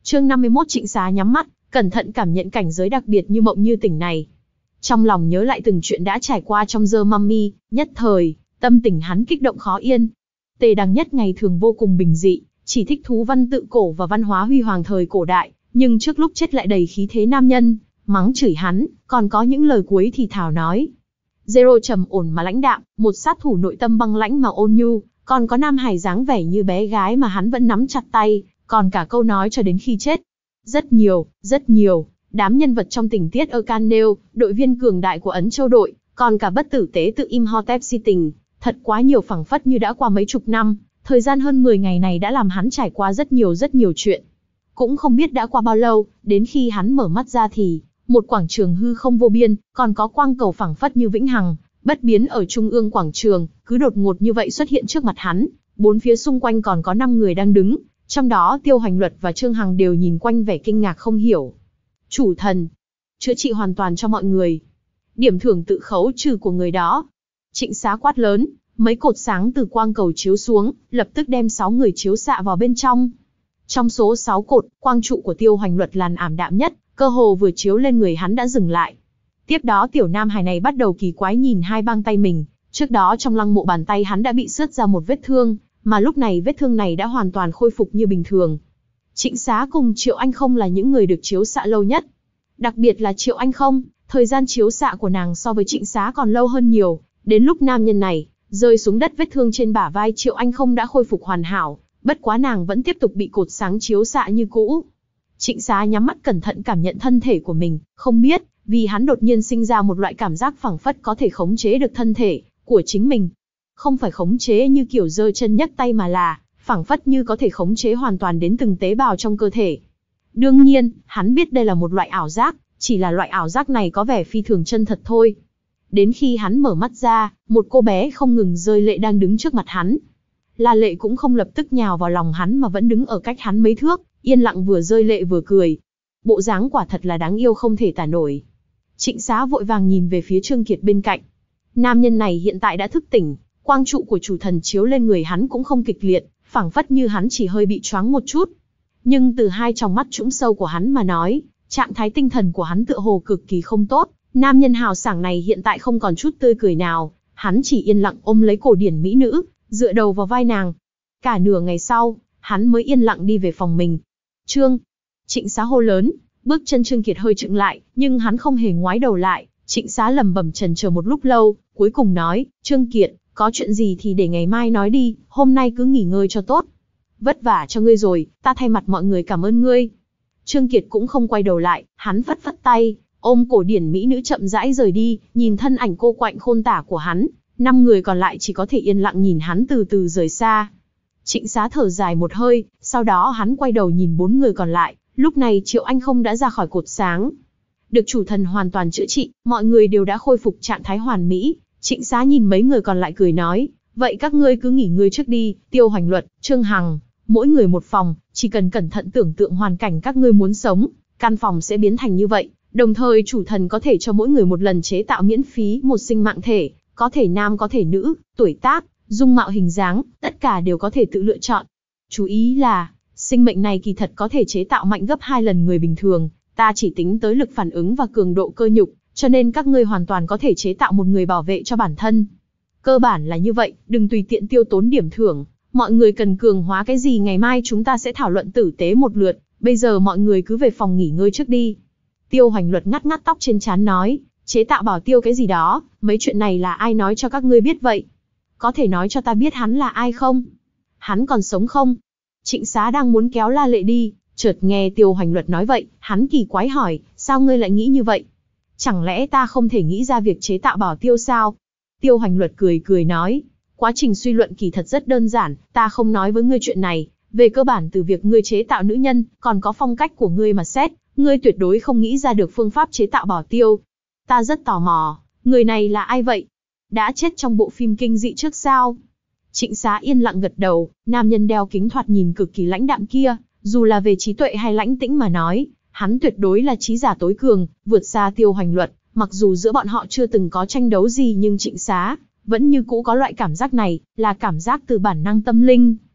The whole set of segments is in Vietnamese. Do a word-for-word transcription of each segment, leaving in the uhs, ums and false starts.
Chương năm mươi mốt Trịnh Xá nhắm mắt, cẩn thận cảm nhận cảnh giới đặc biệt như mộng như tỉnh này. Trong lòng nhớ lại từng chuyện đã trải qua trong The Mummy, nhất thời, tâm tình hắn kích động khó yên. Tề Đằng Nhất ngày thường vô cùng bình dị, chỉ thích thú văn tự cổ và văn hóa huy hoàng thời cổ đại, nhưng trước lúc chết lại đầy khí thế nam nhân, mắng chửi hắn, còn có những lời cuối thì thảo nói. Zero trầm ổn mà lãnh đạm, một sát thủ nội tâm băng lãnh mà ôn nhu, còn có Nam Hải dáng vẻ như bé gái mà hắn vẫn nắm chặt tay, còn cả câu nói cho đến khi chết. Rất nhiều, rất nhiều, đám nhân vật trong tình tiết Arkanel, đội viên cường đại của Ấn Châu đội, còn cả bất tử tế tự Imhotep si tình, thật quá nhiều phảng phất như đã qua mấy chục năm, thời gian hơn mười ngày này đã làm hắn trải qua rất nhiều rất nhiều chuyện. Cũng không biết đã qua bao lâu, đến khi hắn mở mắt ra thì, một quảng trường hư không vô biên, còn có quang cầu phảng phất như vĩnh hằng, bất biến ở trung ương quảng trường, cứ đột ngột như vậy xuất hiện trước mặt hắn, bốn phía xung quanh còn có năm người đang đứng, trong đó Tiêu Hành Luật và Trương Hằng đều nhìn quanh vẻ kinh ngạc không hiểu. Chủ thần, chữa trị hoàn toàn cho mọi người. Điểm thưởng tự khấu trừ của người đó. Trịnh Xá quát lớn, mấy cột sáng từ quang cầu chiếu xuống, lập tức đem sáu người chiếu xạ vào bên trong. Trong số sáu cột, quang trụ của Tiêu Hành Luật làn ảm đạm nhất, cơ hồ vừa chiếu lên người hắn đã dừng lại. Tiếp đó tiểu nam hài này bắt đầu kỳ quái nhìn hai băng tay mình, trước đó trong lăng mộ bàn tay hắn đã bị xước ra một vết thương, mà lúc này vết thương này đã hoàn toàn khôi phục như bình thường. Trịnh Xá cùng Triệu Anh Không là những người được chiếu xạ lâu nhất. Đặc biệt là Triệu Anh Không, thời gian chiếu xạ của nàng so với Trịnh Xá còn lâu hơn nhiều, đến lúc nam nhân này rơi xuống đất vết thương trên bả vai Triệu Anh Không đã khôi phục hoàn hảo, bất quá nàng vẫn tiếp tục bị cột sáng chiếu xạ như cũ. Trịnh Xá nhắm mắt cẩn thận cảm nhận thân thể của mình, không biết, vì hắn đột nhiên sinh ra một loại cảm giác phảng phất có thể khống chế được thân thể của chính mình. Không phải khống chế như kiểu giơ chân nhấc tay mà là, phảng phất như có thể khống chế hoàn toàn đến từng tế bào trong cơ thể. Đương nhiên, hắn biết đây là một loại ảo giác, chỉ là loại ảo giác này có vẻ phi thường chân thật thôi. Đến khi hắn mở mắt ra, một cô bé không ngừng rơi lệ đang đứng trước mặt hắn. La Lệ cũng không lập tức nhào vào lòng hắn mà vẫn đứng ở cách hắn mấy thước, yên lặng vừa rơi lệ vừa cười. Bộ dáng quả thật là đáng yêu không thể tả nổi. Trịnh Xá vội vàng nhìn về phía Trương Kiệt bên cạnh. Nam nhân này hiện tại đã thức tỉnh, quang trụ của chủ thần chiếu lên người hắn cũng không kịch liệt, phảng phất như hắn chỉ hơi bị choáng một chút. Nhưng từ hai tròng mắt trũng sâu của hắn mà nói, trạng thái tinh thần của hắn tựa hồ cực kỳ không tốt. Nam nhân hào sảng này hiện tại không còn chút tươi cười nào, hắn chỉ yên lặng ôm lấy cổ điển mỹ nữ, dựa đầu vào vai nàng. Cả nửa ngày sau, hắn mới yên lặng đi về phòng mình. Trương, Trịnh Xá hô lớn, bước chân Trương Kiệt hơi chững lại, nhưng hắn không hề ngoái đầu lại. Trịnh Xá lẩm bẩm chần chờ một lúc lâu, cuối cùng nói, Trương Kiệt, có chuyện gì thì để ngày mai nói đi, hôm nay cứ nghỉ ngơi cho tốt. Vất vả cho ngươi rồi, ta thay mặt mọi người cảm ơn ngươi. Trương Kiệt cũng không quay đầu lại, hắn phất phất tay, ôm cổ điển mỹ nữ chậm rãi rời đi, nhìn thân ảnh cô quạnh khôn tả của hắn, năm người còn lại chỉ có thể yên lặng nhìn hắn từ từ rời xa. Trịnh Xá thở dài một hơi, sau đó hắn quay đầu nhìn bốn người còn lại, lúc này Triệu Anh Không đã ra khỏi cột sáng. Được chủ thần hoàn toàn chữa trị, mọi người đều đã khôi phục trạng thái hoàn mỹ. Trịnh Xá nhìn mấy người còn lại cười nói, vậy các ngươi cứ nghỉ ngơi trước đi, Tiêu Hành Luật, Trương Hằng, mỗi người một phòng, chỉ cần cẩn thận tưởng tượng hoàn cảnh các ngươi muốn sống, căn phòng sẽ biến thành như vậy, đồng thời chủ thần có thể cho mỗi người một lần chế tạo miễn phí một sinh mạng thể, có thể nam có thể nữ, tuổi tác, dung mạo hình dáng, tất cả đều có thể tự lựa chọn. Chú ý là, sinh mệnh này kỳ thật có thể chế tạo mạnh gấp hai lần người bình thường, ta chỉ tính tới lực phản ứng và cường độ cơ nhục, cho nên các ngươi hoàn toàn có thể chế tạo một người bảo vệ cho bản thân. Cơ bản là như vậy, đừng tùy tiện tiêu tốn điểm thưởng, mọi người cần cường hóa cái gì ngày mai chúng ta sẽ thảo luận tử tế một lượt, bây giờ mọi người cứ về phòng nghỉ ngơi trước đi. Tiêu Hành Luật ngắt ngắt tóc trên trán nói, chế tạo bảo tiêu cái gì đó, mấy chuyện này là ai nói cho các ngươi biết vậy? Có thể nói cho ta biết hắn là ai không? Hắn còn sống không? Trịnh Xá đang muốn kéo La Lệ đi, chợt nghe Tiêu Hành Luật nói vậy, hắn kỳ quái hỏi, sao ngươi lại nghĩ như vậy? Chẳng lẽ ta không thể nghĩ ra việc chế tạo bảo tiêu sao? Tiêu Hành Luật cười cười nói, quá trình suy luận kỳ thật rất đơn giản, ta không nói với ngươi chuyện này, về cơ bản từ việc ngươi chế tạo nữ nhân, còn có phong cách của ngươi mà xét, ngươi tuyệt đối không nghĩ ra được phương pháp chế tạo bảo tiêu. Ta rất tò mò, người này là ai vậy? Đã chết trong bộ phim kinh dị trước sao? Trịnh Xá yên lặng gật đầu, nam nhân đeo kính thoạt nhìn cực kỳ lãnh đạm kia, dù là về trí tuệ hay lãnh tĩnh mà nói, hắn tuyệt đối là trí giả tối cường, vượt xa Tiêu Hành Luật, mặc dù giữa bọn họ chưa từng có tranh đấu gì nhưng Trịnh Xá vẫn như cũ có loại cảm giác này, là cảm giác từ bản năng tâm linh.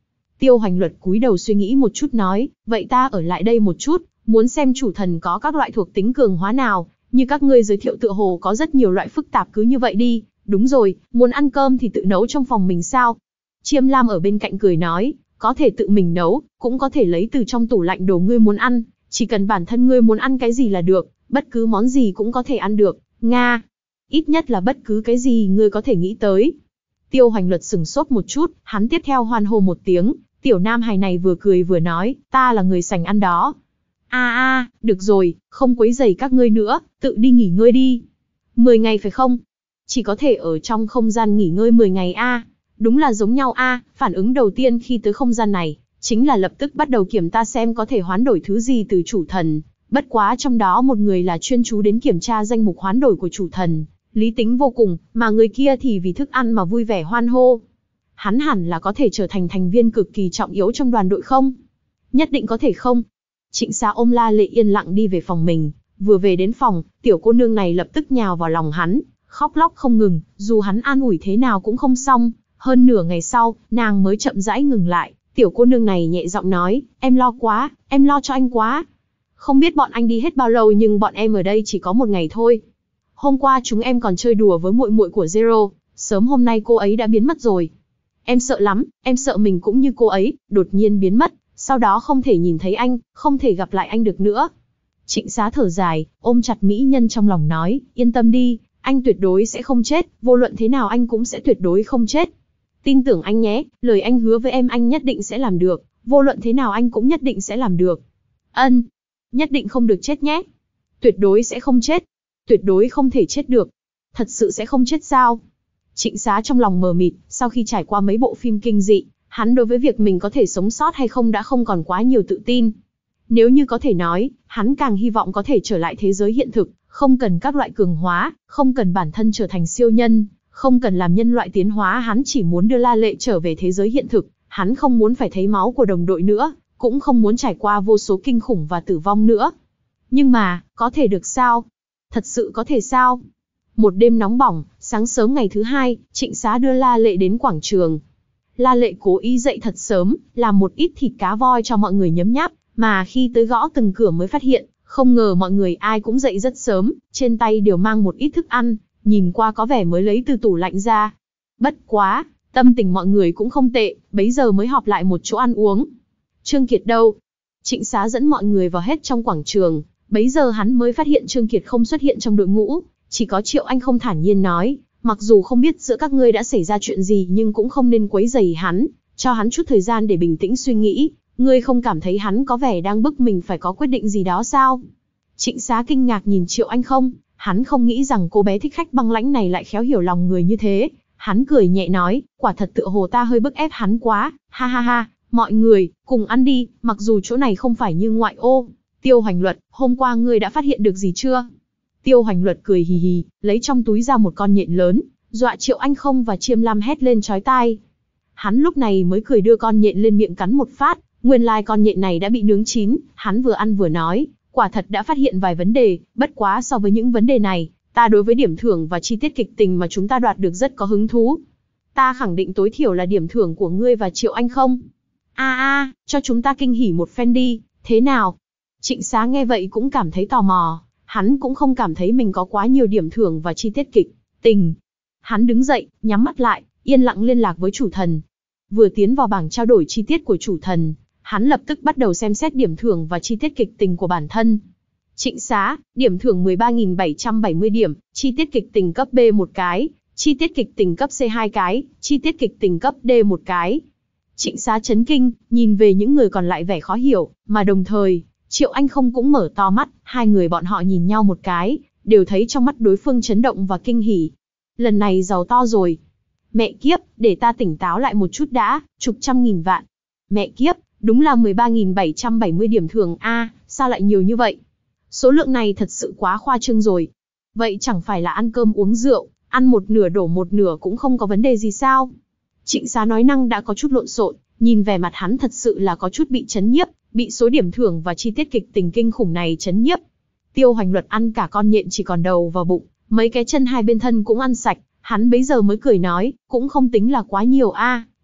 Tiêu Hoành Luật cúi đầu suy nghĩ một chút nói, vậy ta ở lại đây một chút, muốn xem chủ thần có các loại thuộc tính cường hóa nào, như các ngươi giới thiệu tựa hồ có rất nhiều loại phức tạp, cứ như vậy đi. Đúng rồi, muốn ăn cơm thì tự nấu trong phòng mình sao? Chiêm Lam ở bên cạnh cười nói, có thể tự mình nấu, cũng có thể lấy từ trong tủ lạnh đồ ngươi muốn ăn, chỉ cần bản thân ngươi muốn ăn cái gì là được, bất cứ món gì cũng có thể ăn được, Nga. Ít nhất là bất cứ cái gì ngươi có thể nghĩ tới. Tiêu Hoành Luật sừng sốt một chút, hắn tiếp theo hoan hô một tiếng, tiểu nam hài này vừa cười vừa nói, ta là người sành ăn đó. A a, được rồi, không quấy rầy các ngươi nữa, tự đi nghỉ ngơi đi. Mười ngày phải không? Chỉ có thể ở trong không gian nghỉ ngơi mười ngày a. Đúng là giống nhau a, phản ứng đầu tiên khi tới không gian này, chính là lập tức bắt đầu kiểm tra xem có thể hoán đổi thứ gì từ chủ thần. Bất quá trong đó một người là chuyên chú đến kiểm tra danh mục hoán đổi của chủ thần, lý tính vô cùng, mà người kia thì vì thức ăn mà vui vẻ hoan hô. Hắn hẳn là có thể trở thành thành viên cực kỳ trọng yếu trong đoàn đội không? Nhất định có thể không? Trịnh Xá ôm La Lệ yên lặng đi về phòng mình, vừa về đến phòng, tiểu cô nương này lập tức nhào vào lòng hắn, khóc lóc không ngừng, dù hắn an ủi thế nào cũng không xong. Hơn nửa ngày sau, nàng mới chậm rãi ngừng lại, tiểu cô nương này nhẹ giọng nói, em lo quá, em lo cho anh quá. Không biết bọn anh đi hết bao lâu nhưng bọn em ở đây chỉ có một ngày thôi. Hôm qua chúng em còn chơi đùa với muội muội của Zero, sớm hôm nay cô ấy đã biến mất rồi. Em sợ lắm, em sợ mình cũng như cô ấy, đột nhiên biến mất, sau đó không thể nhìn thấy anh, không thể gặp lại anh được nữa. Trịnh Xá thở dài, ôm chặt mỹ nhân trong lòng nói, yên tâm đi, anh tuyệt đối sẽ không chết, vô luận thế nào anh cũng sẽ tuyệt đối không chết. Tin tưởng anh nhé, lời anh hứa với em anh nhất định sẽ làm được, vô luận thế nào anh cũng nhất định sẽ làm được. Ân, nhất định không được chết nhé. Tuyệt đối sẽ không chết. Tuyệt đối không thể chết được. Thật sự sẽ không chết sao? Trịnh Xá trong lòng mờ mịt, sau khi trải qua mấy bộ phim kinh dị, hắn đối với việc mình có thể sống sót hay không đã không còn quá nhiều tự tin. Nếu như có thể nói, hắn càng hy vọng có thể trở lại thế giới hiện thực, không cần các loại cường hóa, không cần bản thân trở thành siêu nhân, không cần làm nhân loại tiến hóa, hắn chỉ muốn đưa La Lệ trở về thế giới hiện thực, hắn không muốn phải thấy máu của đồng đội nữa, cũng không muốn trải qua vô số kinh khủng và tử vong nữa. Nhưng mà, có thể được sao? Thật sự có thể sao? Một đêm nóng bỏng, sáng sớm ngày thứ hai, Trịnh Xá đưa La Lệ đến quảng trường. La Lệ cố ý dậy thật sớm, làm một ít thịt cá voi cho mọi người nhấm nháp, mà khi tới gõ từng cửa mới phát hiện, không ngờ mọi người ai cũng dậy rất sớm, trên tay đều mang một ít thức ăn, nhìn qua có vẻ mới lấy từ tủ lạnh ra. Bất quá, tâm tình mọi người cũng không tệ, bấy giờ mới họp lại một chỗ ăn uống. Trương Kiệt đâu? Trịnh Xá dẫn mọi người vào hết trong quảng trường, bấy giờ hắn mới phát hiện Trương Kiệt không xuất hiện trong đội ngũ, chỉ có Triệu Anh không, thản nhiên nói, mặc dù không biết giữa các ngươi đã xảy ra chuyện gì nhưng cũng không nên quấy rầy hắn, cho hắn chút thời gian để bình tĩnh suy nghĩ, ngươi không cảm thấy hắn có vẻ đang bức mình phải có quyết định gì đó sao? Trịnh Xá kinh ngạc nhìn Triệu Anh không, hắn không nghĩ rằng cô bé thích khách băng lãnh này lại khéo hiểu lòng người như thế, hắn cười nhẹ nói, quả thật tựa hồ ta hơi bức ép hắn quá, ha ha ha, mọi người, cùng ăn đi, mặc dù chỗ này không phải như ngoại ô. Tiêu Hoành Luật, hôm qua ngươi đã phát hiện được gì chưa? Tiêu Hoành Luật cười hì hì, lấy trong túi ra một con nhện lớn, dọa Triệu Anh không và Chiêm Lam hét lên chói tai. Hắn lúc này mới cười đưa con nhện lên miệng cắn một phát, nguyên lai con nhện này đã bị nướng chín, hắn vừa ăn vừa nói, quả thật đã phát hiện vài vấn đề, bất quá so với những vấn đề này, ta đối với điểm thưởng và chi tiết kịch tình mà chúng ta đoạt được rất có hứng thú. Ta khẳng định tối thiểu là điểm thưởng của ngươi và Triệu Anh không? A a, cho chúng ta kinh hỉ một phen đi, thế nào? Trịnh Xá nghe vậy cũng cảm thấy tò mò, hắn cũng không cảm thấy mình có quá nhiều điểm thưởng và chi tiết kịch tình. Hắn đứng dậy, nhắm mắt lại, yên lặng liên lạc với chủ thần. Vừa tiến vào bảng trao đổi chi tiết của chủ thần, hắn lập tức bắt đầu xem xét điểm thưởng và chi tiết kịch tình của bản thân. Trịnh Xá, điểm thưởng mười ba nghìn bảy trăm bảy mươi điểm, chi tiết kịch tình cấp B một cái, chi tiết kịch tình cấp C hai cái, chi tiết kịch tình cấp D một cái. Trịnh Xá chấn kinh, nhìn về những người còn lại vẻ khó hiểu, mà đồng thời, Triệu Anh không cũng mở to mắt, hai người bọn họ nhìn nhau một cái, đều thấy trong mắt đối phương chấn động và kinh hỉ. Lần này giàu to rồi. Mẹ kiếp, để ta tỉnh táo lại một chút đã, chục trăm nghìn vạn. Mẹ kiếp, đúng là mười ba nghìn bảy trăm bảy mươi điểm thưởng a, sao lại nhiều như vậy? Số lượng này thật sự quá khoa trương rồi. Vậy chẳng phải là ăn cơm uống rượu, ăn một nửa đổ một nửa cũng không có vấn đề gì sao? Trịnh Xá nói năng đã có chút lộn xộn, nhìn vẻ mặt hắn thật sự là có chút bị chấn nhiếp, bị số điểm thưởng và chi tiết kịch tình kinh khủng này chấn nhiếp. Tiêu Hoành Luật ăn cả con nhện chỉ còn đầu và bụng, mấy cái chân hai bên thân cũng ăn sạch, hắn bấy giờ mới cười nói, cũng không tính là quá nhiều a,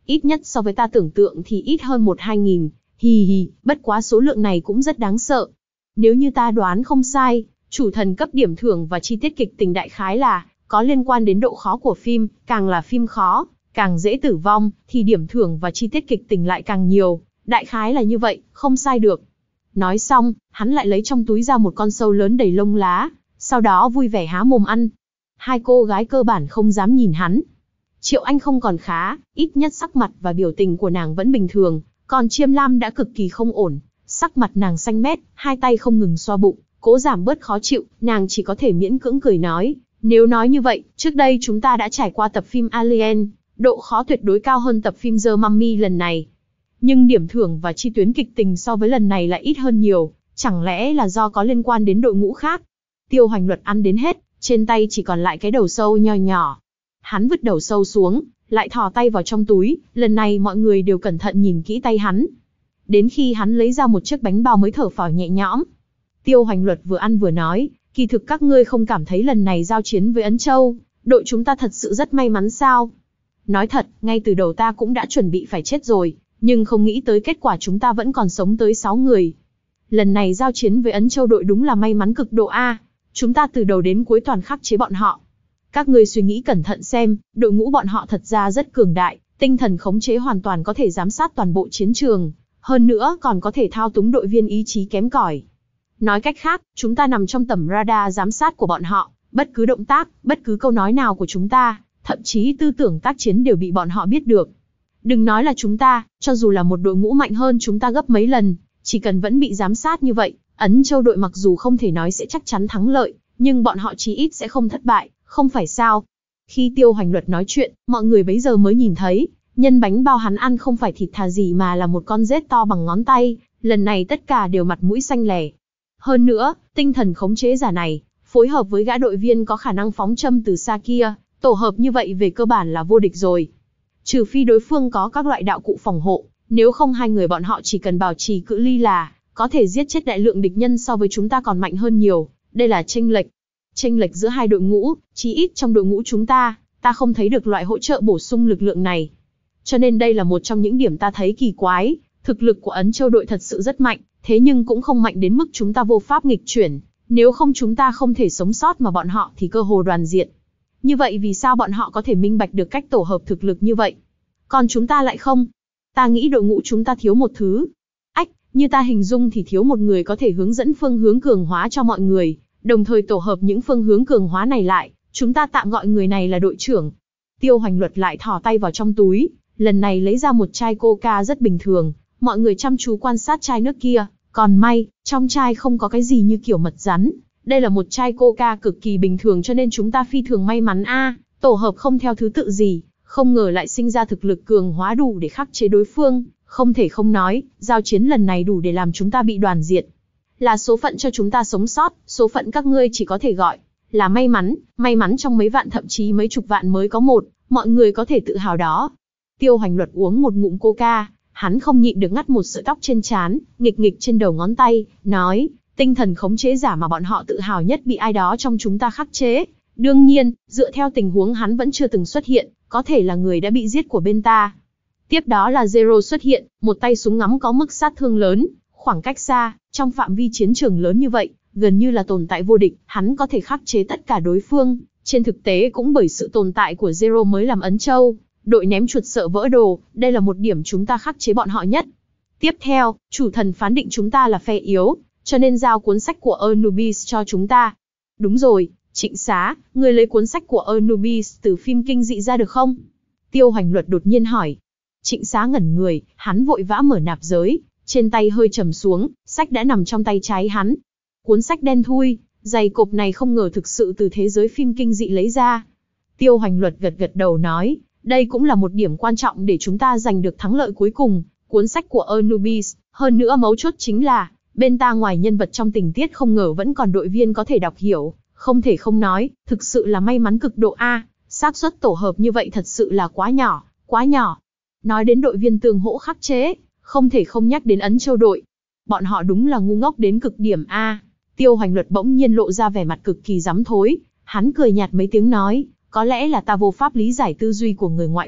ít nhất so với ta tưởng tượng thì ít hơn một hai nghìn, hì hì, bất quá số lượng này cũng rất đáng sợ. Nếu như ta đoán không sai, chủ thần cấp điểm thưởng và chi tiết kịch tình đại khái là có liên quan đến độ khó của phim, càng là phim khó, càng dễ tử vong, thì điểm thưởng và chi tiết kịch tình lại càng nhiều, đại khái là như vậy, không sai được. Nói xong, hắn lại lấy trong túi ra một con sâu lớn đầy lông lá, sau đó vui vẻ há mồm ăn. Hai cô gái cơ bản không dám nhìn hắn. Triệu Anh không còn khá, ít nhất sắc mặt và biểu tình của nàng vẫn bình thường, còn Chiêm Lam đã cực kỳ không ổn, sắc mặt nàng xanh mét, hai tay không ngừng xoa bụng, cố giảm bớt khó chịu, nàng chỉ có thể miễn cưỡng cười nói, nếu nói như vậy, trước đây chúng ta đã trải qua tập phim Alien, độ khó tuyệt đối cao hơn tập phim The Mummy lần này. Nhưng điểm thưởng và chi tuyến kịch tình so với lần này lại ít hơn nhiều, chẳng lẽ là do có liên quan đến đội ngũ khác? Tiêu Hoành Luật ăn đến hết, trên tay chỉ còn lại cái đầu sâu nho nhỏ. Hắn vứt đầu sâu xuống, lại thò tay vào trong túi, lần này mọi người đều cẩn thận nhìn kỹ tay hắn. Đến khi hắn lấy ra một chiếc bánh bao mới thở phào nhẹ nhõm. Tiêu Hoành Luật vừa ăn vừa nói, kỳ thực các ngươi không cảm thấy lần này giao chiến với Ấn Châu, đội chúng ta thật sự rất may mắn sao? Nói thật, ngay từ đầu ta cũng đã chuẩn bị phải chết rồi, nhưng không nghĩ tới kết quả chúng ta vẫn còn sống tới sáu người. Lần này giao chiến với Ấn Châu đội đúng là may mắn cực độ A, chúng ta từ đầu đến cuối toàn khắc chế bọn họ. Các ngươi suy nghĩ cẩn thận xem, đội ngũ bọn họ thật ra rất cường đại, tinh thần khống chế hoàn toàn có thể giám sát toàn bộ chiến trường, hơn nữa còn có thể thao túng đội viên ý chí kém cỏi. Nói cách khác, chúng ta nằm trong tầm radar giám sát của bọn họ, bất cứ động tác, bất cứ câu nói nào của chúng ta, thậm chí tư tưởng tác chiến đều bị bọn họ biết được. Đừng nói là chúng ta, cho dù là một đội ngũ mạnh hơn chúng ta gấp mấy lần, chỉ cần vẫn bị giám sát như vậy, Ấn Châu đội mặc dù không thể nói sẽ chắc chắn thắng lợi, nhưng bọn họ chí ít sẽ không thất bại, không phải sao? Khi Tiêu Hoành Luật nói chuyện, mọi người bấy giờ mới nhìn thấy, nhân bánh bao hắn ăn không phải thịt thà gì mà là một con rết to bằng ngón tay, lần này tất cả đều mặt mũi xanh lè. Hơn nữa, tinh thần khống chế giả này, phối hợp với gã đội viên có khả năng phóng châm từ xa kia, tổ hợp như vậy về cơ bản là vô địch rồi. Trừ phi đối phương có các loại đạo cụ phòng hộ, nếu không hai người bọn họ chỉ cần bảo trì cự ly là có thể giết chết đại lượng địch nhân so với chúng ta còn mạnh hơn nhiều, đây là chênh lệch. Chênh lệch giữa hai đội ngũ, chí ít trong đội ngũ chúng ta, ta không thấy được loại hỗ trợ bổ sung lực lượng này. Cho nên đây là một trong những điểm ta thấy kỳ quái, thực lực của Ấn Châu đội thật sự rất mạnh, thế nhưng cũng không mạnh đến mức chúng ta vô pháp nghịch chuyển, nếu không chúng ta không thể sống sót mà bọn họ thì cơ hồ đoàn diệt. Như vậy vì sao bọn họ có thể minh bạch được cách tổ hợp thực lực như vậy? Còn chúng ta lại không? Ta nghĩ đội ngũ chúng ta thiếu một thứ. Ách, như ta hình dung thì thiếu một người có thể hướng dẫn phương hướng cường hóa cho mọi người, đồng thời tổ hợp những phương hướng cường hóa này lại, chúng ta tạm gọi người này là đội trưởng. Tiêu Hoành Luật lại thò tay vào trong túi, lần này lấy ra một chai coca rất bình thường, mọi người chăm chú quan sát chai nước kia, còn may, trong chai không có cái gì như kiểu mật rắn. Đây là một chai coca cực kỳ bình thường cho nên chúng ta phi thường may mắn a, tổ hợp không theo thứ tự gì, không ngờ lại sinh ra thực lực cường hóa đủ để khắc chế đối phương, không thể không nói, giao chiến lần này đủ để làm chúng ta bị đoàn diệt. Là số phận cho chúng ta sống sót, số phận các ngươi chỉ có thể gọi là may mắn, may mắn trong mấy vạn thậm chí mấy chục vạn mới có một, mọi người có thể tự hào đó. Tiêu Hoành Luật uống một ngụm coca, hắn không nhịn được ngắt một sợi tóc trên trán, nghịch nghịch trên đầu ngón tay, nói, tinh thần khống chế giả mà bọn họ tự hào nhất bị ai đó trong chúng ta khắc chế. Đương nhiên, dựa theo tình huống hắn vẫn chưa từng xuất hiện, có thể là người đã bị giết của bên ta. Tiếp đó là Zero xuất hiện, một tay súng ngắm có mức sát thương lớn, khoảng cách xa, trong phạm vi chiến trường lớn như vậy, gần như là tồn tại vô địch, hắn có thể khắc chế tất cả đối phương. Trên thực tế cũng bởi sự tồn tại của Zero mới làm Ấn Châu đội ném chuột sợ vỡ đồ, đây là một điểm chúng ta khắc chế bọn họ nhất. Tiếp theo, chủ thần phán định chúng ta là phe yếu, cho nên giao cuốn sách của Anubis cho chúng ta. Đúng rồi, Trịnh Xá, ngươi lấy cuốn sách của Anubis từ phim kinh dị ra được không? Tiêu Hoành Luật đột nhiên hỏi. Trịnh Xá ngẩn người, hắn vội vã mở nạp giới, trên tay hơi trầm xuống, sách đã nằm trong tay trái hắn. Cuốn sách đen thui, dày cộp này không ngờ thực sự từ thế giới phim kinh dị lấy ra. Tiêu Hoành Luật gật gật đầu nói, đây cũng là một điểm quan trọng để chúng ta giành được thắng lợi cuối cùng, cuốn sách của Anubis, hơn nữa mấu chốt chính là, bên ta ngoài nhân vật trong tình tiết không ngờ vẫn còn đội viên có thể đọc hiểu, không thể không nói, thực sự là may mắn cực độ A, xác suất tổ hợp như vậy thật sự là quá nhỏ, quá nhỏ. Nói đến đội viên tương hỗ khắc chế, không thể không nhắc đến Ấn Châu đội. Bọn họ đúng là ngu ngốc đến cực điểm A. Tiêu Hoành Luật bỗng nhiên lộ ra vẻ mặt cực kỳ dám thối, hắn cười nhạt mấy tiếng nói, có lẽ là ta vô pháp lý giải tư duy của người ngoại quốc,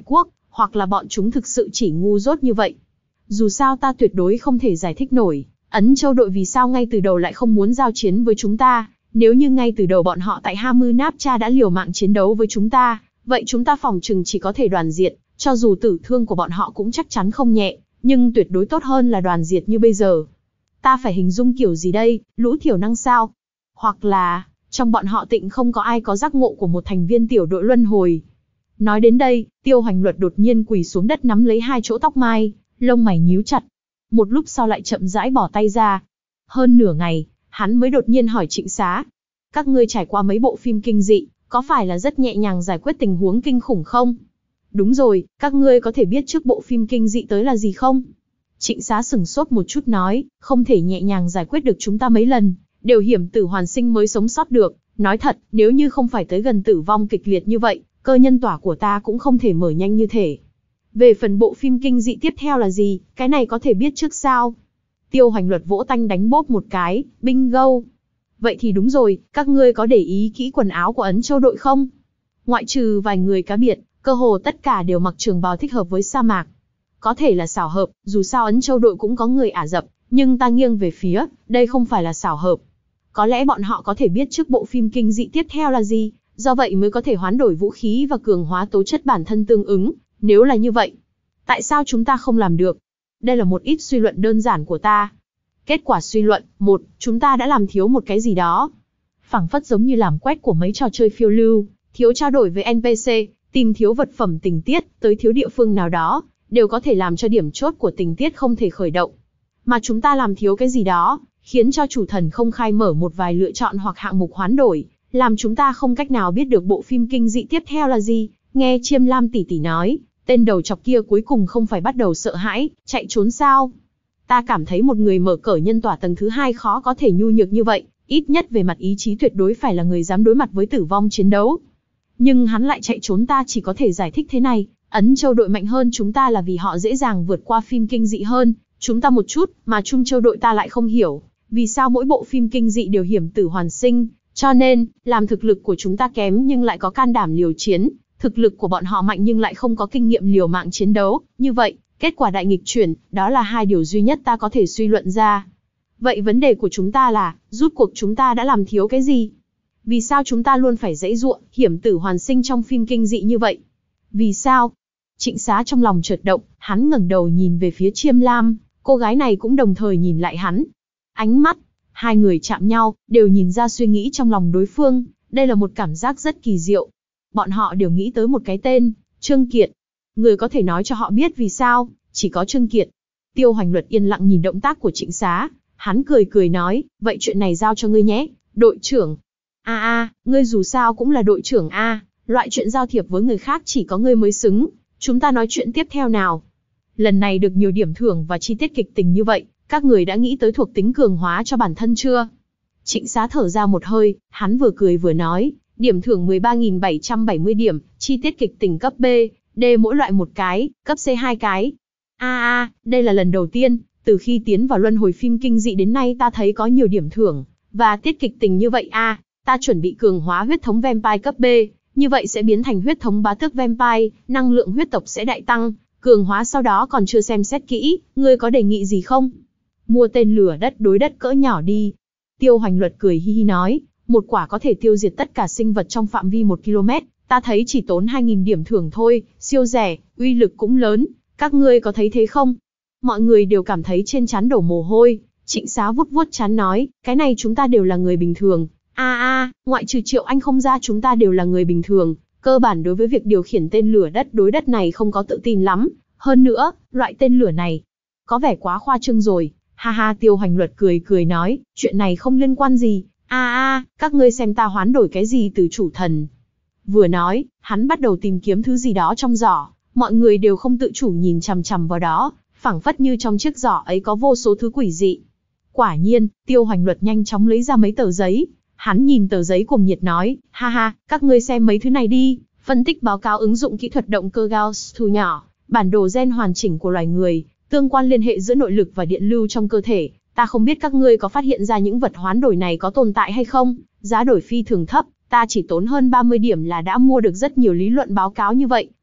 hoặc là bọn chúng thực sự chỉ ngu dốt như vậy. Dù sao ta tuyệt đối không thể giải thích nổi, Ấn Châu đội vì sao ngay từ đầu lại không muốn giao chiến với chúng ta. Nếu như ngay từ đầu bọn họ tại Hamu Napcha đã liều mạng chiến đấu với chúng ta, vậy chúng ta phòng chừng chỉ có thể đoàn diệt, cho dù tử thương của bọn họ cũng chắc chắn không nhẹ, nhưng tuyệt đối tốt hơn là đoàn diệt như bây giờ. Ta phải hình dung kiểu gì đây, lũ thiểu năng sao? Hoặc là, trong bọn họ tịnh không có ai có giác ngộ của một thành viên tiểu đội luân hồi. Nói đến đây, Tiêu Hoành Luật đột nhiên quỳ xuống đất nắm lấy hai chỗ tóc mai, lông mày nhíu chặt. Một lúc sau lại chậm rãi bỏ tay ra. Hơn nửa ngày, hắn mới đột nhiên hỏi Trịnh Xá. Các ngươi trải qua mấy bộ phim kinh dị, có phải là rất nhẹ nhàng giải quyết tình huống kinh khủng không? Đúng rồi, các ngươi có thể biết trước bộ phim kinh dị tới là gì không? Trịnh Xá sửng sốt một chút nói, không thể nhẹ nhàng giải quyết được chúng ta mấy lần, đều hiểm tử hoàn sinh mới sống sót được. Nói thật, nếu như không phải tới gần tử vong kịch liệt như vậy, cơ nhân tỏa của ta cũng không thể mở nhanh như thể. Về phần bộ phim kinh dị tiếp theo là gì, cái này có thể biết trước sao? Tiêu Hoành Luật vỗ tanh đánh bốp một cái, bingo. Vậy thì đúng rồi, các ngươi có để ý kỹ quần áo của Ấn Châu đội không? Ngoại trừ vài người cá biệt, cơ hồ tất cả đều mặc trường bào thích hợp với sa mạc. Có thể là xảo hợp, dù sao Ấn Châu đội cũng có người Ả Rập, nhưng ta nghiêng về phía, đây không phải là xảo hợp. Có lẽ bọn họ có thể biết trước bộ phim kinh dị tiếp theo là gì, do vậy mới có thể hoán đổi vũ khí và cường hóa tố chất bản thân tương ứng. Nếu là như vậy, tại sao chúng ta không làm được? Đây là một ít suy luận đơn giản của ta. Kết quả suy luận, một, chúng ta đã làm thiếu một cái gì đó. Phảng phất giống như làm quét của mấy trò chơi phiêu lưu, thiếu trao đổi với en pê xê, tìm thiếu vật phẩm tình tiết, tới thiếu địa phương nào đó, đều có thể làm cho điểm chốt của tình tiết không thể khởi động. Mà chúng ta làm thiếu cái gì đó, khiến cho chủ thần không khai mở một vài lựa chọn hoặc hạng mục hoán đổi, làm chúng ta không cách nào biết được bộ phim kinh dị tiếp theo là gì. Nghe Chiêm Lam tỷ tỷ nói, tên đầu chọc kia cuối cùng không phải bắt đầu sợ hãi, chạy trốn sao? Ta cảm thấy một người mở cởi nhân tỏa tầng thứ hai khó có thể nhu nhược như vậy, ít nhất về mặt ý chí tuyệt đối phải là người dám đối mặt với tử vong chiến đấu. Nhưng hắn lại chạy trốn, ta chỉ có thể giải thích thế này, Ấn Châu đội mạnh hơn chúng ta là vì họ dễ dàng vượt qua phim kinh dị hơn chúng ta một chút, mà Trung Châu đội ta lại không hiểu, vì sao mỗi bộ phim kinh dị đều hiểm tử hoàn sinh, cho nên, làm thực lực của chúng ta kém nhưng lại có can đảm liều chiến, thực lực của bọn họ mạnh nhưng lại không có kinh nghiệm liều mạng chiến đấu, như vậy, kết quả đại nghịch chuyển, đó là hai điều duy nhất ta có thể suy luận ra. Vậy vấn đề của chúng ta là, rút cuộc chúng ta đã làm thiếu cái gì? Vì sao chúng ta luôn phải giãy giụa, hiểm tử hoàn sinh trong phim kinh dị như vậy? Vì sao? Trịnh Xá trong lòng chợt động, hắn ngẩng đầu nhìn về phía Chiêm Lam, cô gái này cũng đồng thời nhìn lại hắn. Ánh mắt, hai người chạm nhau, đều nhìn ra suy nghĩ trong lòng đối phương, đây là một cảm giác rất kỳ diệu. Bọn họ đều nghĩ tới một cái tên, Trương Kiệt. Người có thể nói cho họ biết vì sao, chỉ có Trương Kiệt. Tiêu Hoành Luật yên lặng nhìn động tác của Trịnh Xá, hắn cười cười nói, vậy chuyện này giao cho ngươi nhé, đội trưởng. A a, ngươi dù sao cũng là đội trưởng a, loại chuyện giao thiệp với người khác chỉ có ngươi mới xứng, chúng ta nói chuyện tiếp theo nào. Lần này được nhiều điểm thưởng và chi tiết kịch tình như vậy, các người đã nghĩ tới thuộc tính cường hóa cho bản thân chưa? Trịnh Xá thở ra một hơi, hắn vừa cười vừa nói, điểm thưởng mười ba nghìn bảy trăm bảy mươi điểm, chi tiết kịch tình cấp B, D mỗi loại một cái, cấp C hai cái. A a, đây là lần đầu tiên, từ khi tiến vào luân hồi phim kinh dị đến nay ta thấy có nhiều điểm thưởng, và tiết kịch tình như vậy a, ta chuẩn bị cường hóa huyết thống vampire cấp B, như vậy sẽ biến thành huyết thống bá tước vampire, năng lượng huyết tộc sẽ đại tăng, cường hóa sau đó còn chưa xem xét kỹ, ngươi có đề nghị gì không? Mua tên lửa đất đối đất cỡ nhỏ đi. Tiêu Hoành Luật cười hi hi nói, một quả có thể tiêu diệt tất cả sinh vật trong phạm vi một ki lô mét, ta thấy chỉ tốn hai nghìn điểm thưởng thôi, siêu rẻ, uy lực cũng lớn, các ngươi có thấy thế không? Mọi người đều cảm thấy trên trán đổ mồ hôi, Trịnh Xá vuốt vuốt trán nói, cái này chúng ta đều là người bình thường, a a, ngoại trừ Triệu Anh không ra chúng ta đều là người bình thường, cơ bản đối với việc điều khiển tên lửa đất đối đất này không có tự tin lắm, hơn nữa, loại tên lửa này, có vẻ quá khoa trương rồi, ha ha. Tiêu Hoành Luật cười cười nói, chuyện này không liên quan gì, a a, các ngươi xem ta hoán đổi cái gì từ chủ thần. Vừa nói, hắn bắt đầu tìm kiếm thứ gì đó trong giỏ, mọi người đều không tự chủ nhìn chằm chằm vào đó, phảng phất như trong chiếc giỏ ấy có vô số thứ quỷ dị. Quả nhiên, Tiêu Hoành Luật nhanh chóng lấy ra mấy tờ giấy, hắn nhìn tờ giấy cuồng nhiệt nói, ha ha, các ngươi xem mấy thứ này đi, phân tích báo cáo ứng dụng kỹ thuật động cơ Gauss thu nhỏ, bản đồ gen hoàn chỉnh của loài người, tương quan liên hệ giữa nội lực và điện lưu trong cơ thể, ta không biết các ngươi có phát hiện ra những vật hoán đổi này có tồn tại hay không, giá đổi phi thường thấp, ta chỉ tốn hơn ba mươi điểm là đã mua được rất nhiều lý luận báo cáo như vậy,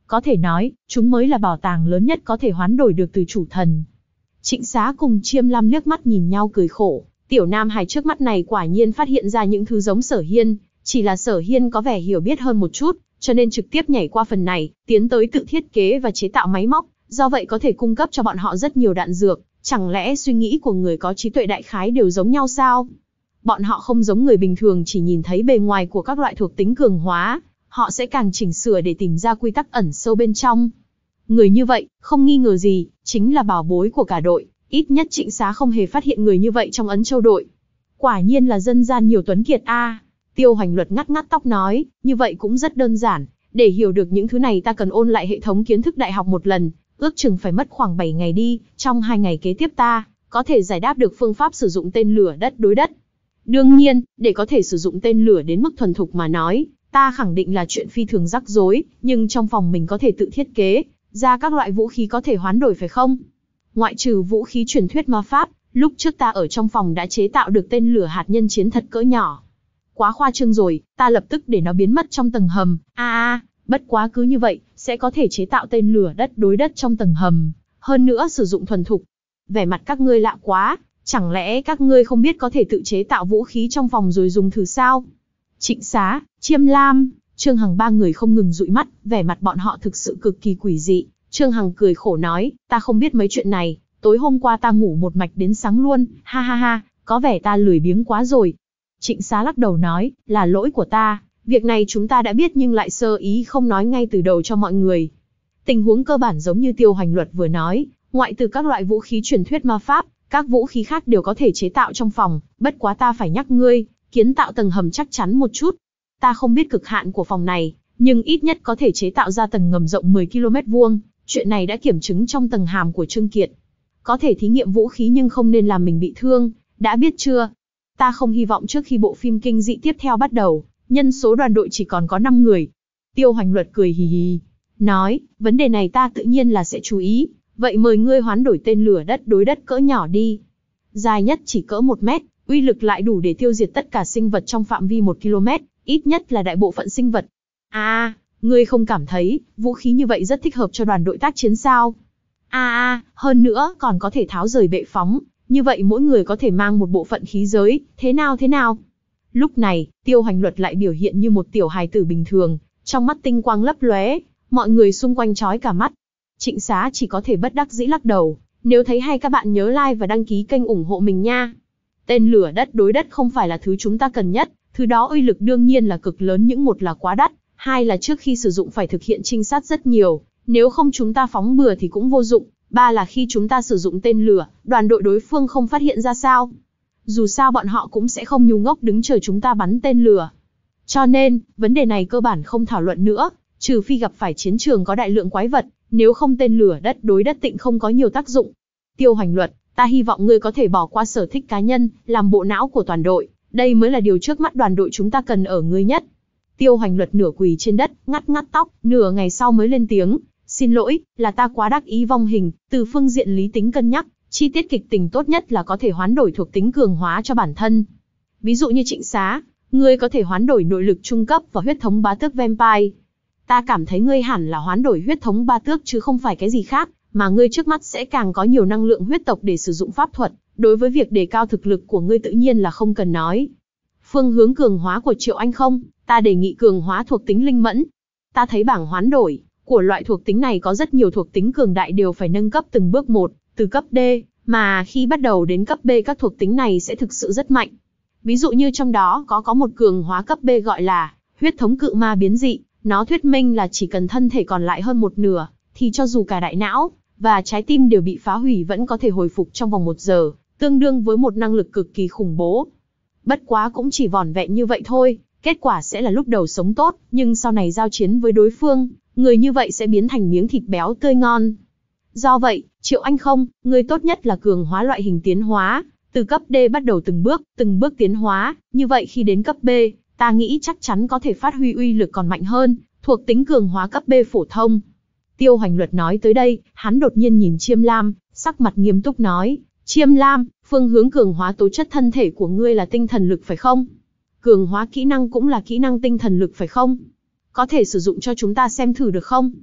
có thể nói, chúng mới là bảo tàng lớn nhất có thể hoán đổi được từ chủ thần. Trịnh Xá cùng Chiêm Lam liếc mắt nhìn nhau cười khổ, tiểu nam hài trước mắt này quả nhiên phát hiện ra những thứ giống Sở Hiên, chỉ là Sở Hiên có vẻ hiểu biết hơn một chút, cho nên trực tiếp nhảy qua phần này, tiến tới tự thiết kế và chế tạo máy móc, do vậy có thể cung cấp cho bọn họ rất nhiều đạn dược. Chẳng lẽ suy nghĩ của người có trí tuệ đại khái đều giống nhau sao? Bọn họ không giống người bình thường chỉ nhìn thấy bề ngoài của các loại thuộc tính cường hóa, họ sẽ càng chỉnh sửa để tìm ra quy tắc ẩn sâu bên trong. Người như vậy, không nghi ngờ gì, chính là bảo bối của cả đội, ít nhất Trịnh Xá không hề phát hiện người như vậy trong Ấn Châu đội. Quả nhiên là dân gian nhiều tuấn kiệt a. À. Tiêu Hoành Luật ngắt ngắt tóc nói, như vậy cũng rất đơn giản, để hiểu được những thứ này ta cần ôn lại hệ thống kiến thức đại học một lần, ước chừng phải mất khoảng bảy ngày đi, trong hai ngày kế tiếp ta có thể giải đáp được phương pháp sử dụng tên lửa đất đối đất. Đương nhiên, để có thể sử dụng tên lửa đến mức thuần thục mà nói, ta khẳng định là chuyện phi thường rắc rối, nhưng trong phòng mình có thể tự thiết kế ra các loại vũ khí có thể hoán đổi phải không? Ngoại trừ vũ khí truyền thuyết ma pháp, lúc trước ta ở trong phòng đã chế tạo được tên lửa hạt nhân chiến thật cỡ nhỏ. Quá khoa trương rồi, ta lập tức để nó biến mất trong tầng hầm. A a, bất quá cứ như vậy, sẽ có thể chế tạo tên lửa đất đối đất trong tầng hầm, hơn nữa sử dụng thuần thục. Vẻ mặt các ngươi lạ quá, chẳng lẽ các ngươi không biết có thể tự chế tạo vũ khí trong phòng rồi dùng thử sao? Trịnh Xá, Chiêm Lam, Trương Hằng ba người không ngừng dụi mắt, vẻ mặt bọn họ thực sự cực kỳ quỷ dị. Trương Hằng cười khổ nói, ta không biết mấy chuyện này, tối hôm qua ta ngủ một mạch đến sáng luôn, ha ha ha, có vẻ ta lười biếng quá rồi. Trịnh Xá lắc đầu nói, là lỗi của ta, việc này chúng ta đã biết nhưng lại sơ ý không nói ngay từ đầu cho mọi người. Tình huống cơ bản giống như Tiêu Hoành Luật vừa nói, ngoại trừ các loại vũ khí truyền thuyết ma pháp, các vũ khí khác đều có thể chế tạo trong phòng, bất quá ta phải nhắc ngươi, kiến tạo tầng hầm chắc chắn một chút. Ta không biết cực hạn của phòng này, nhưng ít nhất có thể chế tạo ra tầng ngầm rộng mười ki lô mét vuông, chuyện này đã kiểm chứng trong tầng hàm của Trương Kiệt. Có thể thí nghiệm vũ khí nhưng không nên làm mình bị thương, đã biết chưa? Ta không hy vọng trước khi bộ phim kinh dị tiếp theo bắt đầu, nhân số đoàn đội chỉ còn có năm người. Tiêu Hoành Luật cười hì hì, nói, vấn đề này ta tự nhiên là sẽ chú ý, vậy mời ngươi hoán đổi tên lửa đất đối đất cỡ nhỏ đi. Dài nhất chỉ cỡ một mét, uy lực lại đủ để tiêu diệt tất cả sinh vật trong phạm vi một ki lô mét, ít nhất là đại bộ phận sinh vật. À, ngươi không cảm thấy, vũ khí như vậy rất thích hợp cho đoàn đội tác chiến sao? À à, hơn nữa còn có thể tháo rời bệ phóng, như vậy mỗi người có thể mang một bộ phận khí giới, thế nào thế nào? Lúc này, Tiêu Hoành Luật lại biểu hiện như một tiểu hài tử bình thường, trong mắt tinh quang lấp lóe, mọi người xung quanh chói cả mắt. Trịnh Xá chỉ có thể bất đắc dĩ lắc đầu, nếu thấy hay các bạn nhớ like và đăng ký kênh ủng hộ mình nha. Tên lửa đất đối đất không phải là thứ chúng ta cần nhất, thứ đó uy lực đương nhiên là cực lớn, những một là quá đắt, hai là trước khi sử dụng phải thực hiện trinh sát rất nhiều, nếu không chúng ta phóng bừa thì cũng vô dụng, ba là khi chúng ta sử dụng tên lửa, đoàn đội đối phương không phát hiện ra sao. Dù sao bọn họ cũng sẽ không ngu ngốc đứng chờ chúng ta bắn tên lửa. Cho nên, vấn đề này cơ bản không thảo luận nữa, trừ phi gặp phải chiến trường có đại lượng quái vật, nếu không tên lửa đất đối đất tịnh không có nhiều tác dụng. Tiêu Hoành Luật, ta hy vọng ngươi có thể bỏ qua sở thích cá nhân, làm bộ não của toàn đội, đây mới là điều trước mắt đoàn đội chúng ta cần ở ngươi nhất. Tiêu Hoành Luật nửa quỳ trên đất, ngắt ngắt tóc, nửa ngày sau mới lên tiếng, xin lỗi, là ta quá đắc ý vong hình, từ phương diện lý tính cân nhắc, chi tiết kịch tình tốt nhất là có thể hoán đổi thuộc tính cường hóa cho bản thân. Ví dụ như Trịnh Xá, ngươi có thể hoán đổi nội lực trung cấp và huyết thống bá tước vampire. Ta cảm thấy ngươi hẳn là hoán đổi huyết thống ba tước chứ không phải cái gì khác, mà ngươi trước mắt sẽ càng có nhiều năng lượng huyết tộc để sử dụng pháp thuật, đối với việc đề cao thực lực của ngươi tự nhiên là không cần nói. Phương hướng cường hóa của Triệu Anh không, ta đề nghị cường hóa thuộc tính linh mẫn. Ta thấy bảng hoán đổi của loại thuộc tính này có rất nhiều thuộc tính cường đại đều phải nâng cấp từng bước một, từ cấp D, mà khi bắt đầu đến cấp B các thuộc tính này sẽ thực sự rất mạnh. Ví dụ như trong đó có có một cường hóa cấp B gọi là huyết thống cự ma biến dị, nó thuyết minh là chỉ cần thân thể còn lại hơn một nửa, thì cho dù cả đại não và trái tim đều bị phá hủy vẫn có thể hồi phục trong vòng một giờ, tương đương với một năng lực cực kỳ khủng bố. Bất quá cũng chỉ vỏn vẹn như vậy thôi, kết quả sẽ là lúc đầu sống tốt, nhưng sau này giao chiến với đối phương, người như vậy sẽ biến thành miếng thịt béo tươi ngon. Do vậy, Triệu Anh không, người tốt nhất là cường hóa loại hình tiến hóa, từ cấp D bắt đầu từng bước, từng bước tiến hóa, như vậy khi đến cấp B, ta nghĩ chắc chắn có thể phát huy uy lực còn mạnh hơn, thuộc tính cường hóa cấp B phổ thông. Tiêu Hoành Luật nói tới đây, hắn đột nhiên nhìn Chiêm Lam, sắc mặt nghiêm túc nói, Chiêm Lam, phương hướng cường hóa tố chất thân thể của ngươi là tinh thần lực phải không? Cường hóa kỹ năng cũng là kỹ năng tinh thần lực phải không? Có thể sử dụng cho chúng ta xem thử được không?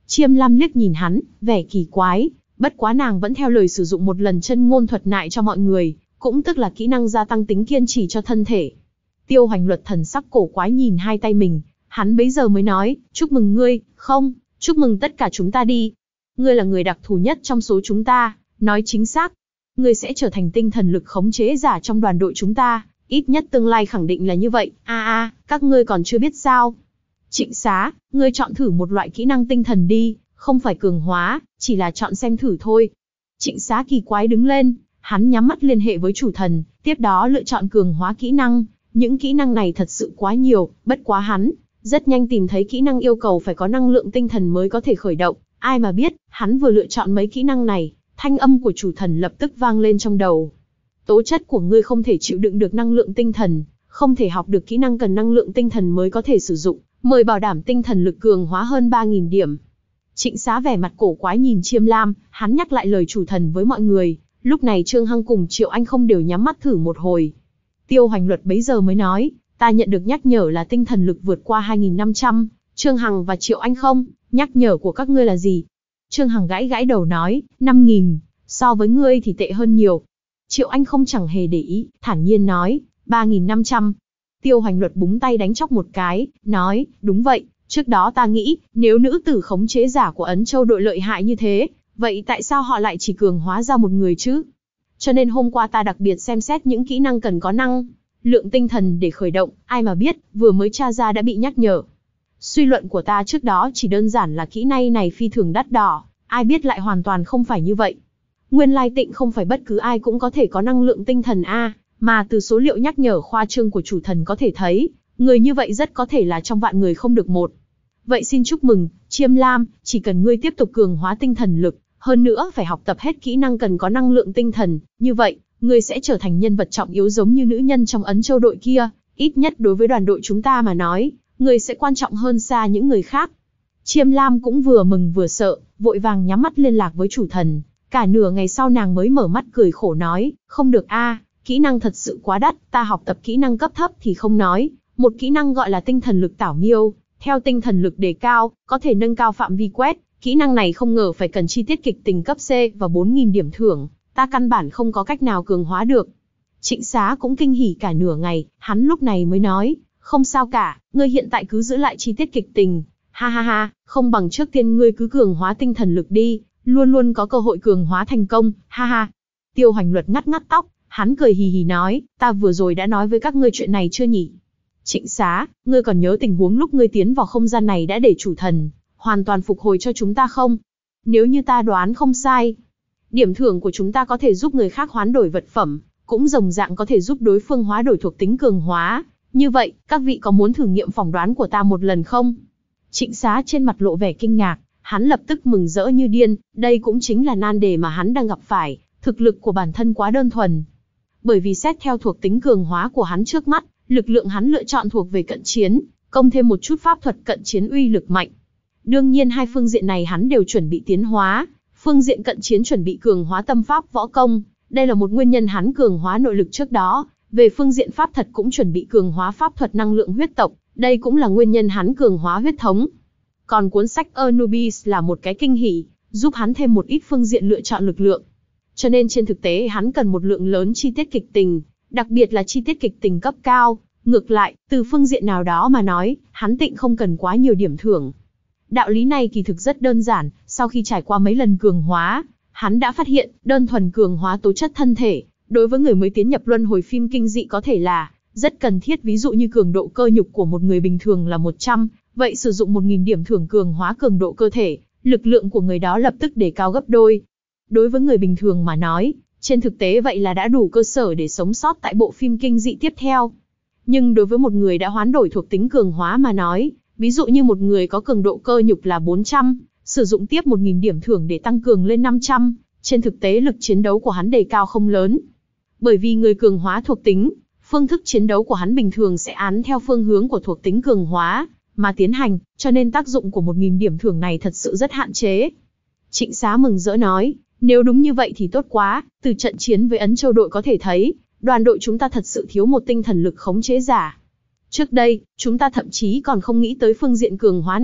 Chiêm Lam liếc nhìn hắn, vẻ kỳ quái, bất quá nàng vẫn theo lời sử dụng một lần chân ngôn thuật nại cho mọi người, cũng tức là kỹ năng gia tăng tính kiên trì cho thân thể. Tiêu Hoành Luật thần sắc cổ quái nhìn hai tay mình, hắn bấy giờ mới nói, chúc mừng ngươi, không, chúc mừng tất cả chúng ta đi. Ngươi là người đặc thù nhất trong số chúng ta, nói chính xác. Ngươi sẽ trở thành tinh thần lực khống chế giả trong đoàn đội chúng ta, ít nhất tương lai khẳng định là như vậy, a a, các ngươi còn chưa biết sao. Trịnh Xá, ngươi chọn thử một loại kỹ năng tinh thần đi, không phải cường hóa, chỉ là chọn xem thử thôi. Trịnh Xá kỳ quái đứng lên, hắn nhắm mắt liên hệ với chủ thần, tiếp đó lựa chọn cường hóa kỹ năng. Những kỹ năng này thật sự quá nhiều, bất quá hắn rất nhanh tìm thấy kỹ năng yêu cầu phải có năng lượng tinh thần mới có thể khởi động. Ai mà biết, hắn vừa lựa chọn mấy kỹ năng này, thanh âm của chủ thần lập tức vang lên trong đầu. Tố chất của ngươi không thể chịu đựng được năng lượng tinh thần, không thể học được kỹ năng cần năng lượng tinh thần mới có thể sử dụng, mời bảo đảm tinh thần lực cường hóa hơn ba nghìn điểm. Trịnh Xá vẻ mặt cổ quái nhìn Chiêm Lam, hắn nhắc lại lời chủ thần với mọi người, lúc này Trương Hằng cùng Triệu Anh không đều nhắm mắt thử một hồi. Tiêu Hoành Luật bấy giờ mới nói, ta nhận được nhắc nhở là tinh thần lực vượt qua hai nghìn năm trăm, Trương Hằng và Triệu Anh không, nhắc nhở của các ngươi là gì? Trương Hằng gãi gãi đầu nói, năm nghìn, so với ngươi thì tệ hơn nhiều. Triệu Anh không chẳng hề để ý, thản nhiên nói, ba nghìn năm trăm. Tiêu Hoành Luật búng tay đánh chóc một cái, nói, đúng vậy, trước đó ta nghĩ, nếu nữ tử khống chế giả của Ấn Châu đội lợi hại như thế, vậy tại sao họ lại chỉ cường hóa ra một người chứ? Cho nên hôm qua ta đặc biệt xem xét những kỹ năng cần có năng lượng tinh thần để khởi động, ai mà biết, vừa mới tra ra đã bị nhắc nhở. Suy luận của ta trước đó chỉ đơn giản là kỹ năng này phi thường đắt đỏ, ai biết lại hoàn toàn không phải như vậy. Nguyên lai tịnh không phải bất cứ ai cũng có thể có năng lượng tinh thần a, mà từ số liệu nhắc nhở khoa trương của chủ thần có thể thấy, người như vậy rất có thể là trong vạn người không được một. Vậy xin chúc mừng, Chiêm Lam, chỉ cần ngươi tiếp tục cường hóa tinh thần lực, hơn nữa phải học tập hết kỹ năng cần có năng lượng tinh thần, như vậy, ngươi sẽ trở thành nhân vật trọng yếu giống như nữ nhân trong Ấn Châu đội kia, ít nhất đối với đoàn đội chúng ta mà nói, ngươi sẽ quan trọng hơn xa những người khác. Chiêm Lam cũng vừa mừng vừa sợ, vội vàng nhắm mắt liên lạc với chủ thần, cả nửa ngày sau nàng mới mở mắt cười khổ nói, không được a, kỹ năng thật sự quá đắt, ta học tập kỹ năng cấp thấp thì không nói, một kỹ năng gọi là tinh thần lực tảo miêu, theo tinh thần lực đề cao, có thể nâng cao phạm vi quét, kỹ năng này không ngờ phải cần chi tiết kịch tình cấp C và bốn nghìn điểm thưởng, ta căn bản không có cách nào cường hóa được. Trịnh Xá cũng kinh hỉ cả nửa ngày, hắn lúc này mới nói, không sao cả, ngươi hiện tại cứ giữ lại chi tiết kịch tình, ha ha ha, không bằng trước tiên ngươi cứ cường hóa tinh thần lực đi, luôn luôn có cơ hội cường hóa thành công, ha ha. Tiêu Hoành Luật ngắt ngắt tóc, hắn cười hì hì nói, ta vừa rồi đã nói với các ngươi chuyện này chưa nhỉ? Trịnh Xá, ngươi còn nhớ tình huống lúc ngươi tiến vào không gian này đã để chủ thần hoàn toàn phục hồi cho chúng ta không? Nếu như ta đoán không sai, điểm thưởng của chúng ta có thể giúp người khác hoán đổi vật phẩm, cũng đồng dạng có thể giúp đối phương hóa đổi thuộc tính cường hóa. Như vậy, các vị có muốn thử nghiệm phỏng đoán của ta một lần không? Trịnh Xá trên mặt lộ vẻ kinh ngạc, hắn lập tức mừng rỡ như điên, đây cũng chính là nan đề mà hắn đang gặp phải, thực lực của bản thân quá đơn thuần. Bởi vì xét theo thuộc tính cường hóa của hắn trước mắt, lực lượng hắn lựa chọn thuộc về cận chiến, công thêm một chút pháp thuật cận chiến uy lực mạnh. Đương nhiên hai phương diện này hắn đều chuẩn bị tiến hóa, phương diện cận chiến chuẩn bị cường hóa tâm pháp võ công, đây là một nguyên nhân hắn cường hóa nội lực trước đó, về phương diện pháp thuật cũng chuẩn bị cường hóa pháp thuật năng lượng huyết tộc, đây cũng là nguyên nhân hắn cường hóa huyết thống. Còn cuốn sách Anubis là một cái kinh hỉ, giúp hắn thêm một ít phương diện lựa chọn lực lượng. Cho nên trên thực tế hắn cần một lượng lớn chi tiết kịch tình, đặc biệt là chi tiết kịch tình cấp cao. Ngược lại, từ phương diện nào đó mà nói, hắn tịnh không cần quá nhiều điểm thưởng. Đạo lý này kỳ thực rất đơn giản, sau khi trải qua mấy lần cường hóa, hắn đã phát hiện, đơn thuần cường hóa tố chất thân thể, đối với người mới tiến nhập luân hồi phim kinh dị có thể là rất cần thiết, ví dụ như cường độ cơ nhục của một người bình thường là một trăm, vậy sử dụng một nghìn điểm thưởng cường hóa cường độ cơ thể, lực lượng của người đó lập tức đề cao gấp đôi. Đối với người bình thường mà nói, trên thực tế vậy là đã đủ cơ sở để sống sót tại bộ phim kinh dị tiếp theo. Nhưng đối với một người đã hoán đổi thuộc tính cường hóa mà nói, ví dụ như một người có cường độ cơ nhục là bốn trăm, sử dụng tiếp một nghìn điểm thưởng để tăng cường lên năm trăm, trên thực tế lực chiến đấu của hắn đề cao không lớn. Bởi vì người cường hóa thuộc tính, phương thức chiến đấu của hắn bình thường sẽ án theo phương hướng của thuộc tính cường hóa mà tiến hành, cho nên tác dụng của một nghìn điểm thưởng này thật sự rất hạn chế. Trịnh Xá mừng rỡ nói, nếu đúng như vậy thì tốt quá, từ trận chiến với Ấn Châu đội có thể thấy, đoàn đội chúng ta thật sự thiếu một tinh thần lực khống chế giả. Trước đây, chúng ta thậm chí còn không nghĩ tới phương diện cường hóa này,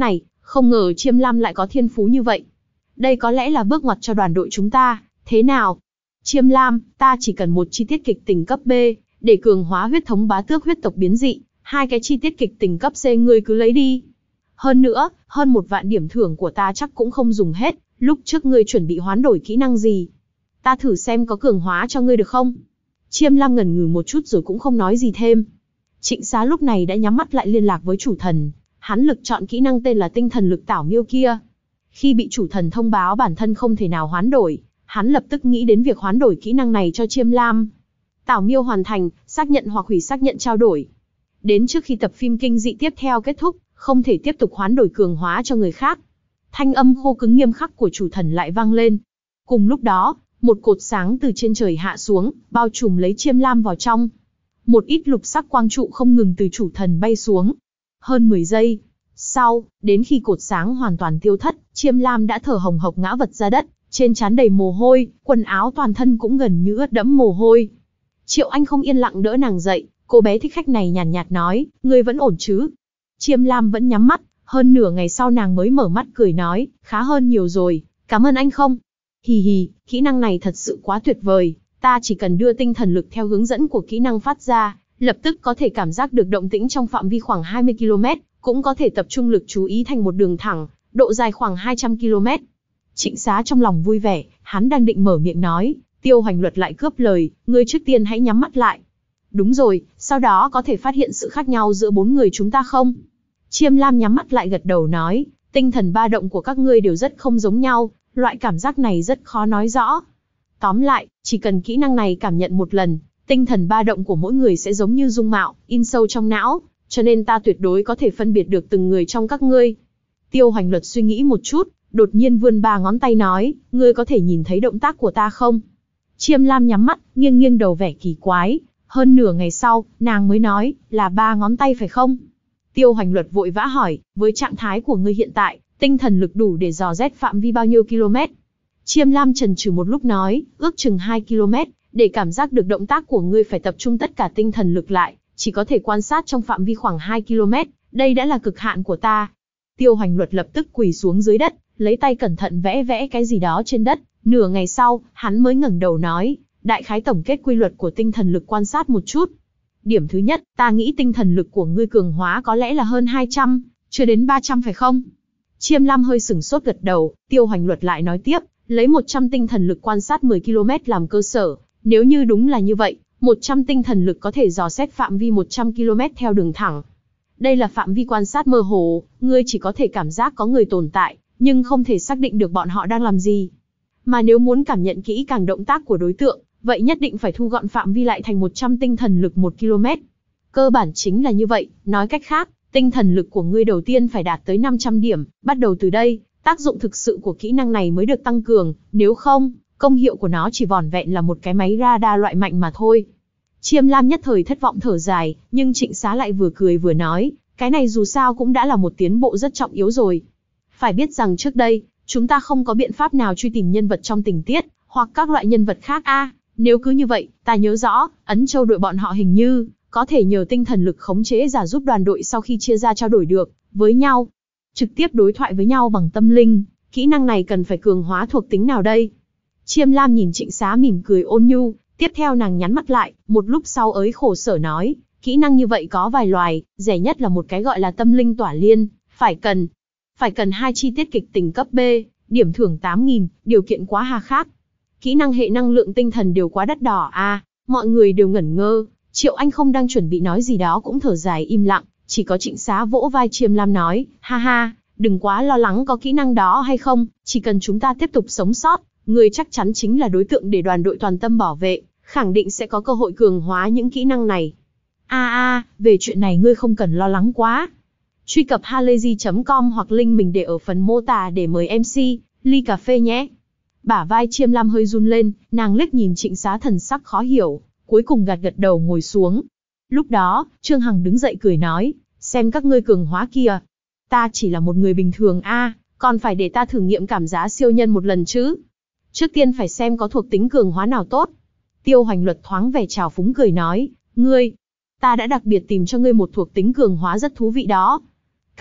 Không ngờ Chiêm Lam lại có thiên phú như vậy. Đây có lẽ là bước ngoặt cho đoàn đội chúng ta, thế nào? Chiêm Lam, ta chỉ cần một chi tiết kịch tình cấp B, để cường hóa huyết thống bá tước huyết tộc biến dị, hai cái chi tiết kịch tình cấp C ngươi cứ lấy đi. Hơn nữa, hơn một vạn điểm thưởng của ta chắc cũng không dùng hết, lúc trước ngươi chuẩn bị hoán đổi kỹ năng gì? Ta thử xem có cường hóa cho ngươi được không? Chiêm Lam ngần ngừ một chút rồi cũng không nói gì thêm. Trịnh Xá lúc này đã nhắm mắt lại liên lạc với chủ thần, hắn lực chọn kỹ năng tên là tinh thần lực tảo miêu kia. Khi bị chủ thần thông báo bản thân không thể nào hoán đổi, hắn lập tức nghĩ đến việc hoán đổi kỹ năng này cho Chiêm Lam. Tảo miêu hoàn thành, xác nhận hoặc hủy xác nhận trao đổi. Đến trước khi tập phim kinh dị tiếp theo kết thúc, không thể tiếp tục hoán đổi cường hóa cho người khác. Thanh âm khô cứng nghiêm khắc của chủ thần lại vang lên. Cùng lúc đó, một cột sáng từ trên trời hạ xuống, bao trùm lấy Chiêm Lam vào trong. Một ít lục sắc quang trụ không ngừng từ chủ thần bay xuống. Hơn mười giây sau, đến khi cột sáng hoàn toàn tiêu thất, Chiêm Lam đã thở hồng hộc ngã vật ra đất, trên trán đầy mồ hôi, quần áo toàn thân cũng gần như ướt đẫm mồ hôi. Triệu Anh không yên lặng đỡ nàng dậy, cô bé thích khách này nhàn nhạt nói, ngươi vẫn ổn chứ? Chiêm Lam vẫn nhắm mắt, hơn nửa ngày sau nàng mới mở mắt cười nói, khá hơn nhiều rồi, cảm ơn anh không? Hì hì, kỹ năng này thật sự quá tuyệt vời, ta chỉ cần đưa tinh thần lực theo hướng dẫn của kỹ năng phát ra, lập tức có thể cảm giác được động tĩnh trong phạm vi khoảng hai mươi ki lô mét, cũng có thể tập trung lực chú ý thành một đường thẳng, độ dài khoảng hai trăm ki lô mét. Trịnh Xá trong lòng vui vẻ, hắn đang định mở miệng nói, Tiêu Hoành Luật lại cướp lời, ngươi trước tiên hãy nhắm mắt lại. Đúng rồi, sau đó có thể phát hiện sự khác nhau giữa bốn người chúng ta không? Chiêm Lam nhắm mắt lại gật đầu nói, tinh thần ba động của các ngươi đều rất không giống nhau, loại cảm giác này rất khó nói rõ. Tóm lại, chỉ cần kỹ năng này cảm nhận một lần, tinh thần ba động của mỗi người sẽ giống như dung mạo, in sâu trong não, cho nên ta tuyệt đối có thể phân biệt được từng người trong các ngươi. Tiêu Hoành Luật suy nghĩ một chút, đột nhiên vươn ba ngón tay nói, ngươi có thể nhìn thấy động tác của ta không? Chiêm Lam nhắm mắt, nghiêng nghiêng đầu vẻ kỳ quái. Hơn nửa ngày sau, nàng mới nói, là ba ngón tay phải không? Tiêu Hoành Luật vội vã hỏi, với trạng thái của ngươi hiện tại, tinh thần lực đủ để dò xét phạm vi bao nhiêu km? Chiêm Lam chần chừ một lúc nói, ước chừng hai ki lô mét, để cảm giác được động tác của ngươi phải tập trung tất cả tinh thần lực lại, chỉ có thể quan sát trong phạm vi khoảng hai ki lô mét, đây đã là cực hạn của ta. Tiêu Hoành Luật lập tức quỳ xuống dưới đất, lấy tay cẩn thận vẽ vẽ cái gì đó trên đất, nửa ngày sau, hắn mới ngẩng đầu nói, đại khái tổng kết quy luật của tinh thần lực quan sát một chút. Điểm thứ nhất, ta nghĩ tinh thần lực của ngươi cường hóa có lẽ là hơn hai trăm, chưa đến ba trăm phải không? Chiêm Lam hơi sửng sốt gật đầu, Tiêu Hoành Luật lại nói tiếp, lấy một trăm tinh thần lực quan sát mười ki lô mét làm cơ sở, nếu như đúng là như vậy, một trăm tinh thần lực có thể dò xét phạm vi một trăm ki lô mét theo đường thẳng. Đây là phạm vi quan sát mơ hồ, ngươi chỉ có thể cảm giác có người tồn tại, nhưng không thể xác định được bọn họ đang làm gì. Mà nếu muốn cảm nhận kỹ càng động tác của đối tượng, vậy nhất định phải thu gọn phạm vi lại thành một trăm tinh thần lực một ki lô mét. Cơ bản chính là như vậy, nói cách khác, tinh thần lực của ngươi đầu tiên phải đạt tới năm trăm điểm, bắt đầu từ đây, tác dụng thực sự của kỹ năng này mới được tăng cường, nếu không, công hiệu của nó chỉ vỏn vẹn là một cái máy radar loại mạnh mà thôi. Chiêm Lam nhất thời thất vọng thở dài, nhưng Trịnh Xá lại vừa cười vừa nói, cái này dù sao cũng đã là một tiến bộ rất trọng yếu rồi. Phải biết rằng trước đây, chúng ta không có biện pháp nào truy tìm nhân vật trong tình tiết, hoặc các loại nhân vật khác a. À, nếu cứ như vậy, ta nhớ rõ, Ấn Châu đội bọn họ hình như có thể nhờ tinh thần lực khống chế giả giúp đoàn đội sau khi chia ra trao đổi được với nhau, trực tiếp đối thoại với nhau bằng tâm linh. Kỹ năng này cần phải cường hóa thuộc tính nào đây? Chiêm Lam nhìn Trịnh Xá mỉm cười ôn nhu, tiếp theo nàng nhắn mắt lại, một lúc sau ới khổ sở nói, kỹ năng như vậy có vài loài, rẻ nhất là một cái gọi là tâm linh tỏa liên, phải cần phải cần hai chi tiết kịch tình cấp B, điểm thưởng tám nghìn, điều kiện quá hà khắc. Kỹ năng hệ năng lượng tinh thần đều quá đắt đỏ a. À, mọi người đều ngẩn ngơ, Triệu Anh không đang chuẩn bị nói gì đó cũng thở dài im lặng, chỉ có Trịnh Xá vỗ vai Chiêm Lam nói, ha ha, đừng quá lo lắng có kỹ năng đó hay không, chỉ cần chúng ta tiếp tục sống sót, người chắc chắn chính là đối tượng để đoàn đội toàn tâm bảo vệ, khẳng định sẽ có cơ hội cường hóa những kỹ năng này. A a, về chuyện này ngươi không cần lo lắng quá. Truy cập halayzi chấm com hoặc link mình để ở phần mô tả để mời em xê, ly cà phê nhé. Bả vai Chiêm Lam hơi run lên, nàng liếc nhìn Trịnh Xá thần sắc khó hiểu, cuối cùng gật gật đầu ngồi xuống. Lúc đó, Trương Hằng đứng dậy cười nói, xem các ngươi cường hóa kìa. Ta chỉ là một người bình thường a, à, còn phải để ta thử nghiệm cảm giá siêu nhân một lần chứ. Trước tiên phải xem có thuộc tính cường hóa nào tốt. Tiêu Hoành Luật thoáng vẻ trào phúng cười nói, ngươi, ta đã đặc biệt tìm cho ngươi một thuộc tính cường hóa rất thú vị đó.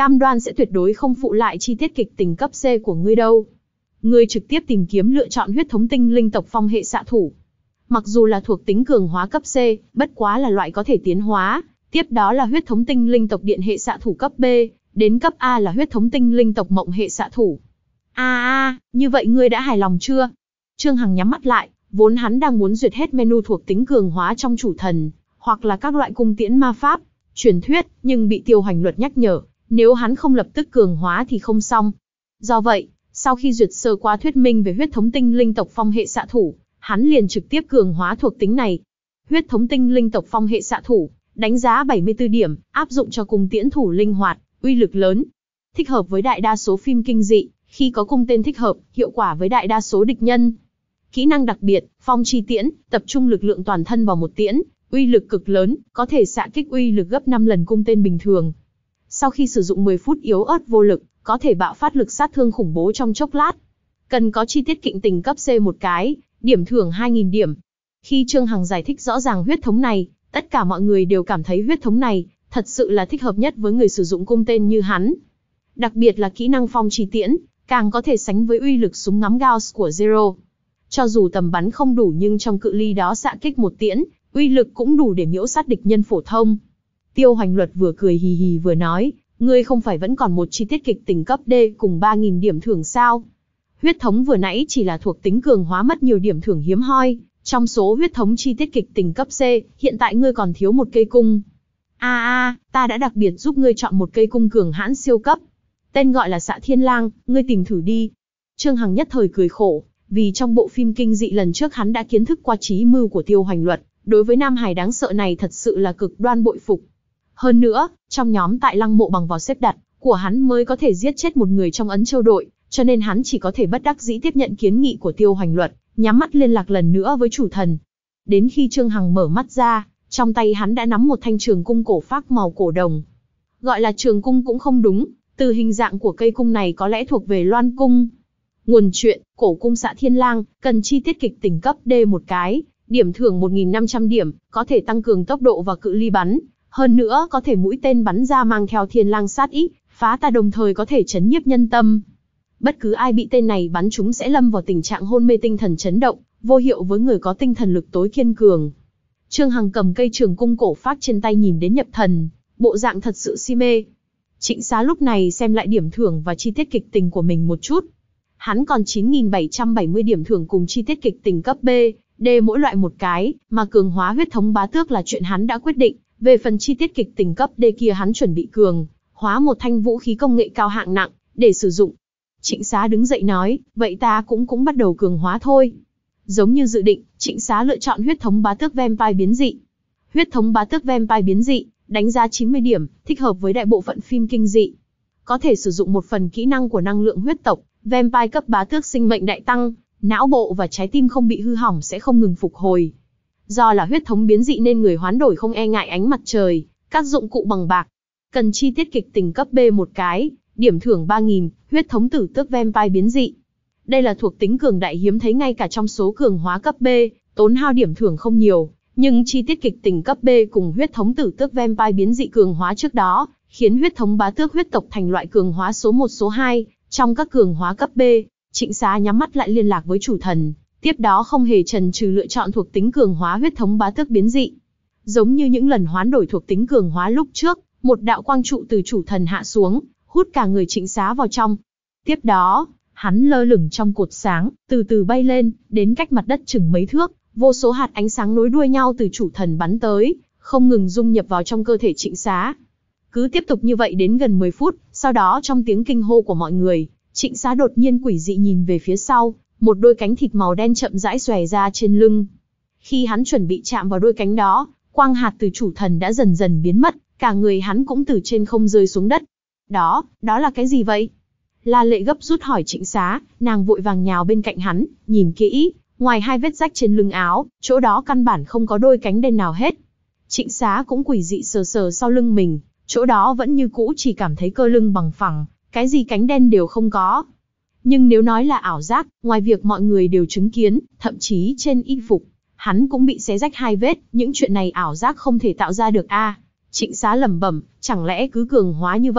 cam đoan sẽ tuyệt đối không phụ lại chi tiết kịch tính cấp C của ngươi đâu. Ngươi trực tiếp tìm kiếm lựa chọn huyết thống tinh linh tộc phong hệ xạ thủ. Mặc dù là thuộc tính cường hóa cấp C, bất quá là loại có thể tiến hóa, tiếp đó là huyết thống tinh linh tộc điện hệ xạ thủ cấp B, đến cấp A là huyết thống tinh linh tộc mộng hệ xạ thủ. A a, như vậy ngươi đã hài lòng chưa? Trương Hằng nhắm mắt lại, vốn hắn đang muốn duyệt hết menu thuộc tính cường hóa trong chủ thần, hoặc là các loại cung tiễn ma pháp, truyền thuyết, nhưng bị Tiêu Hoành Luật nhắc nhở, nếu hắn không lập tức cường hóa thì không xong. Do vậy, sau khi duyệt sơ qua thuyết minh về huyết thống tinh linh tộc phong hệ xạ thủ, hắn liền trực tiếp cường hóa thuộc tính này. Huyết thống tinh linh tộc phong hệ xạ thủ, đánh giá bảy mươi tư điểm, áp dụng cho cung tiễn thủ linh hoạt, uy lực lớn. Thích hợp với đại đa số phim kinh dị, khi có cung tên thích hợp, hiệu quả với đại đa số địch nhân. Kỹ năng đặc biệt, phong chi tiễn, tập trung lực lượng toàn thân vào một tiễn, uy lực cực lớn, có thể xạ kích uy lực gấp năm lần cung tên bình thường. Sau khi sử dụng mười phút yếu ớt vô lực, có thể bạo phát lực sát thương khủng bố trong chốc lát. Cần có chi tiết kịch tình cấp C một cái, điểm thưởng hai nghìn điểm. Khi Trương Hằng giải thích rõ ràng huyết thống này, tất cả mọi người đều cảm thấy huyết thống này thật sự là thích hợp nhất với người sử dụng cung tên như hắn. Đặc biệt là kỹ năng phong chi tiễn, càng có thể sánh với uy lực súng ngắm Gauss của Zero. Cho dù tầm bắn không đủ nhưng trong cự ly đó xạ kích một tiễn, uy lực cũng đủ để miễu sát địch nhân phổ thông. Tiêu Hoành Luật vừa cười hì hì vừa nói, ngươi không phải vẫn còn một chi tiết kịch tình cấp D cùng ba nghìn điểm thưởng sao? Huyết thống vừa nãy chỉ là thuộc tính cường hóa mất nhiều điểm thưởng hiếm hoi, trong số huyết thống chi tiết kịch tình cấp C, hiện tại ngươi còn thiếu một cây cung. A a, ta đã đặc biệt giúp ngươi chọn một cây cung cường hãn siêu cấp. Tên gọi là Xạ Thiên Lang, ngươi tìm thử đi. Trương Hằng nhất thời cười khổ, vì trong bộ phim kinh dị lần trước hắn đã kiến thức qua trí mưu của Tiêu Hoành Luật, đối với nam hài đáng sợ này thật sự là cực đoan bội phục. Hơn nữa, trong nhóm tại lăng mộ bằng vào xếp đặt của hắn mới có thể giết chết một người trong Ấn Châu đội, cho nên hắn chỉ có thể bất đắc dĩ tiếp nhận kiến nghị của Tiêu Hoành Luật, nhắm mắt liên lạc lần nữa với chủ thần. Đến khi Trương Hằng mở mắt ra, trong tay hắn đã nắm một thanh trường cung cổ phác màu cổ đồng. Gọi là trường cung cũng không đúng, từ hình dạng của cây cung này có lẽ thuộc về loan cung. Nguồn truyện, cổ cung Xạ Thiên Lang, cần chi tiết kịch tình cấp D một cái, điểm thưởng một nghìn năm trăm điểm, có thể tăng cường tốc độ và cự ly bắn. Hơn nữa có thể mũi tên bắn ra mang theo thiên lang sát ý, phá tà đồng thời có thể chấn nhiếp nhân tâm. Bất cứ ai bị tên này bắn trúng sẽ lâm vào tình trạng hôn mê tinh thần chấn động, vô hiệu với người có tinh thần lực tối kiên cường. Trương Hằng cầm cây trường cung cổ phác trên tay nhìn đến nhập thần, bộ dạng thật sự si mê. Trịnh Xá lúc này xem lại điểm thưởng và chi tiết kịch tình của mình một chút. Hắn còn chín nghìn bảy trăm bảy mươi điểm thưởng cùng chi tiết kịch tình cấp B, D mỗi loại một cái, mà cường hóa huyết thống bá tước là chuyện hắn đã quyết định. Về phần chi tiết kịch tình cấp D kia hắn chuẩn bị cường hóa một thanh vũ khí công nghệ cao hạng nặng để sử dụng. Trịnh Xá đứng dậy nói, vậy ta cũng cũng bắt đầu cường hóa thôi. Giống như dự định, Trịnh Xá lựa chọn huyết thống bá tước vampire biến dị. Huyết thống bá tước vampire biến dị, đánh giá chín mươi điểm, thích hợp với đại bộ phận phim kinh dị. Có thể sử dụng một phần kỹ năng của năng lượng huyết tộc, vampire cấp bá tước sinh mệnh đại tăng, não bộ và trái tim không bị hư hỏng sẽ không ngừng phục hồi. Do là huyết thống biến dị nên người hoán đổi không e ngại ánh mặt trời, các dụng cụ bằng bạc. Cần chi tiết kịch tình cấp B một cái, điểm thưởng ba nghìn, huyết thống tử tước vampire biến dị. Đây là thuộc tính cường đại hiếm thấy ngay cả trong số cường hóa cấp B, tốn hao điểm thưởng không nhiều, nhưng chi tiết kịch tình cấp B cùng huyết thống tử tước vampire biến dị cường hóa trước đó, khiến huyết thống bá tước huyết tộc thành loại cường hóa số một số hai, trong các cường hóa cấp B. Trịnh Xá nhắm mắt lại liên lạc với chủ thần. Tiếp đó không hề chần chừ lựa chọn thuộc tính cường hóa huyết thống bá tước biến dị. Giống như những lần hoán đổi thuộc tính cường hóa lúc trước, một đạo quang trụ từ chủ thần hạ xuống, hút cả người Trịnh Xá vào trong. Tiếp đó, hắn lơ lửng trong cột sáng, từ từ bay lên, đến cách mặt đất chừng mấy thước, vô số hạt ánh sáng nối đuôi nhau từ chủ thần bắn tới, không ngừng dung nhập vào trong cơ thể Trịnh Xá. Cứ tiếp tục như vậy đến gần mười phút, sau đó trong tiếng kinh hô của mọi người, Trịnh Xá đột nhiên quỷ dị nhìn về phía sau. Một đôi cánh thịt màu đen chậm rãi xòe ra trên lưng. Khi hắn chuẩn bị chạm vào đôi cánh đó, quang hạt từ chủ thần đã dần dần biến mất, cả người hắn cũng từ trên không rơi xuống đất. Đó, đó là cái gì vậy? La Lệ gấp rút hỏi Trịnh Xá, nàng vội vàng nhào bên cạnh hắn, nhìn kỹ, ngoài hai vết rách trên lưng áo, chỗ đó căn bản không có đôi cánh đen nào hết. Trịnh Xá cũng quỷ dị sờ sờ sau lưng mình, chỗ đó vẫn như cũ chỉ cảm thấy cơ lưng bằng phẳng, cái gì cánh đen đều không có. Nhưng nếu nói là ảo giác, ngoài việc mọi người đều chứng kiến, thậm chí trên y phục, hắn cũng bị xé rách hai vết, những chuyện này ảo giác không thể tạo ra được a. À, Trịnh Xá lẩm bẩm, chẳng lẽ cứ cường hóa như vậy,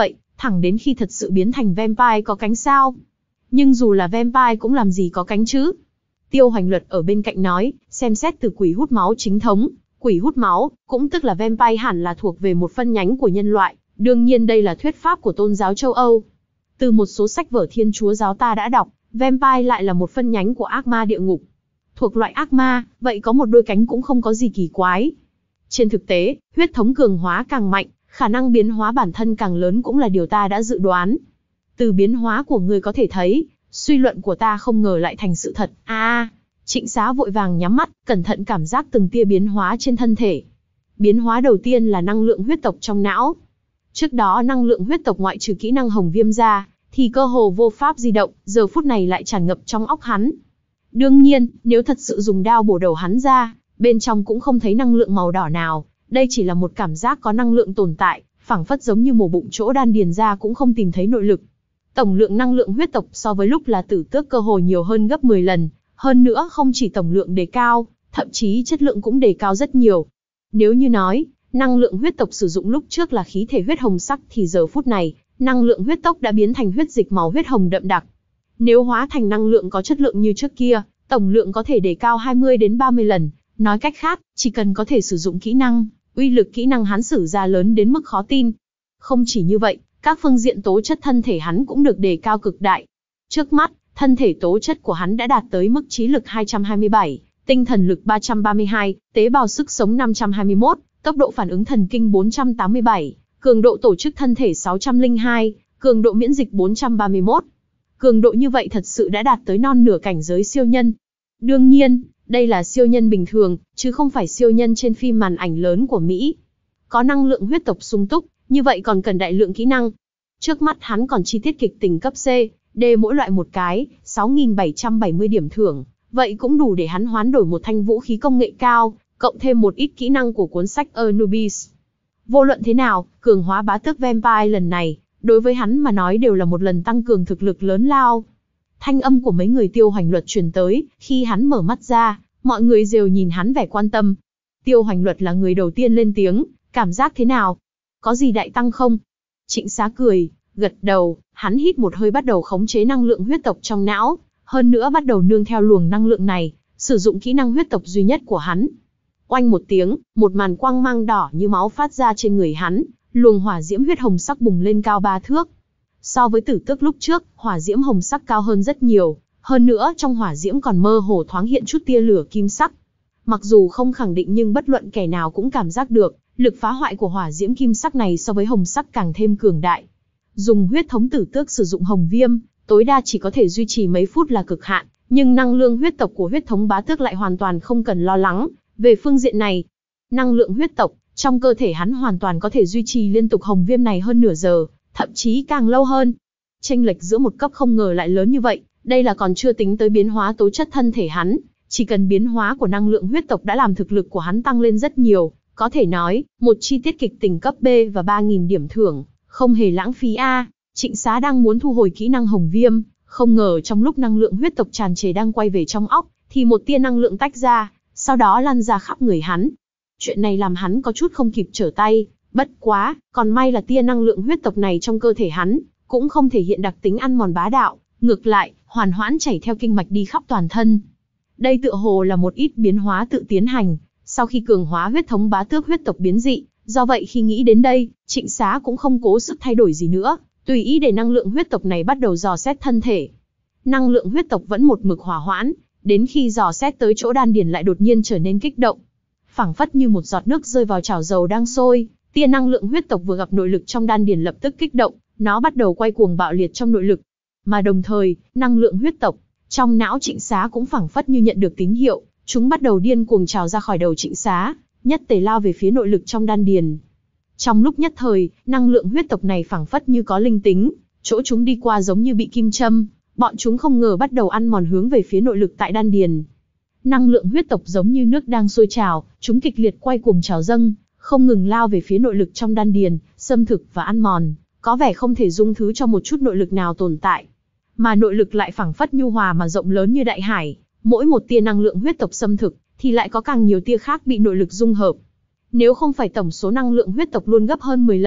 thẳng đến khi thật sự biến thành vampire có cánh sao. Nhưng dù là vampire cũng làm gì có cánh chứ. Tiêu Hoành Luật ở bên cạnh nói, xem xét từ quỷ hút máu chính thống, quỷ hút máu, cũng tức là vampire hẳn là thuộc về một phân nhánh của nhân loại, đương nhiên đây là thuyết pháp của tôn giáo châu Âu. Từ một số sách vở Thiên Chúa giáo ta đã đọc, vampire lại là một phân nhánh của ác ma địa ngục. Thuộc loại ác ma, vậy có một đôi cánh cũng không có gì kỳ quái. Trên thực tế, huyết thống cường hóa càng mạnh, khả năng biến hóa bản thân càng lớn cũng là điều ta đã dự đoán. Từ biến hóa của người có thể thấy, suy luận của ta không ngờ lại thành sự thật. A, à, Trịnh Xá vội vàng nhắm mắt, cẩn thận cảm giác từng tia biến hóa trên thân thể. Biến hóa đầu tiên là năng lượng huyết tộc trong não. Trước đó năng lượng huyết tộc ngoại trừ kỹ năng hồng viêm ra, thì cơ hồ vô pháp di động, giờ phút này lại tràn ngập trong óc hắn. Đương nhiên, nếu thật sự dùng đao bổ đầu hắn ra, bên trong cũng không thấy năng lượng màu đỏ nào, đây chỉ là một cảm giác có năng lượng tồn tại, phảng phất giống như mổ bụng chỗ đan điền ra cũng không tìm thấy nội lực. Tổng lượng năng lượng huyết tộc so với lúc là tử tước cơ hồ nhiều hơn gấp mười lần, hơn nữa không chỉ tổng lượng đề cao, thậm chí chất lượng cũng đề cao rất nhiều. Nếu như nói, năng lượng huyết tộc sử dụng lúc trước là khí thể huyết hồng sắc thì giờ phút này, năng lượng huyết tộc đã biến thành huyết dịch màu huyết hồng đậm đặc. Nếu hóa thành năng lượng có chất lượng như trước kia, tổng lượng có thể đề cao hai mươi đến ba mươi lần, nói cách khác, chỉ cần có thể sử dụng kỹ năng, uy lực kỹ năng hắn sử ra lớn đến mức khó tin. Không chỉ như vậy, các phương diện tố chất thân thể hắn cũng được đề cao cực đại. Trước mắt, thân thể tố chất của hắn đã đạt tới mức trí lực hai trăm hai mươi bảy, tinh thần lực ba trăm ba mươi hai, tế bào sức sống năm trăm hai mươi mốt, tốc độ phản ứng thần kinh bốn trăm tám mươi bảy, cường độ tổ chức thân thể sáu trăm lẻ hai, cường độ miễn dịch bốn trăm ba mươi mốt. Cường độ như vậy thật sự đã đạt tới non nửa cảnh giới siêu nhân. Đương nhiên, đây là siêu nhân bình thường, chứ không phải siêu nhân trên phim màn ảnh lớn của Mỹ. Có năng lượng huyết tộc sung túc, như vậy còn cần đại lượng kỹ năng. Trước mắt hắn còn chi tiết kịch tình cấp C, D mỗi loại một cái, sáu nghìn bảy trăm bảy mươi điểm thưởng, vậy cũng đủ để hắn hoán đổi một thanh vũ khí công nghệ cao, cộng thêm một ít kỹ năng của cuốn sách Anubis. Vô luận thế nào, cường hóa bá tước vampire lần này, đối với hắn mà nói đều là một lần tăng cường thực lực lớn lao. Thanh âm của mấy người Tiêu Hoành Luật truyền tới, khi hắn mở mắt ra, mọi người đều nhìn hắn vẻ quan tâm. Tiêu Hoành Luật là người đầu tiên lên tiếng, cảm giác thế nào? Có gì đại tăng không? Trịnh Xá cười, gật đầu, hắn hít một hơi bắt đầu khống chế năng lượng huyết tộc trong não, hơn nữa bắt đầu nương theo luồng năng lượng này, sử dụng kỹ năng huyết tộc duy nhất của hắn. Oanh một tiếng, một màn quang mang đỏ như máu phát ra trên người hắn, luồng hỏa diễm huyết hồng sắc bùng lên cao ba thước. So với tử tước lúc trước, hỏa diễm hồng sắc cao hơn rất nhiều, hơn nữa trong hỏa diễm còn mơ hồ thoáng hiện chút tia lửa kim sắc. Mặc dù không khẳng định nhưng bất luận kẻ nào cũng cảm giác được, lực phá hoại của hỏa diễm kim sắc này so với hồng sắc càng thêm cường đại. Dùng huyết thống tử tước sử dụng hồng viêm, tối đa chỉ có thể duy trì mấy phút là cực hạn, nhưng năng lượng huyết tộc của huyết thống bá tước lại hoàn toàn không cần lo lắng. Về phương diện này, năng lượng huyết tộc trong cơ thể hắn hoàn toàn có thể duy trì liên tục hồng viêm này hơn nửa giờ, thậm chí càng lâu hơn. Chênh lệch giữa một cấp không ngờ lại lớn như vậy, đây là còn chưa tính tới biến hóa tố chất thân thể hắn, chỉ cần biến hóa của năng lượng huyết tộc đã làm thực lực của hắn tăng lên rất nhiều, có thể nói, một chi tiết kịch tình cấp B và ba nghìn điểm thưởng, không hề lãng phí a. Trịnh Xá đang muốn thu hồi kỹ năng hồng viêm, không ngờ trong lúc năng lượng huyết tộc tràn trề đang quay về trong óc, thì một tia năng lượng tách ra, sau đó lan ra khắp người hắn. Chuyện này làm hắn có chút không kịp trở tay, bất quá, còn may là tia năng lượng huyết tộc này trong cơ thể hắn, cũng không thể hiện đặc tính ăn mòn bá đạo, ngược lại, hoàn hoãn chảy theo kinh mạch đi khắp toàn thân. Đây tựa hồ là một ít biến hóa tự tiến hành, sau khi cường hóa huyết thống bá tước huyết tộc biến dị, do vậy khi nghĩ đến đây, Trịnh Xá cũng không cố sức thay đổi gì nữa, tùy ý để năng lượng huyết tộc này bắt đầu dò xét thân thể. Năng lượng huyết tộc vẫn một mực hỏa hoãn, đến khi dò xét tới chỗ đan điền lại đột nhiên trở nên kích động. Phảng phất như một giọt nước rơi vào chảo dầu đang sôi, tia năng lượng huyết tộc vừa gặp nội lực trong đan điền lập tức kích động, nó bắt đầu quay cuồng bạo liệt trong nội lực. Mà đồng thời, năng lượng huyết tộc trong não Trịnh Xá cũng phảng phất như nhận được tín hiệu, chúng bắt đầu điên cuồng trào ra khỏi đầu Trịnh Xá, nhất tề lao về phía nội lực trong đan điền. Trong lúc nhất thời, năng lượng huyết tộc này phảng phất như có linh tính, chỗ chúng đi qua giống như bị kim châm, bọn chúng không ngờ bắt đầu ăn mòn hướng về phía nội lực tại đan điền. Năng lượng huyết tộc giống như nước đang sôi trào, chúng kịch liệt quay cuồng trào dâng, không ngừng lao về phía nội lực trong đan điền, xâm thực và ăn mòn, có vẻ không thể dung thứ cho một chút nội lực nào tồn tại. Mà nội lực lại phảng phất nhu hòa mà rộng lớn như đại hải, mỗi một tia năng lượng huyết tộc xâm thực, thì lại có càng nhiều tia khác bị nội lực dung hợp. Nếu không phải tổng số năng lượng huyết tộc luôn gấp hơn mười lần,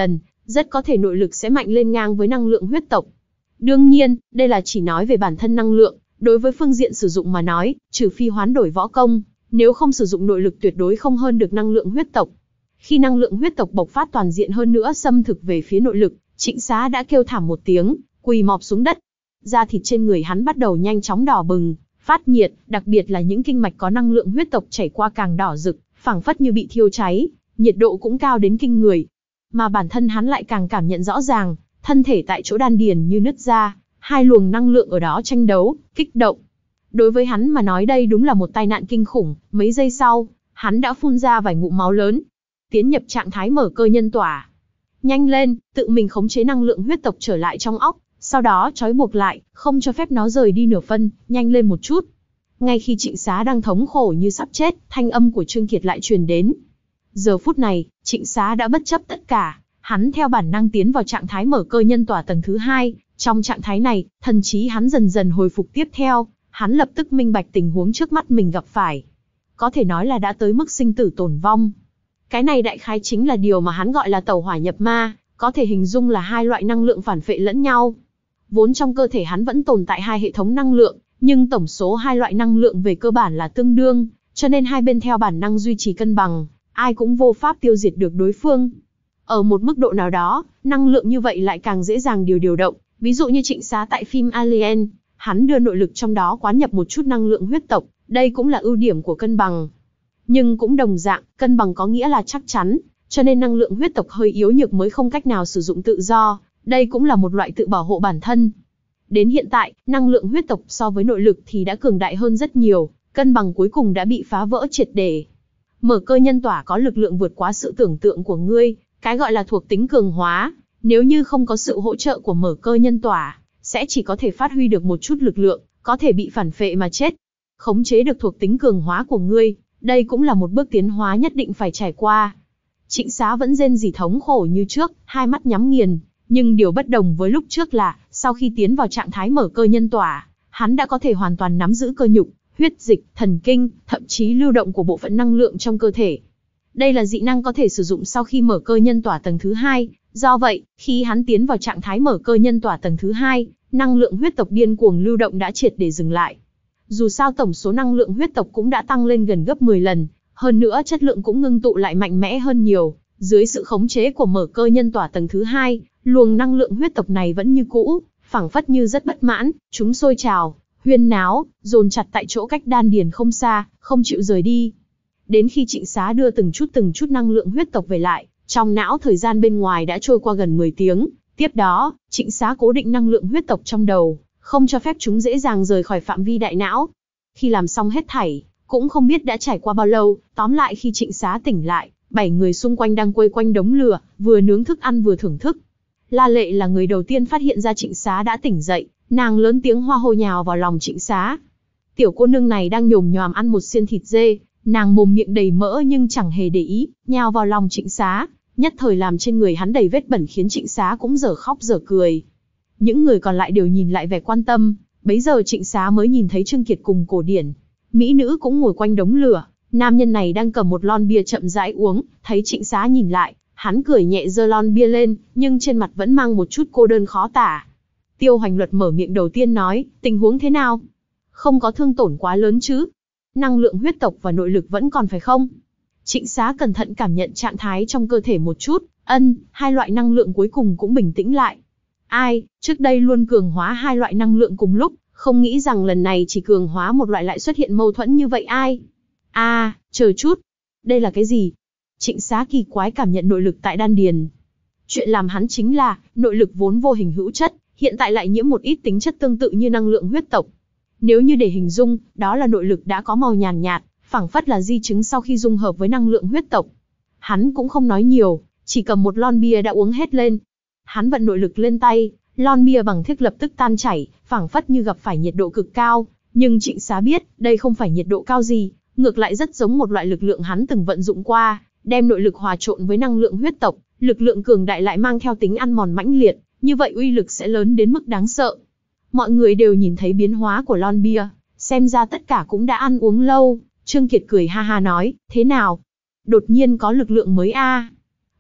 rất có thể nội lực sẽ mạnh lên ngang với năng lượng huyết tộc. Đương nhiên, đây là chỉ nói về bản thân năng lượng, đối với phương diện sử dụng mà nói, trừ phi hoán đổi võ công, nếu không sử dụng nội lực tuyệt đối không hơn được năng lượng huyết tộc. Khi năng lượng huyết tộc bộc phát toàn diện hơn nữa xâm thực về phía nội lực, Trịnh Xá đã kêu thảm một tiếng, quỳ mọp xuống đất. Da thịt trên người hắn bắt đầu nhanh chóng đỏ bừng, phát nhiệt, đặc biệt là những kinh mạch có năng lượng huyết tộc chảy qua càng đỏ rực, phảng phất như bị thiêu cháy, nhiệt độ cũng cao đến kinh người. Mà bản thân hắn lại càng cảm nhận rõ ràng, thân thể tại chỗ đan điền như nứt ra, hai luồng năng lượng ở đó tranh đấu, kích động. Đối với hắn mà nói đây đúng là một tai nạn kinh khủng, mấy giây sau, hắn đã phun ra vài ngụm máu lớn, tiến nhập trạng thái mở cơ nhân tỏa. Nhanh lên, tự mình khống chế năng lượng huyết tộc trở lại trong óc, sau đó trói buộc lại, không cho phép nó rời đi nửa phân, nhanh lên một chút. Ngay khi Trịnh Xá đang thống khổ như sắp chết, thanh âm của Trương Kiệt lại truyền đến. Giờ phút này, Trịnh Xá đã bất chấp tất cả, hắn theo bản năng tiến vào trạng thái mở cơ nhân tỏa tầng thứ hai, trong trạng thái này, thần trí hắn dần dần hồi phục tiếp theo, hắn lập tức minh bạch tình huống trước mắt mình gặp phải. Có thể nói là đã tới mức sinh tử tồn vong. Cái này đại khái chính là điều mà hắn gọi là tẩu hỏa nhập ma, có thể hình dung là hai loại năng lượng phản phệ lẫn nhau. Vốn trong cơ thể hắn vẫn tồn tại hai hệ thống năng lượng, nhưng tổng số hai loại năng lượng về cơ bản là tương đương, cho nên hai bên theo bản năng duy trì cân bằng, ai cũng vô pháp tiêu diệt được đối phương. Ở một mức độ nào đó, năng lượng như vậy lại càng dễ dàng điều điều động, ví dụ như Trịnh Xá tại phim Alien, hắn đưa nội lực trong đó quán nhập một chút năng lượng huyết tộc, đây cũng là ưu điểm của cân bằng. Nhưng cũng đồng dạng, cân bằng có nghĩa là chắc chắn, cho nên năng lượng huyết tộc hơi yếu nhược mới không cách nào sử dụng tự do, đây cũng là một loại tự bảo hộ bản thân. Đến hiện tại, năng lượng huyết tộc so với nội lực thì đã cường đại hơn rất nhiều, cân bằng cuối cùng đã bị phá vỡ triệt để. Mở cơ nhân tỏa có lực lượng vượt quá sự tưởng tượng của ngươi, cái gọi là thuộc tính cường hóa, nếu như không có sự hỗ trợ của mở cơ nhân tỏa, sẽ chỉ có thể phát huy được một chút lực lượng, có thể bị phản phệ mà chết. Khống chế được thuộc tính cường hóa của ngươi, đây cũng là một bước tiến hóa nhất định phải trải qua. Trịnh Xá vẫn rên rỉ thống khổ như trước, hai mắt nhắm nghiền, nhưng điều bất đồng với lúc trước là, sau khi tiến vào trạng thái mở cơ nhân tỏa, hắn đã có thể hoàn toàn nắm giữ cơ nhục, huyết dịch, thần kinh, thậm chí lưu động của bộ phận năng lượng trong cơ thể. Đây là dị năng có thể sử dụng sau khi mở cơ nhân tỏa tầng thứ hai, do vậy, khi hắn tiến vào trạng thái mở cơ nhân tỏa tầng thứ hai, năng lượng huyết tộc điên cuồng lưu động đã triệt để dừng lại. Dù sao tổng số năng lượng huyết tộc cũng đã tăng lên gần gấp mười lần, hơn nữa chất lượng cũng ngưng tụ lại mạnh mẽ hơn nhiều, dưới sự khống chế của mở cơ nhân tỏa tầng thứ hai, luồng năng lượng huyết tộc này vẫn như cũ, phảng phất như rất bất mãn, chúng sôi trào, huyên náo, dồn chặt tại chỗ cách đan điền không xa, không chịu rời đi. Đến khi Trịnh Xá đưa từng chút từng chút năng lượng huyết tộc về lại, trong não thời gian bên ngoài đã trôi qua gần mười tiếng, tiếp đó, Trịnh Xá cố định năng lượng huyết tộc trong đầu, không cho phép chúng dễ dàng rời khỏi phạm vi đại não. Khi làm xong hết thảy, cũng không biết đã trải qua bao lâu, tóm lại khi Trịnh Xá tỉnh lại, bảy người xung quanh đang quây quanh đống lửa, vừa nướng thức ăn vừa thưởng thức. La Lệ là người đầu tiên phát hiện ra Trịnh Xá đã tỉnh dậy, nàng lớn tiếng hoa hô nhào vào lòng Trịnh Xá. Tiểu cô nương này đang nhồm nhòm ăn một xiên thịt dê, nàng mồm miệng đầy mỡ nhưng chẳng hề để ý, nhào vào lòng Trịnh Xá, nhất thời làm trên người hắn đầy vết bẩn khiến Trịnh Xá cũng dở khóc dở cười. Những người còn lại đều nhìn lại vẻ quan tâm, bấy giờ Trịnh Xá mới nhìn thấy Trương Kiệt cùng Cổ Điển. Mỹ nữ cũng ngồi quanh đống lửa, nam nhân này đang cầm một lon bia chậm rãi uống, thấy Trịnh Xá nhìn lại, hắn cười nhẹ giơ lon bia lên, nhưng trên mặt vẫn mang một chút cô đơn khó tả. Tiêu Hoành Luật mở miệng đầu tiên nói, tình huống thế nào? Không có thương tổn quá lớn chứ? Năng lượng huyết tộc và nội lực vẫn còn phải không? Trịnh Xá cẩn thận cảm nhận trạng thái trong cơ thể một chút, ân, hai loại năng lượng cuối cùng cũng bình tĩnh lại. Ai, trước đây luôn cường hóa hai loại năng lượng cùng lúc, không nghĩ rằng lần này chỉ cường hóa một loại lại xuất hiện mâu thuẫn như vậy ai? À, chờ chút, đây là cái gì? Trịnh Xá kỳ quái cảm nhận nội lực tại đan điền. Chuyện làm hắn chính là, nội lực vốn vô hình hữu chất, hiện tại lại nhiễm một ít tính chất tương tự như năng lượng huyết tộc. Nếu như để hình dung, đó là nội lực đã có màu nhàn nhạt, phảng phất là di chứng sau khi dung hợp với năng lượng huyết tộc. Hắn cũng không nói nhiều, chỉ cầm một lon bia đã uống hết lên. Hắn vận nội lực lên tay, lon bia bằng thiết lập tức tan chảy, phảng phất như gặp phải nhiệt độ cực cao. Nhưng Trịnh Xá biết, đây không phải nhiệt độ cao gì, ngược lại rất giống một loại lực lượng hắn từng vận dụng qua, đem nội lực hòa trộn với năng lượng huyết tộc, lực lượng cường đại lại mang theo tính ăn mòn mãnh liệt, như vậy uy lực sẽ lớn đến mức đáng sợ. Mọi người đều nhìn thấy biến hóa của lon bia, xem ra tất cả cũng đã ăn uống lâu. Trương Kiệt cười ha ha nói, thế nào? Đột nhiên có lực lượng mới a. À.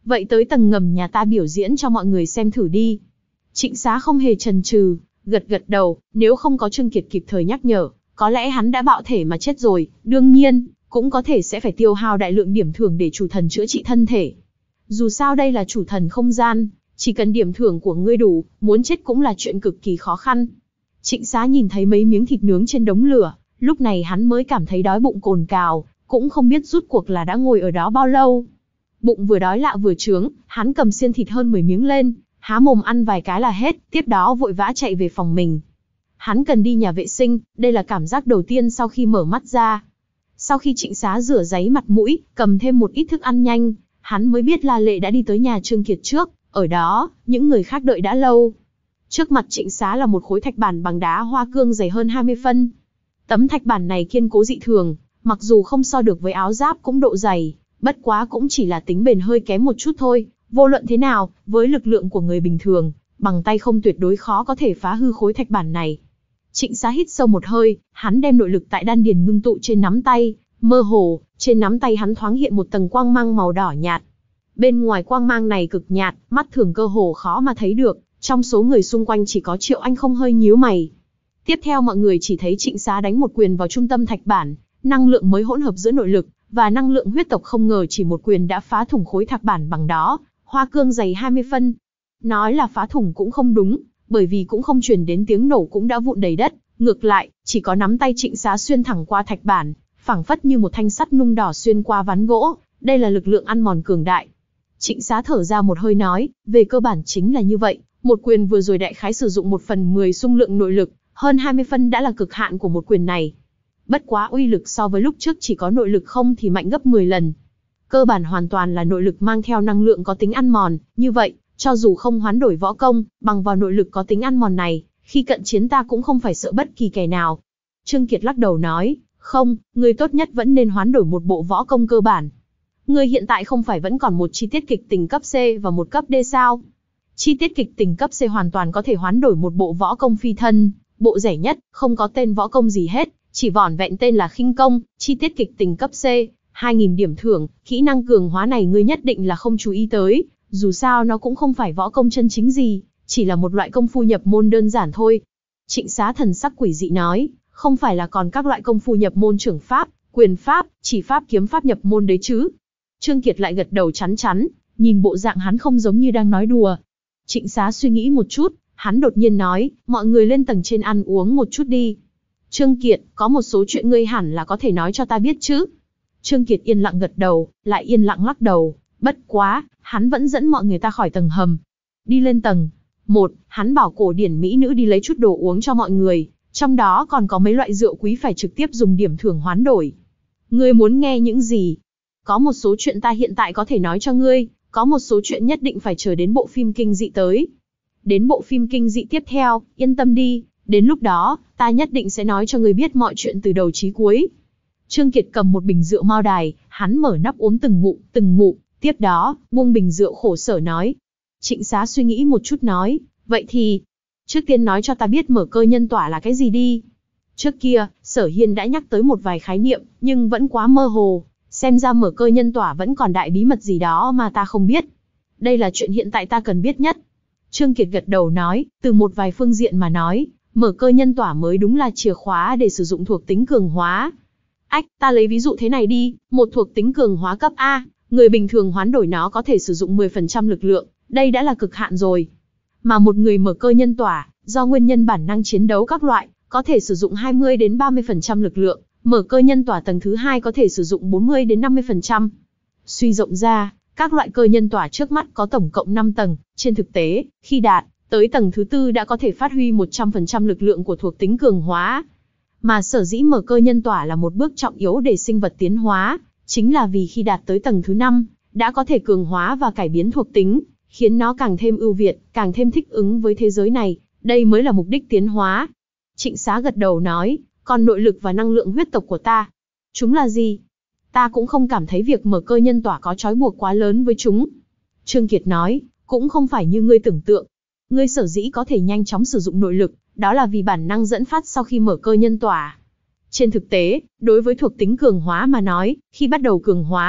Vậy tới tầng ngầm nhà ta biểu diễn cho mọi người xem thử đi. Trịnh Xá không hề chần chừ, gật gật đầu, nếu không có Trương Kiệt kịp thời nhắc nhở, có lẽ hắn đã bạo thể mà chết rồi, đương nhiên, cũng có thể sẽ phải tiêu hao đại lượng điểm thưởng để chủ thần chữa trị thân thể. Dù sao đây là chủ thần không gian, chỉ cần điểm thưởng của ngươi đủ, muốn chết cũng là chuyện cực kỳ khó khăn. Trịnh Xá nhìn thấy mấy miếng thịt nướng trên đống lửa, lúc này hắn mới cảm thấy đói bụng cồn cào, cũng không biết rút cuộc là đã ngồi ở đó bao lâu. Bụng vừa đói lạ vừa trướng, hắn cầm xiên thịt hơn mười miếng lên, há mồm ăn vài cái là hết, tiếp đó vội vã chạy về phòng mình. Hắn cần đi nhà vệ sinh, đây là cảm giác đầu tiên sau khi mở mắt ra. Sau khi Trịnh Xá rửa ráy mặt mũi, cầm thêm một ít thức ăn nhanh, hắn mới biết La Lệ đã đi tới nhà Trương Kiệt trước, ở đó, những người khác đợi đã lâu. Trước mặt Trịnh Xá là một khối thạch bản bằng đá hoa cương dày hơn hai mươi phân. Tấm thạch bản này kiên cố dị thường, mặc dù không so được với áo giáp cũng độ dày, bất quá cũng chỉ là tính bền hơi kém một chút thôi. Vô luận thế nào, với lực lượng của người bình thường, bằng tay không tuyệt đối khó có thể phá hư khối thạch bản này. Trịnh Xá hít sâu một hơi, hắn đem nội lực tại đan điền ngưng tụ trên nắm tay, mơ hồ, trên nắm tay hắn thoáng hiện một tầng quang mang màu đỏ nhạt. Bên ngoài quang mang này cực nhạt, mắt thường cơ hồ khó mà thấy được, trong số người xung quanh chỉ có Triệu Anh không hơi nhíu mày. Tiếp theo mọi người chỉ thấy Trịnh Xá đánh một quyền vào trung tâm thạch bản, năng lượng mới hỗn hợp giữa nội lực và năng lượng huyết tộc không ngờ chỉ một quyền đã phá thủng khối thạch bản bằng đó, hoa cương dày hai mươi phân. Nói là phá thủng cũng không đúng, bởi vì cũng không truyền đến tiếng nổ cũng đã vụn đầy đất, ngược lại, chỉ có nắm tay Trịnh Xá xuyên thẳng qua thạch bản, phảng phất như một thanh sắt nung đỏ xuyên qua ván gỗ, đây là lực lượng ăn mòn cường đại. Trịnh Xá thở ra một hơi nói, về cơ bản chính là như vậy, một quyền vừa rồi đại khái sử dụng một phần mười xung lượng nội lực, hơn hai mươi phân đã là cực hạn của một quyền này. Bất quá uy lực so với lúc trước chỉ có nội lực không thì mạnh gấp mười lần. Cơ bản hoàn toàn là nội lực mang theo năng lượng có tính ăn mòn, như vậy, cho dù không hoán đổi võ công, bằng vào nội lực có tính ăn mòn này, khi cận chiến ta cũng không phải sợ bất kỳ kẻ nào. Trương Kiệt lắc đầu nói, không, ngươi tốt nhất vẫn nên hoán đổi một bộ võ công cơ bản. Ngươi hiện tại không phải vẫn còn một chi tiết kịch tình cấp C và một cấp D sao? Chi tiết kịch tình cấp C hoàn toàn có thể hoán đổi một bộ võ công phi thân, bộ rẻ nhất, không có tên võ công gì hết, chỉ vỏn vẹn tên là khinh công, chi tiết kịch tình cấp C, hai nghìn điểm thưởng, kỹ năng cường hóa này ngươi nhất định là không chú ý tới, dù sao nó cũng không phải võ công chân chính gì, chỉ là một loại công phu nhập môn đơn giản thôi. Trịnh Xá thần sắc quỷ dị nói, không phải là còn các loại công phu nhập môn trưởng pháp, quyền pháp, chỉ pháp kiếm pháp nhập môn đấy chứ? Trương Kiệt lại gật đầu chắn chắn, nhìn bộ dạng hắn không giống như đang nói đùa. Trịnh Xá suy nghĩ một chút, hắn đột nhiên nói, mọi người lên tầng trên ăn uống một chút đi. Trương Kiệt, có một số chuyện ngươi hẳn là có thể nói cho ta biết chứ? Trương Kiệt yên lặng gật đầu, lại yên lặng lắc đầu, bất quá, hắn vẫn dẫn mọi người ta khỏi tầng hầm. Đi lên tầng một, hắn bảo cổ điển mỹ nữ đi lấy chút đồ uống cho mọi người, trong đó còn có mấy loại rượu quý phải trực tiếp dùng điểm thưởng hoán đổi. Ngươi muốn nghe những gì? Có một số chuyện ta hiện tại có thể nói cho ngươi, có một số chuyện nhất định phải chờ đến bộ phim kinh dị tới. Đến bộ phim kinh dị tiếp theo, yên tâm đi, đến lúc đó, ta nhất định sẽ nói cho ngươi biết mọi chuyện từ đầu chí cuối. Trương Kiệt cầm một bình rượu mao đài, hắn mở nắp uống từng ngụm, từng ngụm, tiếp đó, buông bình rượu khổ sở nói. Trịnh Xá suy nghĩ một chút nói, vậy thì, trước tiên nói cho ta biết mở cơ nhân tỏa là cái gì đi. Trước kia, Sở Hiên đã nhắc tới một vài khái niệm, nhưng vẫn quá mơ hồ, xem ra mở cơ nhân tỏa vẫn còn đại bí mật gì đó mà ta không biết. Đây là chuyện hiện tại ta cần biết nhất. Trương Kiệt gật đầu nói, từ một vài phương diện mà nói, mở cơ nhân tỏa mới đúng là chìa khóa để sử dụng thuộc tính cường hóa. Ách, ta lấy ví dụ thế này đi, một thuộc tính cường hóa cấp A, người bình thường hoán đổi nó có thể sử dụng mười phần trăm lực lượng, đây đã là cực hạn rồi. Mà một người mở cơ nhân tỏa, do nguyên nhân bản năng chiến đấu các loại, có thể sử dụng hai mươi đến ba mươi phần trăm lực lượng, mở cơ nhân tỏa tầng thứ hai có thể sử dụng bốn mươi đến năm mươi phần trăm. Suy rộng ra, các loại cơ nhân tỏa trước mắt có tổng cộng năm tầng, trên thực tế, khi đạt tới tầng thứ tư đã có thể phát huy một trăm phần trăm lực lượng của thuộc tính cường hóa. Mà sở dĩ mở cơ nhân tỏa là một bước trọng yếu để sinh vật tiến hóa, chính là vì khi đạt tới tầng thứ năm, đã có thể cường hóa và cải biến thuộc tính, khiến nó càng thêm ưu việt, càng thêm thích ứng với thế giới này, đây mới là mục đích tiến hóa. Trịnh Xá gật đầu nói, còn nội lực và năng lượng huyết tộc của ta, chúng là gì? Ta cũng không cảm thấy việc mở cơ nhân tỏa có trói buộc quá lớn với chúng. Trương Kiệt nói, cũng không phải như ngươi tưởng tượng. Ngươi sở dĩ có thể nhanh chóng sử dụng nội lực, đó là vì bản năng dẫn phát sau khi mở cơ nhân tỏa. Trên thực tế, đối với thuộc tính cường hóa mà nói, khi bắt đầu cường hóa,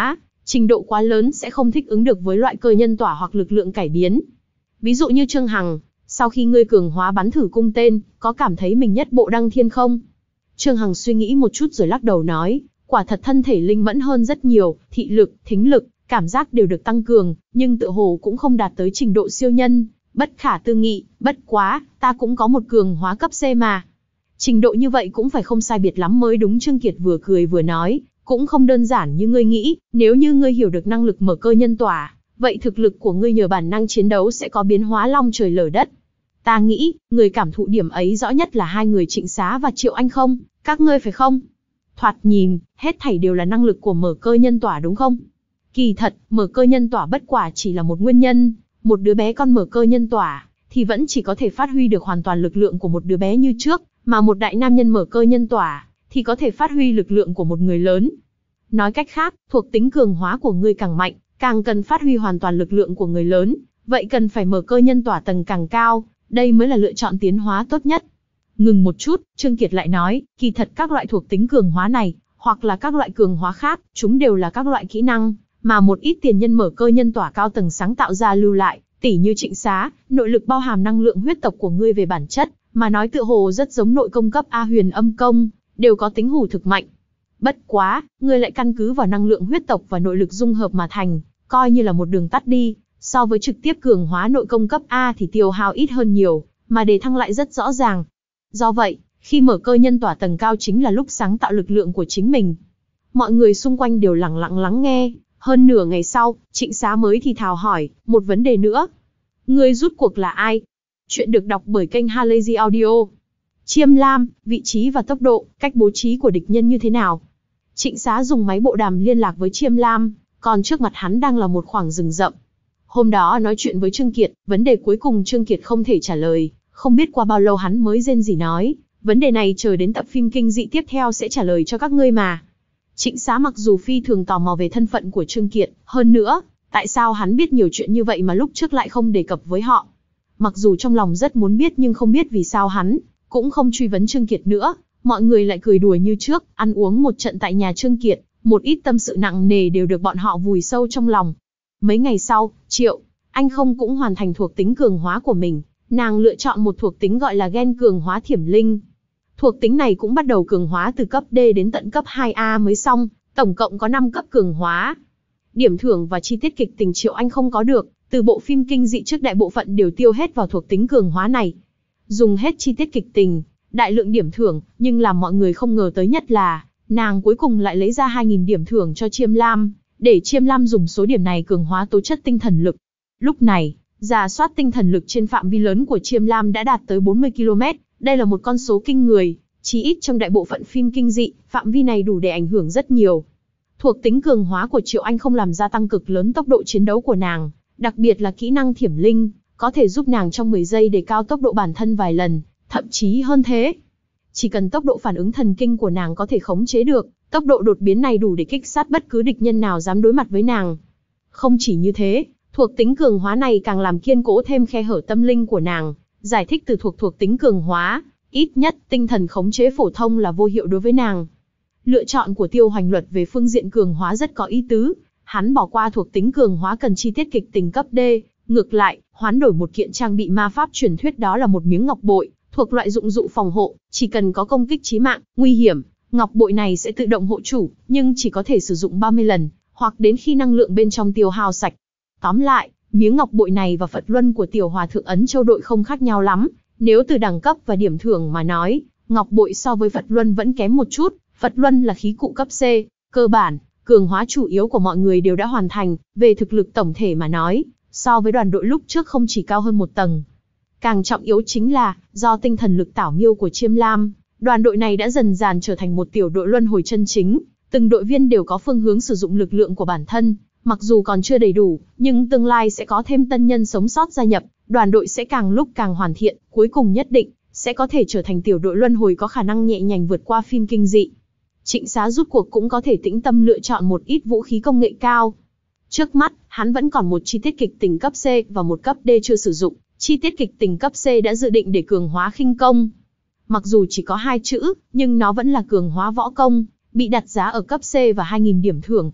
Trình độ quá lớn sẽ không thích ứng được với loại cơ nhân tỏa hoặc lực lượng cải biến. Ví dụ như Trương Hằng, sau khi ngươi cường hóa bắn thử cung tên, có cảm thấy mình nhất bộ đăng thiên không? Trương Hằng suy nghĩ một chút rồi lắc đầu nói, quả thật thân thể linh mẫn hơn rất nhiều, thị lực, thính lực, cảm giác đều được tăng cường, nhưng tựa hồ cũng không đạt tới trình độ siêu nhân, bất khả tư nghị, bất quá, ta cũng có một cường hóa cấp C mà. Trình độ như vậy cũng phải không sai biệt lắm mới đúng. Trương Kiệt vừa cười vừa nói, cũng không đơn giản như ngươi nghĩ, nếu như ngươi hiểu được năng lực mở cơ nhân tỏa, vậy thực lực của ngươi nhờ bản năng chiến đấu sẽ có biến hóa long trời lở đất. Ta nghĩ, người cảm thụ điểm ấy rõ nhất là hai người Trịnh Xá và Triệu Anh không, các ngươi phải không? Thoạt nhìn, hết thảy đều là năng lực của mở cơ nhân tỏa đúng không? Kỳ thật, mở cơ nhân tỏa bất quả chỉ là một nguyên nhân, một đứa bé con mở cơ nhân tỏa, thì vẫn chỉ có thể phát huy được hoàn toàn lực lượng của một đứa bé như trước, mà một đại nam nhân mở cơ nhân tỏa, thì có thể phát huy lực lượng của một người lớn. Nói cách khác, thuộc tính cường hóa của ngươi càng mạnh, càng cần phát huy hoàn toàn lực lượng của người lớn, vậy cần phải mở cơ nhân tỏa tầng càng cao, đây mới là lựa chọn tiến hóa tốt nhất. Ngừng một chút, Trương Kiệt lại nói, kỳ thật các loại thuộc tính cường hóa này, hoặc là các loại cường hóa khác, chúng đều là các loại kỹ năng, mà một ít tiền nhân mở cơ nhân tỏa cao tầng sáng tạo ra lưu lại, tỉ như Trịnh Xá, nội lực bao hàm năng lượng huyết tộc của ngươi về bản chất, mà nói tựa hồ rất giống nội công cấp A Huyền Âm Công, đều có tính hủ thực mạnh. Bất quá, ngươi lại căn cứ vào năng lượng huyết tộc và nội lực dung hợp mà thành, coi như là một đường tắt đi, so với trực tiếp cường hóa nội công cấp A thì tiêu hao ít hơn nhiều, mà đề thăng lại rất rõ ràng. Do vậy, khi mở cơ nhân tỏa tầng cao chính là lúc sáng tạo lực lượng của chính mình. Mọi người xung quanh đều lặng lặng lắng nghe, hơn nửa ngày sau, Trịnh Xá mới thì thào hỏi, một vấn đề nữa. Ngươi rút cuộc là ai? Chuyện được đọc bởi kênh Halazy Audio. Chiêm Lam, vị trí và tốc độ, cách bố trí của địch nhân như thế nào? Trịnh Xá dùng máy bộ đàm liên lạc với Chiêm Lam, còn trước mặt hắn đang là một khoảng rừng rậm. Hôm đó nói chuyện với Trương Kiệt, vấn đề cuối cùng Trương Kiệt không thể trả lời, không biết qua bao lâu hắn mới rên rỉ nói, vấn đề này chờ đến tập phim kinh dị tiếp theo sẽ trả lời cho các ngươi mà. Trịnh Xá mặc dù phi thường tò mò về thân phận của Trương Kiệt, hơn nữa, tại sao hắn biết nhiều chuyện như vậy mà lúc trước lại không đề cập với họ. Mặc dù trong lòng rất muốn biết nhưng không biết vì sao hắn cũng không truy vấn Trương Kiệt nữa, mọi người lại cười đùa như trước, ăn uống một trận tại nhà Trương Kiệt, một ít tâm sự nặng nề đều được bọn họ vùi sâu trong lòng. Mấy ngày sau, Triệu Anh không cũng hoàn thành thuộc tính cường hóa của mình, nàng lựa chọn một thuộc tính gọi là gen cường hóa thiểm linh. Thuộc tính này cũng bắt đầu cường hóa từ cấp D đến tận cấp hai A mới xong, tổng cộng có năm cấp cường hóa. Điểm thưởng và chi tiết kịch tình Triệu Anh không có được, từ bộ phim kinh dị trước đại bộ phận đều tiêu hết vào thuộc tính cường hóa này. Dùng hết chi tiết kịch tình, đại lượng điểm thưởng, nhưng làm mọi người không ngờ tới nhất là, nàng cuối cùng lại lấy ra hai nghìn điểm thưởng cho Chiêm Lam, để Chiêm Lam dùng số điểm này cường hóa tố chất tinh thần lực. Lúc này, rà soát tinh thần lực trên phạm vi lớn của Chiêm Lam đã đạt tới bốn mươi ki lô mét, đây là một con số kinh người, chí ít trong đại bộ phận phim kinh dị, phạm vi này đủ để ảnh hưởng rất nhiều. Thuộc tính cường hóa của Triệu Anh không làm gia tăng cực lớn tốc độ chiến đấu của nàng, đặc biệt là kỹ năng thiểm linh, có thể giúp nàng trong mười giây đề cao tốc độ bản thân vài lần, thậm chí hơn thế. Chỉ cần tốc độ phản ứng thần kinh của nàng có thể khống chế được, tốc độ đột biến này đủ để kích sát bất cứ địch nhân nào dám đối mặt với nàng. Không chỉ như thế, thuộc tính cường hóa này càng làm kiên cố thêm khe hở tâm linh của nàng, giải thích từ thuộc thuộc tính cường hóa, ít nhất tinh thần khống chế phổ thông là vô hiệu đối với nàng. Lựa chọn của Tiêu Hoành Luật về phương diện cường hóa rất có ý tứ, hắn bỏ qua thuộc tính cường hóa cần chi tiết kịch tình cấp D, ngược lại, hoán đổi một kiện trang bị ma pháp truyền thuyết đó là một miếng ngọc bội, thuộc loại dụng cụ phòng hộ, chỉ cần có công kích chí mạng, nguy hiểm, ngọc bội này sẽ tự động hộ chủ, nhưng chỉ có thể sử dụng ba mươi lần, hoặc đến khi năng lượng bên trong tiêu hao sạch. Tóm lại, miếng ngọc bội này và Phật Luân của Tiểu Hòa Thượng Ấn Châu đội không khác nhau lắm, nếu từ đẳng cấp và điểm thưởng mà nói, ngọc bội so với Phật Luân vẫn kém một chút, Phật Luân là khí cụ cấp C, cơ bản, cường hóa chủ yếu của mọi người đều đã hoàn thành, về thực lực tổng thể mà nói, so với đoàn đội lúc trước không chỉ cao hơn một tầng. Càng trọng yếu chính là, do tinh thần lực tảo miêu của Chiêm Lam, đoàn đội này đã dần dần trở thành một tiểu đội luân hồi chân chính, từng đội viên đều có phương hướng sử dụng lực lượng của bản thân, mặc dù còn chưa đầy đủ, nhưng tương lai sẽ có thêm tân nhân sống sót gia nhập, đoàn đội sẽ càng lúc càng hoàn thiện, cuối cùng nhất định sẽ có thể trở thành tiểu đội luân hồi có khả năng nhẹ nhàng vượt qua phim kinh dị. Trịnh Xá rút cuộc cũng có thể tĩnh tâm lựa chọn một ít vũ khí công nghệ cao. Trước mắt, hắn vẫn còn một chi tiết kịch tình cấp C và một cấp D chưa sử dụng. Chi tiết kịch tình cấp C đã dự định để cường hóa khinh công. Mặc dù chỉ có hai chữ, nhưng nó vẫn là cường hóa võ công, bị đặt giá ở cấp C và hai nghìn điểm thưởng.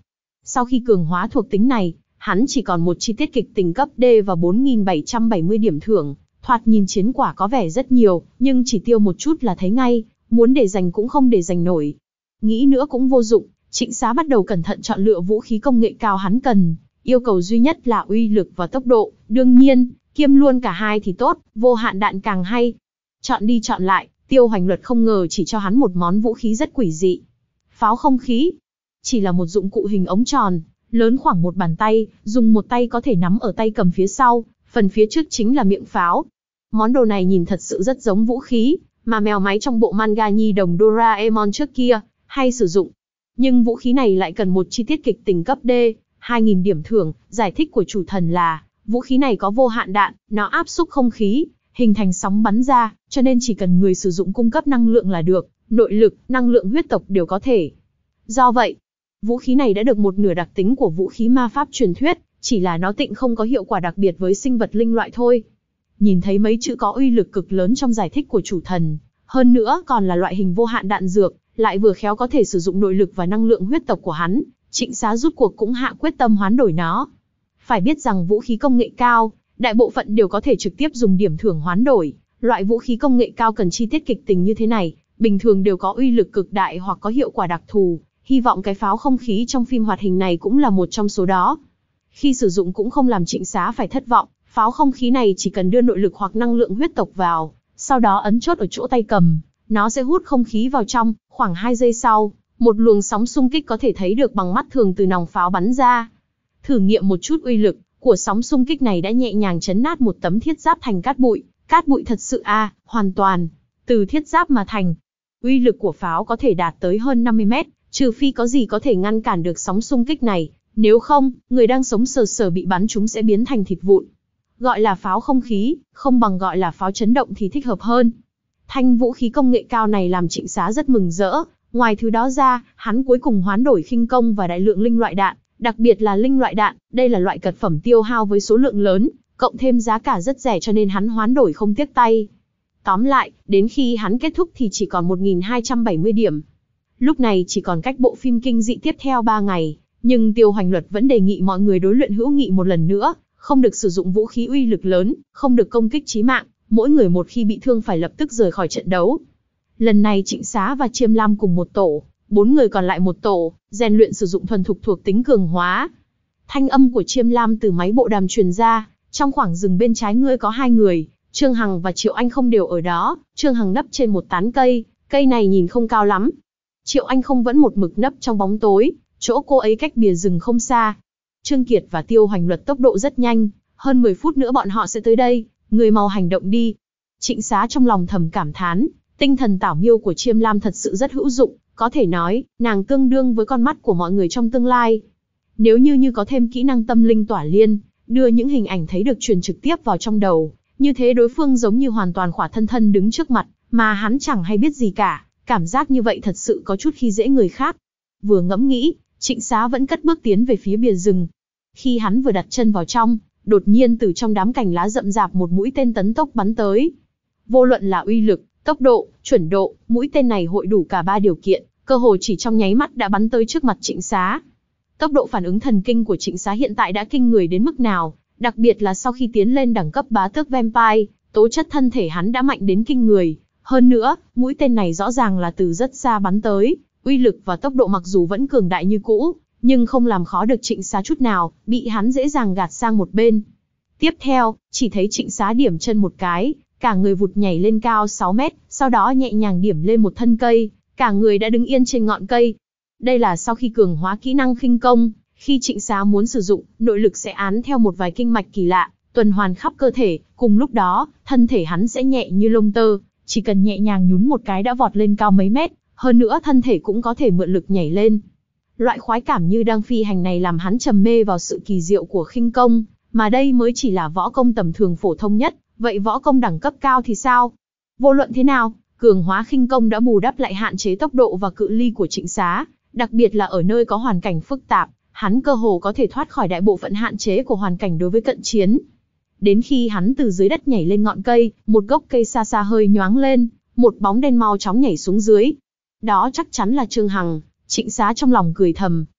Sau khi cường hóa thuộc tính này, hắn chỉ còn một chi tiết kịch tính cấp D và bốn nghìn bảy trăm bảy mươi điểm thưởng. Thoạt nhìn chiến quả có vẻ rất nhiều, nhưng chỉ tiêu một chút là thấy ngay, muốn để dành cũng không để dành nổi. Nghĩ nữa cũng vô dụng, Trịnh Xá bắt đầu cẩn thận chọn lựa vũ khí công nghệ cao hắn cần. Yêu cầu duy nhất là uy lực và tốc độ, đương nhiên, kiêm luôn cả hai thì tốt, vô hạn đạn càng hay. Chọn đi chọn lại, Tiêu Hoành Luật không ngờ chỉ cho hắn một món vũ khí rất quỷ dị. Pháo không khí. Chỉ là một dụng cụ hình ống tròn, lớn khoảng một bàn tay, dùng một tay có thể nắm ở tay cầm phía sau, phần phía trước chính là miệng pháo. Món đồ này nhìn thật sự rất giống vũ khí, mà mèo máy trong bộ manga nhi đồng Doraemon trước kia, hay sử dụng. Nhưng vũ khí này lại cần một chi tiết kịch tính cấp D, hai nghìn điểm thưởng, giải thích của chủ thần là, vũ khí này có vô hạn đạn, nó áp xúc không khí, hình thành sóng bắn ra, cho nên chỉ cần người sử dụng cung cấp năng lượng là được, nội lực, năng lượng huyết tộc đều có thể. Do vậy, vũ khí này đã được một nửa đặc tính của vũ khí ma pháp truyền thuyết, chỉ là nó tịnh không có hiệu quả đặc biệt với sinh vật linh loại thôi. Nhìn thấy mấy chữ có uy lực cực lớn trong giải thích của chủ thần, hơn nữa còn là loại hình vô hạn đạn dược, lại vừa khéo có thể sử dụng nội lực và năng lượng huyết tộc của hắn, Trịnh Xá rút cuộc cũng hạ quyết tâm hoán đổi nó. Phải biết rằng vũ khí công nghệ cao, đại bộ phận đều có thể trực tiếp dùng điểm thưởng hoán đổi, loại vũ khí công nghệ cao cần chi tiết kịch tính như thế này, bình thường đều có uy lực cực đại hoặc có hiệu quả đặc thù, hy vọng cái pháo không khí trong phim hoạt hình này cũng là một trong số đó. Khi sử dụng cũng không làm Trịnh Xá phải thất vọng, pháo không khí này chỉ cần đưa nội lực hoặc năng lượng huyết tộc vào, sau đó ấn chốt ở chỗ tay cầm, nó sẽ hút không khí vào trong, khoảng hai giây sau, một luồng sóng xung kích có thể thấy được bằng mắt thường từ nòng pháo bắn ra. Thử nghiệm một chút uy lực của sóng xung kích này đã nhẹ nhàng chấn nát một tấm thiết giáp thành cát bụi, cát bụi thật sự a, à, hoàn toàn từ thiết giáp mà thành. Uy lực của pháo có thể đạt tới hơn năm mươi mét, trừ phi có gì có thể ngăn cản được sóng xung kích này, nếu không, người đang sống sờ sờ bị bắn chúng sẽ biến thành thịt vụn. Gọi là pháo không khí, không bằng gọi là pháo chấn động thì thích hợp hơn. Thanh vũ khí công nghệ cao này làm Trịnh Xá rất mừng rỡ, ngoài thứ đó ra, hắn cuối cùng hoán đổi khinh công và đại lượng linh loại đạn, đặc biệt là linh loại đạn, đây là loại cật phẩm tiêu hao với số lượng lớn, cộng thêm giá cả rất rẻ cho nên hắn hoán đổi không tiếc tay. Tóm lại, đến khi hắn kết thúc thì chỉ còn một nghìn hai trăm bảy mươi điểm. Lúc này chỉ còn cách bộ phim kinh dị tiếp theo ba ngày, nhưng Tiêu Hoành Luật vẫn đề nghị mọi người đối luyện hữu nghị một lần nữa, không được sử dụng vũ khí uy lực lớn, không được công kích chí mạng, mỗi người một khi bị thương phải lập tức rời khỏi trận đấu. Lần này Trịnh Xá và Chiêm Lam cùng một tổ, bốn người còn lại một tổ, rèn luyện sử dụng thuần thục thuộc tính cường hóa. Thanh âm của Chiêm Lam từ máy bộ đàm truyền ra, trong khoảng rừng bên trái ngươi có hai người, Trương Hằng và Triệu Anh không đều ở đó, Trương Hằng nấp trên một tán cây, cây này nhìn không cao lắm. Triệu Anh không vẫn một mực nấp trong bóng tối, chỗ cô ấy cách bìa rừng không xa. Trương Kiệt và Tiêu Hoành Luật tốc độ rất nhanh, hơn mười phút nữa bọn họ sẽ tới đây, người mau hành động đi. Trịnh Xá trong lòng thầm cảm thán, tinh thần tảo miêu của Chiêm Lam thật sự rất hữu dụng, có thể nói, nàng tương đương với con mắt của mọi người trong tương lai. Nếu như như có thêm kỹ năng tâm linh tỏa liên, đưa những hình ảnh thấy được truyền trực tiếp vào trong đầu, như thế đối phương giống như hoàn toàn khỏa thân thân đứng trước mặt, mà hắn chẳng hay biết gì cả, cảm giác như vậy thật sự có chút khi dễ người khác. Vừa ngẫm nghĩ, Trịnh Xá vẫn cất bước tiến về phía bìa rừng. Khi hắn vừa đặt chân vào trong, đột nhiên từ trong đám cành lá rậm rạp một mũi tên tấn tốc bắn tới. Vô luận là uy lực, tốc độ, chuẩn độ, mũi tên này hội đủ cả ba điều kiện, cơ hồ chỉ trong nháy mắt đã bắn tới trước mặt Trịnh Xá. Tốc độ phản ứng thần kinh của Trịnh Xá hiện tại đã kinh người đến mức nào, đặc biệt là sau khi tiến lên đẳng cấp bá tước Vampire, tố chất thân thể hắn đã mạnh đến kinh người. Hơn nữa, mũi tên này rõ ràng là từ rất xa bắn tới, uy lực và tốc độ mặc dù vẫn cường đại như cũ, nhưng không làm khó được Trịnh Xá chút nào, bị hắn dễ dàng gạt sang một bên. Tiếp theo, chỉ thấy Trịnh Xá điểm chân một cái, cả người vụt nhảy lên cao sáu mét, sau đó nhẹ nhàng điểm lên một thân cây, cả người đã đứng yên trên ngọn cây. Đây là sau khi cường hóa kỹ năng khinh công, khi Trịnh Xá muốn sử dụng, nội lực sẽ án theo một vài kinh mạch kỳ lạ, tuần hoàn khắp cơ thể, cùng lúc đó, thân thể hắn sẽ nhẹ như lông tơ, chỉ cần nhẹ nhàng nhún một cái đã vọt lên cao mấy mét, hơn nữa thân thể cũng có thể mượn lực nhảy lên. Loại khoái cảm như đang phi hành này làm hắn trầm mê vào sự kỳ diệu của khinh công, mà đây mới chỉ là võ công tầm thường phổ thông nhất, vậy võ công đẳng cấp cao thì sao? Vô luận thế nào, cường hóa khinh công đã bù đắp lại hạn chế tốc độ và cự ly của Trịnh Xá, đặc biệt là ở nơi có hoàn cảnh phức tạp, hắn cơ hồ có thể thoát khỏi đại bộ phận hạn chế của hoàn cảnh đối với cận chiến. Đến khi hắn từ dưới đất nhảy lên ngọn cây, một gốc cây xa xa hơi nhoáng lên, một bóng đen mau chóng nhảy xuống dưới. Đó chắc chắn là Trương Hằng. Trịnh Xá trong lòng cười thầm,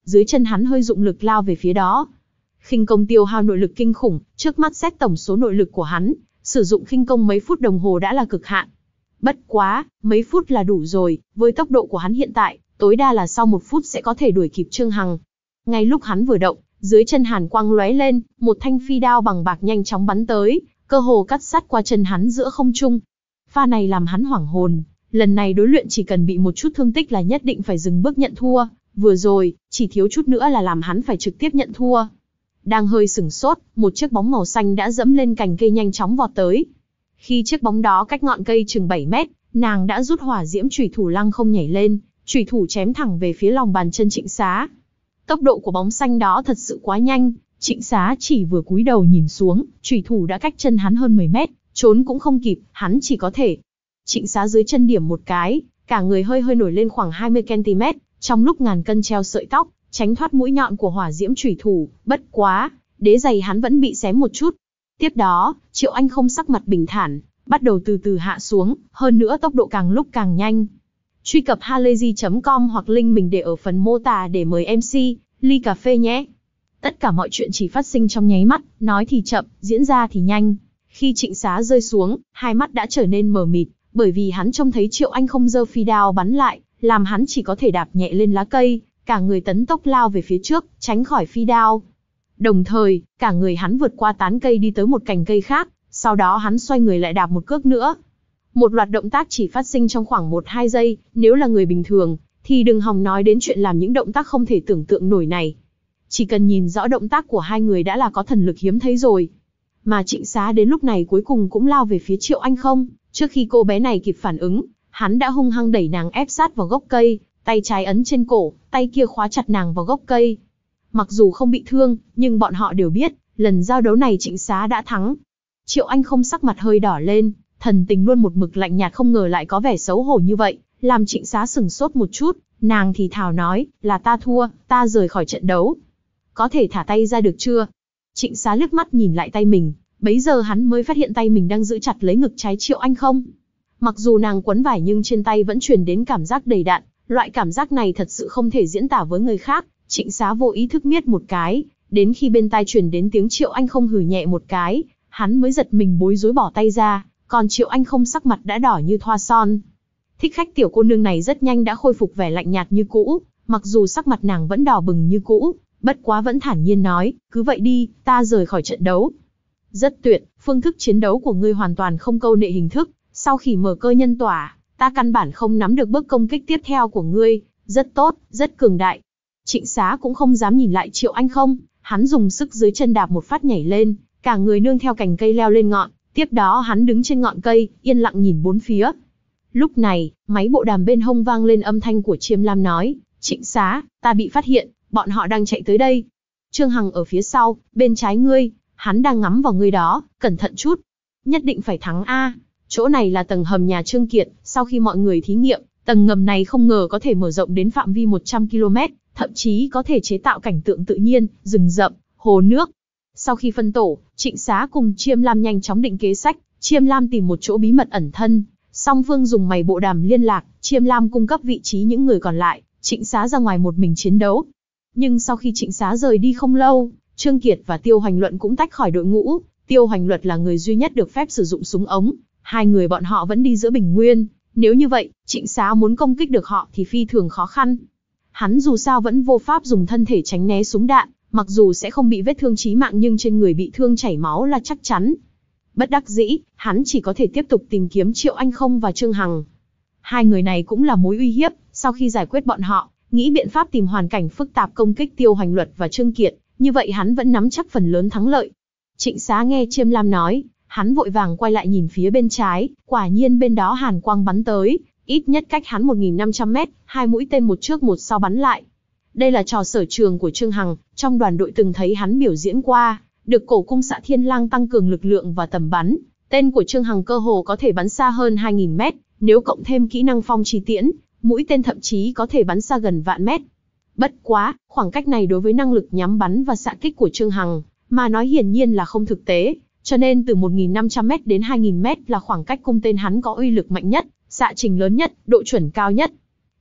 dưới chân hắn hơi dụng lực lao về phía đó. Khinh công tiêu hao nội lực kinh khủng, trước mắt xét tổng số nội lực của hắn, sử dụng khinh công mấy phút đồng hồ đã là cực hạn. Bất quá, mấy phút là đủ rồi, với tốc độ của hắn hiện tại, tối đa là sau một phút sẽ có thể đuổi kịp Trương Hằng. Ngay lúc hắn vừa động, dưới chân hàn quang lóe lên, một thanh phi đao bằng bạc nhanh chóng bắn tới, cơ hồ cắt sát qua chân hắn giữa không trung. Pha này làm hắn hoảng hồn, lần này đối luyện chỉ cần bị một chút thương tích là nhất định phải dừng bước nhận thua, vừa rồi, chỉ thiếu chút nữa là làm hắn phải trực tiếp nhận thua. Đang hơi sửng sốt, một chiếc bóng màu xanh đã dẫm lên cành cây nhanh chóng vọt tới. Khi chiếc bóng đó cách ngọn cây chừng bảy mét, nàng đã rút hỏa diễm chủy thủ lăng không nhảy lên, chủy thủ chém thẳng về phía lòng bàn chân Trịnh Xá. Tốc độ của bóng xanh đó thật sự quá nhanh, Trịnh Xá chỉ vừa cúi đầu nhìn xuống, chủy thủ đã cách chân hắn hơn mười mét, trốn cũng không kịp, hắn chỉ có thể. Trịnh Xá dưới chân điểm một cái, cả người hơi hơi nổi lên khoảng hai mươi ki lô mét, trong lúc ngàn cân treo sợi tóc, tránh thoát mũi nhọn của hỏa diễm chủy thủ, bất quá, đế giày hắn vẫn bị xém một chút. Tiếp đó, Triệu Anh không sắc mặt bình thản, bắt đầu từ từ hạ xuống, hơn nữa tốc độ càng lúc càng nhanh. Truy cập halayzi chấm com hoặc link mình để ở phần mô tả để mời em xê, ly cà phê nhé. Tất cả mọi chuyện chỉ phát sinh trong nháy mắt, nói thì chậm, diễn ra thì nhanh. Khi Trịnh Xá rơi xuống, hai mắt đã trở nên mờ mịt, bởi vì hắn trông thấy Triệu Anh không giơ phi đao bắn lại, làm hắn chỉ có thể đạp nhẹ lên lá cây, cả người tấn tốc lao về phía trước, tránh khỏi phi đao. Đồng thời, cả người hắn vượt qua tán cây đi tới một cành cây khác, sau đó hắn xoay người lại đạp một cước nữa. Một loạt động tác chỉ phát sinh trong khoảng một hai giây, nếu là người bình thường, thì đừng hòng nói đến chuyện làm những động tác không thể tưởng tượng nổi này. Chỉ cần nhìn rõ động tác của hai người đã là có thần lực hiếm thấy rồi. Mà Trịnh Xá đến lúc này cuối cùng cũng lao về phía Triệu Anh không, trước khi cô bé này kịp phản ứng, hắn đã hung hăng đẩy nàng ép sát vào gốc cây, tay trái ấn trên cổ, tay kia khóa chặt nàng vào gốc cây. Mặc dù không bị thương, nhưng bọn họ đều biết, lần giao đấu này Trịnh Xá đã thắng. Triệu Anh không sắc mặt hơi đỏ lên, thần tình luôn một mực lạnh nhạt không ngờ lại có vẻ xấu hổ như vậy, làm Trịnh Xá sừng sốt một chút, nàng thì thào nói, là ta thua, ta rời khỏi trận đấu. Có thể thả tay ra được chưa? Trịnh Xá liếc mắt nhìn lại tay mình, bấy giờ hắn mới phát hiện tay mình đang giữ chặt lấy ngực trái Triệu Anh không. Mặc dù nàng quấn vải nhưng trên tay vẫn truyền đến cảm giác đầy đạn, loại cảm giác này thật sự không thể diễn tả với người khác. Trịnh Xá vô ý thức miết một cái, đến khi bên tai truyền đến tiếng Triệu Anh không hừ nhẹ một cái, hắn mới giật mình bối rối bỏ tay ra, còn Triệu Anh không sắc mặt đã đỏ như thoa son. Thích khách tiểu cô nương này rất nhanh đã khôi phục vẻ lạnh nhạt như cũ, mặc dù sắc mặt nàng vẫn đỏ bừng như cũ, bất quá vẫn thản nhiên nói, cứ vậy đi, ta rời khỏi trận đấu. Rất tuyệt, phương thức chiến đấu của ngươi hoàn toàn không câu nệ hình thức, sau khi mở cơ nhân tỏa, ta căn bản không nắm được bước công kích tiếp theo của ngươi, rất tốt, rất cường đại. Trịnh Xá cũng không dám nhìn lại Triệu Anh không, hắn dùng sức dưới chân đạp một phát nhảy lên, cả người nương theo cành cây leo lên ngọn, tiếp đó hắn đứng trên ngọn cây, yên lặng nhìn bốn phía. Lúc này, máy bộ đàm bên hông vang lên âm thanh của Chiêm Lam nói, Trịnh Xá, ta bị phát hiện, bọn họ đang chạy tới đây. Trương Hằng ở phía sau, bên trái ngươi, hắn đang ngắm vào ngươi đó, cẩn thận chút. Nhất định phải thắng a. Chỗ này là tầng hầm nhà Trương Kiệt, sau khi mọi người thí nghiệm, tầng ngầm này không ngờ có thể mở rộng đến phạm vi một trăm ki lô mét, thậm chí có thể chế tạo cảnh tượng tự nhiên, rừng rậm, hồ nước. Sau khi phân tổ, Trịnh Xá cùng Chiêm Lam nhanh chóng định kế sách, Chiêm Lam tìm một chỗ bí mật ẩn thân, song phương dùng máy bộ đàm liên lạc, Chiêm Lam cung cấp vị trí những người còn lại, Trịnh Xá ra ngoài một mình chiến đấu. Nhưng sau khi Trịnh Xá rời đi không lâu, Trương Kiệt và Tiêu Hoành Luận cũng tách khỏi đội ngũ, Tiêu Hoành Luận là người duy nhất được phép sử dụng súng ống, hai người bọn họ vẫn đi giữa bình nguyên, nếu như vậy, Trịnh Xá muốn công kích được họ thì phi thường khó khăn. Hắn dù sao vẫn vô pháp dùng thân thể tránh né súng đạn, mặc dù sẽ không bị vết thương chí mạng nhưng trên người bị thương chảy máu là chắc chắn. Bất đắc dĩ, hắn chỉ có thể tiếp tục tìm kiếm Triệu Anh Không và Trương Hằng. Hai người này cũng là mối uy hiếp, sau khi giải quyết bọn họ, nghĩ biện pháp tìm hoàn cảnh phức tạp công kích Tiêu Hoành Luật và Trương Kiệt, như vậy hắn vẫn nắm chắc phần lớn thắng lợi. Trịnh Xá nghe Chiêm Lam nói, hắn vội vàng quay lại nhìn phía bên trái, quả nhiên bên đó hàn quang bắn tới, ít nhất cách hắn một nghìn năm trăm mét, hai mũi tên một trước một sau bắn lại. Đây là trò sở trường của Trương Hằng, trong đoàn đội từng thấy hắn biểu diễn qua, được cổ cung xạ thiên lang tăng cường lực lượng và tầm bắn. Tên của Trương Hằng cơ hồ có thể bắn xa hơn hai nghìn mét, nếu cộng thêm kỹ năng phong chi tiễn, mũi tên thậm chí có thể bắn xa gần vạn mét. Bất quá, khoảng cách này đối với năng lực nhắm bắn và xạ kích của Trương Hằng, mà nói hiển nhiên là không thực tế, cho nên từ một nghìn năm trăm mét đến hai nghìn mét là khoảng cách cung tên hắn có uy lực mạnh nhất, xạ trình lớn nhất, độ chuẩn cao nhất.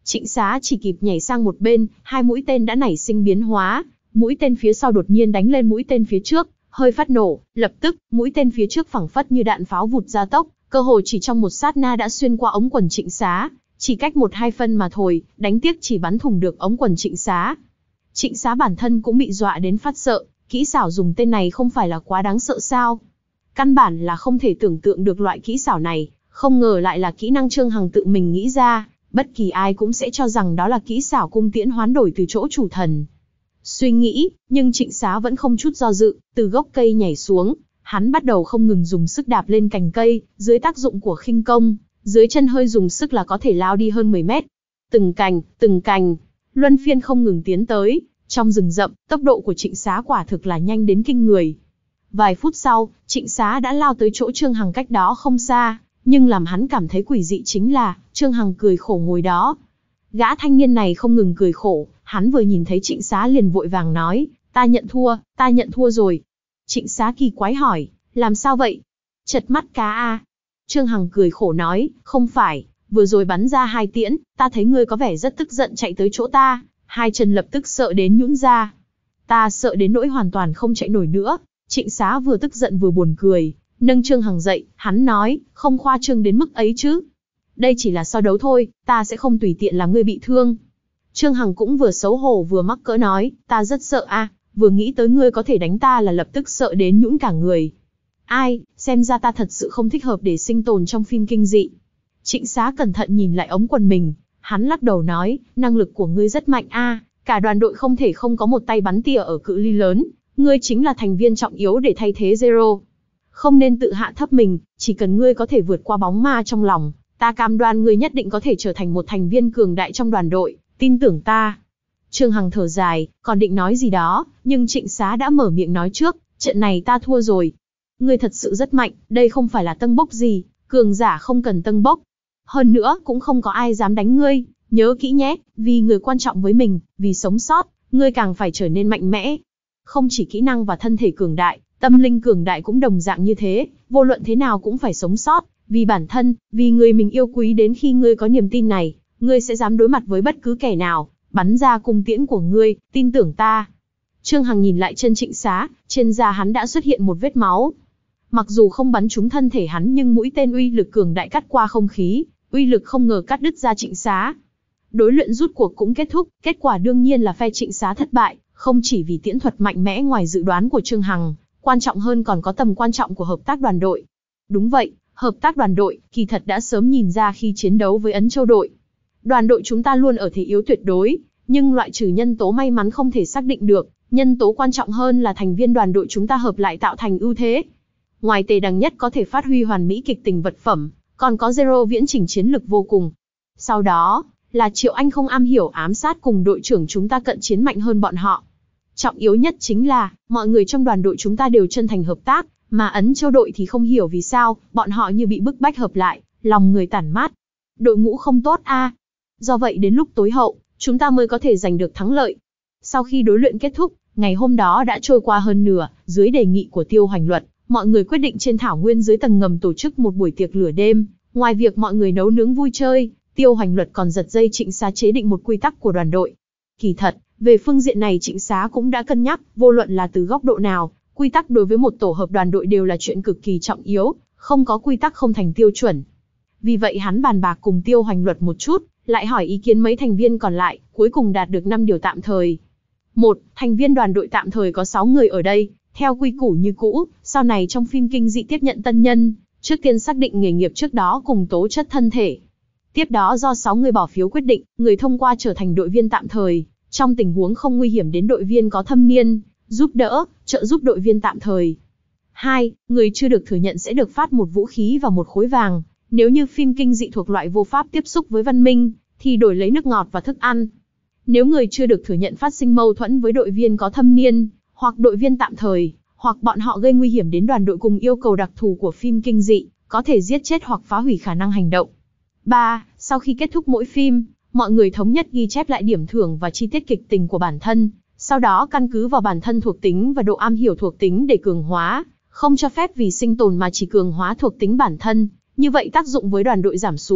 Trịnh Xá chỉ kịp nhảy sang một bên, hai mũi tên đã nảy sinh biến hóa. Mũi tên phía sau đột nhiên đánh lên mũi tên phía trước, hơi phát nổ, lập tức, mũi tên phía trước phảng phất như đạn pháo vụt ra tốc, cơ hồ chỉ trong một sát na đã xuyên qua ống quần Trịnh Xá, chỉ cách một hai phân mà thôi, đánh tiếc chỉ bắn thủng được ống quần Trịnh Xá. Trịnh Xá bản thân cũng bị dọa đến phát sợ, kỹ xảo dùng tên này không phải là quá đáng sợ sao? Căn bản là không thể tưởng tượng được loại kỹ xảo này, không ngờ lại là kỹ năng Trương Hằng tự mình nghĩ ra, bất kỳ ai cũng sẽ cho rằng đó là kỹ xảo cung tiễn hoán đổi từ chỗ chủ thần. Suy nghĩ, nhưng Trịnh Xá vẫn không chút do dự, từ gốc cây nhảy xuống, hắn bắt đầu không ngừng dùng sức đạp lên cành cây, dưới tác dụng của khinh công, dưới chân hơi dùng sức là có thể lao đi hơn mười mét. Từng cành, từng cành, luân phiên không ngừng tiến tới, trong rừng rậm, tốc độ của Trịnh Xá quả thực là nhanh đến kinh người. Vài phút sau, Trịnh Xá đã lao tới chỗ Trương Hằng cách đó không xa, nhưng làm hắn cảm thấy quỷ dị chính là, Trương Hằng cười khổ ngồi đó. Gã thanh niên này không ngừng cười khổ, hắn vừa nhìn thấy Trịnh Xá liền vội vàng nói, ta nhận thua, ta nhận thua rồi. Trịnh Xá kỳ quái hỏi, làm sao vậy? Chật mắt cá a. Trương Hằng cười khổ nói, không phải, vừa rồi bắn ra hai tiễn, ta thấy ngươi có vẻ rất tức giận chạy tới chỗ ta, hai chân lập tức sợ đến nhũn ra. Ta sợ đến nỗi hoàn toàn không chạy nổi nữa. Trịnh Xá vừa tức giận vừa buồn cười, nâng Trương Hằng dậy, hắn nói, không khoa trương đến mức ấy chứ. Đây chỉ là so đấu thôi, ta sẽ không tùy tiện làm ngươi bị thương. Trương Hằng cũng vừa xấu hổ vừa mắc cỡ nói, ta rất sợ a, vừa nghĩ tới ngươi có thể đánh ta là lập tức sợ đến nhũn cả người. Ai, xem ra ta thật sự không thích hợp để sinh tồn trong phim kinh dị. Trịnh Xá cẩn thận nhìn lại ống quần mình, hắn lắc đầu nói, năng lực của ngươi rất mạnh a, cả đoàn đội không thể không có một tay bắn tỉa ở cự ly lớn, ngươi chính là thành viên trọng yếu để thay thế Zero. Không nên tự hạ thấp mình, chỉ cần ngươi có thể vượt qua bóng ma trong lòng, ta cam đoan ngươi nhất định có thể trở thành một thành viên cường đại trong đoàn đội, tin tưởng ta. Trương Hằng thở dài, còn định nói gì đó, nhưng Trịnh Xá đã mở miệng nói trước, trận này ta thua rồi. Ngươi thật sự rất mạnh, đây không phải là tâng bốc gì, cường giả không cần tâng bốc. Hơn nữa, cũng không có ai dám đánh ngươi, nhớ kỹ nhé, vì người quan trọng với mình, vì sống sót, ngươi càng phải trở nên mạnh mẽ. Không chỉ kỹ năng và thân thể cường đại, tâm linh cường đại cũng đồng dạng như thế, vô luận thế nào cũng phải sống sót, vì bản thân, vì người mình yêu quý. Đến khi ngươi có niềm tin này, ngươi sẽ dám đối mặt với bất cứ kẻ nào, bắn ra cung tiễn của ngươi, tin tưởng ta. Trương Hằng nhìn lại chân Trịnh Xá, trên da hắn đã xuất hiện một vết máu. Mặc dù không bắn trúng thân thể hắn nhưng mũi tên uy lực cường đại cắt qua không khí, uy lực không ngờ cắt đứt da Trịnh Xá. Đối luyện rút cuộc cũng kết thúc, kết quả đương nhiên là phe Trịnh Xá thất bại, không chỉ vì tiễn thuật mạnh mẽ ngoài dự đoán của Trương Hằng, quan trọng hơn còn có tầm quan trọng của hợp tác đoàn đội. Đúng vậy, hợp tác đoàn đội, kỳ thật đã sớm nhìn ra khi chiến đấu với Ấn Châu đội. Đoàn đội chúng ta luôn ở thế yếu tuyệt đối, nhưng loại trừ nhân tố may mắn không thể xác định được, nhân tố quan trọng hơn là thành viên đoàn đội chúng ta hợp lại tạo thành ưu thế. Ngoài Tề Đằng Nhất có thể phát huy hoàn mỹ kịch tình vật phẩm, còn có Zero viễn chỉnh chiến lực vô cùng. Sau đó, là Triệu Anh không am hiểu ám sát cùng đội trưởng chúng ta cận chiến mạnh hơn bọn họ. Trọng yếu nhất chính là, mọi người trong đoàn đội chúng ta đều chân thành hợp tác, mà Ấn Châu đội thì không hiểu vì sao, bọn họ như bị bức bách hợp lại, lòng người tản mát. Đội ngũ không tốt a. À. Do vậy đến lúc tối hậu, chúng ta mới có thể giành được thắng lợi. Sau khi đối luyện kết thúc, ngày hôm đó đã trôi qua hơn nửa, dưới đề nghị của Tiêu Hoành Luật, mọi người quyết định trên thảo nguyên dưới tầng ngầm tổ chức một buổi tiệc lửa đêm. Ngoài việc mọi người nấu nướng vui chơi, Tiêu Hoành Luật còn giật dây Trịnh Xá chế định một quy tắc của đoàn đội. Kỳ thật, về phương diện này Trịnh Xá cũng đã cân nhắc, vô luận là từ góc độ nào, quy tắc đối với một tổ hợp đoàn đội đều là chuyện cực kỳ trọng yếu, không có quy tắc không thành tiêu chuẩn. Vì vậy hắn bàn bạc cùng Tiêu Hoành Luật một chút, lại hỏi ý kiến mấy thành viên còn lại, cuối cùng đạt được năm điều tạm thời. Một, thành viên đoàn đội tạm thời có sáu người ở đây, theo quy củ như cũ, sau này trong phim kinh dị tiếp nhận tân nhân, trước tiên xác định nghề nghiệp trước đó cùng tố chất thân thể. Tiếp đó do sáu người bỏ phiếu quyết định, người thông qua trở thành đội viên tạm thời, trong tình huống không nguy hiểm đến đội viên có thâm niên, giúp đỡ, trợ giúp đội viên tạm thời. Hai, người chưa được thừa nhận sẽ được phát một vũ khí và một khối vàng, nếu như phim kinh dị thuộc loại vô pháp tiếp xúc với văn minh, thì đổi lấy nước ngọt và thức ăn. Nếu người chưa được thừa nhận phát sinh mâu thuẫn với đội viên có thâm niên, hoặc đội viên tạm thời, hoặc bọn họ gây nguy hiểm đến đoàn đội cùng yêu cầu đặc thù của phim kinh dị, có thể giết chết hoặc phá hủy khả năng hành động. Ba, sau khi kết thúc mỗi phim, mọi người thống nhất ghi chép lại điểm thưởng và chi tiết kịch tình của bản thân, sau đó căn cứ vào bản thân thuộc tính và độ am hiểu thuộc tính để cường hóa, không cho phép vì sinh tồn mà chỉ cường hóa thuộc tính bản thân, như vậy tác dụng với đoàn đội giảm xuống,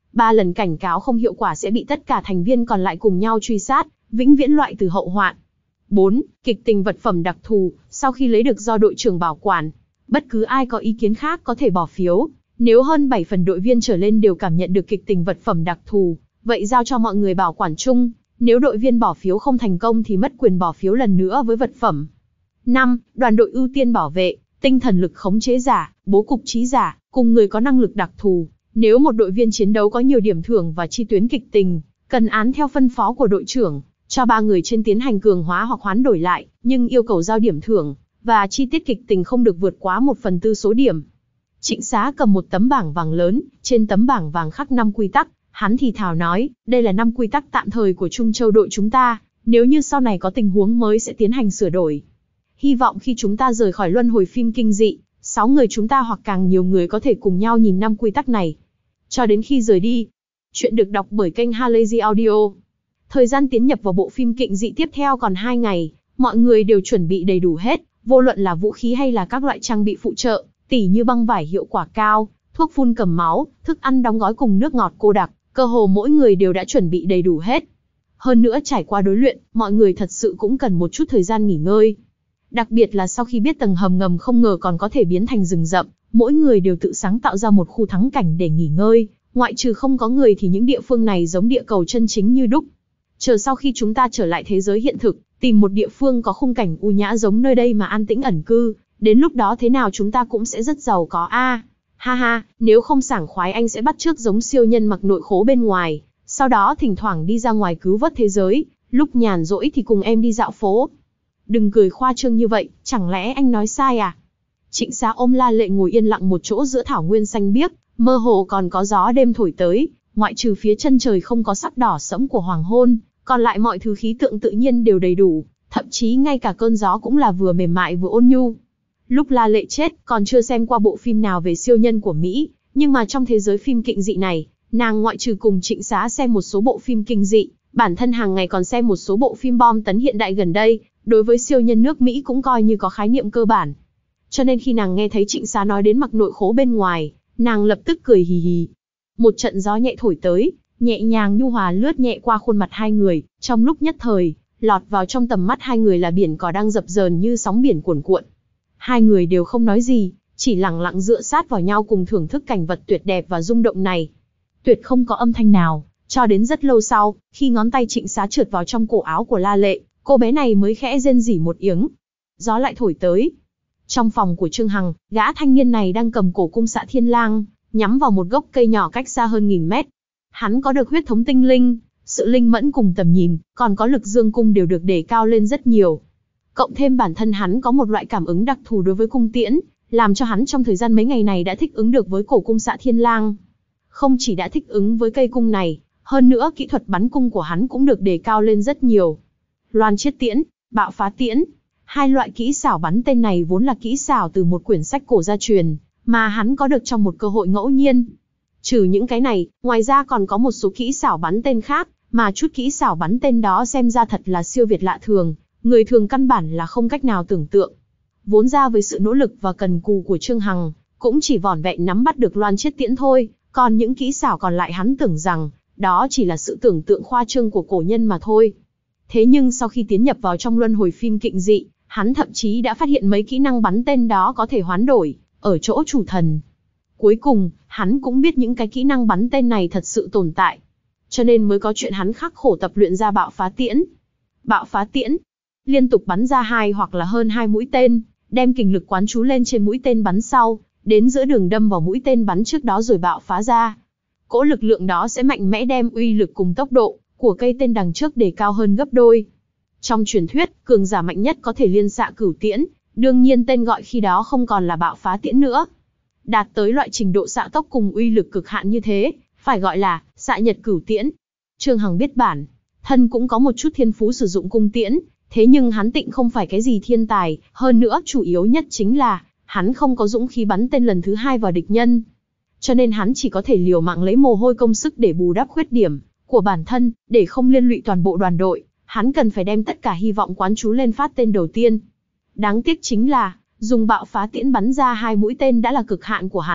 Ba lần cảnh cáo không hiệu quả sẽ bị tất cả thành viên còn lại cùng nhau truy sát, vĩnh viễn loại trừ hậu hoạn. bốn. Kịch tình vật phẩm đặc thù, sau khi lấy được do đội trưởng bảo quản. Bất cứ ai có ý kiến khác có thể bỏ phiếu. Nếu hơn bảy phần đội viên trở lên đều cảm nhận được kịch tình vật phẩm đặc thù, vậy giao cho mọi người bảo quản chung. Nếu đội viên bỏ phiếu không thành công thì mất quyền bỏ phiếu lần nữa với vật phẩm. năm. Đoàn đội ưu tiên bảo vệ, tinh thần lực khống chế giả, bố cục trí giả, cùng người có năng lực đặc thù. Nếu một đội viên chiến đấu có nhiều điểm thưởng và chi tuyến kịch tình, cần án theo phân phó của đội trưởng, cho ba người trên tiến hành cường hóa hoặc hoán đổi lại, nhưng yêu cầu giao điểm thưởng và chi tiết kịch tình không được vượt quá một phần tư số điểm. Trịnh Xá cầm một tấm bảng vàng lớn, trên tấm bảng vàng khắc năm quy tắc, hắn thì thào nói, đây là năm quy tắc tạm thời của Trung Châu đội chúng ta, nếu như sau này có tình huống mới sẽ tiến hành sửa đổi. Hy vọng khi chúng ta rời khỏi luân hồi phim kinh dị, sáu người chúng ta hoặc càng nhiều người có thể cùng nhau nhìn năm quy tắc này. Cho đến khi rời đi. Chuyện được đọc bởi kênh Halazy Audio. Thời gian tiến nhập vào bộ phim kinh dị tiếp theo còn hai ngày, mọi người đều chuẩn bị đầy đủ hết, vô luận là vũ khí hay là các loại trang bị phụ trợ, tỉ như băng vải hiệu quả cao, thuốc phun cầm máu, thức ăn đóng gói cùng nước ngọt cô đặc, cơ hồ mỗi người đều đã chuẩn bị đầy đủ hết. Hơn nữa trải qua đối luyện, mọi người thật sự cũng cần một chút thời gian nghỉ ngơi. Đặc biệt là sau khi biết tầng hầm ngầm không ngờ còn có thể biến thành rừng rậm, mỗi người đều tự sáng tạo ra một khu thắng cảnh để nghỉ ngơi, ngoại trừ không có người thì những địa phương này giống địa cầu chân chính như đúc. Chờ sau khi chúng ta trở lại thế giới hiện thực, tìm một địa phương có khung cảnh u nhã giống nơi đây mà an tĩnh ẩn cư, đến lúc đó thế nào chúng ta cũng sẽ rất giàu có a. À, ha ha, nếu không sảng khoái anh sẽ bắt chước giống siêu nhân mặc nội khố bên ngoài, sau đó thỉnh thoảng đi ra ngoài cứu vớt thế giới, lúc nhàn rỗi thì cùng em đi dạo phố. Đừng cười khoa trương như vậy, chẳng lẽ anh nói sai à? Trịnh Xá ôm La Lệ ngồi yên lặng một chỗ giữa thảo nguyên xanh biếc, mơ hồ còn có gió đêm thổi tới, ngoại trừ phía chân trời không có sắc đỏ sẫm của hoàng hôn, còn lại mọi thứ khí tượng tự nhiên đều đầy đủ, thậm chí ngay cả cơn gió cũng là vừa mềm mại vừa ôn nhu. Lúc La Lệ chết, còn chưa xem qua bộ phim nào về siêu nhân của Mỹ, nhưng mà trong thế giới phim kinh dị này, nàng ngoại trừ cùng Trịnh Xá xem một số bộ phim kinh dị, bản thân hàng ngày còn xem một số bộ phim bom tấn hiện đại gần đây, đối với siêu nhân nước Mỹ cũng coi như có khái niệm cơ bản. Cho nên khi nàng nghe thấy Trịnh Xá nói đến mặc nội khố bên ngoài, nàng lập tức cười hì hì. Một trận gió nhẹ thổi tới, nhẹ nhàng nhu hòa lướt nhẹ qua khuôn mặt hai người, trong lúc nhất thời, lọt vào trong tầm mắt hai người là biển cỏ đang dập dờn như sóng biển cuồn cuộn. Hai người đều không nói gì, chỉ lặng lặng dựa sát vào nhau cùng thưởng thức cảnh vật tuyệt đẹp và rung động này. Tuyệt không có âm thanh nào, cho đến rất lâu sau, khi ngón tay Trịnh Xá trượt vào trong cổ áo của La Lệ, cô bé này mới khẽ rên rỉ một tiếng. Gió lại thổi tới. Trong phòng của Trương Hằng, gã thanh niên này đang cầm cổ cung xạ thiên lang, nhắm vào một gốc cây nhỏ cách xa hơn nghìn mét. Hắn có được huyết thống tinh linh, sự linh mẫn cùng tầm nhìn, còn có lực dương cung đều được đề cao lên rất nhiều. Cộng thêm bản thân hắn có một loại cảm ứng đặc thù đối với cung tiễn, làm cho hắn trong thời gian mấy ngày này đã thích ứng được với cổ cung xạ thiên lang. Không chỉ đã thích ứng với cây cung này, hơn nữa kỹ thuật bắn cung của hắn cũng được đề cao lên rất nhiều. Loan chiết tiễn, bạo phá tiễn, hai loại kỹ xảo bắn tên này vốn là kỹ xảo từ một quyển sách cổ gia truyền, mà hắn có được trong một cơ hội ngẫu nhiên. Trừ những cái này, ngoài ra còn có một số kỹ xảo bắn tên khác, mà chút kỹ xảo bắn tên đó xem ra thật là siêu việt lạ thường, người thường căn bản là không cách nào tưởng tượng. Vốn ra với sự nỗ lực và cần cù của Trương Hằng, cũng chỉ vỏn vẹn nắm bắt được loan chiết tiễn thôi, còn những kỹ xảo còn lại hắn tưởng rằng, đó chỉ là sự tưởng tượng khoa trương của cổ nhân mà thôi. Thế nhưng sau khi tiến nhập vào trong luân hồi phim kinh dị, hắn thậm chí đã phát hiện mấy kỹ năng bắn tên đó có thể hoán đổi, ở chỗ chủ thần. Cuối cùng, hắn cũng biết những cái kỹ năng bắn tên này thật sự tồn tại. Cho nên mới có chuyện hắn khắc khổ tập luyện ra bạo phá tiễn. Bạo phá tiễn, liên tục bắn ra hai hoặc là hơn hai mũi tên, đem kình lực quán chú lên trên mũi tên bắn sau, đến giữa đường đâm vào mũi tên bắn trước đó rồi bạo phá ra. Cỗ lực lượng đó sẽ mạnh mẽ đem uy lực cùng tốc độ của cây tên đằng trước đề cao hơn gấp đôi. Trong truyền thuyết, cường giả mạnh nhất có thể liên xạ cửu tiễn, đương nhiên tên gọi khi đó không còn là bạo phá tiễn nữa. Đạt tới loại trình độ xạ tốc cùng uy lực cực hạn như thế, phải gọi là xạ nhật cửu tiễn. Trương Hằng biết bản thân cũng có một chút thiên phú sử dụng cung tiễn, thế nhưng hắn tịnh không phải cái gì thiên tài, hơn nữa chủ yếu nhất chính là hắn không có dũng khí bắn tên lần thứ hai vào địch nhân. Cho nên hắn chỉ có thể liều mạng lấy mồ hôi công sức để bù đắp khuyết điểm của bản thân, để không liên lụy toàn bộ đoàn đội, hắn cần phải đem tất cả hy vọng quán chú lên phát tên đầu tiên. Đáng tiếc chính là, dùng bạo phá tiễn bắn ra hai mũi tên đã là cực hạn của hắn,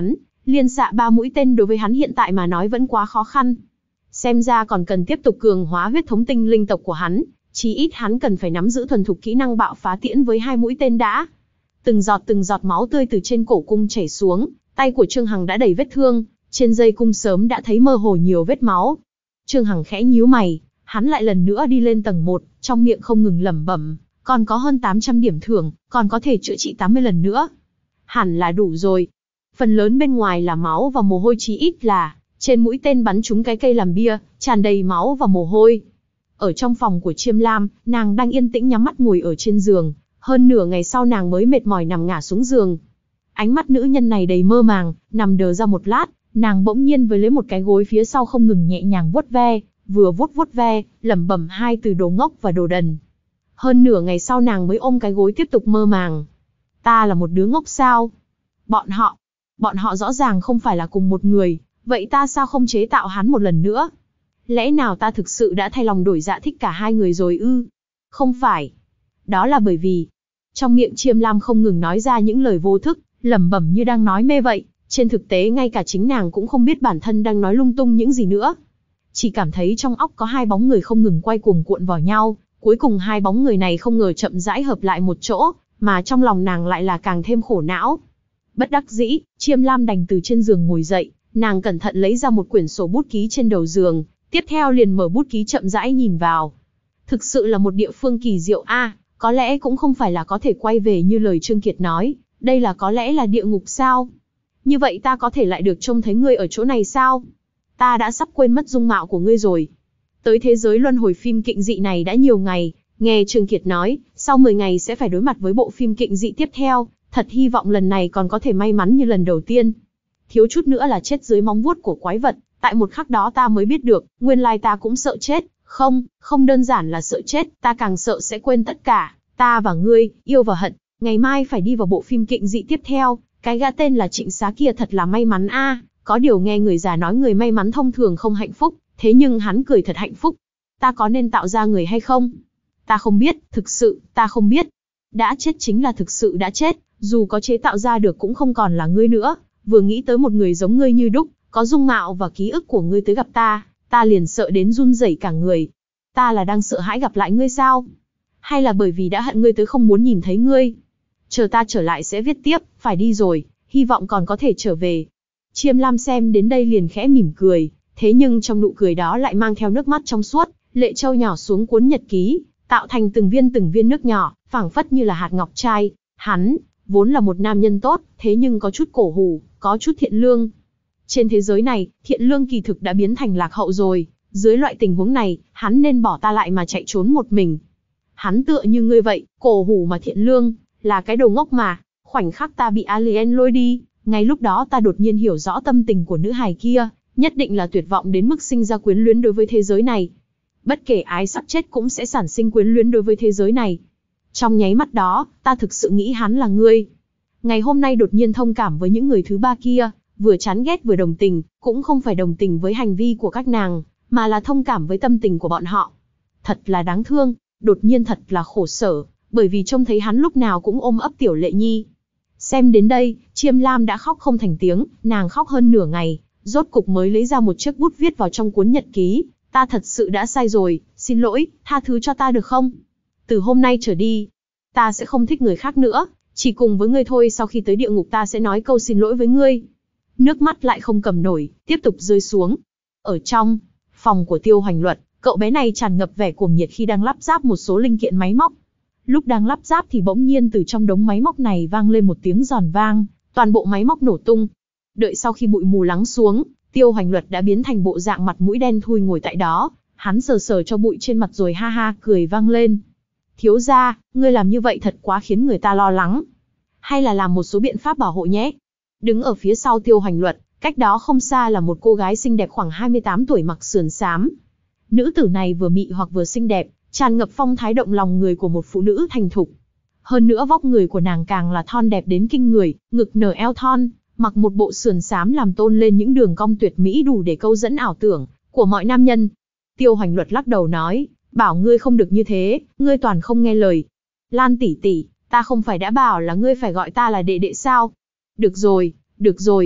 Liên xạ ba mũi tên đối với hắn hiện tại mà nói vẫn quá khó khăn. Xem ra còn cần tiếp tục cường hóa huyết thống tinh linh tộc của hắn, chí ít hắn cần phải nắm giữ thuần thục kỹ năng bạo phá tiễn với hai mũi tên đã. Từng giọt từng giọt máu tươi từ trên cổ cung chảy xuống, tay của Trương Hằng đã đầy vết thương, trên dây cung sớm đã thấy mơ hồ nhiều vết máu. Trương Hằng khẽ nhíu mày, hắn lại lần nữa đi lên tầng một, trong miệng không ngừng lẩm bẩm, còn có hơn tám trăm điểm thưởng, còn có thể chữa trị tám mươi lần nữa. Hẳn là đủ rồi. Phần lớn bên ngoài là máu và mồ hôi, chí ít là trên mũi tên bắn trúng cái cây làm bia, tràn đầy máu và mồ hôi. Ở trong phòng của Chiêm Lam, nàng đang yên tĩnh nhắm mắt ngồi ở trên giường, hơn nửa ngày sau nàng mới mệt mỏi nằm ngả xuống giường. Ánh mắt nữ nhân này đầy mơ màng, nằm đờ ra một lát, nàng bỗng nhiên với lấy một cái gối phía sau không ngừng nhẹ nhàng vuốt ve, vừa vuốt vuốt ve, lẩm bẩm hai từ đồ ngốc và đồ đần. Hơn nửa ngày sau nàng mới ôm cái gối tiếp tục mơ màng. Ta là một đứa ngốc sao? Bọn họ, bọn họ rõ ràng không phải là cùng một người, vậy ta sao không chế tạo hắn một lần nữa? Lẽ nào ta thực sự đã thay lòng đổi dạ thích cả hai người rồi ư? Không phải. Đó là bởi vì, trong miệng Chiêm Lam không ngừng nói ra những lời vô thức, lẩm bẩm như đang nói mê vậy. Trên thực tế ngay cả chính nàng cũng không biết bản thân đang nói lung tung những gì nữa. Chỉ cảm thấy trong óc có hai bóng người không ngừng quay cuồng cuộn vào nhau, cuối cùng hai bóng người này không ngờ chậm rãi hợp lại một chỗ, mà trong lòng nàng lại là càng thêm khổ não. Bất đắc dĩ, Chiêm Lam đành từ trên giường ngồi dậy, nàng cẩn thận lấy ra một quyển sổ bút ký trên đầu giường, tiếp theo liền mở bút ký chậm rãi nhìn vào. Thực sự là một địa phương kỳ diệu a, à, có lẽ cũng không phải là có thể quay về như lời Trương Kiệt nói, đây là có lẽ là địa ngục sao? Như vậy ta có thể lại được trông thấy ngươi ở chỗ này sao? Ta đã sắp quên mất dung mạo của ngươi rồi. Tới thế giới luân hồi phim kịnh dị này đã nhiều ngày, nghe Trương Kiệt nói, sau mười ngày sẽ phải đối mặt với bộ phim kịnh dị tiếp theo, thật hy vọng lần này còn có thể may mắn như lần đầu tiên. Thiếu chút nữa là chết dưới móng vuốt của quái vật, tại một khắc đó ta mới biết được, nguyên lai ta cũng sợ chết, không, không đơn giản là sợ chết, ta càng sợ sẽ quên tất cả, ta và ngươi, yêu và hận, ngày mai phải đi vào bộ phim kịnh dị tiếp theo, cái gã tên là Trịnh Xá kia thật là may mắn a, à. Có điều nghe người già nói người may mắn thông thường không hạnh phúc, thế nhưng hắn cười thật hạnh phúc. Ta có nên tạo ra người hay không? Ta không biết, thực sự, ta không biết. Đã chết chính là thực sự đã chết, dù có chế tạo ra được cũng không còn là ngươi nữa. Vừa nghĩ tới một người giống ngươi như đúc, có dung mạo và ký ức của ngươi tới gặp ta, ta liền sợ đến run rẩy cả người. Ta là đang sợ hãi gặp lại ngươi sao? Hay là bởi vì đã hận ngươi tới không muốn nhìn thấy ngươi? Chờ ta trở lại sẽ viết tiếp, phải đi rồi, hy vọng còn có thể trở về. Chiêm Lam xem đến đây liền khẽ mỉm cười, thế nhưng trong nụ cười đó lại mang theo nước mắt trong suốt, lệ châu nhỏ xuống cuốn nhật ký, tạo thành từng viên từng viên nước nhỏ, phảng phất như là hạt ngọc trai. Hắn, vốn là một nam nhân tốt, thế nhưng có chút cổ hủ, có chút thiện lương. Trên thế giới này, thiện lương kỳ thực đã biến thành lạc hậu rồi, dưới loại tình huống này, hắn nên bỏ ta lại mà chạy trốn một mình. Hắn tựa như ngươi vậy, cổ hủ mà thiện lương, là cái đồ ngốc mà. Khoảnh khắc ta bị alien lôi đi, ngay lúc đó ta đột nhiên hiểu rõ tâm tình của nữ hài kia, nhất định là tuyệt vọng đến mức sinh ra quyến luyến đối với thế giới này. Bất kể ai sắp chết cũng sẽ sản sinh quyến luyến đối với thế giới này. Trong nháy mắt đó, ta thực sự nghĩ hắn là ngươi. Ngày hôm nay đột nhiên thông cảm với những người thứ ba kia, vừa chán ghét vừa đồng tình, cũng không phải đồng tình với hành vi của các nàng, mà là thông cảm với tâm tình của bọn họ. Thật là đáng thương, đột nhiên thật là khổ sở, bởi vì trông thấy hắn lúc nào cũng ôm ấp Tiểu Lệ Nhi. Xem đến đây, Chiêm Lam đã khóc không thành tiếng, nàng khóc hơn nửa ngày, rốt cục mới lấy ra một chiếc bút viết vào trong cuốn nhật ký. Ta thật sự đã sai rồi, xin lỗi, tha thứ cho ta được không? Từ hôm nay trở đi, ta sẽ không thích người khác nữa, chỉ cùng với ngươi thôi, sau khi tới địa ngục ta sẽ nói câu xin lỗi với ngươi. Nước mắt lại không cầm nổi, tiếp tục rơi xuống. Ở trong phòng của Tiêu Hoành Luật, cậu bé này tràn ngập vẻ cuồng nhiệt khi đang lắp ráp một số linh kiện máy móc. Lúc đang lắp ráp thì bỗng nhiên từ trong đống máy móc này vang lên một tiếng giòn vang, toàn bộ máy móc nổ tung. Đợi sau khi bụi mù lắng xuống, Tiêu Hoành Luật đã biến thành bộ dạng mặt mũi đen thui ngồi tại đó, hắn sờ sờ cho bụi trên mặt rồi ha ha cười vang lên. Thiếu gia, ngươi làm như vậy thật quá khiến người ta lo lắng. Hay là làm một số biện pháp bảo hộ nhé. Đứng ở phía sau Tiêu Hoành Luật, cách đó không xa là một cô gái xinh đẹp khoảng hai mươi tám tuổi mặc sườn xám. Nữ tử này vừa mị hoặc vừa xinh đẹp, tràn ngập phong thái động lòng người của một phụ nữ thành thục. Hơn nữa vóc người của nàng càng là thon đẹp đến kinh người, ngực nở eo thon, mặc một bộ sườn xám làm tôn lên những đường cong tuyệt mỹ đủ để câu dẫn ảo tưởng của mọi nam nhân. Tiêu Hoành Luật lắc đầu nói, bảo ngươi không được như thế, ngươi toàn không nghe lời. Lan tỷ tỷ, ta không phải đã bảo là ngươi phải gọi ta là đệ đệ sao? Được rồi, được rồi.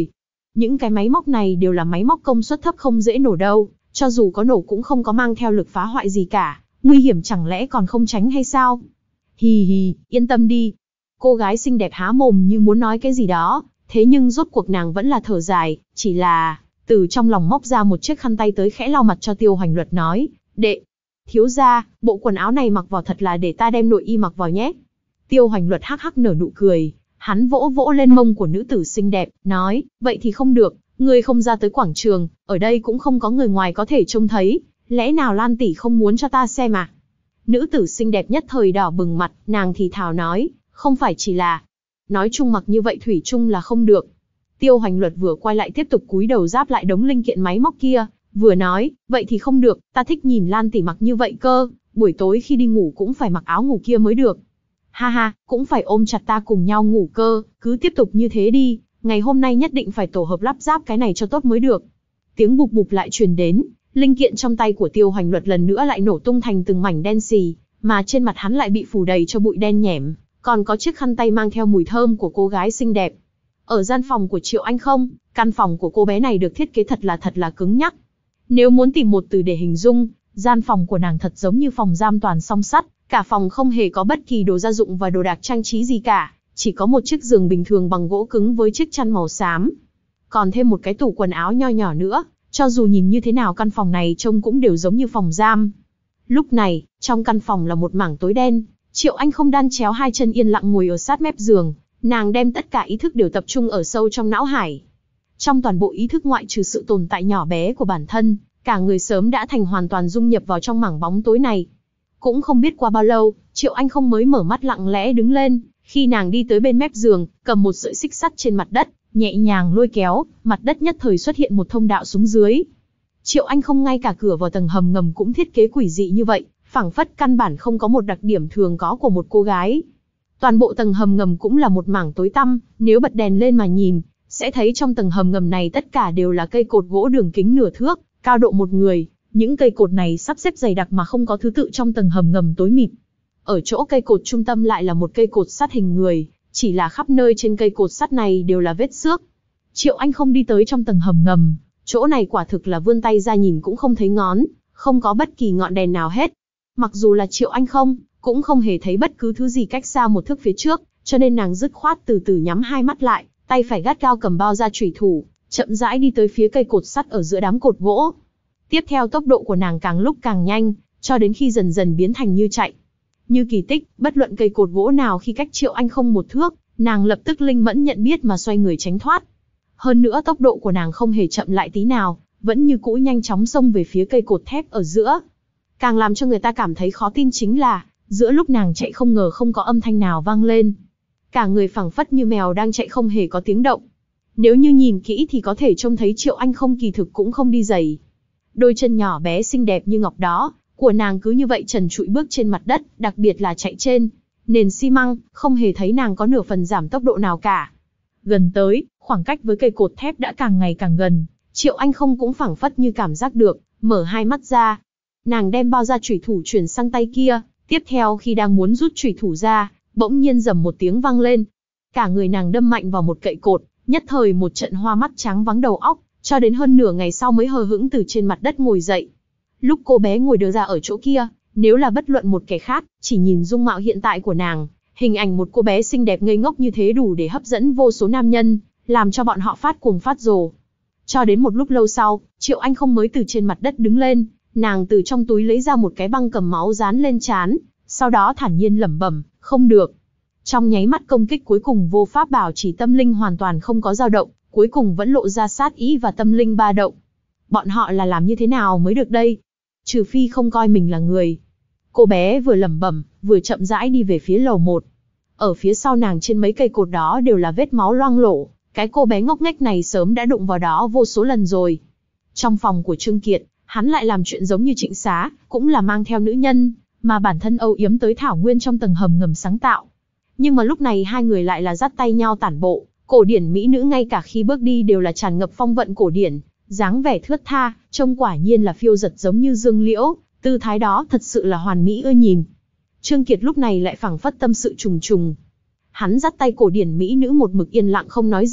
Những cái máy móc này đều là máy móc công suất thấp không dễ nổ đâu, cho dù có nổ cũng không có mang theo lực phá hoại gì cả, nguy hiểm chẳng lẽ còn không tránh hay sao? Hì hì, yên tâm đi. Cô gái xinh đẹp há mồm như muốn nói cái gì đó, thế nhưng rốt cuộc nàng vẫn là thở dài, chỉ là từ trong lòng móc ra một chiếc khăn tay tới khẽ lau mặt cho Tiêu Hoành Luật nói, đệ, thiếu gia, bộ quần áo này mặc vào thật là để ta đem nội y mặc vào nhé. Tiêu Hoành Luật hắc hắc nở nụ cười, hắn vỗ vỗ lên mông của nữ tử xinh đẹp, nói, vậy thì không được, ngươi không ra tới quảng trường, ở đây cũng không có người ngoài có thể trông thấy, lẽ nào Lan tỷ không muốn cho ta xem à? Nữ tử xinh đẹp nhất thời đỏ bừng mặt, nàng thì thào nói, không phải chỉ là, nói chung mặc như vậy thủy chung là không được. Tiêu Hoành Luật vừa quay lại tiếp tục cúi đầu giáp lại đống linh kiện máy móc kia, vừa nói, vậy thì không được, ta thích nhìn Lan tỷ mặc như vậy cơ, buổi tối khi đi ngủ cũng phải mặc áo ngủ kia mới được. Ha ha, cũng phải ôm chặt ta cùng nhau ngủ cơ, cứ tiếp tục như thế đi, ngày hôm nay nhất định phải tổ hợp lắp ráp cái này cho tốt mới được. Tiếng bụp bụp lại truyền đến, linh kiện trong tay của Tiêu Hoành Luật lần nữa lại nổ tung thành từng mảnh đen xì, mà trên mặt hắn lại bị phủ đầy cho bụi đen nhẻm, còn có chiếc khăn tay mang theo mùi thơm của cô gái xinh đẹp. Ở gian phòng của Triệu Anh không, căn phòng của cô bé này được thiết kế thật là thật là cứng nhắc. Nếu muốn tìm một từ để hình dung, gian phòng của nàng thật giống như phòng giam toàn song sắt, cả phòng không hề có bất kỳ đồ gia dụng và đồ đạc trang trí gì cả, chỉ có một chiếc giường bình thường bằng gỗ cứng với chiếc chăn màu xám. Còn thêm một cái tủ quần áo nho nhỏ nữa, cho dù nhìn như thế nào căn phòng này trông cũng đều giống như phòng giam. Lúc này, trong căn phòng là một mảng tối đen, Triệu Anh không đan chéo hai chân yên lặng ngồi ở sát mép giường, nàng đem tất cả ý thức đều tập trung ở sâu trong não hải. Trong toàn bộ ý thức ngoại trừ sự tồn tại nhỏ bé của bản thân, cả người sớm đã thành hoàn toàn dung nhập vào trong mảng bóng tối này. Cũng không biết qua bao lâu, Triệu Anh không mới mở mắt lặng lẽ đứng lên, khi nàng đi tới bên mép giường, cầm một sợi xích sắt trên mặt đất, nhẹ nhàng lôi kéo, mặt đất nhất thời xuất hiện một thông đạo xuống dưới. Triệu Anh không ngay cả cửa vào tầng hầm ngầm cũng thiết kế quỷ dị như vậy, phảng phất căn bản không có một đặc điểm thường có của một cô gái. Toàn bộ tầng hầm ngầm cũng là một mảng tối tăm, nếu bật đèn lên mà nhìn, sẽ thấy trong tầng hầm ngầm này tất cả đều là cây cột gỗ đường kính nửa thước, cao độ một người. Những cây cột này sắp xếp dày đặc mà không có thứ tự trong tầng hầm ngầm tối mịt. Ở chỗ cây cột trung tâm lại là một cây cột sắt hình người, chỉ là khắp nơi trên cây cột sắt này đều là vết xước. Triệu Anh không đi tới trong tầng hầm ngầm, chỗ này quả thực là vươn tay ra nhìn cũng không thấy ngón, không có bất kỳ ngọn đèn nào hết. Mặc dù là Triệu Anh không, cũng không hề thấy bất cứ thứ gì cách xa một thước phía trước, cho nên nàng dứt khoát từ từ nhắm hai mắt lại, tay phải gắt gao cầm bao da chủy thủ, chậm rãi đi tới phía cây cột sắt ở giữa đám cột gỗ. Tiếp theo tốc độ của nàng càng lúc càng nhanh, cho đến khi dần dần biến thành như chạy. Như kỳ tích, bất luận cây cột gỗ nào khi cách Triệu Anh không một thước, nàng lập tức linh mẫn nhận biết mà xoay người tránh thoát. Hơn nữa tốc độ của nàng không hề chậm lại tí nào, vẫn như cũ nhanh chóng xông về phía cây cột thép ở giữa. Càng làm cho người ta cảm thấy khó tin chính là, giữa lúc nàng chạy không ngờ không có âm thanh nào vang lên. Cả người phảng phất như mèo đang chạy không hề có tiếng động. Nếu như nhìn kỹ thì có thể trông thấy Triệu Anh không kỳ thực cũng không đi giày. Đôi chân nhỏ bé xinh đẹp như ngọc đó, của nàng cứ như vậy trần trụi bước trên mặt đất, đặc biệt là chạy trên nền xi măng, không hề thấy nàng có nửa phần giảm tốc độ nào cả. Gần tới, khoảng cách với cây cột thép đã càng ngày càng gần, Triệu Anh không cũng phảng phất như cảm giác được, mở hai mắt ra. Nàng đem bao da chủy thủ chuyển sang tay kia, tiếp theo khi đang muốn rút chủy thủ ra, bỗng nhiên rầm một tiếng vang lên. Cả người nàng đâm mạnh vào một cậy cột, nhất thời một trận hoa mắt trắng vắng đầu óc, cho đến hơn nửa ngày sau mới hờ hững từ trên mặt đất ngồi dậy. Lúc cô bé ngồi đờ ra ở chỗ kia, nếu là bất luận một kẻ khác, chỉ nhìn dung mạo hiện tại của nàng, hình ảnh một cô bé xinh đẹp ngây ngốc như thế đủ để hấp dẫn vô số nam nhân, làm cho bọn họ phát cuồng phát rồ. Cho đến một lúc lâu sau, Triệu Anh không mới từ trên mặt đất đứng lên, nàng từ trong túi lấy ra một cái băng cầm máu dán lên trán, sau đó thản nhiên lẩm bẩm, không được. Trong nháy mắt công kích cuối cùng vô pháp bảo chỉ tâm linh hoàn toàn không có dao động, cuối cùng vẫn lộ ra sát ý và tâm linh ba động. Bọn họ là làm như thế nào mới được đây? Trừ phi không coi mình là người. Cô bé vừa lẩm bẩm, vừa chậm rãi đi về phía lầu một. Ở phía sau nàng trên mấy cây cột đó đều là vết máu loang lổ, cái cô bé ngốc nghếch này sớm đã đụng vào đó vô số lần rồi. Trong phòng của Trương Kiệt, hắn lại làm chuyện giống như Trịnh Xá, cũng là mang theo nữ nhân, mà bản thân âu yếm tới thảo nguyên trong tầng hầm ngầm sáng tạo. Nhưng mà lúc này hai người lại là dắt tay nhau tản bộ, cổ điển mỹ nữ ngay cả khi bước đi đều là tràn ngập phong vận cổ điển, dáng vẻ thướt tha, trông quả nhiên là phiêu giật giống như dương liễu, tư thái đó thật sự là hoàn mỹ ưa nhìn. Trương Kiệt lúc này lại phảng phất tâm sự trùng trùng. Hắn dắt tay cổ điển mỹ nữ một mực yên lặng không nói gì,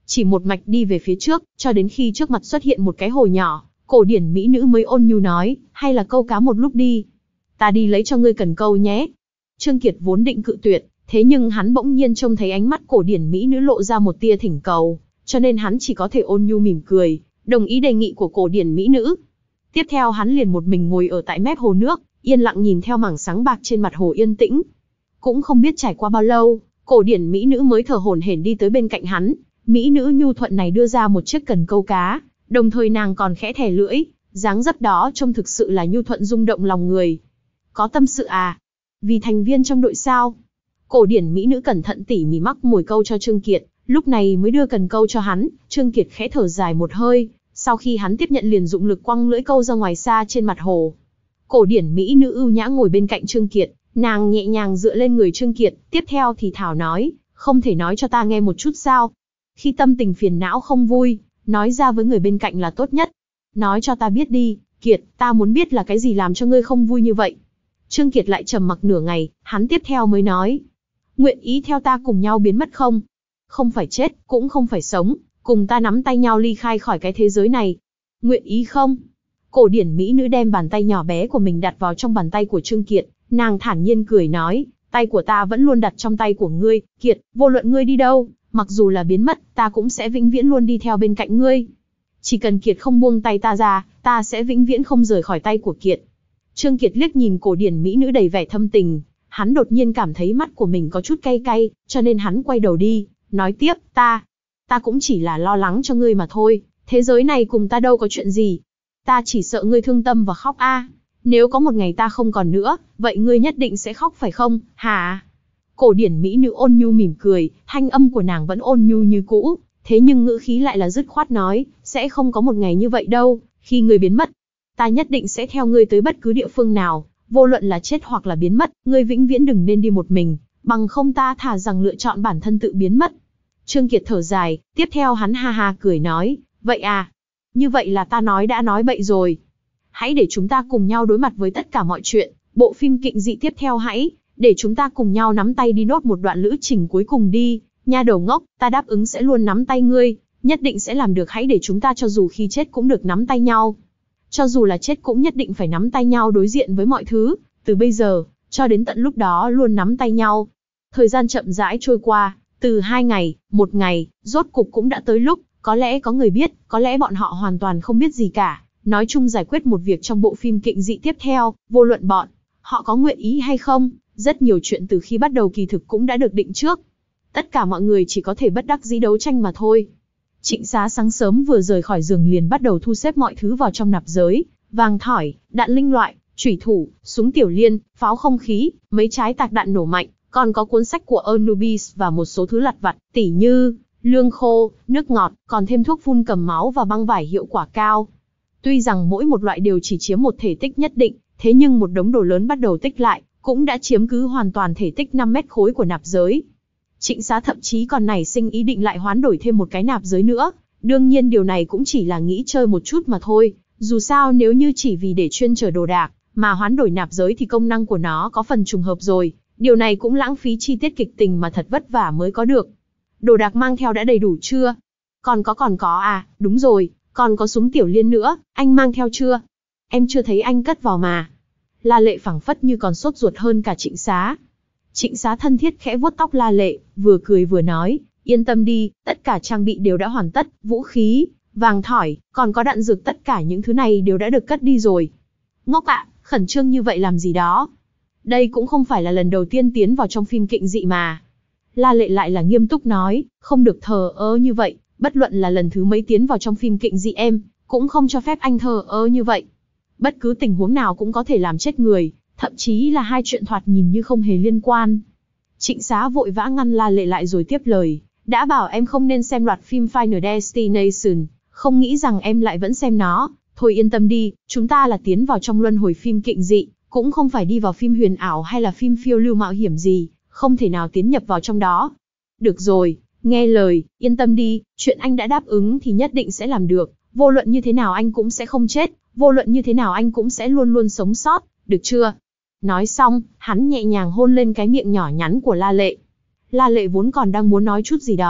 chỉ một mạch đi về phía trước, cho đến khi trước mặt xuất hiện một cái hồ nhỏ, cổ điển mỹ nữ mới ôn nhu nói, hay là câu cá một lúc đi. Ta đi lấy cho ngươi cần câu nhé. Trương Kiệt vốn định cự tuyệt, thế nhưng hắn bỗng nhiên trông thấy ánh mắt cổ điển mỹ nữ lộ ra một tia thỉnh cầu, cho nên hắn chỉ có thể ôn nhu mỉm cười, đồng ý đề nghị của cổ điển mỹ nữ. Tiếp theo hắn liền một mình ngồi ở tại mép hồ nước, yên lặng nhìn theo mảng sáng bạc trên mặt hồ yên tĩnh. Cũng không biết trải qua bao lâu, cổ điển mỹ nữ mới thở hổn hển đi tới bên cạnh hắn. Mỹ nữ nhu thuận này đưa ra một chiếc cần câu cá, đồng thời nàng còn khẽ thè lưỡi, dáng dấp đó trông thực sự là nhu thuận rung động lòng người. Có tâm sự à? Vì thành viên trong đội sao? Cổ điển mỹ nữ cẩn thận tỉ mỉ mắc mồi câu cho Trương Kiệt, lúc này mới đưa cần câu cho hắn. Trương Kiệt khẽ thở dài một hơi, sau khi hắn tiếp nhận liền dụng lực quăng lưỡi câu ra ngoài xa trên mặt hồ. Cổ điển mỹ nữ ưu nhã ngồi bên cạnh Trương Kiệt, nàng nhẹ nhàng dựa lên người Trương Kiệt, tiếp theo thì thảo nói, không thể nói cho ta nghe một chút sao? Khi tâm tình phiền não không vui, nói ra với người bên cạnh là tốt nhất. Nói cho ta biết đi, Kiệt, ta muốn biết là cái gì làm cho ngươi không vui như vậy. Trương Kiệt lại trầm mặc nửa ngày, hắn tiếp theo mới nói, nguyện ý theo ta cùng nhau biến mất không? Không phải chết, cũng không phải sống, cùng ta nắm tay nhau ly khai khỏi cái thế giới này. Nguyện ý không? Cổ điển mỹ nữ đem bàn tay nhỏ bé của mình đặt vào trong bàn tay của Trương Kiệt, nàng thản nhiên cười nói, tay của ta vẫn luôn đặt trong tay của ngươi, Kiệt, vô luận ngươi đi đâu, mặc dù là biến mất, ta cũng sẽ vĩnh viễn luôn đi theo bên cạnh ngươi. Chỉ cần Kiệt không buông tay ta ra, ta sẽ vĩnh viễn không rời khỏi tay của Kiệt. Trương Kiệt liếc nhìn cổ điển mỹ nữ đầy vẻ thâm tình, hắn đột nhiên cảm thấy mắt của mình có chút cay cay, cho nên hắn quay đầu đi, nói tiếp, ta, ta cũng chỉ là lo lắng cho ngươi mà thôi, thế giới này cùng ta đâu có chuyện gì. Ta chỉ sợ ngươi thương tâm và khóc a. Nếu có một ngày ta không còn nữa, vậy ngươi nhất định sẽ khóc phải không, hả? Cổ điển mỹ nữ ôn nhu mỉm cười, thanh âm của nàng vẫn ôn nhu như cũ, thế nhưng ngữ khí lại là dứt khoát nói, sẽ không có một ngày như vậy đâu, khi ngươi biến mất, ta nhất định sẽ theo ngươi tới bất cứ địa phương nào, vô luận là chết hoặc là biến mất, ngươi vĩnh viễn đừng nên đi một mình, bằng không ta thà rằng lựa chọn bản thân tự biến mất. Trương Kiệt thở dài, tiếp theo hắn ha ha cười nói, vậy à, như vậy là ta nói đã nói bậy rồi. Hãy để chúng ta cùng nhau đối mặt với tất cả mọi chuyện, bộ phim kịnh dị tiếp theo hãy, để chúng ta cùng nhau nắm tay đi nốt một đoạn lữ trình cuối cùng đi, nha đầu ngốc, ta đáp ứng sẽ luôn nắm tay ngươi, nhất định sẽ làm được, hãy để chúng ta cho dù khi chết cũng được nắm tay nhau. Cho dù là chết cũng nhất định phải nắm tay nhau đối diện với mọi thứ, từ bây giờ, cho đến tận lúc đó luôn nắm tay nhau. Thời gian chậm rãi trôi qua, từ hai ngày, một ngày, rốt cục cũng đã tới lúc, có lẽ có người biết, có lẽ bọn họ hoàn toàn không biết gì cả. Nói chung giải quyết một việc trong bộ phim kịnh dị tiếp theo, vô luận bọn họ có nguyện ý hay không, rất nhiều chuyện từ khi bắt đầu kỳ thực cũng đã được định trước. Tất cả mọi người chỉ có thể bất đắc dĩ đấu tranh mà thôi. Trịnh Xá sáng sớm vừa rời khỏi giường liền bắt đầu thu xếp mọi thứ vào trong nạp giới, vàng thỏi, đạn linh loại, chủy thủ, súng tiểu liên, pháo không khí, mấy trái tạc đạn nổ mạnh, còn có cuốn sách của Anubis và một số thứ lặt vặt, tỉ như lương khô, nước ngọt, còn thêm thuốc phun cầm máu và băng vải hiệu quả cao. Tuy rằng mỗi một loại đều chỉ chiếm một thể tích nhất định, thế nhưng một đống đồ lớn bắt đầu tích lại, cũng đã chiếm cứ hoàn toàn thể tích năm mét khối của nạp giới. Trịnh Xá thậm chí còn nảy sinh ý định lại hoán đổi thêm một cái nạp giới nữa. Đương nhiên điều này cũng chỉ là nghĩ chơi một chút mà thôi. Dù sao nếu như chỉ vì để chuyên chở đồ đạc, mà hoán đổi nạp giới thì công năng của nó có phần trùng hợp rồi. Điều này cũng lãng phí chi tiết kịch tình mà thật vất vả mới có được. Đồ đạc mang theo đã đầy đủ chưa? Còn có còn có à, đúng rồi, còn có súng tiểu liên nữa, anh mang theo chưa? Em chưa thấy anh cất vào mà. La Lệ phảng phất như còn sốt ruột hơn cả Trịnh Xá. Trịnh Xá thân thiết khẽ vuốt tóc La Lệ, vừa cười vừa nói, yên tâm đi, tất cả trang bị đều đã hoàn tất, vũ khí, vàng thỏi, còn có đạn dược, tất cả những thứ này đều đã được cất đi rồi. Ngốc ạ, khẩn trương như vậy làm gì đó? Đây cũng không phải là lần đầu tiên tiến vào trong phim kịnh dị mà. La Lệ lại là nghiêm túc nói, không được thờ ơ như vậy, bất luận là lần thứ mấy tiến vào trong phim kịnh dị em, cũng không cho phép anh thờ ơ như vậy. Bất cứ tình huống nào cũng có thể làm chết người, thậm chí là hai chuyện thoạt nhìn như không hề liên quan. Trịnh Xá vội vã ngăn La Lệ lại rồi tiếp lời, đã bảo em không nên xem loạt phim Final Destination, không nghĩ rằng em lại vẫn xem nó. Thôi yên tâm đi, chúng ta là tiến vào trong luân hồi phim kịnh dị, cũng không phải đi vào phim huyền ảo hay là phim phiêu lưu mạo hiểm gì, không thể nào tiến nhập vào trong đó. Được rồi, nghe lời, yên tâm đi, chuyện anh đã đáp ứng thì nhất định sẽ làm được, vô luận như thế nào anh cũng sẽ không chết, vô luận như thế nào anh cũng sẽ luôn luôn sống sót, được chưa? Nói xong, hắn nhẹ nhàng hôn lên cái miệng nhỏ nhắn của La Lệ. La Lệ vốn còn đang muốn nói chút gì đó,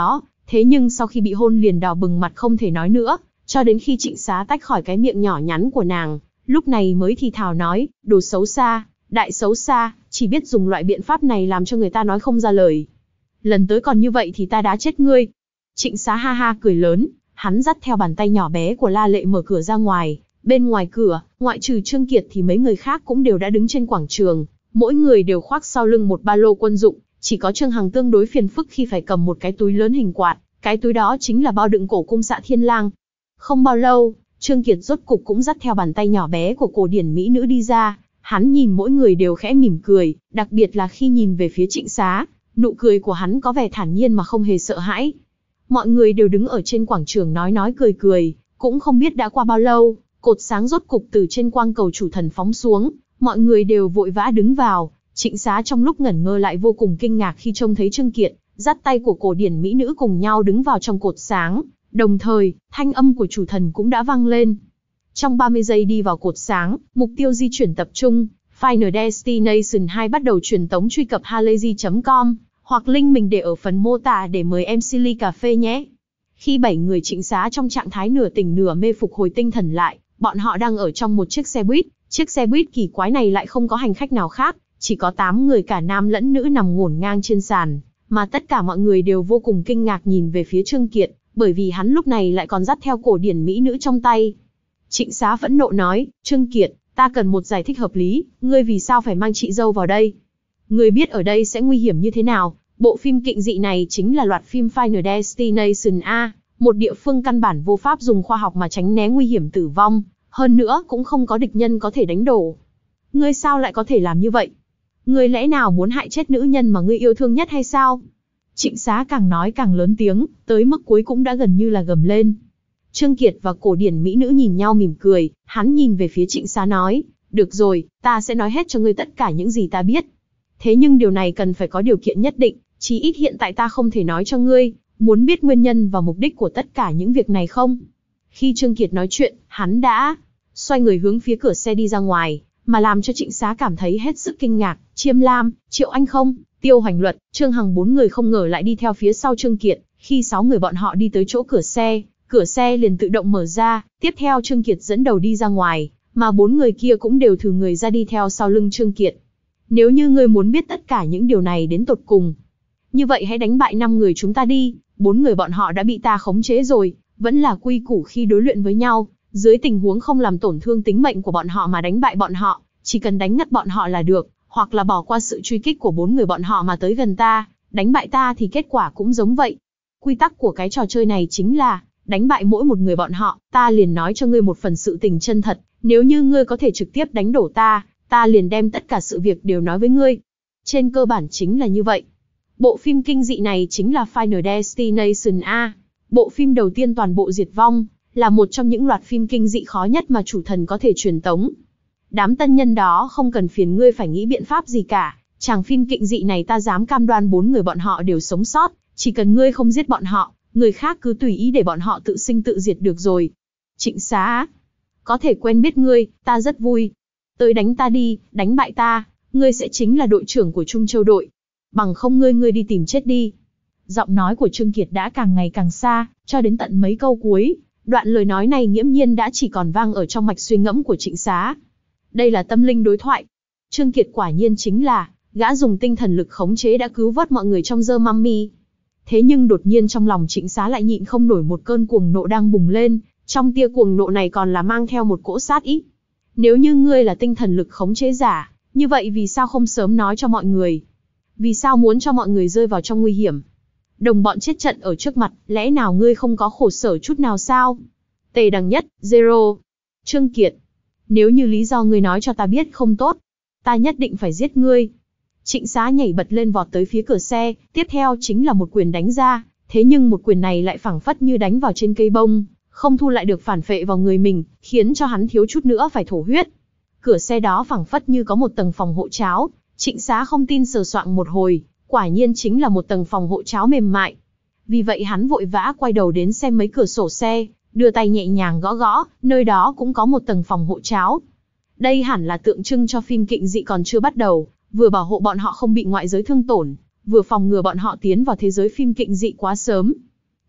Thế nhưng sau khi bị hôn liền đỏ bừng mặt không thể nói nữa, cho đến khi Trịnh Xá tách khỏi cái miệng nhỏ nhắn của nàng, lúc này mới thì thào nói, đồ xấu xa, đại xấu xa, chỉ biết dùng loại biện pháp này làm cho người ta nói không ra lời. Lần tới còn như vậy thì ta đá chết ngươi. Trịnh Xá ha ha cười lớn, hắn dắt theo bàn tay nhỏ bé của La Lệ mở cửa ra ngoài. Bên ngoài cửa, ngoại trừ Trương Kiệt thì mấy người khác cũng đều đã đứng trên quảng trường, mỗi người đều khoác sau lưng một ba lô quân dụng, chỉ có Trương Hằng tương đối phiền phức khi phải cầm một cái túi lớn hình quạt, cái túi đó chính là bao đựng cổ cung Xạ Thiên Lang. Không bao lâu, Trương Kiệt rốt cục cũng dắt theo bàn tay nhỏ bé của cổ điển mỹ nữ đi ra, hắn nhìn mỗi người đều khẽ mỉm cười, đặc biệt là khi nhìn về phía Trịnh Xá, nụ cười của hắn có vẻ thản nhiên mà không hề sợ hãi. Mọi người đều đứng ở trên quảng trường nói nói cười cười, cũng không biết đã qua bao lâu, cột sáng rốt cục từ trên quang cầu chủ thần phóng xuống, mọi người đều vội vã đứng vào. Trịnh Xá trong lúc ngẩn ngơ lại vô cùng kinh ngạc khi trông thấy Trương Kiệt dắt tay của cổ điển mỹ nữ cùng nhau đứng vào trong cột sáng, đồng thời, thanh âm của chủ thần cũng đã vang lên. Trong ba mươi giây đi vào cột sáng, mục tiêu di chuyển tập trung, Final Destination hai bắt đầu truyền tống truy cập halayzi chấm com, hoặc link mình để ở phần mô tả để mời em xê ly cà phê nhé. Khi bảy người Trịnh Xá trong trạng thái nửa tỉnh nửa mê phục hồi tinh thần lại, bọn họ đang ở trong một chiếc xe buýt, chiếc xe buýt kỳ quái này lại không có hành khách nào khác, chỉ có tám người cả nam lẫn nữ nằm ngổn ngang trên sàn, mà tất cả mọi người đều vô cùng kinh ngạc nhìn về phía Trương Kiệt, bởi vì hắn lúc này lại còn dắt theo cổ điển mỹ nữ trong tay. Trịnh Xá phẫn nộ nói, Trương Kiệt, ta cần một giải thích hợp lý, ngươi vì sao phải mang chị dâu vào đây? Ngươi biết ở đây sẽ nguy hiểm như thế nào? Bộ phim kịnh dị này chính là loạt phim Final Destination A, một địa phương căn bản vô pháp dùng khoa học mà tránh né nguy hiểm tử vong, hơn nữa cũng không có địch nhân có thể đánh đổ. Ngươi sao lại có thể làm như vậy? Ngươi lẽ nào muốn hại chết nữ nhân mà ngươi yêu thương nhất hay sao? Trịnh Xá càng nói càng lớn tiếng, tới mức cuối cũng đã gần như là gầm lên. Trương Kiệt và cổ điển mỹ nữ nhìn nhau mỉm cười, hắn nhìn về phía Trịnh Xá nói, được rồi, ta sẽ nói hết cho ngươi tất cả những gì ta biết. Thế nhưng điều này cần phải có điều kiện nhất định, chí ít hiện tại ta không thể nói cho ngươi, muốn biết nguyên nhân và mục đích của tất cả những việc này không? Khi Trương Kiệt nói chuyện, hắn đã xoay người hướng phía cửa xe đi ra ngoài, mà làm cho Trịnh Xá cảm thấy hết sức kinh ngạc, Chiêm Lam, Triệu Anh Không, Tiêu Hoành Luật, Trương Hằng bốn người không ngờ lại đi theo phía sau Trương Kiệt, khi sáu người bọn họ đi tới chỗ cửa xe, cửa xe liền tự động mở ra, tiếp theo Trương Kiệt dẫn đầu đi ra ngoài, mà bốn người kia cũng đều thử người ra đi theo sau lưng Trương Kiệt. Nếu như ngươi muốn biết tất cả những điều này đến tột cùng, như vậy hãy đánh bại năm người chúng ta đi, bốn người bọn họ đã bị ta khống chế rồi, vẫn là quy củ khi đối luyện với nhau, dưới tình huống không làm tổn thương tính mệnh của bọn họ mà đánh bại bọn họ, chỉ cần đánh ngất bọn họ là được, hoặc là bỏ qua sự truy kích của bốn người bọn họ mà tới gần ta, đánh bại ta thì kết quả cũng giống vậy. Quy tắc của cái trò chơi này chính là, đánh bại mỗi một người bọn họ, ta liền nói cho ngươi một phần sự tình chân thật, nếu như ngươi có thể trực tiếp đánh đổ ta, ta liền đem tất cả sự việc đều nói với ngươi. Trên cơ bản chính là như vậy. Bộ phim kinh dị này chính là Final Destination A, bộ phim đầu tiên toàn bộ diệt vong, là một trong những loạt phim kinh dị khó nhất mà chủ thần có thể truyền tống. Đám tân nhân đó không cần phiền ngươi phải nghĩ biện pháp gì cả, chàng phim kịnh dị này ta dám cam đoan bốn người bọn họ đều sống sót, chỉ cần ngươi không giết bọn họ, người khác cứ tùy ý để bọn họ tự sinh tự diệt được rồi. Trịnh Xá, có thể quen biết ngươi, ta rất vui. Tới đánh ta đi, đánh bại ta, ngươi sẽ chính là đội trưởng của Trung Châu đội. Bằng không ngươi ngươi đi tìm chết đi. Giọng nói của Trương Kiệt đã càng ngày càng xa, cho đến tận mấy câu cuối, đoạn lời nói này nghiễm nhiên đã chỉ còn vang ở trong mạch suy ngẫm của Trịnh Xá. Đây là tâm linh đối thoại. Trương Kiệt quả nhiên chính là, gã dùng tinh thần lực khống chế đã cứu vớt mọi người trong The Mummy. Thế nhưng đột nhiên trong lòng Trịnh Xá lại nhịn không nổi một cơn cuồng nộ đang bùng lên, trong tia cuồng nộ này còn là mang theo một cỗ sát ý. Nếu như ngươi là tinh thần lực khống chế giả, như vậy vì sao không sớm nói cho mọi người? Vì sao muốn cho mọi người rơi vào trong nguy hiểm? Đồng bọn chết trận ở trước mặt, lẽ nào ngươi không có khổ sở chút nào sao? Tề Đằng Nhất, Zero. Trương Kiệt, nếu như lý do ngươi nói cho ta biết không tốt, ta nhất định phải giết ngươi. Trịnh Xá nhảy bật lên vọt tới phía cửa xe, tiếp theo chính là một quyền đánh ra, thế nhưng một quyền này lại phảng phất như đánh vào trên cây bông, không thu lại được phản phệ vào người mình, khiến cho hắn thiếu chút nữa phải thổ huyết. Cửa xe đó phảng phất như có một tầng phòng hộ cháo, Trịnh Xá không tin sờ soạng một hồi, quả nhiên chính là một tầng phòng hộ cháo mềm mại. Vì vậy hắn vội vã quay đầu đến xem mấy cửa sổ xe, đưa tay nhẹ nhàng gõ gõ, nơi đó cũng có một tầng phòng hộ cháo. Đây hẳn là tượng trưng cho phim kịnh dị còn chưa bắt đầu, vừa bảo hộ bọn họ không bị ngoại giới thương tổn, vừa phòng ngừa bọn họ tiến vào thế giới phim kịnh dị quá sớm.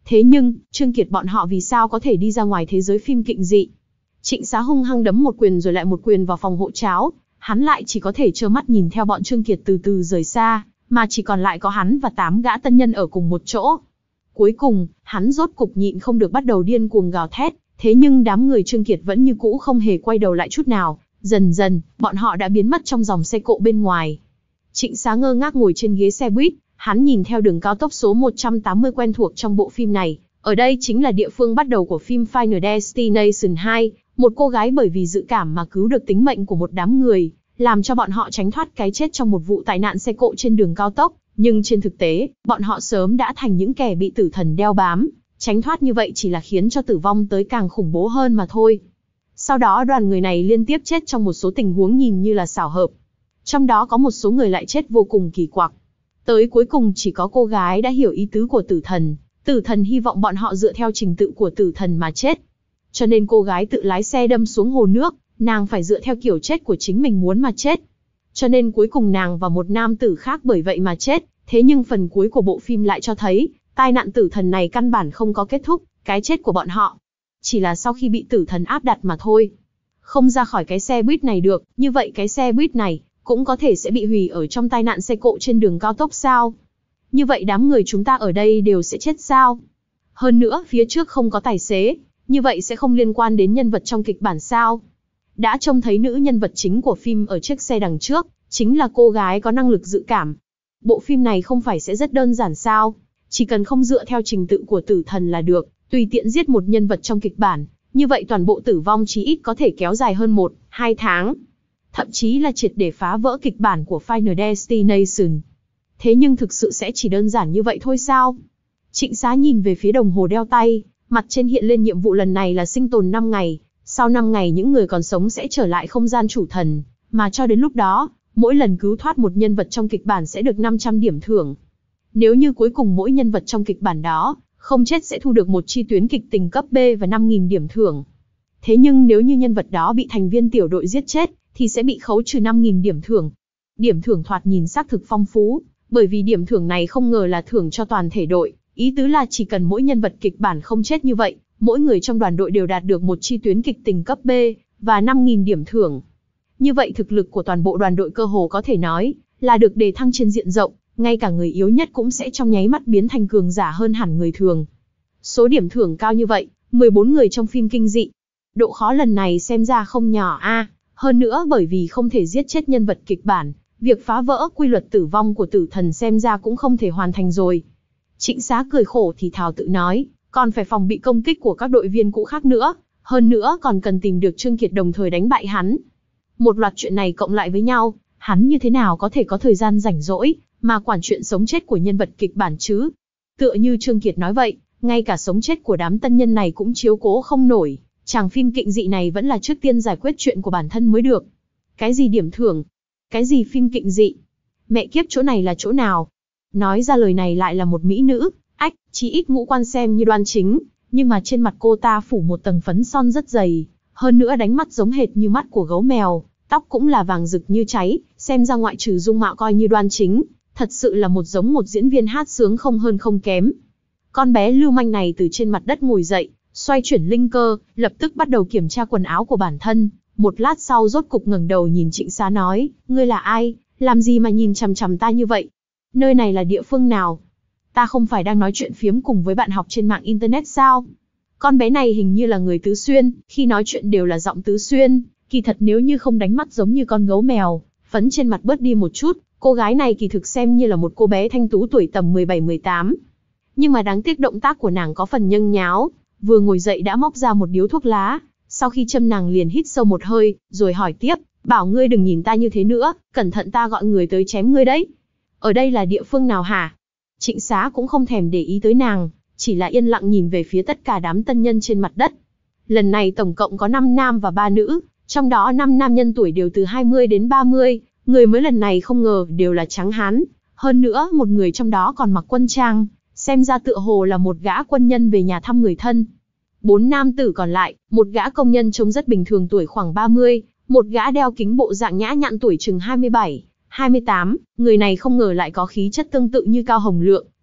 Thế nhưng, Trương Kiệt bọn họ vì sao có thể đi ra ngoài thế giới phim kịnh dị? Trịnh Xá hung hăng đấm một quyền rồi lại một quyền vào phòng hộ cháo, hắn lại chỉ có thể trơ mắt nhìn theo bọn Trương Kiệt từ từ rời xa, mà chỉ còn lại có hắn và tám gã tân nhân ở cùng một chỗ. Cuối cùng, hắn rốt cục nhịn không được bắt đầu điên cuồng gào thét, thế nhưng đám người Trương Kiệt vẫn như cũ không hề quay đầu lại chút nào, dần dần, bọn họ đã biến mất trong dòng xe cộ bên ngoài. Trịnh Xá ngơ ngác ngồi trên ghế xe buýt, hắn nhìn theo đường cao tốc số một trăm tám mươi quen thuộc trong bộ phim này, ở đây chính là địa phương bắt đầu của phim Final Destination hai, một cô gái bởi vì dự cảm mà cứu được tính mệnh của một đám người, làm cho bọn họ tránh thoát cái chết trong một vụ tai nạn xe cộ trên đường cao tốc, nhưng trên thực tế, bọn họ sớm đã thành những kẻ bị tử thần đeo bám, tránh thoát như vậy chỉ là khiến cho tử vong tới càng khủng bố hơn mà thôi. Sau đó đoàn người này liên tiếp chết trong một số tình huống nhìn như là xảo hợp. Trong đó có một số người lại chết vô cùng kỳ quặc. Tới cuối cùng chỉ có cô gái đã hiểu ý tứ của tử thần, tử thần hy vọng bọn họ dựa theo trình tự của tử thần mà chết. Cho nên cô gái tự lái xe đâm xuống hồ nước, nàng phải dựa theo kiểu chết của chính mình muốn mà chết. Cho nên cuối cùng nàng và một nam tử khác bởi vậy mà chết, thế nhưng phần cuối của bộ phim lại cho thấy, tai nạn tử thần này căn bản không có kết thúc, cái chết của bọn họ chỉ là sau khi bị tử thần áp đặt mà thôi. Không ra khỏi cái xe buýt này được, như vậy cái xe buýt này cũng có thể sẽ bị hủy ở trong tai nạn xe cộ trên đường cao tốc sao? Như vậy đám người chúng ta ở đây đều sẽ chết sao? Hơn nữa, phía trước không có tài xế, như vậy sẽ không liên quan đến nhân vật trong kịch bản sao? Đã trông thấy nữ nhân vật chính của phim ở chiếc xe đằng trước, chính là cô gái có năng lực dự cảm. Bộ phim này không phải sẽ rất đơn giản sao? Chỉ cần không dựa theo trình tự của tử thần là được, tùy tiện giết một nhân vật trong kịch bản, như vậy toàn bộ tử vong chí ít có thể kéo dài hơn một, hai tháng. Thậm chí là triệt để phá vỡ kịch bản của Final Destination. Thế nhưng thực sự sẽ chỉ đơn giản như vậy thôi sao? Trịnh Xá nhìn về phía đồng hồ đeo tay, mặt trên hiện lên nhiệm vụ lần này là sinh tồn năm ngày, sau năm ngày những người còn sống sẽ trở lại không gian chủ thần, mà cho đến lúc đó, mỗi lần cứu thoát một nhân vật trong kịch bản sẽ được năm trăm điểm thưởng. Nếu như cuối cùng mỗi nhân vật trong kịch bản đó không chết sẽ thu được một chi tuyến kịch tình cấp B và năm nghìn điểm thưởng. Thế nhưng nếu như nhân vật đó bị thành viên tiểu đội giết chết, thì sẽ bị khấu trừ năm nghìn điểm thưởng. Điểm thưởng thoạt nhìn xác thực phong phú, bởi vì điểm thưởng này không ngờ là thưởng cho toàn thể đội, ý tứ là chỉ cần mỗi nhân vật kịch bản không chết như vậy, mỗi người trong đoàn đội đều đạt được một chi tuyến kịch tình cấp B và năm nghìn điểm thưởng. Như vậy thực lực của toàn bộ đoàn đội cơ hồ có thể nói là được đề thăng trên diện rộng, ngay cả người yếu nhất cũng sẽ trong nháy mắt biến thành cường giả hơn hẳn người thường. Số điểm thưởng cao như vậy, mười bốn người trong phim kinh dị. Độ khó lần này xem ra không nhỏ a. À. Hơn nữa bởi vì không thể giết chết nhân vật kịch bản, việc phá vỡ quy luật tử vong của tử thần xem ra cũng không thể hoàn thành rồi. Trịnh Xá cười khổ thì thào tự nói, còn phải phòng bị công kích của các đội viên cũ khác nữa, hơn nữa còn cần tìm được Trương Kiệt đồng thời đánh bại hắn. Một loạt chuyện này cộng lại với nhau, hắn như thế nào có thể có thời gian rảnh rỗi, mà quản chuyện sống chết của nhân vật kịch bản chứ? Tựa như Trương Kiệt nói vậy, ngay cả sống chết của đám tân nhân này cũng chiếu cố không nổi, chàng phim kịnh dị này vẫn là trước tiên giải quyết chuyện của bản thân mới được. Cái gì điểm thưởng? Cái gì phim kịnh dị? Mẹ kiếp chỗ này là chỗ nào? Nói ra lời này lại là một mỹ nữ, ách, chỉ ít ngũ quan xem như đoan chính, nhưng mà trên mặt cô ta phủ một tầng phấn son rất dày, hơn nữa đánh mắt giống hệt như mắt của gấu mèo, tóc cũng là vàng rực như cháy, xem ra ngoại trừ dung mạo coi như đoan chính, thật sự là một giống một diễn viên hát sướng không hơn không kém. Con bé lưu manh này từ trên mặt đất ngồi dậy, xoay chuyển linh cơ, lập tức bắt đầu kiểm tra quần áo của bản thân, một lát sau rốt cục ngẩng đầu nhìn Trịnh Xá nói, ngươi là ai, làm gì mà nhìn chằm chằm ta như vậy? Nơi này là địa phương nào? Ta không phải đang nói chuyện phiếm cùng với bạn học trên mạng internet sao? Con bé này hình như là người Tứ Xuyên, khi nói chuyện đều là giọng Tứ Xuyên, kỳ thật nếu như không đánh mắt giống như con gấu mèo, phấn trên mặt bớt đi một chút, cô gái này kỳ thực xem như là một cô bé thanh tú tuổi tầm mười bảy mười tám. Nhưng mà đáng tiếc động tác của nàng có phần nhâng nháo, vừa ngồi dậy đã móc ra một điếu thuốc lá, sau khi châm nàng liền hít sâu một hơi, rồi hỏi tiếp, bảo ngươi đừng nhìn ta như thế nữa, cẩn thận ta gọi người tới chém ngươi đấy. Ở đây là địa phương nào hả? Trịnh Xá cũng không thèm để ý tới nàng, chỉ là yên lặng nhìn về phía tất cả đám tân nhân trên mặt đất. Lần này tổng cộng có năm nam và ba nữ, trong đó năm nam nhân tuổi đều từ hai mươi đến ba mươi, người mới lần này không ngờ đều là trắng hán, hơn nữa một người trong đó còn mặc quân trang, xem ra tựa hồ là một gã quân nhân về nhà thăm người thân. Bốn nam tử còn lại, một gã công nhân trông rất bình thường tuổi khoảng ba mươi, một gã đeo kính bộ dạng nhã nhặn tuổi chừng hai mươi bảy, hai mươi tám, người này không ngờ lại có khí chất tương tự như Cao Hồng Lượng,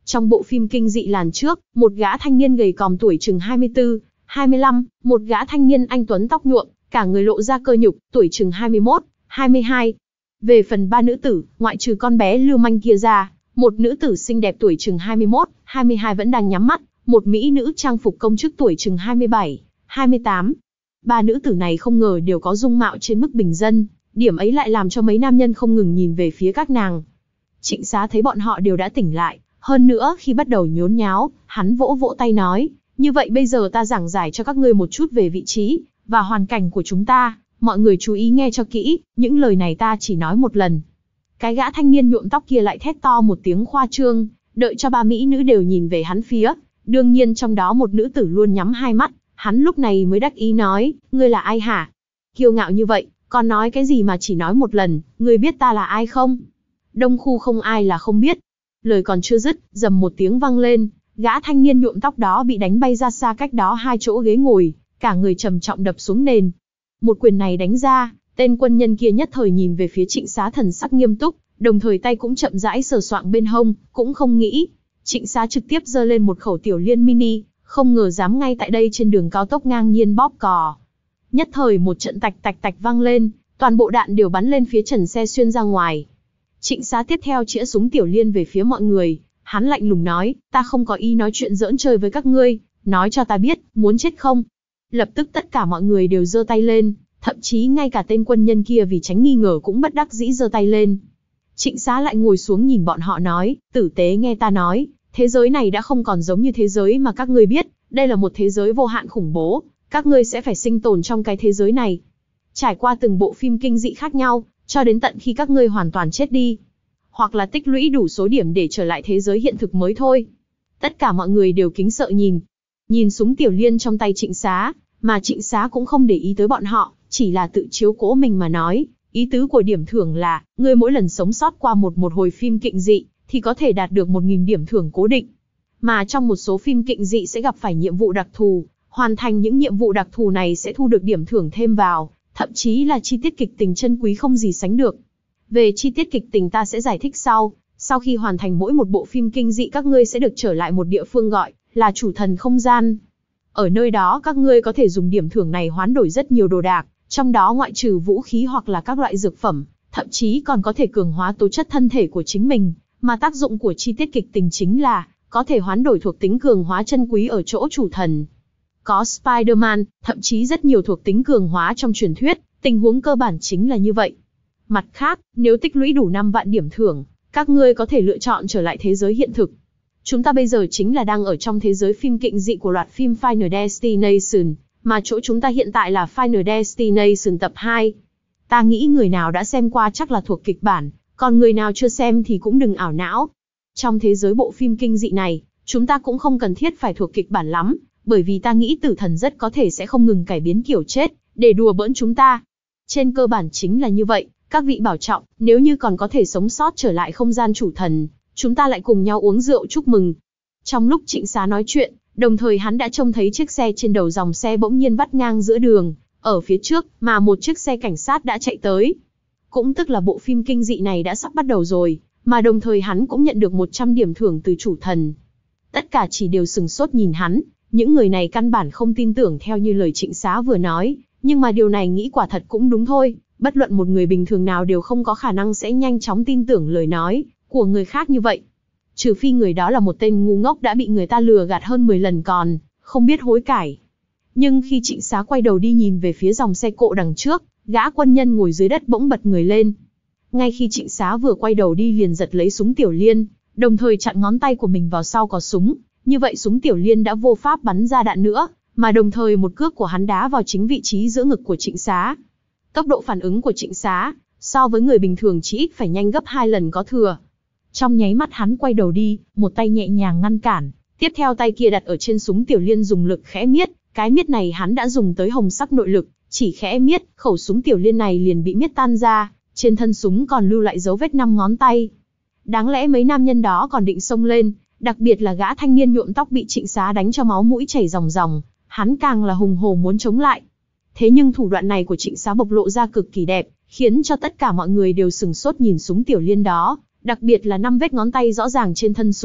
Trong bộ phim kinh dị làn trước, một gã thanh niên gầy còm tuổi chừng hai mươi tư, hai mươi lăm, một gã thanh niên anh tuấn tóc nhuộm, cả người lộ ra cơ nhục, tuổi chừng hai mươi mốt, hai mươi hai. Về phần ba nữ tử, ngoại trừ con bé lưu manh kia ra, một nữ tử xinh đẹp tuổi chừng hai mươi mốt, hai mươi hai vẫn đang nhắm mắt, một mỹ nữ trang phục công chức tuổi chừng hai mươi bảy, hai mươi tám. Ba nữ tử này không ngờ đều có dung mạo trên mức bình dân, điểm ấy lại làm cho mấy nam nhân không ngừng nhìn về phía các nàng. Trịnh Xá thấy bọn họ đều đã tỉnh lại, hơn nữa khi bắt đầu nhốn nháo, hắn vỗ vỗ tay nói, như vậy bây giờ ta giảng giải cho các ngươi một chút về vị trí và hoàn cảnh của chúng ta, mọi người chú ý nghe cho kỹ, những lời này ta chỉ nói một lần. Cái gã thanh niên nhuộm tóc kia lại thét to một tiếng khoa trương, đợi cho ba mỹ nữ đều nhìn về hắn phía, đương nhiên trong đó một nữ tử luôn nhắm hai mắt, hắn lúc này mới đắc ý nói, ngươi là ai hả? Kiêu ngạo như vậy, còn nói cái gì mà chỉ nói một lần, ngươi biết ta là ai không? Đông khu không ai là không biết. Lời còn chưa dứt, rầm một tiếng vang lên, gã thanh niên nhuộm tóc đó bị đánh bay ra xa cách đó hai chỗ ghế ngồi, cả người trầm trọng đập xuống nền. Một quyền này đánh ra, tên quân nhân kia nhất thời nhìn về phía Trịnh Xá thần sắc nghiêm túc, đồng thời tay cũng chậm rãi sờ soạng bên hông, cũng không nghĩ. Trịnh Xá trực tiếp giơ lên một khẩu tiểu liên mini, không ngờ dám ngay tại đây trên đường cao tốc ngang nhiên bóp cò. Nhất thời một trận tạch tạch tạch vang lên, toàn bộ đạn đều bắn lên phía trần xe xuyên ra ngoài. Trịnh Xá tiếp theo chĩa súng tiểu liên về phía mọi người, hắn lạnh lùng nói, ta không có ý nói chuyện giỡn chơi với các ngươi, nói cho ta biết, muốn chết không? Lập tức tất cả mọi người đều giơ tay lên, thậm chí ngay cả tên quân nhân kia vì tránh nghi ngờ cũng bất đắc dĩ giơ tay lên. Trịnh Xá lại ngồi xuống nhìn bọn họ nói, tử tế nghe ta nói, thế giới này đã không còn giống như thế giới mà các ngươi biết, đây là một thế giới vô hạn khủng bố, các ngươi sẽ phải sinh tồn trong cái thế giới này. Trải qua từng bộ phim kinh dị khác nhau, cho đến tận khi các ngươi hoàn toàn chết đi. Hoặc là tích lũy đủ số điểm để trở lại thế giới hiện thực mới thôi. Tất cả mọi người đều kính sợ nhìn. Nhìn súng tiểu liên trong tay Trịnh Xá, mà Trịnh Xá cũng không để ý tới bọn họ, chỉ là tự chiếu cố mình mà nói. Ý tứ của điểm thưởng là, ngươi mỗi lần sống sót qua một một hồi phim kinh dị, thì có thể đạt được một nghìn điểm thưởng cố định. Mà trong một số phim kinh dị sẽ gặp phải nhiệm vụ đặc thù, hoàn thành những nhiệm vụ đặc thù này sẽ thu được điểm thưởng thêm vào, thậm chí là chi tiết kịch tình chân quý không gì sánh được. Về chi tiết kịch tình ta sẽ giải thích sau, sau khi hoàn thành mỗi một bộ phim kinh dị các ngươi sẽ được trở lại một địa phương gọi là chủ thần không gian. Ở nơi đó các ngươi có thể dùng điểm thưởng này hoán đổi rất nhiều đồ đạc, trong đó ngoại trừ vũ khí hoặc là các loại dược phẩm, thậm chí còn có thể cường hóa tố chất thân thể của chính mình, mà tác dụng của chi tiết kịch tình chính là có thể hoán đổi thuộc tính cường hóa chân quý ở chỗ chủ thần. Có Spider-Man, thậm chí rất nhiều thuộc tính cường hóa trong truyền thuyết, tình huống cơ bản chính là như vậy. Mặt khác, nếu tích lũy đủ năm vạn điểm thưởng, các ngươi có thể lựa chọn trở lại thế giới hiện thực. Chúng ta bây giờ chính là đang ở trong thế giới phim kinh dị của loạt phim Final Destination, mà chỗ chúng ta hiện tại là Final Destination tập hai. Ta nghĩ người nào đã xem qua chắc là thuộc kịch bản, còn người nào chưa xem thì cũng đừng ảo não. Trong thế giới bộ phim kinh dị này, chúng ta cũng không cần thiết phải thuộc kịch bản lắm, bởi vì ta nghĩ tử thần rất có thể sẽ không ngừng cải biến kiểu chết, để đùa bỡn chúng ta. Trên cơ bản chính là như vậy, các vị bảo trọng, nếu như còn có thể sống sót trở lại không gian chủ thần, chúng ta lại cùng nhau uống rượu chúc mừng. Trong lúc Trịnh Xá nói chuyện, đồng thời hắn đã trông thấy chiếc xe trên đầu dòng xe bỗng nhiên vắt ngang giữa đường, ở phía trước, mà một chiếc xe cảnh sát đã chạy tới. Cũng tức là bộ phim kinh dị này đã sắp bắt đầu rồi, mà đồng thời hắn cũng nhận được một trăm điểm thưởng từ chủ thần. Tất cả chỉ đều sừng sốt nhìn hắn, những người này căn bản không tin tưởng theo như lời Trịnh Xá vừa nói, nhưng mà điều này nghĩ quả thật cũng đúng thôi, bất luận một người bình thường nào đều không có khả năng sẽ nhanh chóng tin tưởng lời nói của người khác như vậy. Trừ phi người đó là một tên ngu ngốc đã bị người ta lừa gạt hơn mười lần còn không biết hối cải. Nhưng khi Trịnh Xá quay đầu đi nhìn về phía dòng xe cộ đằng trước, gã quân nhân ngồi dưới đất bỗng bật người lên. Ngay khi Trịnh Xá vừa quay đầu đi liền giật lấy súng tiểu liên, đồng thời chặn ngón tay của mình vào sau cò súng, như vậy súng tiểu liên đã vô pháp bắn ra đạn nữa, mà đồng thời một cước của hắn đá vào chính vị trí giữa ngực của Trịnh Xá. Tốc độ phản ứng của Trịnh Xá, so với người bình thường chỉ ít phải nhanh gấp hai lần có thừa. Trong nháy mắt hắn quay đầu đi, một tay nhẹ nhàng ngăn cản, tiếp theo tay kia đặt ở trên súng tiểu liên dùng lực khẽ miết, cái miết này hắn đã dùng tới hồng sắc nội lực, chỉ khẽ miết, khẩu súng tiểu liên này liền bị miết tan ra, trên thân súng còn lưu lại dấu vết năm ngón tay. Đáng lẽ mấy nam nhân đó còn định xông lên, đặc biệt là gã thanh niên nhuộm tóc bị Trịnh Xá đánh cho máu mũi chảy ròng ròng, hắn càng là hùng hổ muốn chống lại. Thế nhưng thủ đoạn này của Trịnh Xá bộc lộ ra cực kỳ đẹp, khiến cho tất cả mọi người đều sừng sốt nhìn súng tiểu liên đó, đặc biệt là năm vết ngón tay rõ ràng trên thân súng,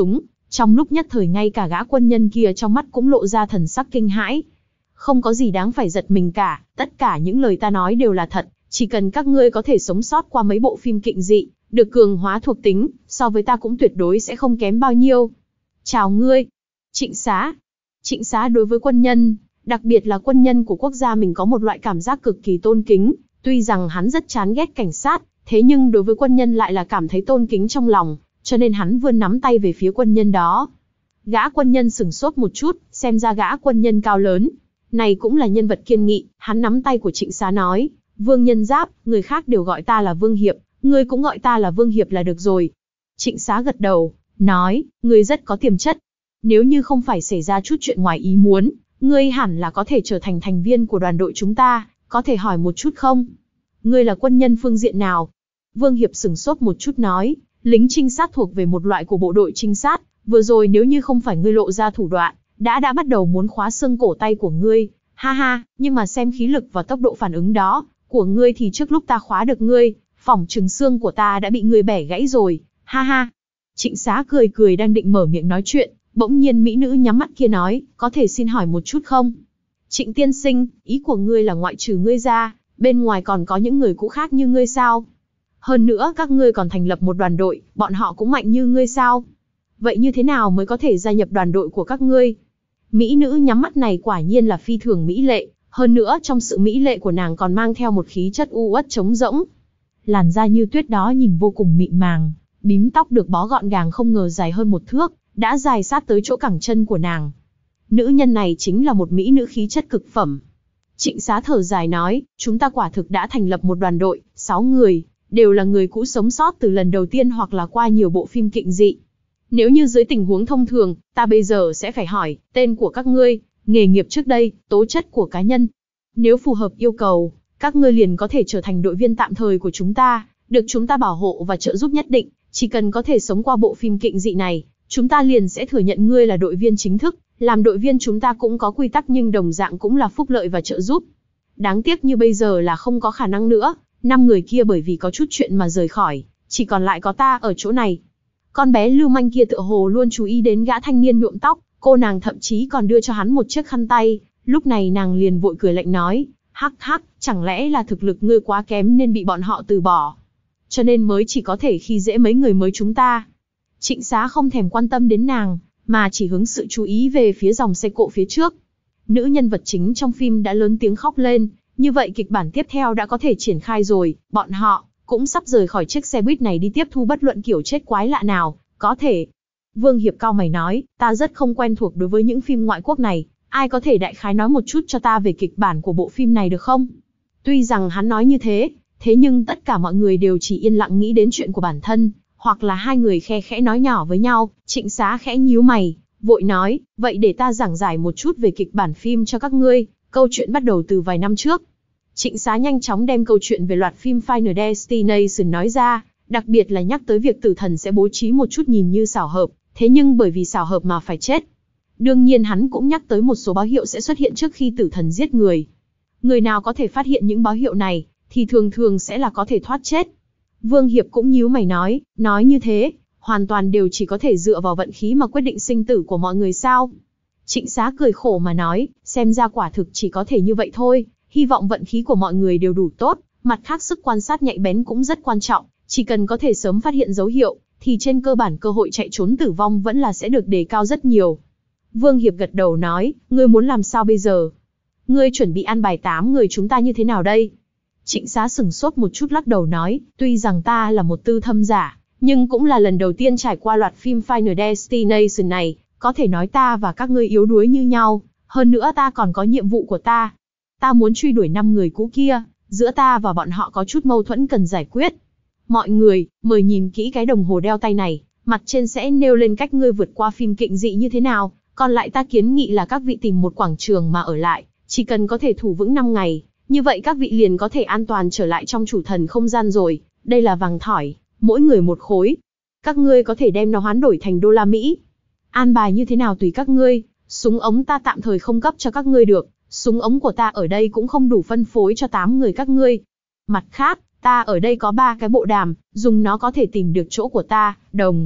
Trong lúc nhất thời ngay cả gã quân nhân kia trong mắt cũng lộ ra thần sắc kinh hãi. Không có gì đáng phải giật mình cả, tất cả những lời ta nói đều là thật, chỉ cần các ngươi có thể sống sót qua mấy bộ phim kịnh dị, được cường hóa thuộc tính, so với ta cũng tuyệt đối sẽ không kém bao nhiêu. Chào ngươi. Trịnh Xá. Trịnh Xá đối với quân nhân, đặc biệt là quân nhân của quốc gia mình có một loại cảm giác cực kỳ tôn kính, tuy rằng hắn rất chán ghét cảnh sát, thế nhưng đối với quân nhân lại là cảm thấy tôn kính trong lòng, cho nên hắn vươn nắm tay về phía quân nhân đó. Gã quân nhân sửng sốt một chút, xem ra gã quân nhân cao lớn này cũng là nhân vật kiên nghị, hắn nắm tay của Trịnh Xá nói, Vương Nhân Giáp, người khác đều gọi ta là Vương Hiệp, ngươi cũng gọi ta là Vương Hiệp là được rồi. Trịnh Xá gật đầu, nói, ngươi rất có tiềm chất. Nếu như không phải xảy ra chút chuyện ngoài ý muốn, ngươi hẳn là có thể trở thành thành viên của đoàn đội chúng ta, có thể hỏi một chút không? Ngươi là quân nhân phương diện nào? Vương Hiệp sửng sốt một chút nói, lính trinh sát thuộc về một loại của bộ đội trinh sát, vừa rồi nếu như không phải ngươi lộ ra thủ đoạn, đã đã bắt đầu muốn khóa xương cổ tay của ngươi, ha ha, nhưng mà xem khí lực và tốc độ phản ứng đó, của ngươi thì trước lúc ta khóa được ngươi, phỏng chừng xương của ta đã bị ngươi bẻ gãy rồi, ha ha. Trịnh Xá cười cười đang định mở miệng nói chuyện, bỗng nhiên mỹ nữ nhắm mắt kia nói, có thể xin hỏi một chút không? Trịnh tiên sinh, ý của ngươi là ngoại trừ ngươi ra, bên ngoài còn có những người cũ khác như ngươi sao? Hơn nữa các ngươi còn thành lập một đoàn đội, bọn họ cũng mạnh như ngươi sao? Vậy như thế nào mới có thể gia nhập đoàn đội của các ngươi? Mỹ nữ nhắm mắt này quả nhiên là phi thường mỹ lệ, hơn nữa trong sự mỹ lệ của nàng còn mang theo một khí chất u uất trống rỗng. Làn da như tuyết đó nhìn vô cùng mịn màng, bím tóc được bó gọn gàng không ngờ dài hơn một thước, đã dài sát tới chỗ cẳng chân của nàng. Nữ nhân này chính là một mỹ nữ khí chất cực phẩm. Trịnh Xá thở dài nói, chúng ta quả thực đã thành lập một đoàn đội, sáu người, đều là người cũ sống sót từ lần đầu tiên hoặc là qua nhiều bộ phim kịnh dị. Nếu như dưới tình huống thông thường, ta bây giờ sẽ phải hỏi, tên của các ngươi, nghề nghiệp trước đây, tố chất của cá nhân. Nếu phù hợp yêu cầu, các ngươi liền có thể trở thành đội viên tạm thời của chúng ta, được chúng ta bảo hộ và trợ giúp nhất định, chỉ cần có thể sống qua bộ phim kịnh dị này, chúng ta liền sẽ thừa nhận ngươi là đội viên chính thức, làm đội viên chúng ta cũng có quy tắc nhưng đồng dạng cũng là phúc lợi và trợ giúp. Đáng tiếc như bây giờ là không có khả năng nữa, năm người kia bởi vì có chút chuyện mà rời khỏi, chỉ còn lại có ta ở chỗ này. Con bé lưu manh kia tựa hồ luôn chú ý đến gã thanh niên nhuộm tóc, cô nàng thậm chí còn đưa cho hắn một chiếc khăn tay, lúc này nàng liền vội cười lạnh nói, hắc hắc, chẳng lẽ là thực lực ngươi quá kém nên bị bọn họ từ bỏ, cho nên mới chỉ có thể khi dễ mấy người mới chúng ta. Trịnh Xá không thèm quan tâm đến nàng, mà chỉ hướng sự chú ý về phía dòng xe cộ phía trước. Nữ nhân vật chính trong phim đã lớn tiếng khóc lên, như vậy kịch bản tiếp theo đã có thể triển khai rồi, bọn họ cũng sắp rời khỏi chiếc xe buýt này đi tiếp thu bất luận kiểu chết quái lạ nào, có thể. Vương Hiệp cao mày nói, ta rất không quen thuộc đối với những phim ngoại quốc này, ai có thể đại khái nói một chút cho ta về kịch bản của bộ phim này được không? Tuy rằng hắn nói như thế, thế nhưng tất cả mọi người đều chỉ yên lặng nghĩ đến chuyện của bản thân, hoặc là hai người khe khẽ nói nhỏ với nhau. Trịnh Xá khẽ nhíu mày, vội nói, vậy để ta giảng giải một chút về kịch bản phim cho các ngươi, câu chuyện bắt đầu từ vài năm trước. Trịnh Xá nhanh chóng đem câu chuyện về loạt phim Final Destination nói ra, đặc biệt là nhắc tới việc tử thần sẽ bố trí một chút nhìn như xảo hợp, thế nhưng bởi vì xảo hợp mà phải chết. Đương nhiên hắn cũng nhắc tới một số báo hiệu sẽ xuất hiện trước khi tử thần giết người. Người nào có thể phát hiện những báo hiệu này, thì thường thường sẽ là có thể thoát chết. Vương Hiệp cũng nhíu mày nói, nói như thế, hoàn toàn đều chỉ có thể dựa vào vận khí mà quyết định sinh tử của mọi người sao? Trịnh Xá cười khổ mà nói, xem ra quả thực chỉ có thể như vậy thôi, hy vọng vận khí của mọi người đều đủ tốt, mặt khác sức quan sát nhạy bén cũng rất quan trọng, chỉ cần có thể sớm phát hiện dấu hiệu, thì trên cơ bản cơ hội chạy trốn tử vong vẫn là sẽ được đề cao rất nhiều. Vương Hiệp gật đầu nói, ngươi muốn làm sao bây giờ? Ngươi chuẩn bị an bài tám người chúng ta như thế nào đây? Trịnh Xá sửng sốt một chút lắc đầu nói, tuy rằng ta là một tư thâm giả, nhưng cũng là lần đầu tiên trải qua loạt phim Final Destination này, có thể nói ta và các ngươi yếu đuối như nhau, hơn nữa ta còn có nhiệm vụ của ta. Ta muốn truy đuổi năm người cũ kia, giữa ta và bọn họ có chút mâu thuẫn cần giải quyết. Mọi người, mời nhìn kỹ cái đồng hồ đeo tay này, mặt trên sẽ nêu lên cách ngươi vượt qua phim kịnh dị như thế nào, còn lại ta kiến nghị là các vị tìm một quảng trường mà ở lại, chỉ cần có thể thủ vững năm ngày, như vậy các vị liền có thể an toàn trở lại trong chủ thần không gian rồi. Đây là vàng thỏi, mỗi người một khối. Các ngươi có thể đem nó hoán đổi thành đô la Mỹ. An bài như thế nào tùy các ngươi, súng ống ta tạm thời không cấp cho các ngươi được, súng ống của ta ở đây cũng không đủ phân phối cho tám người các ngươi. Mặt khác, ta ở đây có ba cái bộ đàm, dùng nó có thể tìm được chỗ của ta, đồng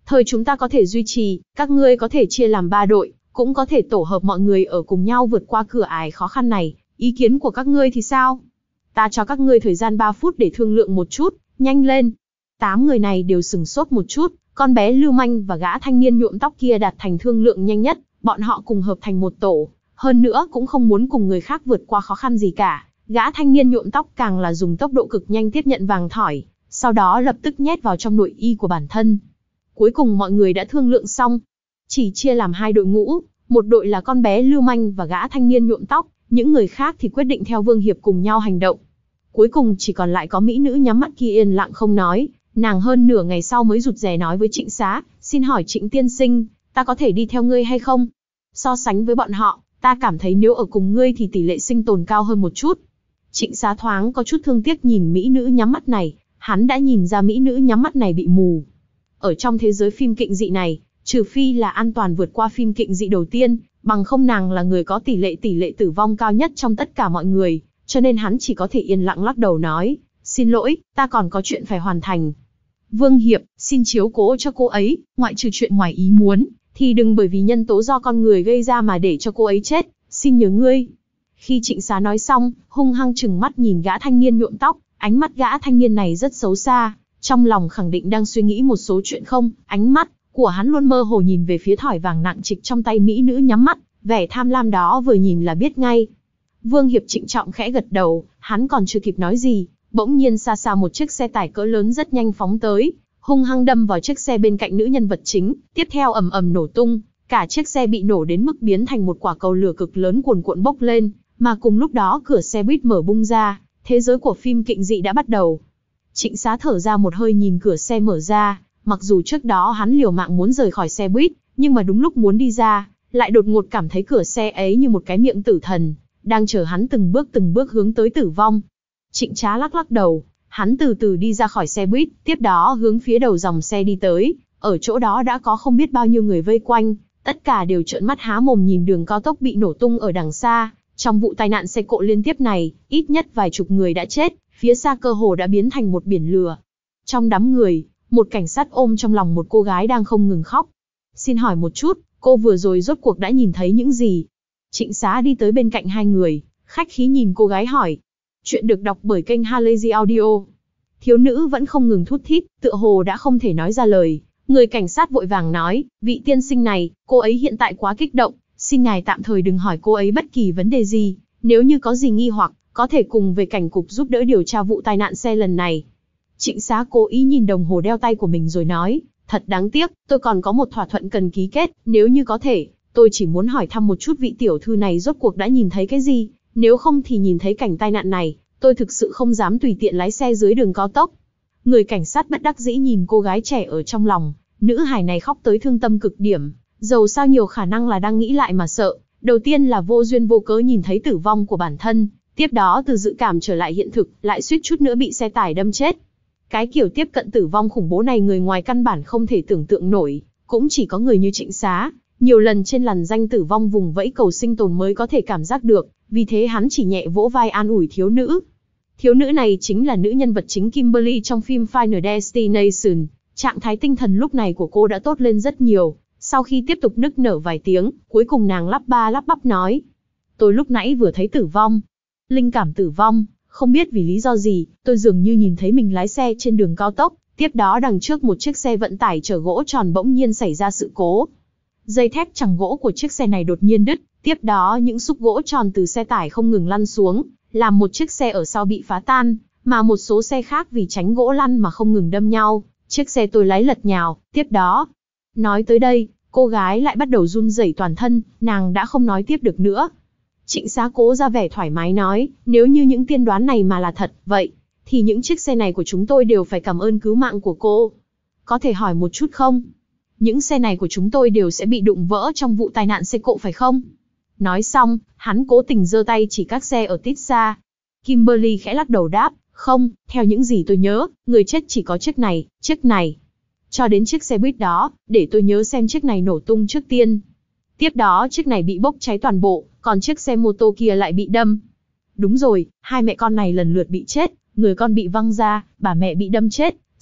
Thời chúng ta có thể duy trì, các ngươi có thể chia làm ba đội, cũng có thể tổ hợp mọi người ở cùng nhau vượt qua cửa ải khó khăn này, ý kiến của các ngươi thì sao? Ta cho các ngươi thời gian ba phút để thương lượng một chút, nhanh lên. Tám người này đều sửng sốt một chút, con bé lưu manh và gã thanh niên nhuộm tóc kia đạt thành thương lượng nhanh nhất, bọn họ cùng hợp thành một tổ, hơn nữa cũng không muốn cùng người khác vượt qua khó khăn gì cả. Gã thanh niên nhuộm tóc càng là dùng tốc độ cực nhanh tiếp nhận vàng thỏi, sau đó lập tức nhét vào trong nội y của bản thân. Cuối cùng mọi người đã thương lượng xong, chỉ chia làm hai đội ngũ, một đội là con bé lưu manh và gã thanh niên nhuộm tóc, những người khác thì quyết định theo Vương Hiệp cùng nhau hành động. Cuối cùng chỉ còn lại có mỹ nữ nhắm mắt kia yên lặng không nói, nàng hơn nửa ngày sau mới rụt rè nói với Trịnh Xá, xin hỏi Trịnh tiên sinh, ta có thể đi theo ngươi hay không? So sánh với bọn họ, ta cảm thấy nếu ở cùng ngươi thì tỷ lệ sinh tồn cao hơn một chút. Trịnh Xá thoáng có chút thương tiếc nhìn mỹ nữ nhắm mắt này, hắn đã nhìn ra mỹ nữ nhắm mắt này bị mù. Ở trong thế giới phim kịnh dị này, trừ phi là an toàn vượt qua phim kịnh dị đầu tiên, bằng không nàng là người có tỷ lệ tỷ lệ tử vong cao nhất trong tất cả mọi người, cho nên hắn chỉ có thể yên lặng lắc đầu nói, xin lỗi, ta còn có chuyện phải hoàn thành. Vương Hiệp, xin chiếu cố cho cô ấy, ngoại trừ chuyện ngoài ý muốn, thì đừng bởi vì nhân tố do con người gây ra mà để cho cô ấy chết, xin nhớ ngươi. Khi Trịnh Xá nói xong, hung hăng trừng mắt nhìn gã thanh niên nhuộm tóc, ánh mắt gã thanh niên này rất xấu xa, trong lòng khẳng định đang suy nghĩ một số chuyện không, ánh mắt của hắn luôn mơ hồ nhìn về phía thỏi vàng nặng trịch trong tay mỹ nữ nhắm mắt, vẻ tham lam đó vừa nhìn là biết ngay. Vương Hiệp trịnh trọng khẽ gật đầu, hắn còn chưa kịp nói gì, bỗng nhiên xa xa một chiếc xe tải cỡ lớn rất nhanh phóng tới, hung hăng đâm vào chiếc xe bên cạnh nữ nhân vật chính, tiếp theo ầm ầm nổ tung, cả chiếc xe bị nổ đến mức biến thành một quả cầu lửa cực lớn cuồn cuộn bốc lên, mà cùng lúc đó cửa xe buýt mở bung ra, thế giới của phim kịnh dị đã bắt đầu. Trịnh Xá thở ra một hơi nhìn cửa xe mở ra, mặc dù trước đó hắn liều mạng muốn rời khỏi xe buýt, nhưng mà đúng lúc muốn đi ra, lại đột ngột cảm thấy cửa xe ấy như một cái miệng tử thần, đang chờ hắn từng bước từng bước hướng tới tử vong. Trịnh Trá lắc lắc đầu, hắn từ từ đi ra khỏi xe buýt, tiếp đó hướng phía đầu dòng xe đi tới, ở chỗ đó đã có không biết bao nhiêu người vây quanh, tất cả đều trợn mắt há mồm nhìn đường cao tốc bị nổ tung ở đằng xa. Trong vụ tai nạn xe cộ liên tiếp này, ít nhất vài chục người đã chết, phía xa cơ hồ đã biến thành một biển lửa. Trong đám người, một cảnh sát ôm trong lòng một cô gái đang không ngừng khóc. Xin hỏi một chút, cô vừa rồi rốt cuộc đã nhìn thấy những gì? Trịnh Xá đi tới bên cạnh hai người, khách khí nhìn cô gái hỏi. Chuyện được đọc bởi kênh Halazy Audio. Thiếu nữ vẫn không ngừng thút thít, tựa hồ đã không thể nói ra lời. Người cảnh sát vội vàng nói, vị tiên sinh này, cô ấy hiện tại quá kích động, xin ngài tạm thời đừng hỏi cô ấy bất kỳ vấn đề gì, nếu như có gì nghi hoặc, có thể cùng về cảnh cục giúp đỡ điều tra vụ tai nạn xe lần này. Trịnh Xá cố ý nhìn đồng hồ đeo tay của mình rồi nói, thật đáng tiếc, tôi còn có một thỏa thuận cần ký kết, nếu như có thể, tôi chỉ muốn hỏi thăm một chút vị tiểu thư này rốt cuộc đã nhìn thấy cái gì, nếu không thì nhìn thấy cảnh tai nạn này, tôi thực sự không dám tùy tiện lái xe dưới đường cao tốc. Người cảnh sát bất đắc dĩ nhìn cô gái trẻ ở trong lòng, nữ hài này khóc tới thương tâm cực điểm, dầu sao nhiều khả năng là đang nghĩ lại mà sợ, đầu tiên là vô duyên vô cớ nhìn thấy tử vong của bản thân, tiếp đó từ dự cảm trở lại hiện thực, lại suýt chút nữa bị xe tải đâm chết. Cái kiểu tiếp cận tử vong khủng bố này người ngoài căn bản không thể tưởng tượng nổi, cũng chỉ có người như Trịnh Xá, nhiều lần trên lằn ranh tử vong vùng vẫy cầu sinh tồn mới có thể cảm giác được, vì thế hắn chỉ nhẹ vỗ vai an ủi thiếu nữ. Thiếu nữ này chính là nữ nhân vật chính Kimberly trong phim Final Destination, trạng thái tinh thần lúc này của cô đã tốt lên rất nhiều, sau khi tiếp tục nức nở vài tiếng, cuối cùng nàng lắp ba lắp bắp nói. Tôi lúc nãy vừa thấy tử vong, linh cảm tử vong, không biết vì lý do gì, tôi dường như nhìn thấy mình lái xe trên đường cao tốc, tiếp đó đằng trước một chiếc xe vận tải chở gỗ tròn bỗng nhiên xảy ra sự cố. Dây thép chằng gỗ của chiếc xe này đột nhiên đứt, tiếp đó những xúc gỗ tròn từ xe tải không ngừng lăn xuống, làm một chiếc xe ở sau bị phá tan, mà một số xe khác vì tránh gỗ lăn mà không ngừng đâm nhau, chiếc xe tôi lái lật nhào, tiếp đó. Nói tới đây, cô gái lại bắt đầu run rẩy toàn thân, nàng đã không nói tiếp được nữa. Trịnh Xá cố ra vẻ thoải mái nói, nếu như những tiên đoán này mà là thật, vậy, thì những chiếc xe này của chúng tôi đều phải cảm ơn cứu mạng của cô. Có thể hỏi một chút không? Những xe này của chúng tôi đều sẽ bị đụng vỡ trong vụ tai nạn xe cộ phải không? Nói xong, hắn cố tình giơ tay chỉ các xe ở tít xa. Kimberly khẽ lắc đầu đáp, không, theo những gì tôi nhớ, người chết chỉ có chiếc này, chiếc này. Cho đến chiếc xe buýt đó, để tôi nhớ xem chiếc này nổ tung trước tiên. Tiếp đó chiếc này bị bốc cháy toàn bộ, còn chiếc xe mô tô kia lại bị đâm. Đúng rồi, hai mẹ con này lần lượt bị chết, người con bị văng ra, bà mẹ bị đâm chết,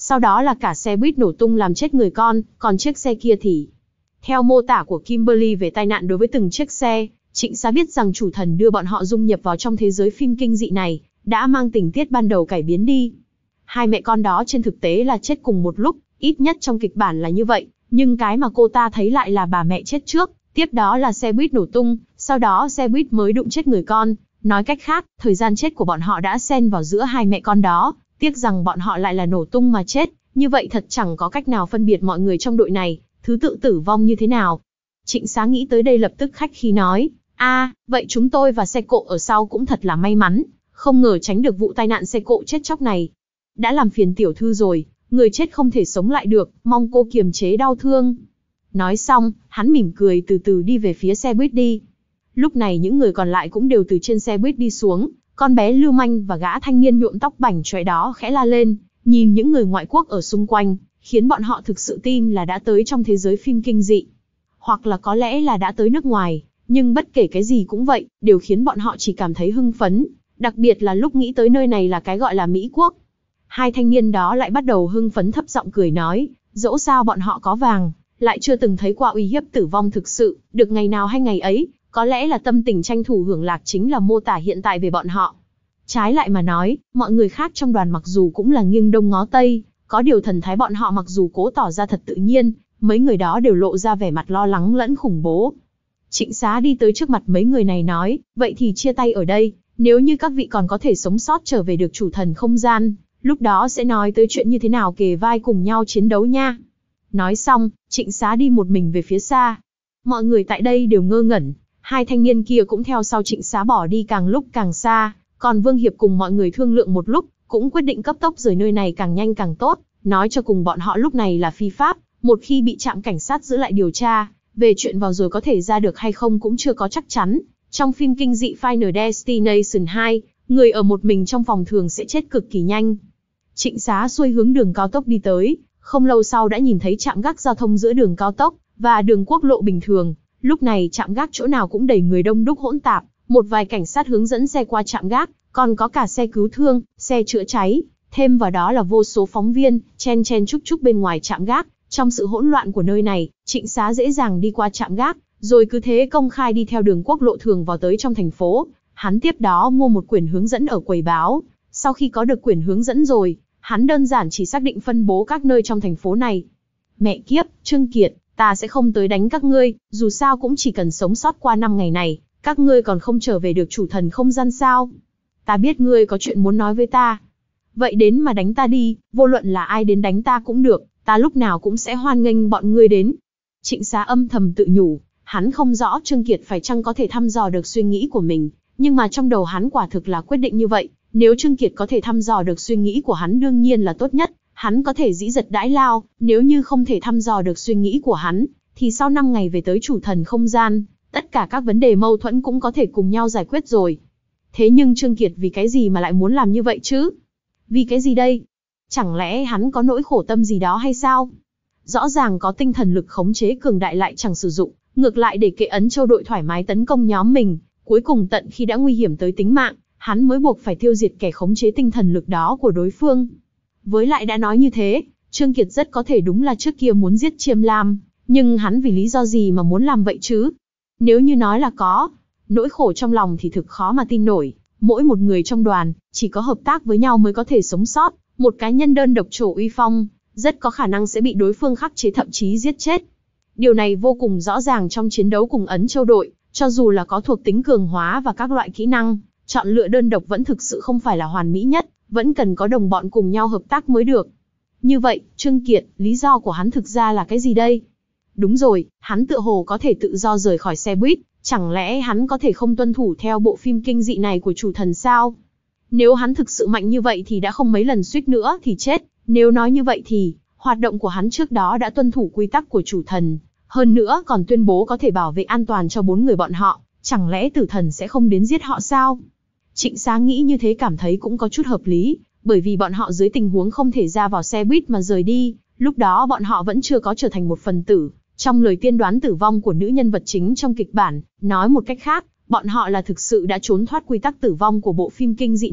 sau đó là cả xe buýt nổ tung làm chết người con, còn chiếc xe kia thì... Theo mô tả của Kimberly về tai nạn đối với từng chiếc xe, Trịnh Xá biết rằng chủ thần đưa bọn họ dung nhập vào trong thế giới phim kinh dị này, đã mang tình tiết ban đầu cải biến đi. Hai mẹ con đó trên thực tế là chết cùng một lúc, ít nhất trong kịch bản là như vậy, nhưng cái mà cô ta thấy lại là bà mẹ chết trước, tiếp đó là xe buýt nổ tung, sau đó xe buýt mới đụng chết người con. Nói cách khác, thời gian chết của bọn họ đã xen vào giữa hai mẹ con đó, tiếc rằng bọn họ lại là nổ tung mà chết, như vậy thật chẳng có cách nào phân biệt mọi người trong đội này, thứ tự tử vong như thế nào. Trịnh Xá nghĩ tới đây lập tức khách khí nói, a, à, vậy chúng tôi và xe cộ ở sau cũng thật là may mắn, không ngờ tránh được vụ tai nạn xe cộ chết chóc này. Đã làm phiền tiểu thư rồi, người chết không thể sống lại được, mong cô kiềm chế đau thương. Nói xong, hắn mỉm cười từ từ đi về phía xe buýt đi. Lúc này những người còn lại cũng đều từ trên xe buýt đi xuống, con bé lưu manh và gã thanh niên nhuộm tóc bảnh chóe đó khẽ la lên, nhìn những người ngoại quốc ở xung quanh, khiến bọn họ thực sự tin là đã tới trong thế giới phim kinh dị. Hoặc là có lẽ là đã tới nước ngoài, nhưng bất kể cái gì cũng vậy, đều khiến bọn họ chỉ cảm thấy hưng phấn, đặc biệt là lúc nghĩ tới nơi này là cái gọi là Mỹ Quốc. Hai thanh niên đó lại bắt đầu hưng phấn thấp giọng cười nói, dẫu sao bọn họ có vàng, lại chưa từng thấy qua uy hiếp tử vong thực sự, được ngày nào hay ngày ấy, có lẽ là tâm tình tranh thủ hưởng lạc chính là mô tả hiện tại về bọn họ. Trái lại mà nói, mọi người khác trong đoàn mặc dù cũng là nghiêng đông ngó tây, có điều thần thái bọn họ mặc dù cố tỏ ra thật tự nhiên, mấy người đó đều lộ ra vẻ mặt lo lắng lẫn khủng bố. Trịnh Xá đi tới trước mặt mấy người này nói, vậy thì chia tay ở đây, nếu như các vị còn có thể sống sót trở về được chủ thần không gian, lúc đó sẽ nói tới chuyện như thế nào kề vai cùng nhau chiến đấu nha. Nói xong, Trịnh Xá đi một mình về phía xa. Mọi người tại đây đều ngơ ngẩn, hai thanh niên kia cũng theo sau Trịnh Xá bỏ đi càng lúc càng xa, còn Vương Hiệp cùng mọi người thương lượng một lúc, cũng quyết định cấp tốc rời nơi này càng nhanh càng tốt, nói cho cùng bọn họ lúc này là phi pháp, một khi bị trạm cảnh sát giữ lại điều tra, về chuyện vào rồi có thể ra được hay không cũng chưa có chắc chắn. Trong phim kinh dị Final Destination hai, người ở một mình trong phòng thường sẽ chết cực kỳ nhanh. Trịnh Xá xuôi hướng đường cao tốc đi tới, không lâu sau đã nhìn thấy trạm gác giao thông giữa đường cao tốc và đường quốc lộ bình thường. Lúc này trạm gác chỗ nào cũng đầy người đông đúc hỗn tạp, một vài cảnh sát hướng dẫn xe qua trạm gác, còn có cả xe cứu thương, xe chữa cháy, thêm vào đó là vô số phóng viên, chen chen chúc chúc bên ngoài trạm gác. Trong sự hỗn loạn của nơi này, Trịnh Xá dễ dàng đi qua trạm gác, rồi cứ thế công khai đi theo đường quốc lộ thường vào tới trong thành phố. Hắn tiếp đó mua một quyển hướng dẫn ở quầy báo. Sau khi có được quyển hướng dẫn rồi, hắn đơn giản chỉ xác định phân bố các nơi trong thành phố này. Mẹ kiếp, Trương Kiệt, ta sẽ không tới đánh các ngươi, dù sao cũng chỉ cần sống sót qua năm ngày này, các ngươi còn không trở về được chủ thần không gian sao? Ta biết ngươi có chuyện muốn nói với ta. Vậy đến mà đánh ta đi, vô luận là ai đến đánh ta cũng được, ta lúc nào cũng sẽ hoan nghênh bọn ngươi đến. Trịnh Xá âm thầm tự nhủ, hắn không rõ Trương Kiệt phải chăng có thể thăm dò được suy nghĩ của mình, nhưng mà trong đầu hắn quả thực là quyết định như vậy, nếu Trương Kiệt có thể thăm dò được suy nghĩ của hắn đương nhiên là tốt nhất, hắn có thể dĩ giật đãi lao, nếu như không thể thăm dò được suy nghĩ của hắn, thì sau năm ngày về tới chủ thần không gian, tất cả các vấn đề mâu thuẫn cũng có thể cùng nhau giải quyết rồi. Thế nhưng Trương Kiệt vì cái gì mà lại muốn làm như vậy chứ? Vì cái gì đây? Chẳng lẽ hắn có nỗi khổ tâm gì đó hay sao? Rõ ràng có tinh thần lực khống chế cường đại lại chẳng sử dụng, ngược lại để kệ Ấn Châu đội thoải mái tấn công nhóm mình, cuối cùng tận khi đã nguy hiểm tới tính mạng, hắn mới buộc phải tiêu diệt kẻ khống chế tinh thần lực đó của đối phương. Với lại đã nói như thế, Trương Kiệt rất có thể đúng là trước kia muốn giết Chiêm Lam, nhưng hắn vì lý do gì mà muốn làm vậy chứ? Nếu như nói là có nỗi khổ trong lòng thì thực khó mà tin nổi, mỗi một người trong đoàn, chỉ có hợp tác với nhau mới có thể sống sót, một cá nhân đơn độc trổ uy phong, rất có khả năng sẽ bị đối phương khắc chế thậm chí giết chết. Điều này vô cùng rõ ràng trong chiến đấu cùng Ấn Châu đội, cho dù là có thuộc tính cường hóa và các loại kỹ năng, chọn lựa đơn độc vẫn thực sự không phải là hoàn mỹ nhất, vẫn cần có đồng bọn cùng nhau hợp tác mới được. Như vậy, Trương Kiệt, lý do của hắn thực ra là cái gì đây? Đúng rồi, hắn tựa hồ có thể tự do rời khỏi xe buýt, chẳng lẽ hắn có thể không tuân thủ theo bộ phim kinh dị này của chủ thần sao? Nếu hắn thực sự mạnh như vậy thì đã không mấy lần suýt nữa thì chết, nếu nói như vậy thì, hoạt động của hắn trước đó đã tuân thủ quy tắc của chủ thần, hơn nữa còn tuyên bố có thể bảo vệ an toàn cho bốn người bọn họ, chẳng lẽ tử thần sẽ không đến giết họ sao? Trịnh Xá nghĩ như thế cảm thấy cũng có chút hợp lý, bởi vì bọn họ dưới tình huống không thể ra vào xe buýt mà rời đi, lúc đó bọn họ vẫn chưa có trở thành một phần tử. Trong lời tiên đoán tử vong của nữ nhân vật chính trong kịch bản, nói một cách khác, bọn họ là thực sự đã trốn thoát quy tắc tử vong của bộ phim kinh dị này,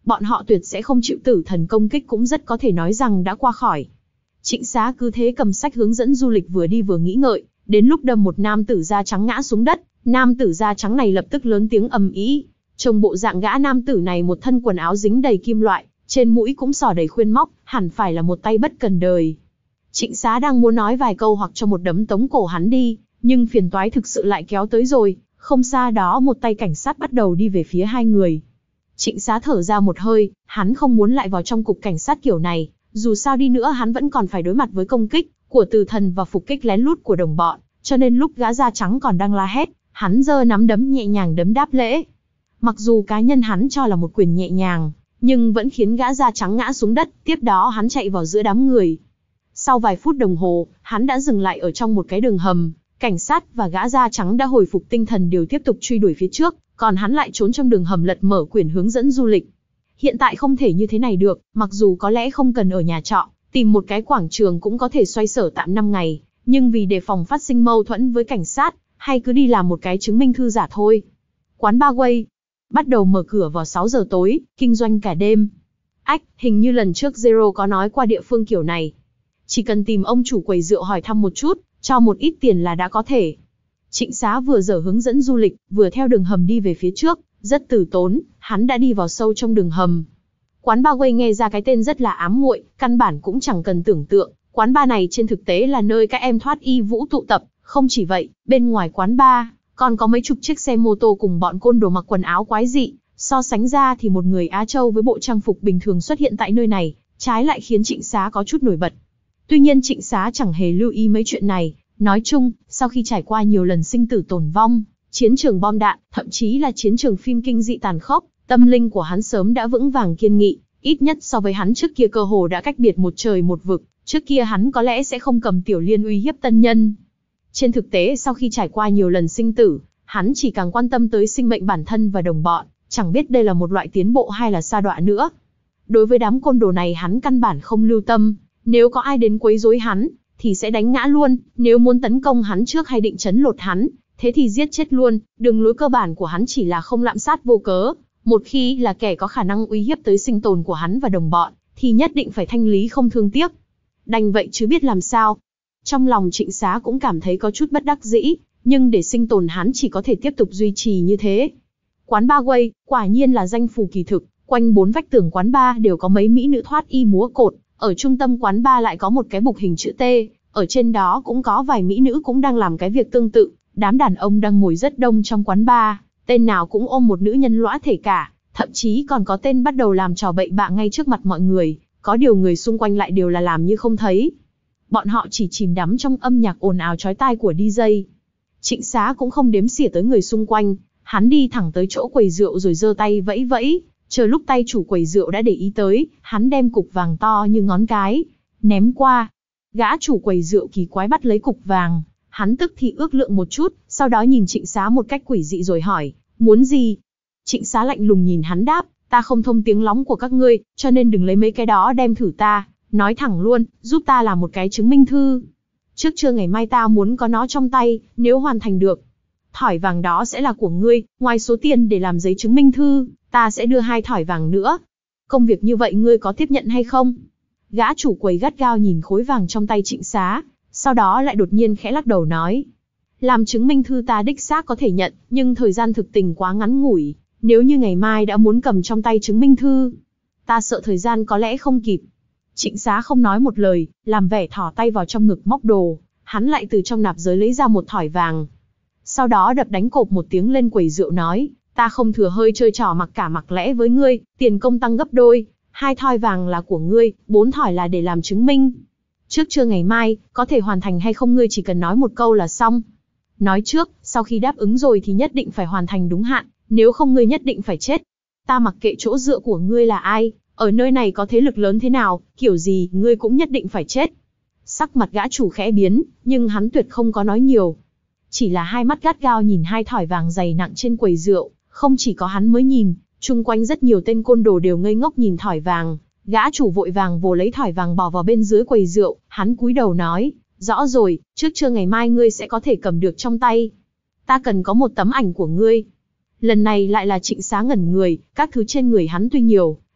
bọn họ tuyệt sẽ không chịu tử thần công kích, cũng rất có thể nói rằng đã qua khỏi. Trịnh Xá cứ thế cầm sách hướng dẫn du lịch vừa đi vừa nghĩ ngợi, đến lúc đâm một nam tử da trắng ngã xuống đất, nam tử da trắng này lập tức lớn tiếng ầm ĩ. Trông bộ dạng gã nam tử này một thân quần áo dính đầy kim loại, trên mũi cũng xỏ đầy khuyên móc, hẳn phải là một tay bất cần đời. Trịnh Xá đang muốn nói vài câu hoặc cho một đấm tống cổ hắn đi, nhưng phiền toái thực sự lại kéo tới rồi. Không xa đó một tay cảnh sát bắt đầu đi về phía hai người. Trịnh Xá thở ra một hơi, hắn không muốn lại vào trong cục cảnh sát kiểu này, dù sao đi nữa hắn vẫn còn phải đối mặt với công kích của tử thần và phục kích lén lút của đồng bọn, cho nên lúc gã da trắng còn đang la hét, hắn giơ nắm đấm nhẹ nhàng đấm đáp lễ. Mặc dù cá nhân hắn cho là một quyền nhẹ nhàng, nhưng vẫn khiến gã da trắng ngã xuống đất, tiếp đó hắn chạy vào giữa đám người. Sau vài phút đồng hồ, hắn đã dừng lại ở trong một cái đường hầm, cảnh sát và gã da trắng đã hồi phục tinh thần đều tiếp tục truy đuổi phía trước, còn hắn lại trốn trong đường hầm lật mở quyển hướng dẫn du lịch. Hiện tại không thể như thế này được, mặc dù có lẽ không cần ở nhà trọ, tìm một cái quảng trường cũng có thể xoay sở tạm năm ngày, nhưng vì đề phòng phát sinh mâu thuẫn với cảnh sát, hay cứ đi làm một cái chứng minh thư giả thôi. Quán Ba Quay bắt đầu mở cửa vào sáu giờ tối, kinh doanh cả đêm. Ách, hình như lần trước Zero có nói qua địa phương kiểu này. Chỉ cần tìm ông chủ quầy rượu hỏi thăm một chút, cho một ít tiền là đã có thể. Trịnh Xá vừa dở hướng dẫn du lịch, vừa theo đường hầm đi về phía trước, rất từ tốn, hắn đã đi vào sâu trong đường hầm. Quán Ba Quay nghe ra cái tên rất là ám muội, căn bản cũng chẳng cần tưởng tượng, quán bar này trên thực tế là nơi các em thoát y vũ tụ tập, không chỉ vậy, bên ngoài quán bar còn có mấy chục chiếc xe mô tô cùng bọn côn đồ mặc quần áo quái dị, so sánh ra thì một người Á Châu với bộ trang phục bình thường xuất hiện tại nơi này, trái lại khiến Trịnh Xá có chút nổi bật. Tuy nhiên Trịnh Xá chẳng hề lưu ý mấy chuyện này, nói chung, sau khi trải qua nhiều lần sinh tử tồn vong, chiến trường bom đạn, thậm chí là chiến trường phim kinh dị tàn khốc, tâm linh của hắn sớm đã vững vàng kiên nghị, ít nhất so với hắn trước kia cơ hồ đã cách biệt một trời một vực, trước kia hắn có lẽ sẽ không cầm Tiểu Liên uy hiếp tân nhân. Trên thực tế sau khi trải qua nhiều lần sinh tử, hắn chỉ càng quan tâm tới sinh mệnh bản thân và đồng bọn, chẳng biết đây là một loại tiến bộ hay là sa đọa nữa. Đối với đám côn đồ này hắn căn bản không lưu tâm, nếu có ai đến quấy rối hắn, thì sẽ đánh ngã luôn, nếu muốn tấn công hắn trước hay định trấn lột hắn, thế thì giết chết luôn, đường lối cơ bản của hắn chỉ là không lạm sát vô cớ, một khi là kẻ có khả năng uy hiếp tới sinh tồn của hắn và đồng bọn, thì nhất định phải thanh lý không thương tiếc. Đành vậy chứ biết làm sao. Trong lòng Trịnh Xá cũng cảm thấy có chút bất đắc dĩ, nhưng để sinh tồn hắn chỉ có thể tiếp tục duy trì như thế. Quán Ba Quay, quả nhiên là danh phù kỳ thực, quanh bốn vách tường quán bar đều có mấy mỹ nữ thoát y múa cột, ở trung tâm quán bar lại có một cái bục hình chữ T, ở trên đó cũng có vài mỹ nữ cũng đang làm cái việc tương tự, đám đàn ông đang ngồi rất đông trong quán bar, tên nào cũng ôm một nữ nhân lõa thể cả, thậm chí còn có tên bắt đầu làm trò bậy bạ ngay trước mặt mọi người, có điều người xung quanh lại đều là làm như không thấy. Bọn họ chỉ chìm đắm trong âm nhạc ồn ào chói tai của đi giây. Trịnh Xá cũng không đếm xỉa tới người xung quanh, hắn đi thẳng tới chỗ quầy rượu rồi giơ tay vẫy vẫy, chờ lúc tay chủ quầy rượu đã để ý tới, hắn đem cục vàng to như ngón cái ném qua. Gã chủ quầy rượu kỳ quái bắt lấy cục vàng, hắn tức thì ước lượng một chút, sau đó nhìn Trịnh Xá một cách quỷ dị rồi hỏi, muốn gì? Trịnh Xá lạnh lùng nhìn hắn đáp, ta không thông tiếng lóng của các ngươi, cho nên đừng lấy mấy cái đó đem thử ta, nói thẳng luôn, giúp ta làm một cái chứng minh thư. Trước trưa ngày mai ta muốn có nó trong tay, nếu hoàn thành được, thỏi vàng đó sẽ là của ngươi, ngoài số tiền để làm giấy chứng minh thư, ta sẽ đưa hai thỏi vàng nữa. Công việc như vậy ngươi có tiếp nhận hay không? Gã chủ quầy gắt gao nhìn khối vàng trong tay Trịnh Xá, sau đó lại đột nhiên khẽ lắc đầu nói, làm chứng minh thư ta đích xác có thể nhận, nhưng thời gian thực tình quá ngắn ngủi, nếu như ngày mai đã muốn cầm trong tay chứng minh thư, ta sợ thời gian có lẽ không kịp. Trịnh Xá không nói một lời, làm vẻ thò tay vào trong ngực móc đồ, hắn lại từ trong nạp giới lấy ra một thỏi vàng. Sau đó đập đánh cộp một tiếng lên quầy rượu nói, ta không thừa hơi chơi trò mặc cả mặc lẽ với ngươi, tiền công tăng gấp đôi, hai thỏi vàng là của ngươi, bốn thỏi là để làm chứng minh. Trước trưa ngày mai, có thể hoàn thành hay không ngươi chỉ cần nói một câu là xong. Nói trước, sau khi đáp ứng rồi thì nhất định phải hoàn thành đúng hạn, nếu không ngươi nhất định phải chết. Ta mặc kệ chỗ dựa của ngươi là ai, ở nơi này có thế lực lớn thế nào, kiểu gì, ngươi cũng nhất định phải chết. Sắc mặt gã chủ khẽ biến, nhưng hắn tuyệt không có nói nhiều. Chỉ là hai mắt gắt gao nhìn hai thỏi vàng dày nặng trên quầy rượu, không chỉ có hắn mới nhìn, chung quanh rất nhiều tên côn đồ đều ngây ngốc nhìn thỏi vàng. Gã chủ vội vàng vồ lấy thỏi vàng bỏ vào bên dưới quầy rượu, hắn cúi đầu nói, rõ rồi, trước trưa ngày mai ngươi sẽ có thể cầm được trong tay. Ta cần có một tấm ảnh của ngươi. Lần này lại là Trịnh Xá ngẩn người, các thứ trên người hắn tuy nhiều,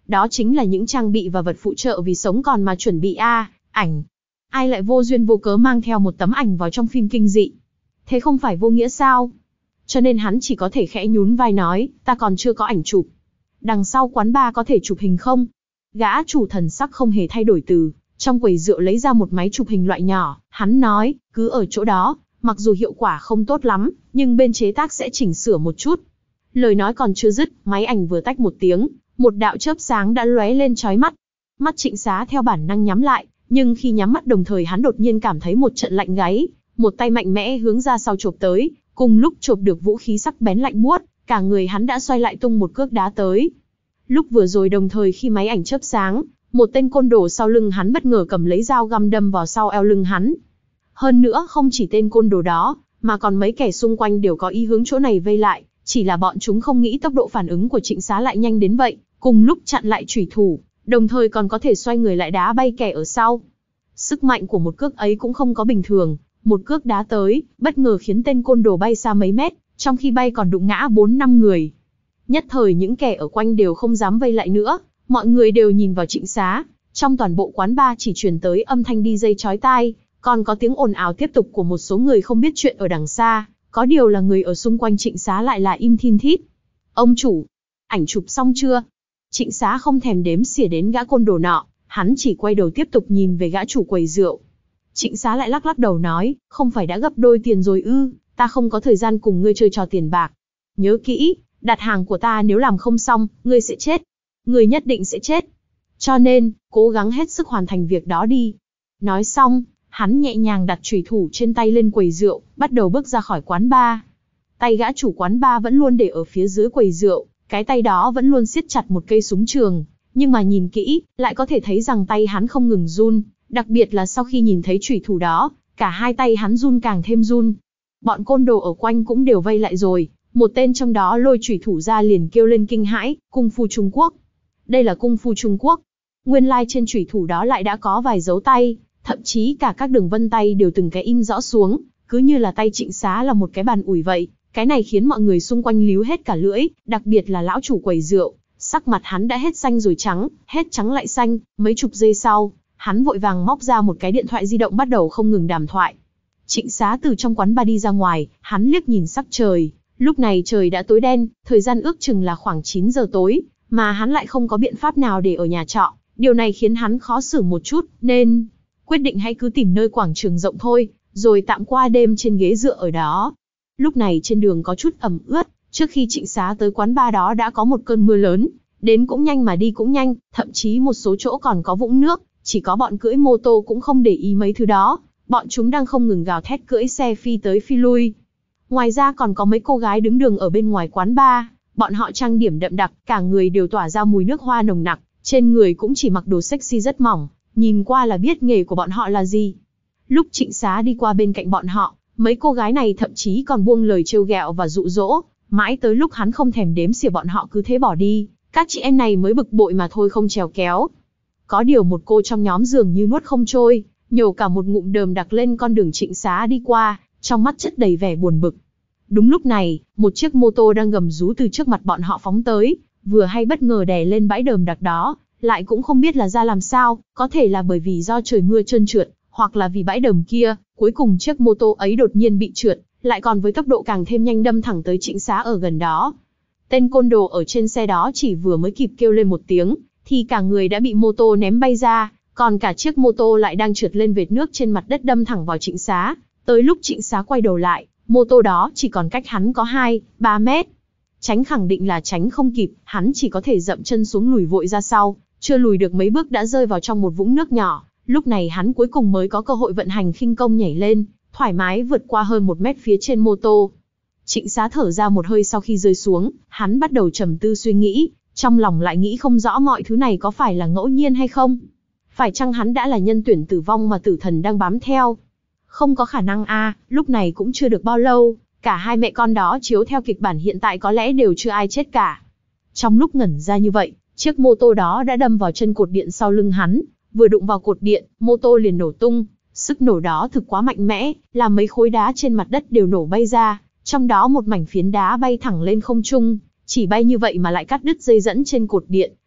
Đó chính là những trang bị và vật phụ trợ vì sống còn mà chuẩn bị a, ảnh. Ai lại vô duyên vô cớ mang theo một tấm ảnh vào trong phim kinh dị? Thế không phải vô nghĩa sao? Cho nên hắn chỉ có thể khẽ nhún vai nói, ta còn chưa có ảnh chụp. Đằng sau quán bar có thể chụp hình không? Gã chủ thần sắc không hề thay đổi, từ trong quầy rượu lấy ra một máy chụp hình loại nhỏ, hắn nói, cứ ở chỗ đó, mặc dù hiệu quả không tốt lắm, nhưng bên chế tác sẽ chỉnh sửa một chút. Lời nói còn chưa dứt, máy ảnh vừa tách một tiếng, một đạo chớp sáng đã lóe lên chói mắt. Mắt Trịnh Xá theo bản năng nhắm lại, nhưng khi nhắm mắt đồng thời hắn đột nhiên cảm thấy một trận lạnh gáy, một tay mạnh mẽ hướng ra sau chộp tới, cùng lúc chộp được vũ khí sắc bén lạnh buốt, cả người hắn đã xoay lại tung một cước đá tới. Lúc vừa rồi đồng thời khi máy ảnh chớp sáng, một tên côn đồ sau lưng hắn bất ngờ cầm lấy dao găm đâm vào sau eo lưng hắn. Hơn nữa không chỉ tên côn đồ đó, mà còn mấy kẻ xung quanh đều có ý hướng chỗ này vây lại, chỉ là bọn chúng không nghĩ tốc độ phản ứng của Trịnh Xá lại nhanh đến vậy, cùng lúc chặn lại chủy thủ, đồng thời còn có thể xoay người lại đá bay kẻ ở sau. Sức mạnh của một cước ấy cũng không có bình thường, một cước đá tới, bất ngờ khiến tên côn đồ bay xa mấy mét, trong khi bay còn đụng ngã bốn năm người. Nhất thời những kẻ ở quanh đều không dám vây lại nữa, mọi người đều nhìn vào Trịnh Xá, trong toàn bộ quán bar chỉ truyền tới âm thanh đi dây chói tai, còn có tiếng ồn ào tiếp tục của một số người không biết chuyện ở đằng xa, có điều là người ở xung quanh Trịnh Xá lại là im thin thít. Ông chủ, ảnh chụp xong chưa? Trịnh Xá không thèm đếm xỉa đến gã côn đồ nọ, hắn chỉ quay đầu tiếp tục nhìn về gã chủ quầy rượu. Trịnh Xá lại lắc lắc đầu nói, không phải đã gấp đôi tiền rồi ư, ta không có thời gian cùng ngươi chơi trò tiền bạc. Nhớ kỹ, đặt hàng của ta nếu làm không xong, ngươi sẽ chết. Ngươi nhất định sẽ chết. Cho nên, cố gắng hết sức hoàn thành việc đó đi. Nói xong, hắn nhẹ nhàng đặt chùy thủ trên tay lên quầy rượu, bắt đầu bước ra khỏi quán bar. Tay gã chủ quán bar vẫn luôn để ở phía dưới quầy rượu, cái tay đó vẫn luôn siết chặt một cây súng trường, nhưng mà nhìn kỹ, lại có thể thấy rằng tay hắn không ngừng run, đặc biệt là sau khi nhìn thấy chùy thủ đó, cả hai tay hắn run càng thêm run. Bọn côn đồ ở quanh cũng đều vây lại rồi, một tên trong đó lôi chùy thủ ra liền kêu lên kinh hãi, cung phu Trung Quốc. Đây là cung phu Trung Quốc. Nguyên lai like trên chùy thủ đó lại đã có vài dấu tay, thậm chí cả các đường vân tay đều từng cái in rõ xuống, cứ như là tay Trịnh Xá là một cái bàn ủi vậy. Cái này khiến mọi người xung quanh líu hết cả lưỡi, đặc biệt là lão chủ quầy rượu, sắc mặt hắn đã hết xanh rồi trắng, hết trắng lại xanh. Mấy chục giây sau, hắn vội vàng móc ra một cái điện thoại di động bắt đầu không ngừng đàm thoại. Trịnh Xá từ trong quán bar đi ra ngoài, hắn liếc nhìn sắc trời, lúc này trời đã tối đen, thời gian ước chừng là khoảng chín giờ tối, mà hắn lại không có biện pháp nào để ở nhà trọ, điều này khiến hắn khó xử một chút, nên quyết định hãy cứ tìm nơi quảng trường rộng thôi, rồi tạm qua đêm trên ghế dựa ở đó. Lúc này trên đường có chút ẩm ướt, trước khi Trịnh Xá tới quán bar đó đã có một cơn mưa lớn, đến cũng nhanh mà đi cũng nhanh, thậm chí một số chỗ còn có vũng nước, chỉ có bọn cưỡi mô tô cũng không để ý mấy thứ đó, bọn chúng đang không ngừng gào thét cưỡi xe phi tới phi lui. Ngoài ra còn có mấy cô gái đứng đường ở bên ngoài quán bar, bọn họ trang điểm đậm đặc, cả người đều tỏa ra mùi nước hoa nồng nặc, trên người cũng chỉ mặc đồ sexy rất mỏng, nhìn qua là biết nghề của bọn họ là gì. Lúc Trịnh Xá đi qua bên cạnh bọn họ, mấy cô gái này thậm chí còn buông lời trêu ghẹo và dụ dỗ, mãi tới lúc hắn không thèm đếm xỉa bọn họ cứ thế bỏ đi, các chị em này mới bực bội mà thôi không trèo kéo. Có điều một cô trong nhóm dường như nuốt không trôi, nhổ cả một ngụm đờm đặc lên con đường Trịnh Xá đi qua, trong mắt chất đầy vẻ buồn bực. Đúng lúc này, một chiếc mô tô đang gầm rú từ trước mặt bọn họ phóng tới, vừa hay bất ngờ đè lên bãi đờm đặc đó, lại cũng không biết là ra làm sao, có thể là bởi vì do trời mưa trơn trượt, hoặc là vì bãi đờm kia, cuối cùng chiếc mô tô ấy đột nhiên bị trượt, lại còn với tốc độ càng thêm nhanh đâm thẳng tới Trịnh Xá ở gần đó. Tên côn đồ ở trên xe đó chỉ vừa mới kịp kêu lên một tiếng, thì cả người đã bị mô tô ném bay ra, còn cả chiếc mô tô lại đang trượt lên vệt nước trên mặt đất đâm thẳng vào Trịnh Xá. Tới lúc Trịnh Xá quay đầu lại, mô tô đó chỉ còn cách hắn có hai, ba mét. Tránh khẳng định là tránh không kịp, hắn chỉ có thể dậm chân xuống lùi vội ra sau, chưa lùi được mấy bước đã rơi vào trong một vũng nước nhỏ. Lúc này hắn cuối cùng mới có cơ hội vận hành khinh công nhảy lên, thoải mái vượt qua hơn một mét phía trên mô tô. Trịnh Xá thở ra một hơi sau khi rơi xuống, hắn bắt đầu trầm tư suy nghĩ, trong lòng lại nghĩ không rõ mọi thứ này có phải là ngẫu nhiên hay không. Phải chăng hắn đã là nhân tuyển tử vong mà tử thần đang bám theo? Không có khả năng a, à, lúc này cũng chưa được bao lâu, cả hai mẹ con đó chiếu theo kịch bản hiện tại có lẽ đều chưa ai chết cả. Trong lúc ngẩn ra như vậy, chiếc mô tô đó đã đâm vào chân cột điện sau lưng hắn, vừa đụng vào cột điện, mô tô liền nổ tung, sức nổ đó thực quá mạnh mẽ, làm mấy khối đá trên mặt đất đều nổ bay ra, trong đó một mảnh phiến đá bay thẳng lên không trung, chỉ bay như vậy mà lại cắt đứt dây dẫn trên cột điện,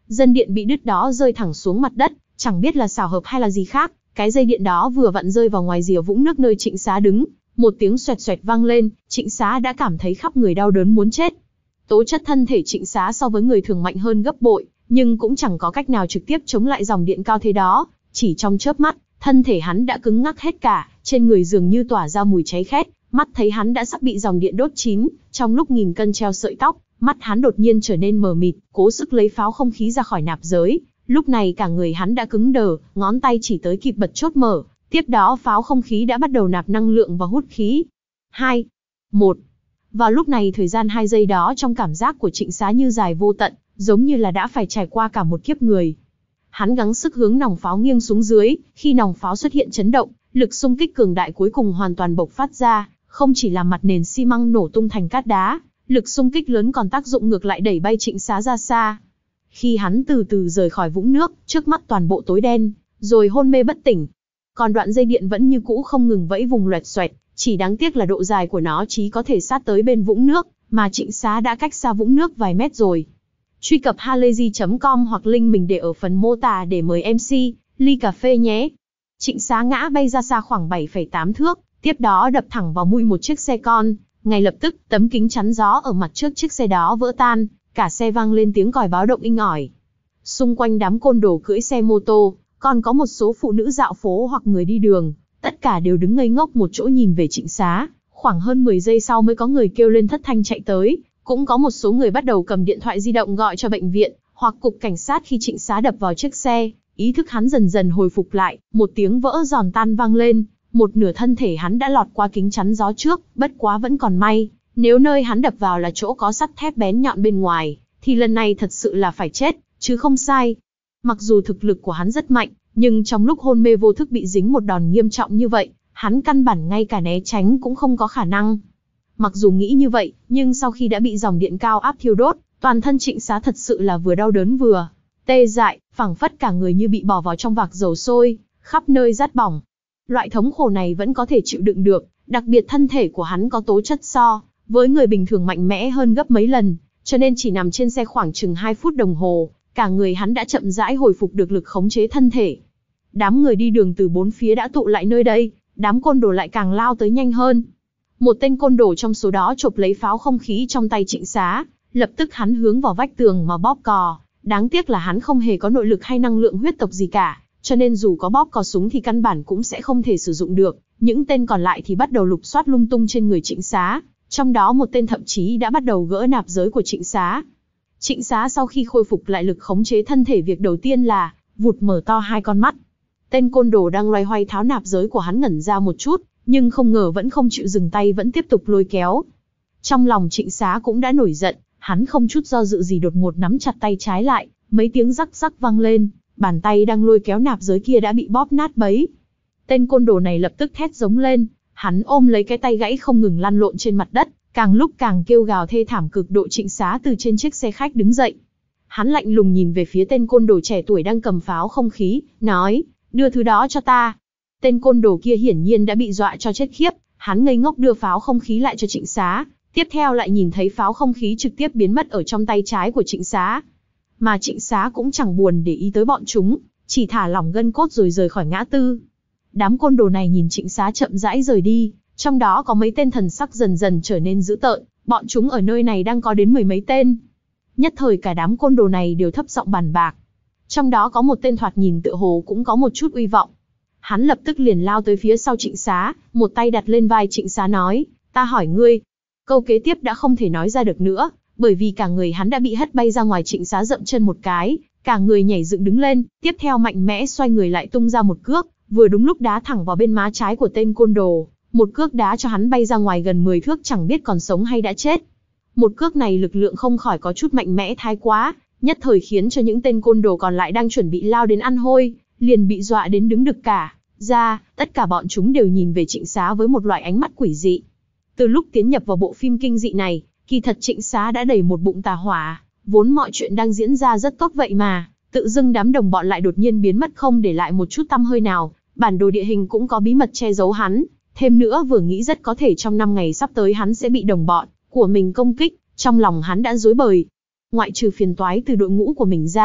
Dân điện bị đứt đó rơi thẳng xuống mặt đất, chẳng biết là xảo hợp hay là gì khác, cái dây điện đó vừa vặn rơi vào ngoài rìa vũng nước nơi Trịnh Xá đứng, một tiếng xoẹt xoẹt vang lên, Trịnh Xá đã cảm thấy khắp người đau đớn muốn chết. Tố chất thân thể Trịnh Xá so với người thường mạnh hơn gấp bội, nhưng cũng chẳng có cách nào trực tiếp chống lại dòng điện cao thế đó, chỉ trong chớp mắt, thân thể hắn đã cứng ngắc hết cả, trên người dường như tỏa ra mùi cháy khét, mắt thấy hắn đã sắp bị dòng điện đốt chín, trong lúc nghìn cân treo sợi tóc, mắt hắn đột nhiên trở nên mờ mịt, cố sức lấy pháo không khí ra khỏi nạp giới. Lúc này cả người hắn đã cứng đờ, ngón tay chỉ tới kịp bật chốt mở, tiếp đó pháo không khí đã bắt đầu nạp năng lượng và hút khí. hai, một. Vào lúc này thời gian hai giây đó trong cảm giác của Trịnh Xá như dài vô tận, giống như là đã phải trải qua cả một kiếp người. Hắn gắng sức hướng nòng pháo nghiêng xuống dưới, khi nòng pháo xuất hiện chấn động, lực xung kích cường đại cuối cùng hoàn toàn bộc phát ra, không chỉ làm mặt nền xi măng nổ tung thành cát đá, lực xung kích lớn còn tác dụng ngược lại đẩy bay Trịnh Xá ra xa. Khi hắn từ từ rời khỏi vũng nước, trước mắt toàn bộ tối đen, rồi hôn mê bất tỉnh. Còn đoạn dây điện vẫn như cũ không ngừng vẫy vùng loẹt xoẹt, chỉ đáng tiếc là độ dài của nó chỉ có thể sát tới bên vũng nước, mà Trịnh Xá đã cách xa vũng nước vài mét rồi. Truy cập halayzi chấm com hoặc link mình để ở phần mô tả để mời em xê, ly cà phê nhé. Trịnh Xá ngã bay ra xa khoảng bảy phẩy tám thước, tiếp đó đập thẳng vào mui một chiếc xe con. Ngay lập tức, tấm kính chắn gió ở mặt trước chiếc xe đó vỡ tan, cả xe vang lên tiếng còi báo động inh ỏi. Xung quanh đám côn đồ cưỡi xe mô tô, còn có một số phụ nữ dạo phố hoặc người đi đường, tất cả đều đứng ngây ngốc một chỗ nhìn về Trịnh Xá. Khoảng hơn mười giây sau mới có người kêu lên thất thanh chạy tới, cũng có một số người bắt đầu cầm điện thoại di động gọi cho bệnh viện hoặc cục cảnh sát. Khi Trịnh Xá đập vào chiếc xe, ý thức hắn dần dần hồi phục lại, một tiếng vỡ giòn tan vang lên, một nửa thân thể hắn đã lọt qua kính chắn gió trước, bất quá vẫn còn may, nếu nơi hắn đập vào là chỗ có sắt thép bén nhọn bên ngoài, thì lần này thật sự là phải chết, chứ không sai. Mặc dù thực lực của hắn rất mạnh, nhưng trong lúc hôn mê vô thức bị dính một đòn nghiêm trọng như vậy, hắn căn bản ngay cả né tránh cũng không có khả năng. Mặc dù nghĩ như vậy, nhưng sau khi đã bị dòng điện cao áp thiêu đốt, toàn thân Trịnh Xá thật sự là vừa đau đớn vừa tê dại, phảng phất cả người như bị bỏ vào trong vạc dầu sôi, khắp nơi rát bỏng. Loại thống khổ này vẫn có thể chịu đựng được, đặc biệt thân thể của hắn có tố chất so với người bình thường mạnh mẽ hơn gấp mấy lần, cho nên chỉ nằm trên xe khoảng chừng hai phút đồng hồ, cả người hắn đã chậm rãi hồi phục được lực khống chế thân thể. Đám người đi đường từ bốn phía đã tụ lại nơi đây, đám côn đồ lại càng lao tới nhanh hơn. Một tên côn đồ trong số đó chộp lấy pháo không khí trong tay Trịnh Xá, lập tức hắn hướng vào vách tường mà bóp cò. Đáng tiếc là hắn không hề có nội lực hay năng lượng huyết tộc gì cả, cho nên dù có bóp cò súng thì căn bản cũng sẽ không thể sử dụng được. Những tên còn lại thì bắt đầu lục soát lung tung trên người Trịnh Xá, trong đó một tên thậm chí đã bắt đầu gỡ nạp giới của Trịnh Xá. Trịnh Xá sau khi khôi phục lại lực khống chế thân thể, việc đầu tiên là vụt mở to hai con mắt. Tên côn đồ đang loay hoay tháo nạp giới của hắn ngẩn ra một chút, nhưng không ngờ vẫn không chịu dừng tay, vẫn tiếp tục lôi kéo. Trong lòng Trịnh Xá cũng đã nổi giận, hắn không chút do dự gì đột ngột nắm chặt tay trái lại, mấy tiếng rắc rắc vang lên, bàn tay đang lôi kéo nạp giới kia đã bị bóp nát bấy. Tên côn đồ này lập tức thét giống lên, hắn ôm lấy cái tay gãy không ngừng lăn lộn trên mặt đất, càng lúc càng kêu gào thê thảm cực độ. Trịnh Xá từ trên chiếc xe khách đứng dậy. Hắn lạnh lùng nhìn về phía tên côn đồ trẻ tuổi đang cầm pháo không khí, nói, đưa thứ đó cho ta. Tên côn đồ kia hiển nhiên đã bị dọa cho chết khiếp, hắn ngây ngốc đưa pháo không khí lại cho Trịnh Xá, tiếp theo lại nhìn thấy pháo không khí trực tiếp biến mất ở trong tay trái của Trịnh Xá. Mà Trịnh Xá cũng chẳng buồn để ý tới bọn chúng, chỉ thả lỏng gân cốt rồi rời khỏi ngã tư. Đám côn đồ này nhìn Trịnh Xá chậm rãi rời đi, trong đó có mấy tên thần sắc dần dần trở nên dữ tợn, bọn chúng ở nơi này đang có đến mười mấy tên. Nhất thời cả đám côn đồ này đều thấp giọng bàn bạc. Trong đó có một tên thoạt nhìn tựa hồ cũng có một chút uy vọng. Hắn lập tức liền lao tới phía sau Trịnh Xá, một tay đặt lên vai Trịnh Xá nói, ta hỏi ngươi. Câu kế tiếp đã không thể nói ra được nữa, bởi vì cả người hắn đã bị hất bay ra ngoài. Trịnh Xá dậm chân một cái, cả người nhảy dựng đứng lên, tiếp theo mạnh mẽ xoay người lại tung ra một cước, vừa đúng lúc đá thẳng vào bên má trái của tên côn đồ, một cước đá cho hắn bay ra ngoài gần mười thước, chẳng biết còn sống hay đã chết. Một cước này lực lượng không khỏi có chút mạnh mẽ thái quá, nhất thời khiến cho những tên côn đồ còn lại đang chuẩn bị lao đến ăn hôi, liền bị dọa đến đứng đực cả ra. Tất cả bọn chúng đều nhìn về Trịnh Xá với một loại ánh mắt quỷ dị. Từ lúc tiến nhập vào bộ phim kinh dị này, kỳ thật Trịnh Xá đã đầy một bụng tà hỏa, vốn mọi chuyện đang diễn ra rất tốt vậy mà, tự dưng đám đồng bọn lại đột nhiên biến mất không để lại một chút tăm hơi nào. Bản đồ địa hình cũng có bí mật che giấu hắn, thêm nữa vừa nghĩ rất có thể trong năm ngày sắp tới hắn sẽ bị đồng bọn của mình công kích, trong lòng hắn đã rối bời. Ngoại trừ phiền toái từ đội ngũ của mình ra,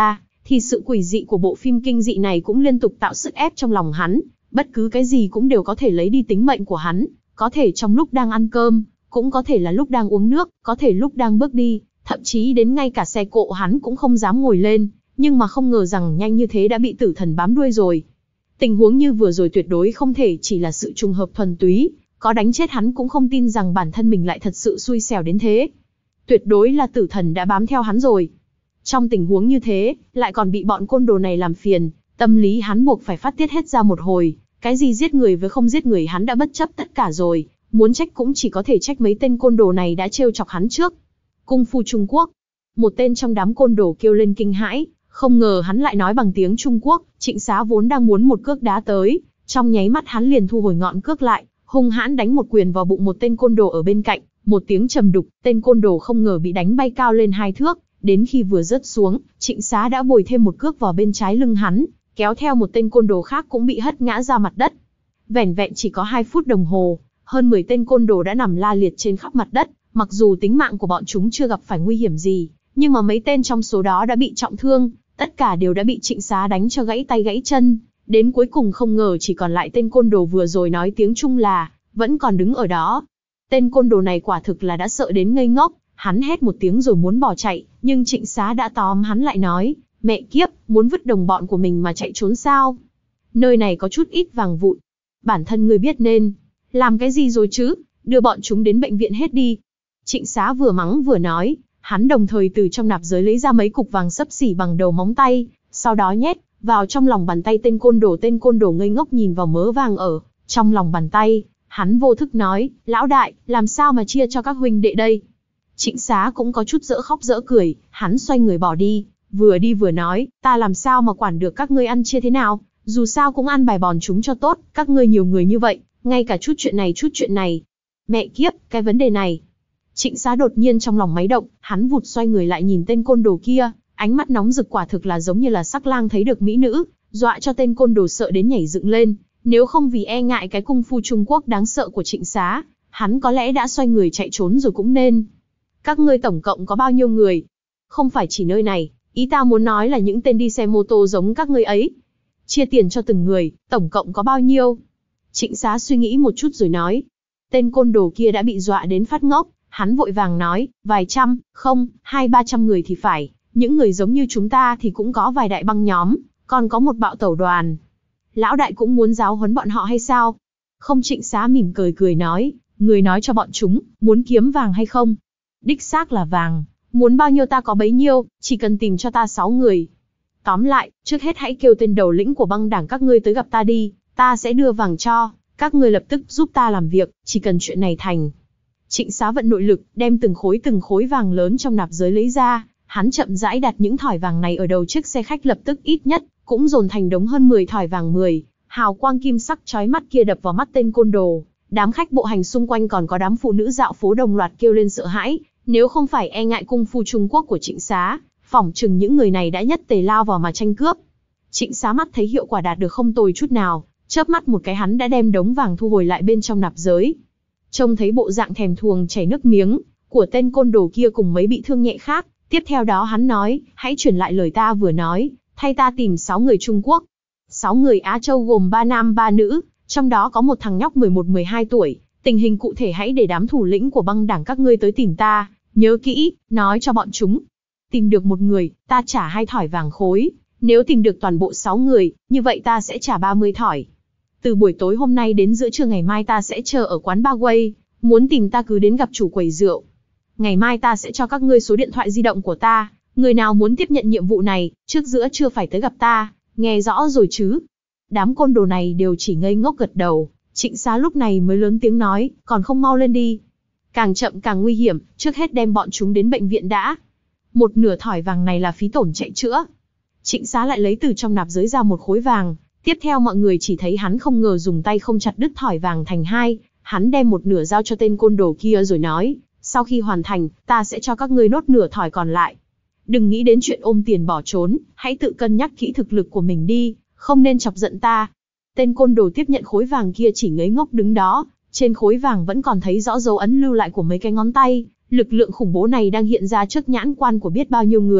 thì sự quỷ dị của bộ phim kinh dị này cũng liên tục tạo sức ép trong lòng hắn, bất cứ cái gì cũng đều có thể lấy đi tính mệnh của hắn, có thể trong lúc đang ăn cơm, cũng có thể là lúc đang uống nước, có thể lúc đang bước đi, thậm chí đến ngay cả xe cộ hắn cũng không dám ngồi lên, nhưng mà không ngờ rằng nhanh như thế đã bị tử thần bám đuôi rồi. Tình huống như vừa rồi tuyệt đối không thể chỉ là sự trùng hợp thuần túy, có đánh chết hắn cũng không tin rằng bản thân mình lại thật sự xui xẻo đến thế. Tuyệt đối là tử thần đã bám theo hắn rồi. Trong tình huống như thế, lại còn bị bọn côn đồ này làm phiền, tâm lý hắn buộc phải phát tiết hết ra một hồi, cái gì giết người với không giết người hắn đã bất chấp tất cả rồi, muốn trách cũng chỉ có thể trách mấy tên côn đồ này đã trêu chọc hắn trước. Cung phu Trung Quốc. Một tên trong đám côn đồ kêu lên kinh hãi, không ngờ hắn lại nói bằng tiếng Trung Quốc. Trịnh Xá vốn đang muốn một cước đá tới, trong nháy mắt hắn liền thu hồi ngọn cước lại, hung hãn đánh một quyền vào bụng một tên côn đồ ở bên cạnh, một tiếng trầm đục, tên côn đồ không ngờ bị đánh bay cao lên hai thước, đến khi vừa rớt xuống, Trịnh Xá đã bồi thêm một cước vào bên trái lưng hắn, kéo theo một tên côn đồ khác cũng bị hất ngã ra mặt đất. Vẻn vẹn chỉ có hai phút đồng hồ, hơn mười tên côn đồ đã nằm la liệt trên khắp mặt đất, mặc dù tính mạng của bọn chúng chưa gặp phải nguy hiểm gì, nhưng mà mấy tên trong số đó đã bị trọng thương, tất cả đều đã bị Trịnh Xá đánh cho gãy tay gãy chân, đến cuối cùng không ngờ chỉ còn lại tên côn đồ vừa rồi nói tiếng Trung là, vẫn còn đứng ở đó. Tên côn đồ này quả thực là đã sợ đến ngây ngốc, hắn hét một tiếng rồi muốn bỏ chạy, nhưng Trịnh Xá đã tóm hắn lại nói, mẹ kiếp, muốn vứt đồng bọn của mình mà chạy trốn sao? Nơi này có chút ít vàng vụn, bản thân ngươi biết nên làm cái gì rồi chứ, đưa bọn chúng đến bệnh viện hết đi. Trịnh Xá vừa mắng vừa nói, hắn đồng thời từ trong nạp giới lấy ra mấy cục vàng xấp xỉ bằng đầu móng tay, sau đó nhét vào trong lòng bàn tay tên côn đồ. Tên côn đồ ngây ngốc nhìn vào mớ vàng ở trong lòng bàn tay, hắn vô thức nói, lão đại, làm sao mà chia cho các huynh đệ đây? Trịnh Xá cũng có chút dỡ khóc dỡ cười, hắn xoay người bỏ đi, vừa đi vừa nói, ta làm sao mà quản được các ngươi ăn chia thế nào, dù sao cũng ăn bài bòn chúng cho tốt, các ngươi nhiều người như vậy, ngay cả chút chuyện này chút chuyện này. Mẹ kiếp, cái vấn đề này. Trịnh Xá đột nhiên trong lòng máy động, hắn vụt xoay người lại nhìn tên côn đồ kia, ánh mắt nóng rực quả thực là giống như là sắc lang thấy được mỹ nữ, dọa cho tên côn đồ sợ đến nhảy dựng lên, nếu không vì e ngại cái cung phu Trung Quốc đáng sợ của Trịnh Xá, hắn có lẽ đã xoay người chạy trốn rồi cũng nên. Các ngươi tổng cộng có bao nhiêu người? Không phải chỉ nơi này, ý ta muốn nói là những tên đi xe mô tô giống các ngươi ấy. Chia tiền cho từng người, tổng cộng có bao nhiêu? Trịnh Xá suy nghĩ một chút rồi nói. Tên côn đồ kia đã bị dọa đến phát ngốc, hắn vội vàng nói, vài trăm, không, hai ba trăm người thì phải, những người giống như chúng ta thì cũng có vài đại băng nhóm, còn có một bạo tẩu đoàn. Lão đại cũng muốn giáo huấn bọn họ hay sao? Không. Trịnh Xá mỉm cười cười nói, người nói cho bọn chúng, muốn kiếm vàng hay không? Đích xác là vàng, muốn bao nhiêu ta có bấy nhiêu, chỉ cần tìm cho ta sáu người. Tóm lại, trước hết hãy kêu tên đầu lĩnh của băng đảng các ngươi tới gặp ta đi, ta sẽ đưa vàng cho, các ngươi lập tức giúp ta làm việc, chỉ cần chuyện này thành. Trịnh Xá vận nội lực, đem từng khối từng khối vàng lớn trong nạp giới lấy ra, hắn chậm rãi đặt những thỏi vàng này ở đầu chiếc xe khách, lập tức ít nhất cũng dồn thành đống hơn mười thỏi vàng mười, hào quang kim sắc chói mắt kia đập vào mắt tên côn đồ. Đám khách bộ hành xung quanh còn có đám phụ nữ dạo phố đồng loạt kêu lên sợ hãi, nếu không phải e ngại cung phu Trung Quốc của Trịnh Xá, phỏng chừng những người này đã nhất tề lao vào mà tranh cướp. Trịnh Xá mắt thấy hiệu quả đạt được không tồi chút nào, chớp mắt một cái hắn đã đem đống vàng thu hồi lại bên trong nạp giới. Trông thấy bộ dạng thèm thuồng chảy nước miếng của tên côn đồ kia cùng mấy bị thương nhẹ khác, tiếp theo đó hắn nói, hãy truyền lại lời ta vừa nói, thay ta tìm sáu người Trung Quốc. sáu người Á Châu gồm ba nam ba nữ, trong đó có một thằng nhóc mười một mười hai tuổi, tình hình cụ thể hãy để đám thủ lĩnh của băng đảng các ngươi tới tìm ta, nhớ kỹ, nói cho bọn chúng. Tìm được một người, ta trả hai thỏi vàng khối, nếu tìm được toàn bộ sáu người, như vậy ta sẽ trả ba mươi thỏi. Từ buổi tối hôm nay đến giữa trưa ngày mai ta sẽ chờ ở quán Ba Quay, muốn tìm ta cứ đến gặp chủ quầy rượu. Ngày mai ta sẽ cho các ngươi số điện thoại di động của ta, người nào muốn tiếp nhận nhiệm vụ này, trước giữa trưa phải tới gặp ta, nghe rõ rồi chứ? Đám côn đồ này đều chỉ ngây ngốc gật đầu, Trịnh Xá lúc này mới lớn tiếng nói, còn không mau lên đi. Càng chậm càng nguy hiểm, trước hết đem bọn chúng đến bệnh viện đã. Một nửa thỏi vàng này là phí tổn chạy chữa. Trịnh Xá lại lấy từ trong nạp giới ra một khối vàng, tiếp theo mọi người chỉ thấy hắn không ngờ dùng tay không chặt đứt thỏi vàng thành hai, hắn đem một nửa giao cho tên côn đồ kia rồi nói, sau khi hoàn thành, ta sẽ cho các ngươi nốt nửa thỏi còn lại. Đừng nghĩ đến chuyện ôm tiền bỏ trốn, hãy tự cân nhắc kỹ thực lực của mình đi, không nên chọc giận ta. Tên côn đồ tiếp nhận khối vàng kia chỉ ngây ngốc đứng đó, trên khối vàng vẫn còn thấy rõ dấu ấn lưu lại của mấy cái ngón tay, lực lượng khủng bố này đang hiện ra trước nhãn quan của biết bao nhiêu người,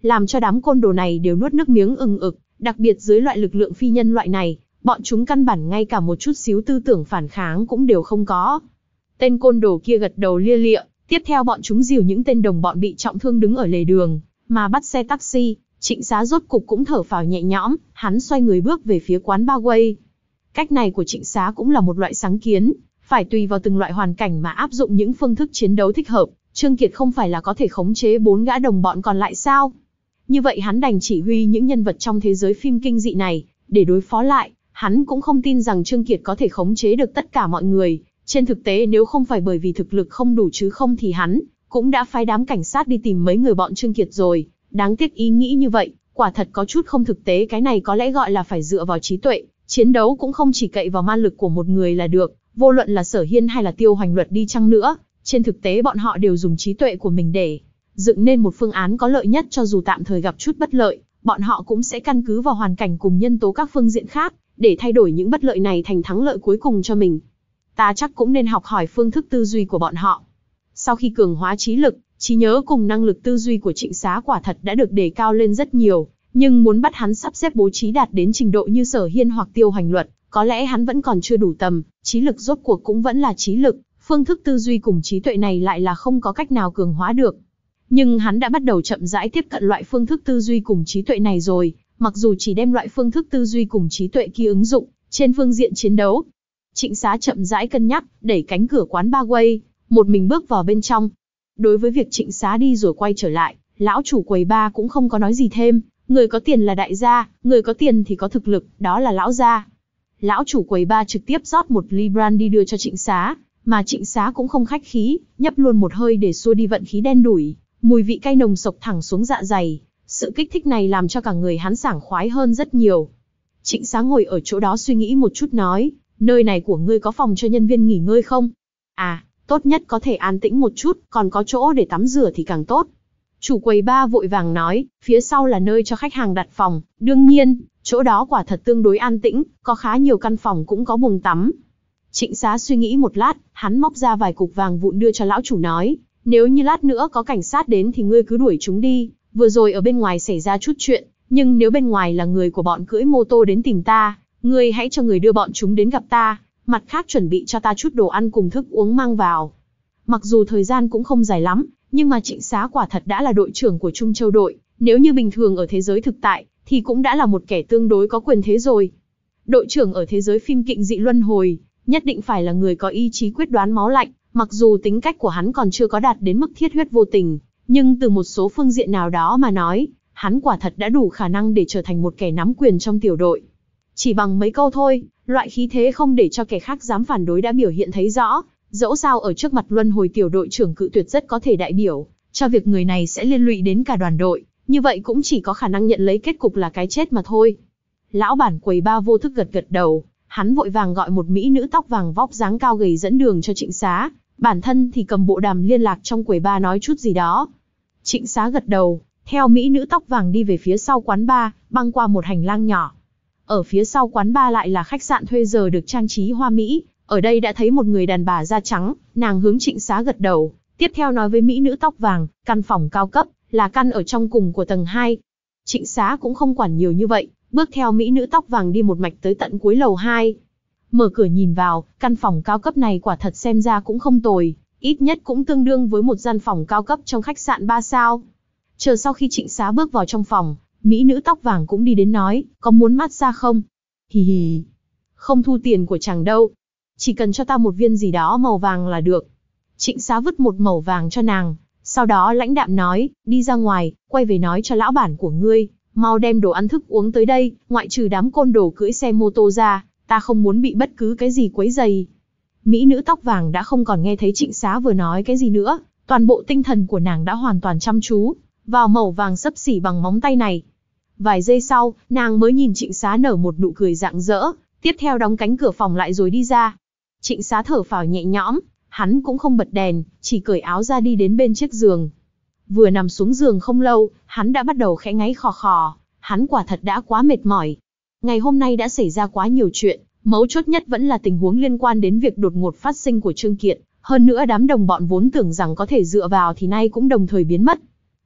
làm cho đám côn đồ này đều nuốt nước miếng ừng ực, đặc biệt dưới loại lực lượng phi nhân loại này, bọn chúng căn bản ngay cả một chút xíu tư tưởng phản kháng cũng đều không có. Tên côn đồ kia gật đầu lia lịa, tiếp theo bọn chúng dìu những tên đồng bọn bị trọng thương đứng ở lề đường, mà bắt xe taxi. Trịnh Xá rốt cục cũng thở phào nhẹ nhõm, hắn xoay người bước về phía quán Ba Quay. Cách này của Trịnh Xá cũng là một loại sáng kiến, phải tùy vào từng loại hoàn cảnh mà áp dụng những phương thức chiến đấu thích hợp. Trương Kiệt không phải là có thể khống chế bốn gã đồng bọn còn lại sao? Như vậy hắn đành chỉ huy những nhân vật trong thế giới phim kinh dị này, để đối phó lại. Hắn cũng không tin rằng Trương Kiệt có thể khống chế được tất cả mọi người. Trên thực tế nếu không phải bởi vì thực lực không đủ chứ không thì hắn cũng đã phái đám cảnh sát đi tìm mấy người bọn Trương Kiệt rồi. Đáng tiếc ý nghĩ như vậy, quả thật có chút không thực tế, cái này có lẽ gọi là phải dựa vào trí tuệ. Chiến đấu cũng không chỉ cậy vào ma lực của một người là được, vô luận là Sở Hiên hay là Tiêu Hoành Luật đi chăng nữa, trên thực tế bọn họ đều dùng trí tuệ của mình để dựng nên một phương án có lợi nhất, cho dù tạm thời gặp chút bất lợi, bọn họ cũng sẽ căn cứ vào hoàn cảnh cùng nhân tố các phương diện khác, để thay đổi những bất lợi này thành thắng lợi cuối cùng cho mình. Ta chắc cũng nên học hỏi phương thức tư duy của bọn họ. Sau khi cường hóa trí lực, trí nhớ cùng năng lực tư duy của Trịnh Xá quả thật đã được đề cao lên rất nhiều, nhưng muốn bắt hắn sắp xếp bố trí đạt đến trình độ như Sở Hiên hoặc Tiêu Hoành Luật, có lẽ hắn vẫn còn chưa đủ tầm. Trí lực rốt cuộc cũng vẫn là trí lực, phương thức tư duy cùng trí tuệ này lại là không có cách nào cường hóa được. Nhưng hắn đã bắt đầu chậm rãi tiếp cận loại phương thức tư duy cùng trí tuệ này rồi, mặc dù chỉ đem loại phương thức tư duy cùng trí tuệ kia ứng dụng trên phương diện chiến đấu. Trịnh Xá chậm rãi cân nhắc, đẩy cánh cửa quán Ba Quay, một mình bước vào bên trong. Đối với việc Trịnh Xá đi rồi quay trở lại, lão chủ quầy ba cũng không có nói gì thêm. Người có tiền là đại gia, người có tiền thì có thực lực, đó là lão gia. Lão chủ quầy ba trực tiếp rót một ly brandy đưa cho Trịnh Xá, mà Trịnh Xá cũng không khách khí, nhấp luôn một hơi để xua đi vận khí đen đủi, mùi vị cay nồng sộc thẳng xuống dạ dày. Sự kích thích này làm cho cả người hắn sảng khoái hơn rất nhiều. Trịnh Xá ngồi ở chỗ đó suy nghĩ một chút nói, nơi này của ngươi có phòng cho nhân viên nghỉ ngơi không? À, tốt nhất có thể an tĩnh một chút, còn có chỗ để tắm rửa thì càng tốt. Chủ quầy ba vội vàng nói, phía sau là nơi cho khách hàng đặt phòng, đương nhiên, chỗ đó quả thật tương đối an tĩnh, có khá nhiều căn phòng cũng có bồn tắm. Trịnh Xá suy nghĩ một lát, hắn móc ra vài cục vàng vụn đưa cho lão chủ nói, nếu như lát nữa có cảnh sát đến thì ngươi cứ đuổi chúng đi, vừa rồi ở bên ngoài xảy ra chút chuyện, nhưng nếu bên ngoài là người của bọn cưỡi mô tô đến tìm ta, ngươi hãy cho người đưa bọn chúng đến gặp ta, mặt khác chuẩn bị cho ta chút đồ ăn cùng thức uống mang vào. Mặc dù thời gian cũng không dài lắm, nhưng mà Trịnh Xá quả thật đã là đội trưởng của Trung Châu đội, nếu như bình thường ở thế giới thực tại, thì cũng đã là một kẻ tương đối có quyền thế rồi. Đội trưởng ở thế giới phim kịnh dị luân hồi, nhất định phải là người có ý chí quyết đoán máu lạnh, mặc dù tính cách của hắn còn chưa có đạt đến mức thiết huyết vô tình, nhưng từ một số phương diện nào đó mà nói, hắn quả thật đã đủ khả năng để trở thành một kẻ nắm quyền trong tiểu đội. Chỉ bằng mấy câu thôi, loại khí thế không để cho kẻ khác dám phản đối đã biểu hiện thấy rõ. Dẫu sao ở trước mặt luân hồi tiểu đội trưởng cự tuyệt rất có thể đại biểu cho việc người này sẽ liên lụy đến cả đoàn đội, như vậy cũng chỉ có khả năng nhận lấy kết cục là cái chết mà thôi. Lão bản quầy ba vô thức gật gật đầu, hắn vội vàng gọi một mỹ nữ tóc vàng vóc dáng cao gầy dẫn đường cho Trịnh Xá, bản thân thì cầm bộ đàm liên lạc trong quầy ba nói chút gì đó. Trịnh Xá gật đầu, theo mỹ nữ tóc vàng đi về phía sau quán bar, băng qua một hành lang nhỏ. Ở phía sau quán bar lại là khách sạn thuê giờ được trang trí hoa mỹ. Ở đây đã thấy một người đàn bà da trắng, nàng hướng Trịnh Xá gật đầu, tiếp theo nói với mỹ nữ tóc vàng, căn phòng cao cấp, là căn ở trong cùng của tầng hai. Trịnh Xá cũng không quản nhiều như vậy, bước theo mỹ nữ tóc vàng đi một mạch tới tận cuối lầu hai. Mở cửa nhìn vào, căn phòng cao cấp này quả thật xem ra cũng không tồi, ít nhất cũng tương đương với một gian phòng cao cấp trong khách sạn ba sao. Chờ sau khi Trịnh Xá bước vào trong phòng, mỹ nữ tóc vàng cũng đi đến nói, có muốn massage không? Hì hì, không thu tiền của chàng đâu. Chỉ cần cho ta một viên gì đó màu vàng là được. Trịnh Xá vứt một mẩu vàng cho nàng, sau đó lãnh đạm nói, đi ra ngoài, quay về nói cho lão bản của ngươi, mau đem đồ ăn thức uống tới đây, ngoại trừ đám côn đồ cưỡi xe mô tô ra, ta không muốn bị bất cứ cái gì quấy rầy. Mỹ nữ tóc vàng đã không còn nghe thấy Trịnh Xá vừa nói cái gì nữa, toàn bộ tinh thần của nàng đã hoàn toàn chăm chú vào mẩu vàng xấp xỉ bằng móng tay này. Vài giây sau, nàng mới nhìn Trịnh Xá nở một nụ cười rạng rỡ, tiếp theo đóng cánh cửa phòng lại rồi đi ra. Trịnh Xá thở phào nhẹ nhõm, hắn cũng không bật đèn, chỉ cởi áo ra đi đến bên chiếc giường. Vừa nằm xuống giường không lâu, hắn đã bắt đầu khẽ ngáy khò khò, hắn quả thật đã quá mệt mỏi. Ngày hôm nay đã xảy ra quá nhiều chuyện, mấu chốt nhất vẫn là tình huống liên quan đến việc đột ngột phát sinh của Trương Kiệt, hơn nữa đám đồng bọn vốn tưởng rằng có thể dựa vào thì nay cũng đồng thời biến mất.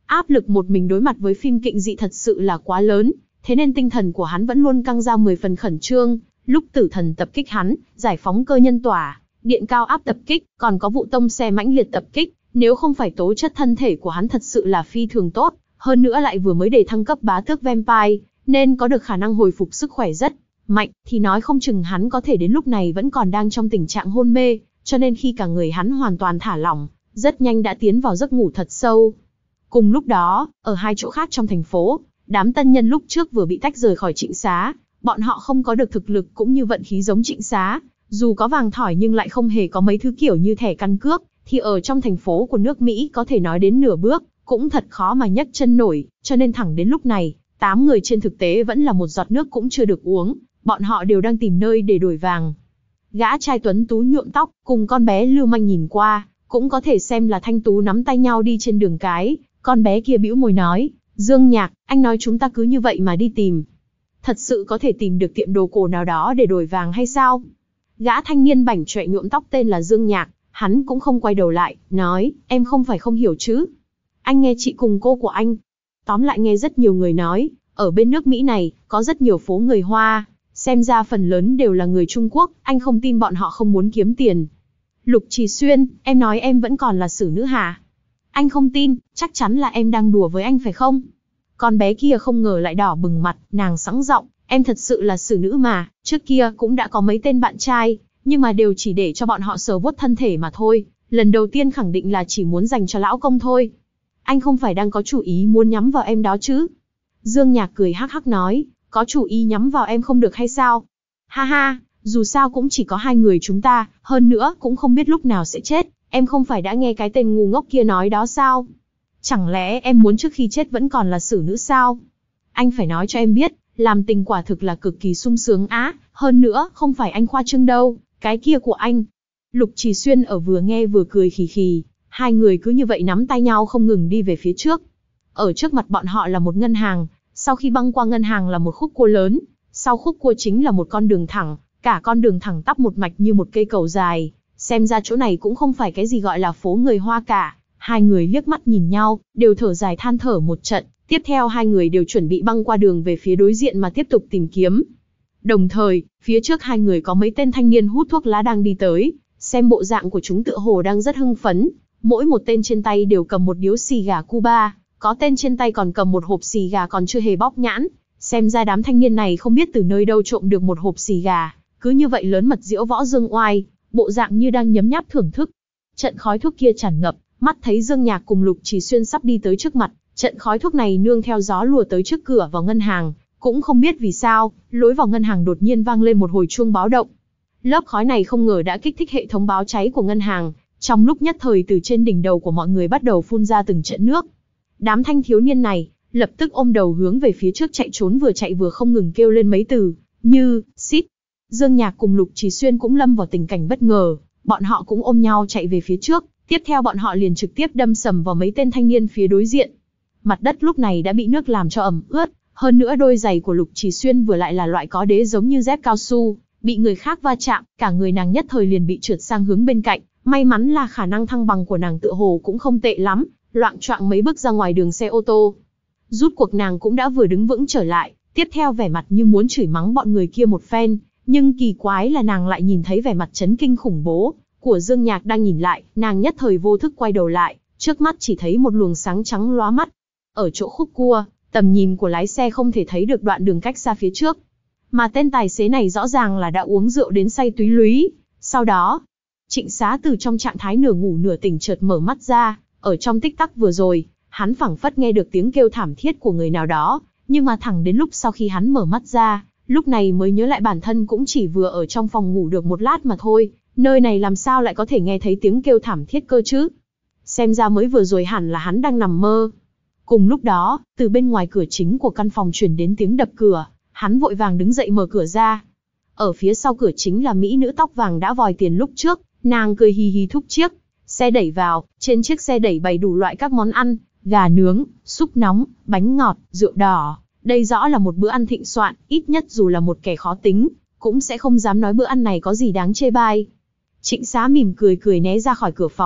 Áp lực một mình đối mặt với phim kịnh dị thật sự là quá lớn, thế nên tinh thần của hắn vẫn luôn căng ra mười phần khẩn trương. Lúc tử thần tập kích hắn, giải phóng cơ nhân tỏa, điện cao áp tập kích, còn có vụ tông xe mãnh liệt tập kích, nếu không phải tố chất thân thể của hắn thật sự là phi thường tốt, hơn nữa lại vừa mới đề thăng cấp bá tước vampire, nên có được khả năng hồi phục sức khỏe rất mạnh, thì nói không chừng hắn có thể đến lúc này vẫn còn đang trong tình trạng hôn mê, cho nên khi cả người hắn hoàn toàn thả lỏng, rất nhanh đã tiến vào giấc ngủ thật sâu. Cùng lúc đó, ở hai chỗ khác trong thành phố, đám tân nhân lúc trước vừa bị tách rời khỏi Trịnh Xá, bọn họ không có được thực lực cũng như vận khí giống Trịnh Xá, dù có vàng thỏi nhưng lại không hề có mấy thứ kiểu như thẻ căn cước, thì ở trong thành phố của nước Mỹ có thể nói đến nửa bước, cũng thật khó mà nhấc chân nổi, cho nên thẳng đến lúc này, tám người trên thực tế vẫn là một giọt nước cũng chưa được uống, bọn họ đều đang tìm nơi để đổi vàng. Gã trai tuấn tú nhuộm tóc, cùng con bé lưu manh nhìn qua, cũng có thể xem là thanh tú nắm tay nhau đi trên đường cái, con bé kia bĩu môi nói, Dương Nhạc, anh nói chúng ta cứ như vậy mà đi tìm. Thật sự có thể tìm được tiệm đồ cổ nào đó để đổi vàng hay sao? Gã thanh niên bảnh trọe nhuộm tóc tên là Dương Nhạc, hắn cũng không quay đầu lại, nói, em không phải không hiểu chứ. Anh nghe chị cùng cô của anh. Tóm lại nghe rất nhiều người nói, ở bên nước Mỹ này, có rất nhiều phố người Hoa, xem ra phần lớn đều là người Trung Quốc, anh không tin bọn họ không muốn kiếm tiền. Lục Trì Xuyên, em nói em vẫn còn là xử nữ hả? Anh không tin, chắc chắn là em đang đùa với anh phải không? Con bé kia không ngờ lại đỏ bừng mặt, nàng sẵn giọng, em thật sự là xử nữ mà, trước kia cũng đã có mấy tên bạn trai, nhưng mà đều chỉ để cho bọn họ sờ vuốt thân thể mà thôi, lần đầu tiên khẳng định là chỉ muốn dành cho lão công thôi. Anh không phải đang có chủ ý muốn nhắm vào em đó chứ? Dương Nhạc cười hắc hắc nói, có chủ ý nhắm vào em không được hay sao? Ha ha, dù sao cũng chỉ có hai người chúng ta, hơn nữa cũng không biết lúc nào sẽ chết, em không phải đã nghe cái tên ngu ngốc kia nói đó sao? Chẳng lẽ em muốn trước khi chết vẫn còn là xử nữ sao? Anh phải nói cho em biết, làm tình quả thực là cực kỳ sung sướng á, hơn nữa không phải anh khoa trương đâu, cái kia của anh. Lục Trì Xuyên ở vừa nghe vừa cười khì khì, hai người cứ như vậy nắm tay nhau không ngừng đi về phía trước. Ở trước mặt bọn họ là một ngân hàng, sau khi băng qua ngân hàng là một khúc cua lớn, sau khúc cua chính là một con đường thẳng, cả con đường thẳng tắp một mạch như một cây cầu dài, xem ra chỗ này cũng không phải cái gì gọi là phố người Hoa cả. Hai người liếc mắt nhìn nhau, đều thở dài than thở một trận, tiếp theo hai người đều chuẩn bị băng qua đường về phía đối diện mà tiếp tục tìm kiếm. Đồng thời, phía trước hai người có mấy tên thanh niên hút thuốc lá đang đi tới, xem bộ dạng của chúng tựa hồ đang rất hưng phấn, mỗi một tên trên tay đều cầm một điếu xì gà Cuba, có tên trên tay còn cầm một hộp xì gà còn chưa hề bóc nhãn, xem ra đám thanh niên này không biết từ nơi đâu trộm được một hộp xì gà, cứ như vậy lớn mật diễu võ dương oai, bộ dạng như đang nhấm nháp thưởng thức. Trận khói thuốc kia tràn ngập, mắt thấy Dương Nhạc cùng Lục Trì Xuyên sắp đi tới trước mặt, trận khói thuốc này nương theo gió lùa tới trước cửa vào ngân hàng, cũng không biết vì sao, lối vào ngân hàng đột nhiên vang lên một hồi chuông báo động. Lớp khói này không ngờ đã kích thích hệ thống báo cháy của ngân hàng, trong lúc nhất thời từ trên đỉnh đầu của mọi người bắt đầu phun ra từng trận nước. Đám thanh thiếu niên này lập tức ôm đầu hướng về phía trước chạy trốn, vừa chạy vừa không ngừng kêu lên mấy từ như xít. Dương Nhạc cùng Lục Trì Xuyên cũng lâm vào tình cảnh bất ngờ, bọn họ cũng ôm nhau chạy về phía trước, tiếp theo bọn họ liền trực tiếp đâm sầm vào mấy tên thanh niên phía đối diện. Mặt đất lúc này đã bị nước làm cho ẩm ướt, hơn nữa đôi giày của Lục Trì Xuyên vừa lại là loại có đế giống như dép cao su, bị người khác va chạm, cả người nàng nhất thời liền bị trượt sang hướng bên cạnh, may mắn là khả năng thăng bằng của nàng tựa hồ cũng không tệ lắm, loạng choạng mấy bước ra ngoài đường xe ô tô. Rút cuộc nàng cũng đã vừa đứng vững trở lại, tiếp theo vẻ mặt như muốn chửi mắng bọn người kia một phen, nhưng kỳ quái là nàng lại nhìn thấy vẻ mặt chấn kinh khủng bố của Dương Nhạc đang nhìn lại, nàng nhất thời vô thức quay đầu lại, trước mắt chỉ thấy một luồng sáng trắng lóa mắt. Ở chỗ khúc cua, tầm nhìn của lái xe không thể thấy được đoạn đường cách xa phía trước. Mà tên tài xế này rõ ràng là đã uống rượu đến say túy lúy. Sau đó, Trịnh Xá từ trong trạng thái nửa ngủ nửa tỉnh chợt mở mắt ra, ở trong tích tắc vừa rồi, hắn phảng phất nghe được tiếng kêu thảm thiết của người nào đó, nhưng mà thẳng đến lúc sau khi hắn mở mắt ra, lúc này mới nhớ lại bản thân cũng chỉ vừa ở trong phòng ngủ được một lát mà thôi, nơi này làm sao lại có thể nghe thấy tiếng kêu thảm thiết cơ chứ? Xem ra mới vừa rồi hẳn là hắn đang nằm mơ. Cùng lúc đó, từ bên ngoài cửa chính của căn phòng truyền đến tiếng đập cửa, hắn vội vàng đứng dậy mở cửa ra. Ở phía sau cửa chính là mỹ nữ tóc vàng đã vòi tiền lúc trước, nàng cười hì hì thúc chiếc xe đẩy vào, trên chiếc xe đẩy bày đủ loại các món ăn, gà nướng, súp nóng, bánh ngọt, rượu đỏ. Đây rõ là một bữa ăn thịnh soạn, ít nhất dù là một kẻ khó tính, cũng sẽ không dám nói bữa ăn này có gì đáng chê bai. Trịnh Xá mỉm cười cười né ra khỏi cửa phòng,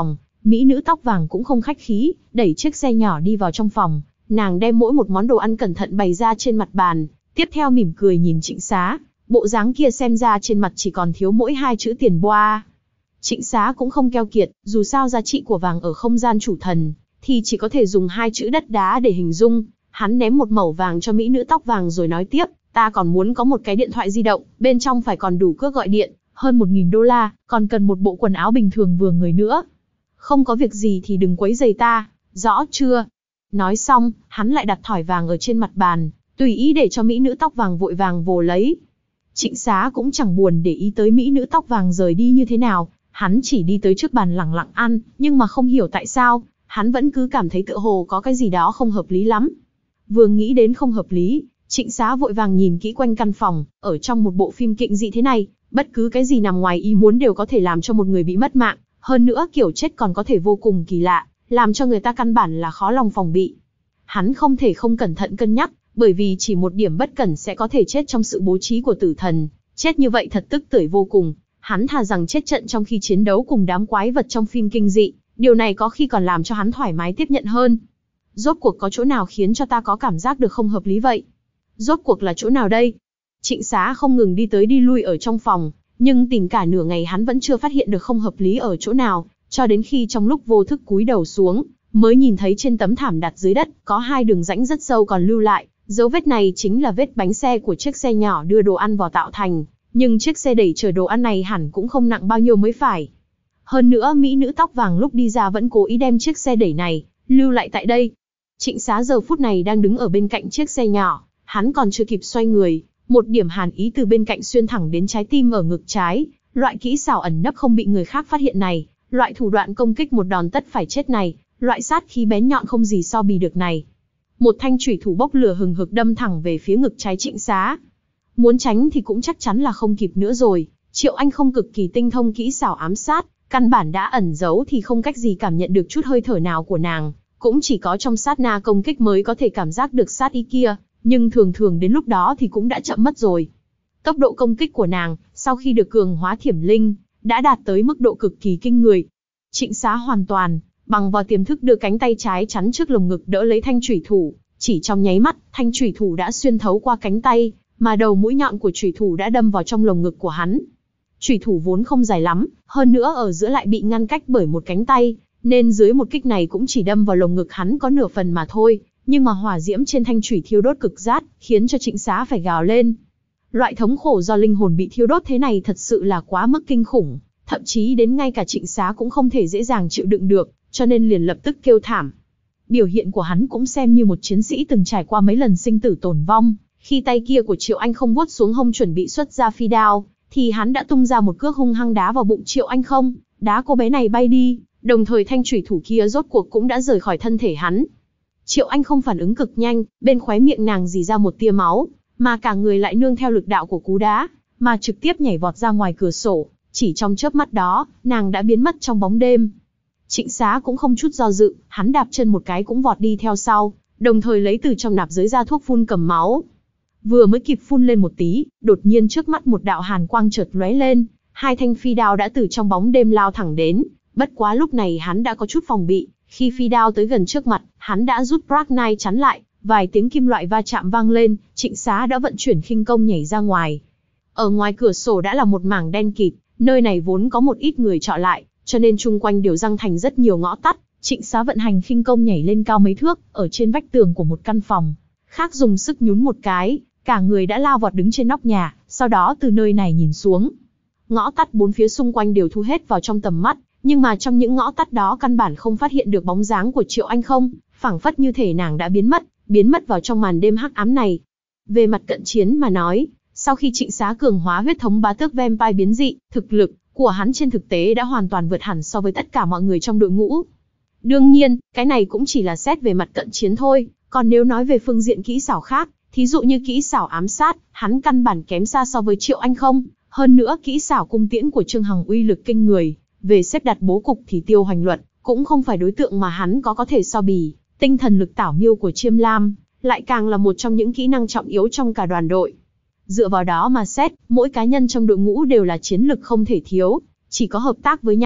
Mỹ nữ tóc vàng cũng không khách khí, đẩy chiếc xe nhỏ đi vào trong phòng, nàng đem mỗi một món đồ ăn cẩn thận bày ra trên mặt bàn, tiếp theo mỉm cười nhìn Trịnh Xá, bộ dáng kia xem ra trên mặt chỉ còn thiếu mỗi hai chữ tiền boa. Trịnh Xá cũng không keo kiệt, dù sao giá trị của vàng ở không gian chủ thần, thì chỉ có thể dùng hai chữ đất đá để hình dung. Hắn ném một mẩu vàng cho mỹ nữ tóc vàng rồi nói tiếp, ta còn muốn có một cái điện thoại di động, bên trong phải còn đủ cước gọi điện, hơn một nghìn đô la, còn cần một bộ quần áo bình thường vừa người nữa. Không có việc gì thì đừng quấy rầy ta, rõ chưa? Nói xong, hắn lại đặt thỏi vàng ở trên mặt bàn, tùy ý để cho mỹ nữ tóc vàng vội vàng vồ lấy. Trịnh Xá cũng chẳng buồn để ý tới mỹ nữ tóc vàng rời đi như thế nào, hắn chỉ đi tới trước bàn lẳng lặng ăn, nhưng mà không hiểu tại sao, hắn vẫn cứ cảm thấy tựa hồ có cái gì đó không hợp lý lắm. Vừa nghĩ đến không hợp lý, Trịnh Xá vội vàng nhìn kỹ quanh căn phòng, ở trong một bộ phim kinh dị thế này, bất cứ cái gì nằm ngoài ý muốn đều có thể làm cho một người bị mất mạng, hơn nữa kiểu chết còn có thể vô cùng kỳ lạ, làm cho người ta căn bản là khó lòng phòng bị. Hắn không thể không cẩn thận cân nhắc, bởi vì chỉ một điểm bất cẩn sẽ có thể chết trong sự bố trí của tử thần, chết như vậy thật tức tưởi vô cùng. Hắn thà rằng chết trận trong khi chiến đấu cùng đám quái vật trong phim kinh dị, điều này có khi còn làm cho hắn thoải mái tiếp nhận hơn. Rốt cuộc có chỗ nào khiến cho ta có cảm giác được không hợp lý vậy? Rốt cuộc là chỗ nào đây? Trịnh Xá không ngừng đi tới đi lui ở trong phòng, nhưng tìm cả nửa ngày hắn vẫn chưa phát hiện được không hợp lý ở chỗ nào, cho đến khi trong lúc vô thức cúi đầu xuống, mới nhìn thấy trên tấm thảm đặt dưới đất, có hai đường rãnh rất sâu còn lưu lại, dấu vết này chính là vết bánh xe của chiếc xe nhỏ đưa đồ ăn vào tạo thành, nhưng chiếc xe đẩy chở đồ ăn này hẳn cũng không nặng bao nhiêu mới phải. Hơn nữa mỹ nữ tóc vàng lúc đi ra vẫn cố ý đem chiếc xe đẩy này lưu lại tại đây. Trịnh Xá giờ phút này đang đứng ở bên cạnh chiếc xe nhỏ, hắn còn chưa kịp xoay người, một điểm hàn ý từ bên cạnh xuyên thẳng đến trái tim ở ngực trái, loại kỹ xảo ẩn nấp không bị người khác phát hiện này, loại thủ đoạn công kích một đòn tất phải chết này, loại sát khí bén nhọn không gì so bì được này. Một thanh chủy thủ bốc lửa hừng hực đâm thẳng về phía ngực trái Trịnh Xá. Muốn tránh thì cũng chắc chắn là không kịp nữa rồi, Triệu Anh không cực kỳ tinh thông kỹ xảo ám sát, căn bản đã ẩn giấu thì không cách gì cảm nhận được chút hơi thở nào của nàng, cũng chỉ có trong sát na công kích mới có thể cảm giác được sát ý kia, nhưng thường thường đến lúc đó thì cũng đã chậm mất rồi. Tốc độ công kích của nàng, sau khi được cường hóa thiểm linh, đã đạt tới mức độ cực kỳ kinh người. Trịnh Xá hoàn toàn bằng vào tiềm thức đưa cánh tay trái chắn trước lồng ngực đỡ lấy thanh chủy thủ, chỉ trong nháy mắt, thanh chủy thủ đã xuyên thấu qua cánh tay, mà đầu mũi nhọn của chủy thủ đã đâm vào trong lồng ngực của hắn. Chủy thủ vốn không dài lắm, hơn nữa ở giữa lại bị ngăn cách bởi một cánh tay, nên dưới một kích này cũng chỉ đâm vào lồng ngực hắn có nửa phần mà thôi, nhưng mà hỏa diễm trên thanh chủy thiêu đốt cực rát, khiến cho Trịnh Xá phải gào lên. Loại thống khổ do linh hồn bị thiêu đốt thế này thật sự là quá mức kinh khủng, thậm chí đến ngay cả Trịnh Xá cũng không thể dễ dàng chịu đựng được, cho nên liền lập tức kêu thảm. Biểu hiện của hắn cũng xem như một chiến sĩ từng trải qua mấy lần sinh tử tồn vong, khi tay kia của Triệu Anh không vuốt xuống hông chuẩn bị xuất ra phi đao, thì hắn đã tung ra một cước hung hăng đá vào bụng Triệu Anh không, đá cô bé này bay đi, đồng thời thanh chủy thủ kia rốt cuộc cũng đã rời khỏi thân thể hắn. Triệu Anh không phản ứng cực nhanh, bên khóe miệng nàng rỉ ra một tia máu, mà cả người lại nương theo lực đạo của cú đá, mà trực tiếp nhảy vọt ra ngoài cửa sổ, chỉ trong chớp mắt đó, nàng đã biến mất trong bóng đêm. Trịnh Xá cũng không chút do dự, hắn đạp chân một cái cũng vọt đi theo sau, đồng thời lấy từ trong nạp giới ra thuốc phun cầm máu. Vừa mới kịp phun lên một tí, đột nhiên trước mắt một đạo hàn quang chợt lóe lên, hai thanh phi đao đã từ trong bóng đêm lao thẳng đến, bất quá lúc này hắn đã có chút phòng bị, khi phi đao tới gần trước mặt, hắn đã rút Black Knight chắn lại, vài tiếng kim loại va chạm vang lên, Trịnh Xá đã vận chuyển khinh công nhảy ra ngoài. Ở ngoài cửa sổ đã là một mảng đen kịt, nơi này vốn có một ít người trọ lại, cho nên chung quanh đều răng thành rất nhiều ngõ tắt. Trịnh Xá vận hành khinh công nhảy lên cao mấy thước, ở trên vách tường của một căn phòng, khác dùng sức nhún một cái, cả người đã lao vọt đứng trên nóc nhà, sau đó từ nơi này nhìn xuống. Ngõ tắt bốn phía xung quanh đều thu hết vào trong tầm mắt, nhưng mà trong những ngõ tắt đó căn bản không phát hiện được bóng dáng của Triệu Anh không, phảng phất như thể nàng đã biến mất, biến mất vào trong màn đêm hắc ám này. Về mặt cận chiến mà nói, sau khi Trịnh Xá cường hóa huyết thống bá tước vampire biến dị, thực lực của hắn trên thực tế đã hoàn toàn vượt hẳn so với tất cả mọi người trong đội ngũ. Đương nhiên, cái này cũng chỉ là xét về mặt cận chiến thôi, còn nếu nói về phương diện kỹ xảo khác, thí dụ như kỹ xảo ám sát, hắn căn bản kém xa so với Triệu Anh không, hơn nữa kỹ xảo cung tiễn của Trương Hằng uy lực kinh người, về xếp đặt bố cục thì Tiêu Hoành Luật cũng không phải đối tượng mà hắn có có thể so bì, tinh thần lực tảo miêu của Chiêm Lam lại càng là một trong những kỹ năng trọng yếu trong cả đoàn đội. Dựa vào đó mà xét, mỗi cá nhân trong đội ngũ đều là chiến lực không thể thiếu, chỉ có hợp tác với nhau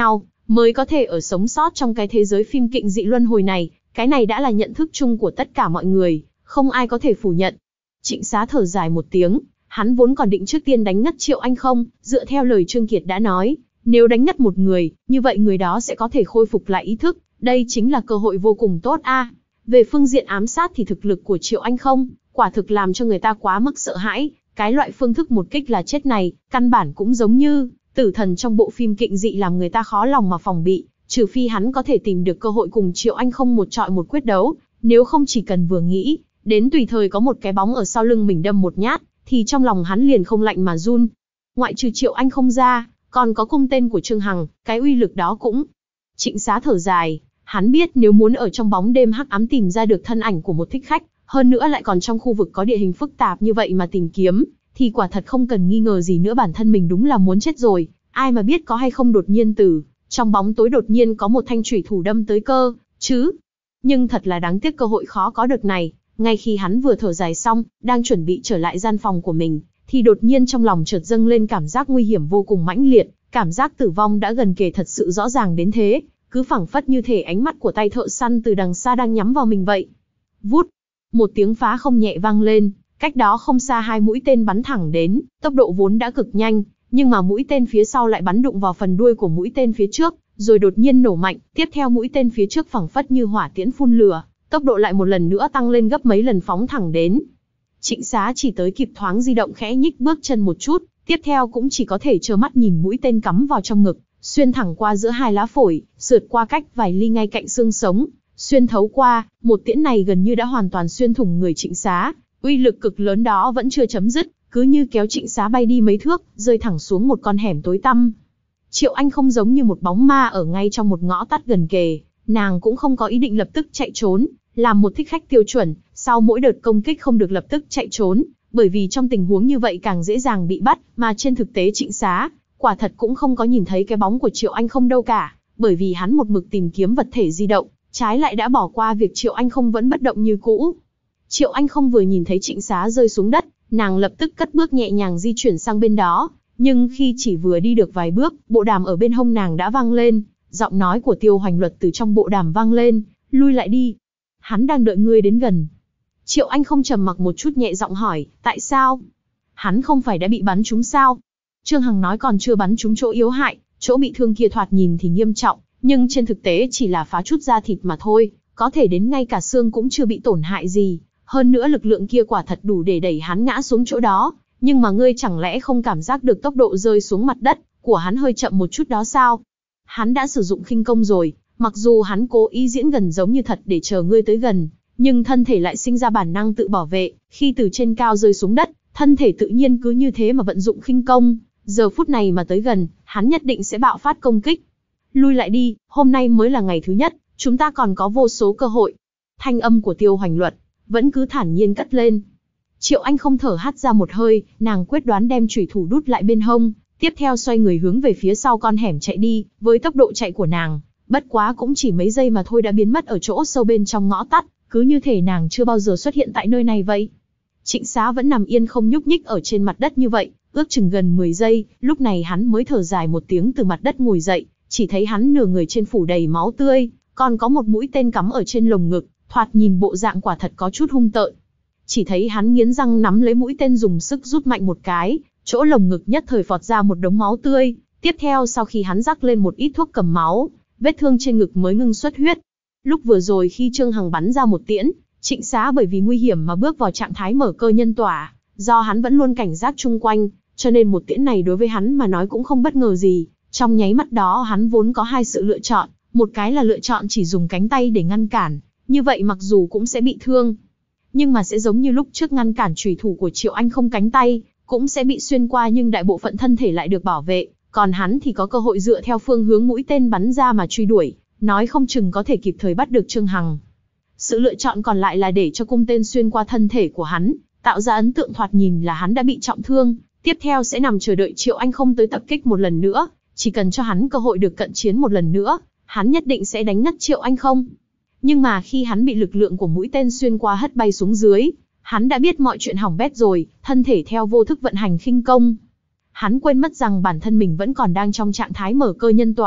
mới có thể ở sống sót trong cái thế giới phim kịnh dị luân hồi này, cái này đã là nhận thức chung của tất cả mọi người, không ai có thể phủ nhận. Trịnh Xá thở dài một tiếng, hắn vốn còn định trước tiên đánh ngất Triệu Anh không, dựa theo lời Trương Kiệt đã nói, nếu đánh ngất một người, như vậy người đó sẽ có thể khôi phục lại ý thức, đây chính là cơ hội vô cùng tốt a. À, về phương diện ám sát thì thực lực của Triệu Anh không, quả thực làm cho người ta quá mức sợ hãi, cái loại phương thức một kích là chết này, căn bản cũng giống như tử thần trong bộ phim kịnh dị làm người ta khó lòng mà phòng bị, trừ phi hắn có thể tìm được cơ hội cùng Triệu Anh không một trọi một quyết đấu, nếu không chỉ cần vừa nghĩ, đến tùy thời có một cái bóng ở sau lưng mình đâm một nhát, thì trong lòng hắn liền không lạnh mà run. Ngoại trừ Triệu Anh không ra, còn có cung tên của Trương Hằng, cái uy lực đó cũng. Trịnh Xá thở dài, hắn biết nếu muốn ở trong bóng đêm hắc ám tìm ra được thân ảnh của một thích khách, hơn nữa lại còn trong khu vực có địa hình phức tạp như vậy mà tìm kiếm, thì quả thật không cần nghi ngờ gì nữa bản thân mình đúng là muốn chết rồi, ai mà biết có hay không đột nhiên từ trong bóng tối đột nhiên có một thanh chủy thủ đâm tới cơ, chứ. Nhưng thật là đáng tiếc cơ hội khó có được này, ngay khi hắn vừa thở dài xong, đang chuẩn bị trở lại gian phòng của mình, thì đột nhiên trong lòng chợt dâng lên cảm giác nguy hiểm vô cùng mãnh liệt, cảm giác tử vong đã gần kề thật sự rõ ràng đến thế, cứ phảng phất như thể ánh mắt của tay thợ săn từ đằng xa đang nhắm vào mình vậy. Vút, một tiếng phá không nhẹ vang lên, cách đó không xa hai mũi tên bắn thẳng đến, tốc độ vốn đã cực nhanh, nhưng mà mũi tên phía sau lại bắn đụng vào phần đuôi của mũi tên phía trước, rồi đột nhiên nổ mạnh, tiếp theo mũi tên phía trước phảng phất như hỏa tiễn phun lửa, tốc độ lại một lần nữa tăng lên gấp mấy lần phóng thẳng đến. Trịnh Xá chỉ tới kịp thoáng di động khẽ nhích bước chân một chút, tiếp theo cũng chỉ có thể trơ mắt nhìn mũi tên cắm vào trong ngực, xuyên thẳng qua giữa hai lá phổi, sượt qua cách vài ly ngay cạnh xương sống, xuyên thấu qua, một tiễn này gần như đã hoàn toàn xuyên thủng người Trịnh Xá, uy lực cực lớn đó vẫn chưa chấm dứt, cứ như kéo Trịnh Xá bay đi mấy thước, rơi thẳng xuống một con hẻm tối tăm. Triệu Anh không giống như một bóng ma ở ngay trong một ngõ tắt gần kề, nàng cũng không có ý định lập tức chạy trốn, làm một thích khách tiêu chuẩn, sau mỗi đợt công kích không được lập tức chạy trốn, bởi vì trong tình huống như vậy càng dễ dàng bị bắt, mà trên thực tế Trịnh Xá, quả thật cũng không có nhìn thấy cái bóng của Triệu Anh không đâu cả, bởi vì hắn một mực tìm kiếm vật thể di động, trái lại đã bỏ qua việc Triệu Anh không vẫn bất động như cũ. Triệu Anh không vừa nhìn thấy Trịnh Xá rơi xuống đất, nàng lập tức cất bước nhẹ nhàng di chuyển sang bên đó, nhưng khi chỉ vừa đi được vài bước, bộ đàm ở bên hông nàng đã vang lên, giọng nói của Tiêu Hoành Luật từ trong bộ đàm vang lên, lui lại đi. Hắn đang đợi ngươi đến gần. Triệu Anh không trầm mặc một chút nhẹ giọng hỏi, tại sao? Hắn không phải đã bị bắn trúng sao? Trương Hằng nói còn chưa bắn trúng chỗ yếu hại, chỗ bị thương kia thoạt nhìn thì nghiêm trọng, nhưng trên thực tế chỉ là phá chút da thịt mà thôi, có thể đến ngay cả xương cũng chưa bị tổn hại gì. Hơn nữa lực lượng kia quả thật đủ để đẩy hắn ngã xuống chỗ đó, nhưng mà ngươi chẳng lẽ không cảm giác được tốc độ rơi xuống mặt đất của hắn hơi chậm một chút đó sao? Hắn đã sử dụng khinh công rồi, mặc dù hắn cố ý diễn gần giống như thật để chờ ngươi tới gần, nhưng thân thể lại sinh ra bản năng tự bảo vệ, khi từ trên cao rơi xuống đất, thân thể tự nhiên cứ như thế mà vận dụng khinh công, giờ phút này mà tới gần, hắn nhất định sẽ bạo phát công kích. Lui lại đi, hôm nay mới là ngày thứ nhất, chúng ta còn có vô số cơ hội. Thanh âm của Tiêu Hoành Luật vẫn cứ thản nhiên cất lên. Triệu Anh không thở hắt ra một hơi, nàng quyết đoán đem chủy thủ đút lại bên hông, tiếp theo xoay người hướng về phía sau con hẻm chạy đi, với tốc độ chạy của nàng, bất quá cũng chỉ mấy giây mà thôi đã biến mất ở chỗ sâu bên trong ngõ tắt, cứ như thể nàng chưa bao giờ xuất hiện tại nơi này vậy. Trịnh Xá vẫn nằm yên không nhúc nhích ở trên mặt đất như vậy, ước chừng gần mười giây, lúc này hắn mới thở dài một tiếng từ mặt đất ngồi dậy, chỉ thấy hắn nửa người trên phủ đầy máu tươi, còn có một mũi tên cắm ở trên lồng ngực, thoạt nhìn bộ dạng quả thật có chút hung tợn. Chỉ thấy hắn nghiến răng nắm lấy mũi tên dùng sức rút mạnh một cái, chỗ lồng ngực nhất thời phọt ra một đống máu tươi, tiếp theo sau khi hắn rắc lên một ít thuốc cầm máu, vết thương trên ngực mới ngưng xuất huyết. Lúc vừa rồi khi Trương Hằng bắn ra một tiễn, Trịnh Xá bởi vì nguy hiểm mà bước vào trạng thái mở cơ nhân tỏa, do hắn vẫn luôn cảnh giác chung quanh, cho nên một tiễn này đối với hắn mà nói cũng không bất ngờ gì. Trong nháy mắt đó hắn vốn có hai sự lựa chọn, một cái là lựa chọn chỉ dùng cánh tay để ngăn cản, như vậy mặc dù cũng sẽ bị thương, nhưng mà sẽ giống như lúc trước ngăn cản chủy thủ của Triệu Anh không cánh tay, cũng sẽ bị xuyên qua nhưng đại bộ phận thân thể lại được bảo vệ, còn hắn thì có cơ hội dựa theo phương hướng mũi tên bắn ra mà truy đuổi, nói không chừng có thể kịp thời bắt được Trương Hằng. Sự lựa chọn còn lại là để cho cung tên xuyên qua thân thể của hắn, tạo ra ấn tượng thoạt nhìn là hắn đã bị trọng thương, tiếp theo sẽ nằm chờ đợi Triệu Anh không tới tập kích một lần nữa, chỉ cần cho hắn cơ hội được cận chiến một lần nữa, hắn nhất định sẽ đánh ngất Triệu Anh không. Nhưng mà khi hắn bị lực lượng của mũi tên xuyên qua hất bay xuống dưới, hắn đã biết mọi chuyện hỏng bét rồi, thân thể theo vô thức vận hành khinh công. Hắn quên mất rằng bản thân mình vẫn còn đang trong trạng thái mở cơ nhân tỏa,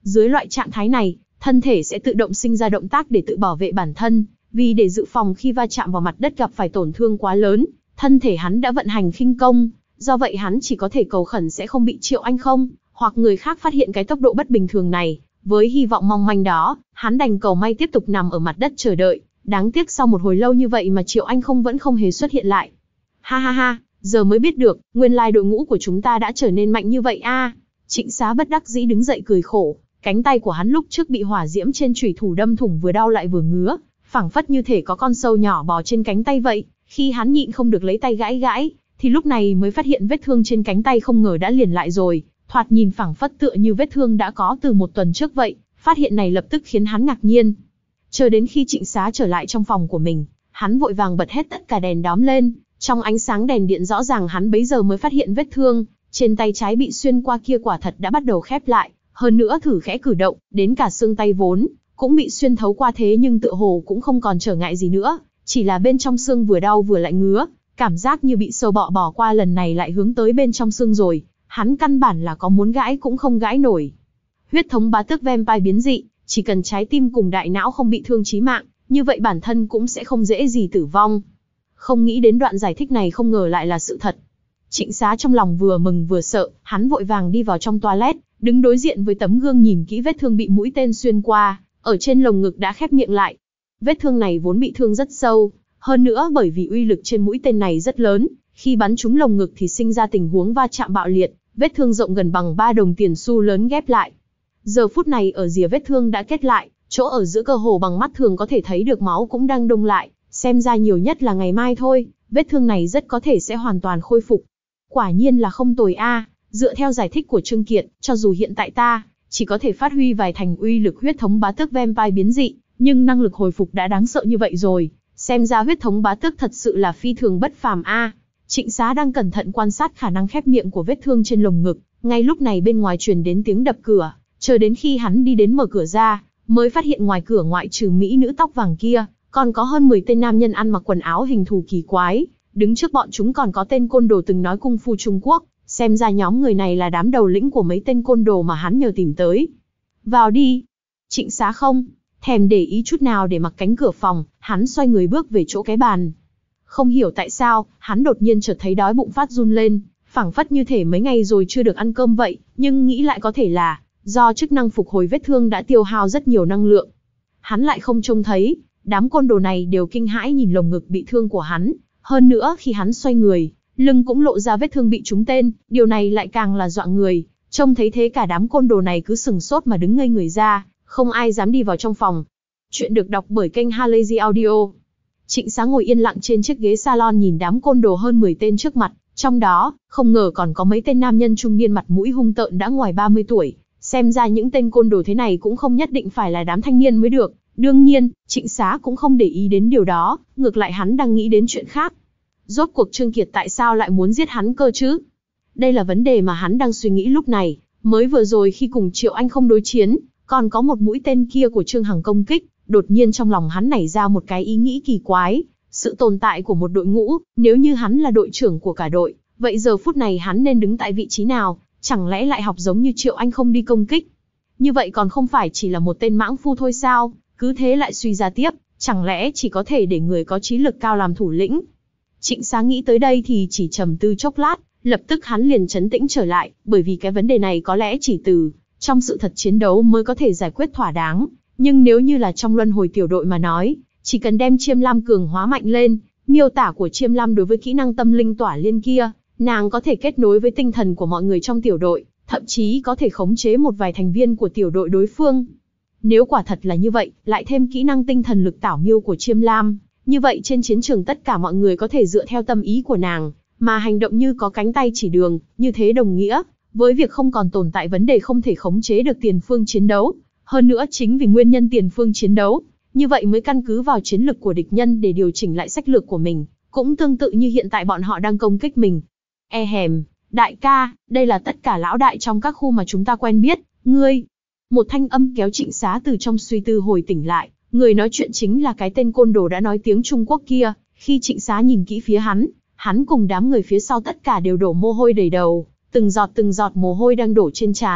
Dưới loại trạng thái này, thân thể sẽ tự động sinh ra động tác để tự bảo vệ bản thân, vì để dự phòng khi va chạm vào mặt đất gặp phải tổn thương quá lớn, thân thể hắn đã vận hành khinh công, do vậy hắn chỉ có thể cầu khẩn sẽ không bị Triệu Anh không, hoặc người khác phát hiện cái tốc độ bất bình thường này. Với hy vọng mong manh đó, hắn đành cầu may tiếp tục nằm ở mặt đất chờ đợi. Đáng tiếc sau một hồi lâu như vậy mà Triệu Anh không vẫn không hề xuất hiện lại. Ha ha ha, giờ mới biết được, nguyên lai đội ngũ của chúng ta đã trở nên mạnh như vậy a. À. Trịnh Xá bất đắc dĩ đứng dậy cười khổ, cánh tay của hắn lúc trước bị hỏa diễm trên chủy thủ đâm thủng vừa đau lại vừa ngứa, phảng phất như thể có con sâu nhỏ bò trên cánh tay vậy. Khi hắn nhịn không được lấy tay gãi gãi, thì lúc này mới phát hiện vết thương trên cánh tay không ngờ đã liền lại rồi, thoạt nhìn phảng phất tựa như vết thương đã có từ một tuần trước vậy. Phát hiện này lập tức khiến hắn ngạc nhiên. Chờ đến khi Trịnh Xá trở lại trong phòng của mình, hắn vội vàng bật hết tất cả đèn đóm lên, trong ánh sáng đèn điện rõ ràng hắn bấy giờ mới phát hiện vết thương trên tay trái bị xuyên qua kia quả thật đã bắt đầu khép lại, hơn nữa thử khẽ cử động, đến cả xương tay vốn cũng bị xuyên thấu qua thế nhưng tựa hồ cũng không còn trở ngại gì nữa, chỉ là bên trong xương vừa đau vừa lại ngứa, cảm giác như bị sâu bọ bò qua lần này lại hướng tới bên trong xương rồi, hắn căn bản là có muốn gãi cũng không gãi nổi. Huyết thống bá tước vampire biến dị, chỉ cần trái tim cùng đại não không bị thương chí mạng, như vậy bản thân cũng sẽ không dễ gì tử vong. Không nghĩ đến đoạn giải thích này không ngờ lại là sự thật. Trịnh Xá trong lòng vừa mừng vừa sợ, hắn vội vàng đi vào trong toilet, đứng đối diện với tấm gương nhìn kỹ vết thương bị mũi tên xuyên qua, ở trên lồng ngực đã khép miệng lại. Vết thương này vốn bị thương rất sâu, hơn nữa bởi vì uy lực trên mũi tên này rất lớn, khi bắn trúng lồng ngực thì sinh ra tình huống va chạm bạo liệt, vết thương rộng gần bằng ba đồng tiền xu lớn ghép lại. Giờ phút này ở rìa vết thương đã kết lại, chỗ ở giữa cơ hồ bằng mắt thường có thể thấy được máu cũng đang đông lại, xem ra nhiều nhất là ngày mai thôi, vết thương này rất có thể sẽ hoàn toàn khôi phục. Quả nhiên là không tồi a, à. Dựa theo giải thích của Trương Kiệt, cho dù hiện tại ta chỉ có thể phát huy vài thành uy lực huyết thống bá tước vampire biến dị, nhưng năng lực hồi phục đã đáng sợ như vậy rồi, xem ra huyết thống bá tước thật sự là phi thường bất phàm a. À. Trịnh Xá đang cẩn thận quan sát khả năng khép miệng của vết thương trên lồng ngực, ngay lúc này bên ngoài truyền đến tiếng đập cửa. Chờ đến khi hắn đi đến mở cửa ra, mới phát hiện ngoài cửa ngoại trừ mỹ nữ tóc vàng kia, còn có hơn mười tên nam nhân ăn mặc quần áo hình thù kỳ quái, đứng trước bọn chúng còn có tên côn đồ từng nói cung phu Trung Quốc, xem ra nhóm người này là đám đầu lĩnh của mấy tên côn đồ mà hắn nhờ tìm tới. Vào đi. Trịnh Xá không thèm để ý chút nào để mặc cánh cửa phòng, hắn xoay người bước về chỗ cái bàn. Không hiểu tại sao, hắn đột nhiên chợt thấy đói bụng phát run lên, phảng phất như thể mấy ngày rồi chưa được ăn cơm vậy, nhưng nghĩ lại có thể là do chức năng phục hồi vết thương đã tiêu hao rất nhiều năng lượng. Hắn lại không trông thấy, đám côn đồ này đều kinh hãi nhìn lồng ngực bị thương của hắn, hơn nữa khi hắn xoay người, lưng cũng lộ ra vết thương bị trúng tên, điều này lại càng là dọa người, trông thấy thế cả đám côn đồ này cứ sừng sốt mà đứng ngây người ra, không ai dám đi vào trong phòng. Chuyện được đọc bởi kênh Halazy Audio. Trịnh Xá ngồi yên lặng trên chiếc ghế salon nhìn đám côn đồ hơn mười tên trước mặt, trong đó, không ngờ còn có mấy tên nam nhân trung niên mặt mũi hung tợn đã ngoài ba mươi tuổi. Xem ra những tên côn đồ thế này cũng không nhất định phải là đám thanh niên mới được. Đương nhiên, Trịnh Xá cũng không để ý đến điều đó, ngược lại hắn đang nghĩ đến chuyện khác. Rốt cuộc Trương Kiệt tại sao lại muốn giết hắn cơ chứ? Đây là vấn đề mà hắn đang suy nghĩ lúc này. Mới vừa rồi khi cùng Triệu Anh không đối chiến, còn có một mũi tên kia của Trương Hằng công kích, đột nhiên trong lòng hắn nảy ra một cái ý nghĩ kỳ quái. Sự tồn tại của một đội ngũ, nếu như hắn là đội trưởng của cả đội, vậy giờ phút này hắn nên đứng tại vị trí nào? Chẳng lẽ lại học giống như Triệu Anh không đi công kích? Như vậy còn không phải chỉ là một tên mãng phu thôi sao? Cứ thế lại suy ra tiếp, chẳng lẽ chỉ có thể để người có trí lực cao làm thủ lĩnh? Trịnh Xá nghĩ tới đây thì chỉ trầm tư chốc lát, lập tức hắn liền trấn tĩnh trở lại, bởi vì cái vấn đề này có lẽ chỉ từ trong sự thật chiến đấu mới có thể giải quyết thỏa đáng. Nhưng nếu như là trong luân hồi tiểu đội mà nói, chỉ cần đem Chiêm Lam cường hóa mạnh lên, miêu tả của Chiêm Lam đối với kỹ năng tâm linh tỏa liên kia, nàng có thể kết nối với tinh thần của mọi người trong tiểu đội, thậm chí có thể khống chế một vài thành viên của tiểu đội đối phương. Nếu quả thật là như vậy, lại thêm kỹ năng tinh thần lực tảo miêu của Chiêm Lam, như vậy trên chiến trường tất cả mọi người có thể dựa theo tâm ý của nàng, mà hành động như có cánh tay chỉ đường, như thế đồng nghĩa với việc không còn tồn tại vấn đề không thể khống chế được tiền phương chiến đấu. Hơn nữa chính vì nguyên nhân tiền phương chiến đấu, như vậy mới căn cứ vào chiến lực của địch nhân để điều chỉnh lại sách lược của mình, cũng tương tự như hiện tại bọn họ đang công kích mình. E hèm, đại ca, đây là tất cả lão đại trong các khu mà chúng ta quen biết, ngươi. Một thanh âm kéo Trịnh Xá từ trong suy tư hồi tỉnh lại, người nói chuyện chính là cái tên côn đồ đã nói tiếng Trung Quốc kia. Khi Trịnh Xá nhìn kỹ phía hắn, hắn cùng đám người phía sau tất cả đều đổ mồ hôi đầy đầu, từng giọt từng giọt mồ hôi đang đổ trên trán,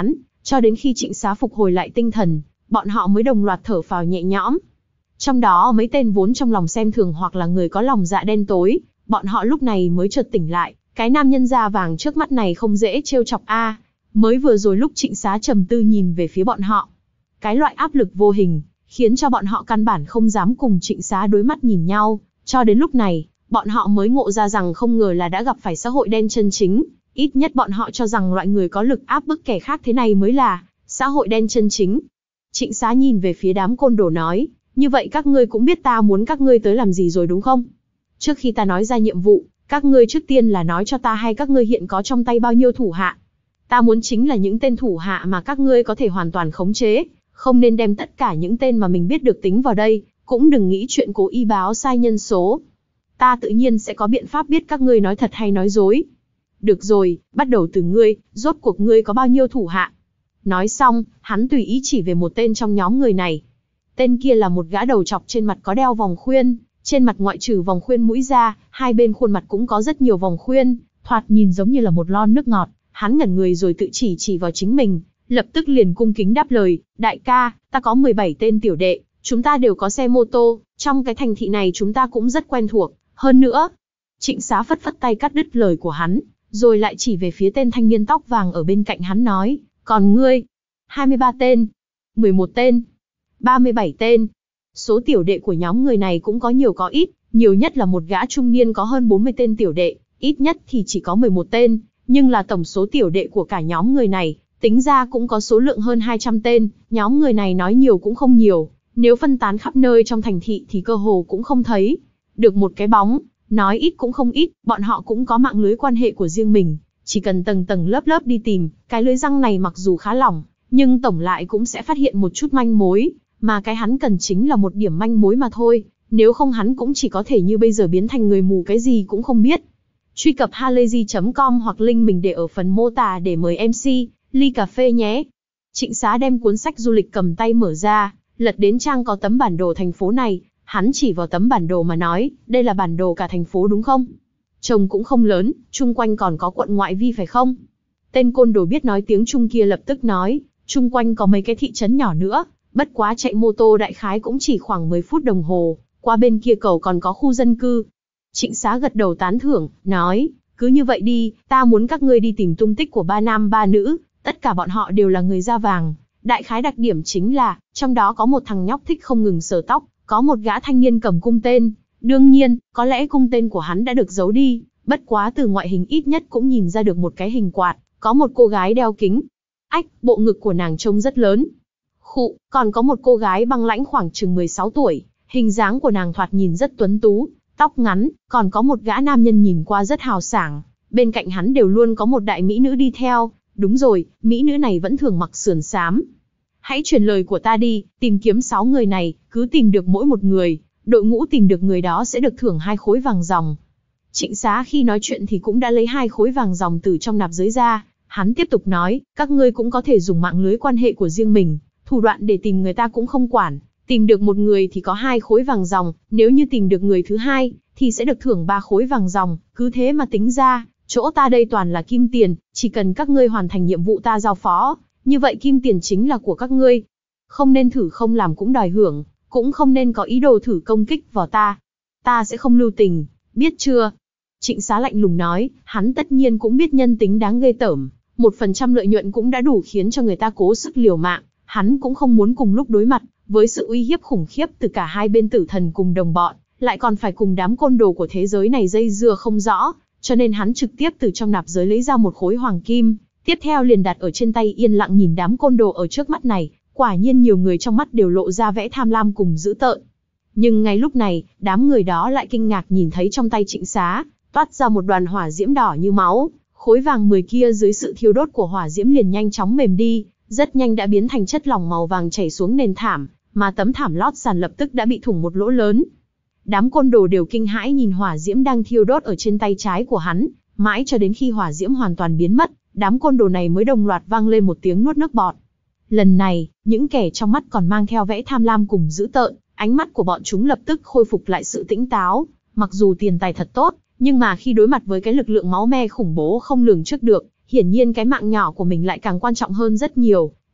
Cho đến khi Trịnh Xá phục hồi lại tinh thần, bọn họ mới đồng loạt thở phào nhẹ nhõm. Trong đó mấy tên vốn trong lòng xem thường hoặc là người có lòng dạ đen tối, bọn họ lúc này mới chợt tỉnh lại, cái nam nhân da vàng trước mắt này không dễ trêu chọc a. À. Mới vừa rồi lúc Trịnh Xá trầm tư nhìn về phía bọn họ, cái loại áp lực vô hình, khiến cho bọn họ căn bản không dám cùng Trịnh Xá đối mắt nhìn nhau, cho đến lúc này, bọn họ mới ngộ ra rằng không ngờ là đã gặp phải xã hội đen chân chính, ít nhất bọn họ cho rằng loại người có lực áp bức kẻ khác thế này mới là xã hội đen chân chính. Trịnh Xá nhìn về phía đám côn đồ nói, như vậy các ngươi cũng biết ta muốn các ngươi tới làm gì rồi đúng không? Trước khi ta nói ra nhiệm vụ, các ngươi trước tiên là nói cho ta hay các ngươi hiện có trong tay bao nhiêu thủ hạ. Ta muốn chính là những tên thủ hạ mà các ngươi có thể hoàn toàn khống chế, không nên đem tất cả những tên mà mình biết được tính vào đây, cũng đừng nghĩ chuyện cố ý báo sai nhân số. Ta tự nhiên sẽ có biện pháp biết các ngươi nói thật hay nói dối. Được rồi, bắt đầu từ ngươi, rốt cuộc ngươi có bao nhiêu thủ hạ? Nói xong, hắn tùy ý chỉ về một tên trong nhóm người này. Tên kia là một gã đầu trọc trên mặt có đeo vòng khuyên, trên mặt ngoại trừ vòng khuyên mũi ra, hai bên khuôn mặt cũng có rất nhiều vòng khuyên, thoạt nhìn giống như là một lon nước ngọt. Hắn ngẩn người rồi tự chỉ chỉ vào chính mình, lập tức liền cung kính đáp lời, đại ca, ta có mười bảy tên tiểu đệ, chúng ta đều có xe mô tô, trong cái thành thị này chúng ta cũng rất quen thuộc, hơn nữa. Trịnh Xá phất phất tay cắt đứt lời của hắn, rồi lại chỉ về phía tên thanh niên tóc vàng ở bên cạnh hắn nói, còn ngươi, hai mươi ba tên, mười một tên, ba mươi bảy tên. Số tiểu đệ của nhóm người này cũng có nhiều có ít, nhiều nhất là một gã trung niên có hơn bốn mươi tên tiểu đệ, ít nhất thì chỉ có mười một tên, nhưng là tổng số tiểu đệ của cả nhóm người này, tính ra cũng có số lượng hơn hai trăm tên, nhóm người này nói nhiều cũng không nhiều, nếu phân tán khắp nơi trong thành thị thì cơ hồ cũng không thấy được một cái bóng, nói ít cũng không ít, bọn họ cũng có mạng lưới quan hệ của riêng mình, chỉ cần tầng tầng lớp lớp đi tìm, cái lưới răng này mặc dù khá lỏng, nhưng tổng lại cũng sẽ phát hiện một chút manh mối, mà cái hắn cần chính là một điểm manh mối mà thôi, nếu không hắn cũng chỉ có thể như bây giờ biến thành người mù cái gì cũng không biết. Truy cập halayzi chấm com hoặc link mình để ở phần mô tả để mời em xê, ly cà phê nhé. Trịnh Xá đem cuốn sách du lịch cầm tay mở ra, lật đến trang có tấm bản đồ thành phố này, hắn chỉ vào tấm bản đồ mà nói, đây là bản đồ cả thành phố đúng không? Trông cũng không lớn, chung quanh còn có quận ngoại vi phải không? Tên côn đồ biết nói tiếng Trung kia lập tức nói, chung quanh có mấy cái thị trấn nhỏ nữa, bất quá chạy mô tô đại khái cũng chỉ khoảng mười phút đồng hồ, qua bên kia cầu còn có khu dân cư. Trịnh Xá gật đầu tán thưởng, nói, cứ như vậy đi, ta muốn các ngươi đi tìm tung tích của ba nam ba nữ, tất cả bọn họ đều là người da vàng. Đại khái đặc điểm chính là, trong đó có một thằng nhóc thích không ngừng sờ tóc, có một gã thanh niên cầm cung tên. Đương nhiên, có lẽ cung tên của hắn đã được giấu đi, bất quá từ ngoại hình ít nhất cũng nhìn ra được một cái hình quạt, có một cô gái đeo kính. Ách, bộ ngực của nàng trông rất lớn. Khụ, còn có một cô gái băng lãnh khoảng chừng mười sáu tuổi, hình dáng của nàng thoạt nhìn rất tuấn tú, tóc ngắn, còn có một gã nam nhân nhìn qua rất hào sảng, bên cạnh hắn đều luôn có một đại mỹ nữ đi theo, đúng rồi, mỹ nữ này vẫn thường mặc sườn xám. Hãy truyền lời của ta đi, tìm kiếm sáu người này, cứ tìm được mỗi một người, đội ngũ tìm được người đó sẽ được thưởng hai khối vàng ròng. Trịnh Xá khi nói chuyện thì cũng đã lấy hai khối vàng ròng từ trong nạp giới ra, hắn tiếp tục nói, các ngươi cũng có thể dùng mạng lưới quan hệ của riêng mình, thủ đoạn để tìm người ta cũng không quản. Tìm được một người thì có hai khối vàng ròng, nếu như tìm được người thứ hai, thì sẽ được thưởng ba khối vàng ròng, cứ thế mà tính ra, chỗ ta đây toàn là kim tiền, chỉ cần các ngươi hoàn thành nhiệm vụ ta giao phó, như vậy kim tiền chính là của các ngươi. Không nên thử không làm cũng đòi hưởng, cũng không nên có ý đồ thử công kích vào ta. Ta sẽ không lưu tình, biết chưa? Trịnh Xá lạnh lùng nói, hắn tất nhiên cũng biết nhân tính đáng ghê tởm, một phần trăm lợi nhuận cũng đã đủ khiến cho người ta cố sức liều mạng, hắn cũng không muốn cùng lúc đối mặt với sự uy hiếp khủng khiếp từ cả hai bên tử thần cùng đồng bọn, lại còn phải cùng đám côn đồ của thế giới này dây dưa không rõ, cho nên hắn trực tiếp từ trong nạp giới lấy ra một khối hoàng kim, tiếp theo liền đặt ở trên tay yên lặng nhìn đám côn đồ ở trước mắt này, quả nhiên nhiều người trong mắt đều lộ ra vẻ tham lam cùng dữ tợn. Nhưng ngay lúc này, đám người đó lại kinh ngạc nhìn thấy trong tay Trịnh Xá, toát ra một đoàn hỏa diễm đỏ như máu, khối vàng mười kia dưới sự thiêu đốt của hỏa diễm liền nhanh chóng mềm đi, rất nhanh đã biến thành chất lỏng màu vàng chảy xuống nền thảm, mà tấm thảm lót sàn lập tức đã bị thủng một lỗ lớn. Đám côn đồ đều kinh hãi nhìn hỏa diễm đang thiêu đốt ở trên tay trái của hắn, mãi cho đến khi hỏa diễm hoàn toàn biến mất, đám côn đồ này mới đồng loạt vang lên một tiếng nuốt nước bọt. Lần này, những kẻ trong mắt còn mang theo vẻ tham lam cùng dữ tợn, ánh mắt của bọn chúng lập tức khôi phục lại sự tĩnh táo, mặc dù tiền tài thật tốt, nhưng mà khi đối mặt với cái lực lượng máu me khủng bố không lường trước được, hiển nhiên cái mạng nhỏ của mình lại càng quan trọng hơn rất nhiều,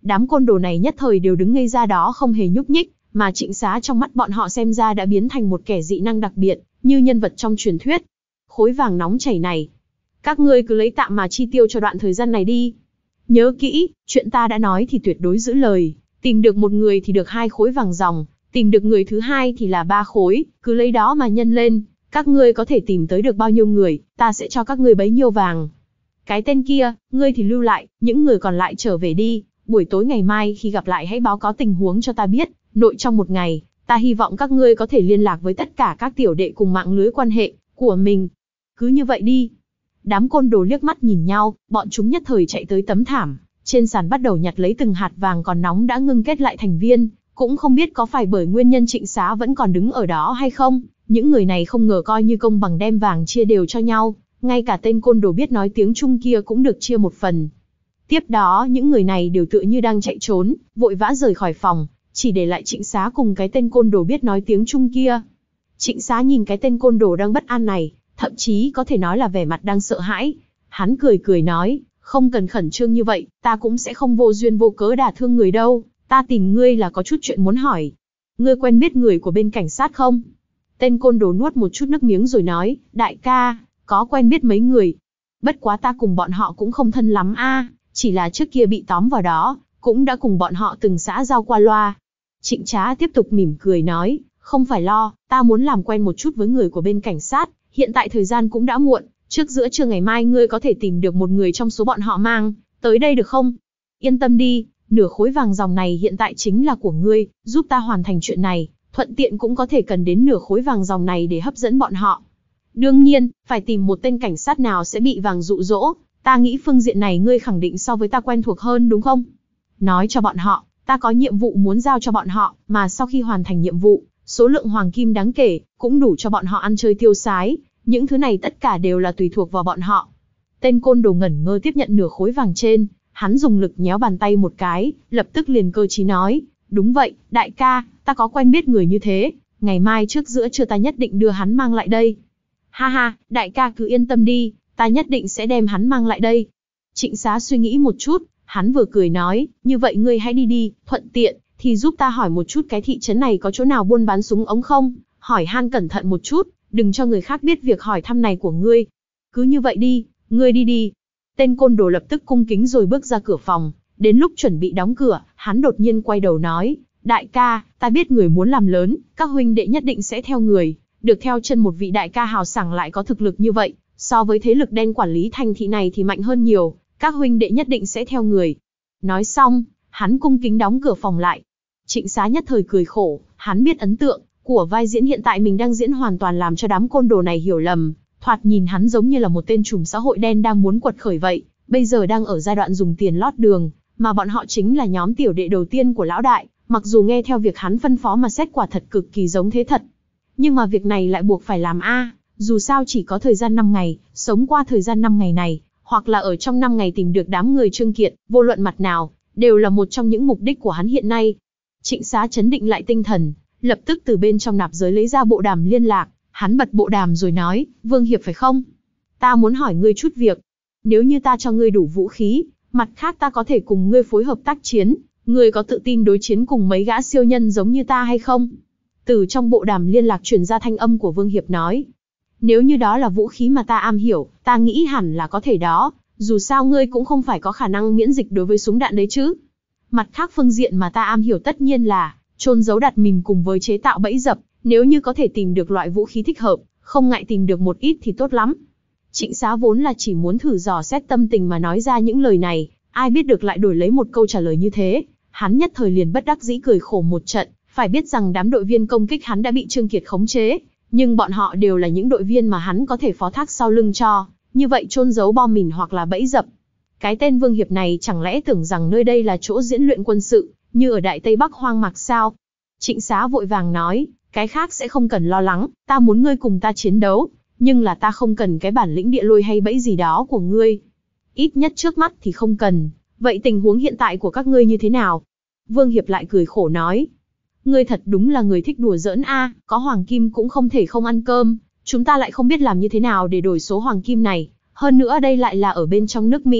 Đám côn đồ này nhất thời đều đứng ngây ra đó không hề nhúc nhích, mà Trịnh Xá trong mắt bọn họ xem ra đã biến thành một kẻ dị năng đặc biệt, như nhân vật trong truyền thuyết. Khối vàng nóng chảy này, các ngươi cứ lấy tạm mà chi tiêu cho đoạn thời gian này đi. Nhớ kỹ, chuyện ta đã nói thì tuyệt đối giữ lời, tìm được một người thì được hai khối vàng ròng, tìm được người thứ hai thì là ba khối, cứ lấy đó mà nhân lên, các ngươi có thể tìm tới được bao nhiêu người, ta sẽ cho các ngươi bấy nhiêu vàng. Cái tên kia, ngươi thì lưu lại, những người còn lại trở về đi, buổi tối ngày mai khi gặp lại hãy báo cáo tình huống cho ta biết, nội trong một ngày, ta hy vọng các ngươi có thể liên lạc với tất cả các tiểu đệ cùng mạng lưới quan hệ của mình. Cứ như vậy đi. Đám côn đồ liếc mắt nhìn nhau, bọn chúng nhất thời chạy tới tấm thảm, trên sàn bắt đầu nhặt lấy từng hạt vàng còn nóng đã ngưng kết lại thành viên, cũng không biết có phải bởi nguyên nhân Trịnh Xá vẫn còn đứng ở đó hay không, những người này không ngờ coi như công bằng đem vàng chia đều cho nhau, ngay cả tên côn đồ biết nói tiếng Trung kia cũng được chia một phần. Tiếp đó những người này đều tựa như đang chạy trốn, vội vã rời khỏi phòng, chỉ để lại Trịnh Xá cùng cái tên côn đồ biết nói tiếng Trung kia. Trịnh Xá nhìn cái tên côn đồ đang bất an này, thậm chí có thể nói là vẻ mặt đang sợ hãi. Hắn cười cười nói, không cần khẩn trương như vậy, ta cũng sẽ không vô duyên vô cớ đả thương người đâu, ta tìm ngươi là có chút chuyện muốn hỏi. Ngươi quen biết người của bên cảnh sát không? Tên côn đồ nuốt một chút nước miếng rồi nói, đại ca, có quen biết mấy người. Bất quá ta cùng bọn họ cũng không thân lắm a, chỉ là trước kia bị tóm vào đó, cũng đã cùng bọn họ từng xã giao qua loa. Trịnh Trá tiếp tục mỉm cười nói, không phải lo, ta muốn làm quen một chút với người của bên cảnh sát, hiện tại thời gian cũng đã muộn, trước giữa trưa ngày mai ngươi có thể tìm được một người trong số bọn họ mang tới đây được không? Yên tâm đi, nửa khối vàng ròng này hiện tại chính là của ngươi, giúp ta hoàn thành chuyện này, thuận tiện cũng có thể cần đến nửa khối vàng ròng này để hấp dẫn bọn họ. Đương nhiên, phải tìm một tên cảnh sát nào sẽ bị vàng dụ dỗ, ta nghĩ phương diện này ngươi khẳng định so với ta quen thuộc hơn đúng không? Nói cho bọn họ, ta có nhiệm vụ muốn giao cho bọn họ, mà sau khi hoàn thành nhiệm vụ, số lượng hoàng kim đáng kể, cũng đủ cho bọn họ ăn chơi tiêu xái, những thứ này tất cả đều là tùy thuộc vào bọn họ. Tên côn đồ ngẩn ngơ tiếp nhận nửa khối vàng trên, hắn dùng lực nhéo bàn tay một cái, lập tức liền cơ trí nói, đúng vậy, đại ca, ta có quen biết người như thế, ngày mai trước giữa trưa ta nhất định đưa hắn mang lại đây. Ha ha, đại ca cứ yên tâm đi, ta nhất định sẽ đem hắn mang lại đây. Trịnh Xá suy nghĩ một chút, hắn vừa cười nói, như vậy ngươi hãy đi đi, thuận tiện, thì giúp ta hỏi một chút cái thị trấn này có chỗ nào buôn bán súng ống không, hỏi han cẩn thận một chút, đừng cho người khác biết việc hỏi thăm này của ngươi. Cứ như vậy đi, ngươi đi đi. Tên côn đồ lập tức cung kính rồi bước ra cửa phòng, đến lúc chuẩn bị đóng cửa, hắn đột nhiên quay đầu nói, đại ca, ta biết người muốn làm lớn, các huynh đệ nhất định sẽ theo người, được theo chân một vị đại ca hào sảng lại có thực lực như vậy, so với thế lực đen quản lý thành thị này thì mạnh hơn nhiều, các huynh đệ nhất định sẽ theo người. Nói xong, hắn cung kính đóng cửa phòng lại. Trịnh Xá nhất thời cười khổ, hắn biết ấn tượng của vai diễn hiện tại mình đang diễn hoàn toàn làm cho đám côn đồ này hiểu lầm, thoạt nhìn hắn giống như là một tên trùm xã hội đen đang muốn quật khởi vậy, bây giờ đang ở giai đoạn dùng tiền lót đường, mà bọn họ chính là nhóm tiểu đệ đầu tiên của lão đại, mặc dù nghe theo việc hắn phân phó mà xét quả thật cực kỳ giống thế thật. Nhưng mà việc này lại buộc phải làm a, dù sao chỉ có thời gian năm ngày, sống qua thời gian năm ngày này, hoặc là ở trong năm ngày tìm được đám người Trương Kiệt, vô luận mặt nào, đều là một trong những mục đích của hắn hiện nay. Trịnh Xá chấn định lại tinh thần, lập tức từ bên trong nạp giới lấy ra bộ đàm liên lạc, hắn bật bộ đàm rồi nói, Vương Hiệp phải không? Ta muốn hỏi ngươi chút việc. Nếu như ta cho ngươi đủ vũ khí, mặt khác ta có thể cùng ngươi phối hợp tác chiến, ngươi có tự tin đối chiến cùng mấy gã siêu nhân giống như ta hay không? Từ trong bộ đàm liên lạc truyền ra thanh âm của Vương Hiệp nói, nếu như đó là vũ khí mà ta am hiểu, ta nghĩ hẳn là có thể đó, dù sao ngươi cũng không phải có khả năng miễn dịch đối với súng đạn đấy chứ. Mặt khác phương diện mà ta am hiểu tất nhiên là chôn giấu đặt mình cùng với chế tạo bẫy dập, nếu như có thể tìm được loại vũ khí thích hợp, không ngại tìm được một ít thì tốt lắm. Trịnh Xá vốn là chỉ muốn thử dò xét tâm tình mà nói ra những lời này, ai biết được lại đổi lấy một câu trả lời như thế, hắn nhất thời liền bất đắc dĩ cười khổ một trận, phải biết rằng đám đội viên công kích hắn đã bị Trương Kiệt khống chế, nhưng bọn họ đều là những đội viên mà hắn có thể phó thác sau lưng cho, như vậy chôn giấu bom mìn hoặc là bẫy dập. Cái tên Vương Hiệp này chẳng lẽ tưởng rằng nơi đây là chỗ diễn luyện quân sự, như ở Đại Tây Bắc hoang mạc sao? Trịnh Xá vội vàng nói, cái khác sẽ không cần lo lắng, ta muốn ngươi cùng ta chiến đấu, nhưng là ta không cần cái bản lĩnh địa lôi hay bẫy gì đó của ngươi. Ít nhất trước mắt thì không cần, vậy tình huống hiện tại của các ngươi như thế nào? Vương Hiệp lại cười khổ nói, ngươi thật đúng là người thích đùa giỡn a, có hoàng kim cũng không thể không ăn cơm, chúng ta lại không biết làm như thế nào để đổi số hoàng kim này, hơn nữa đây lại là ở bên trong nước Mỹ,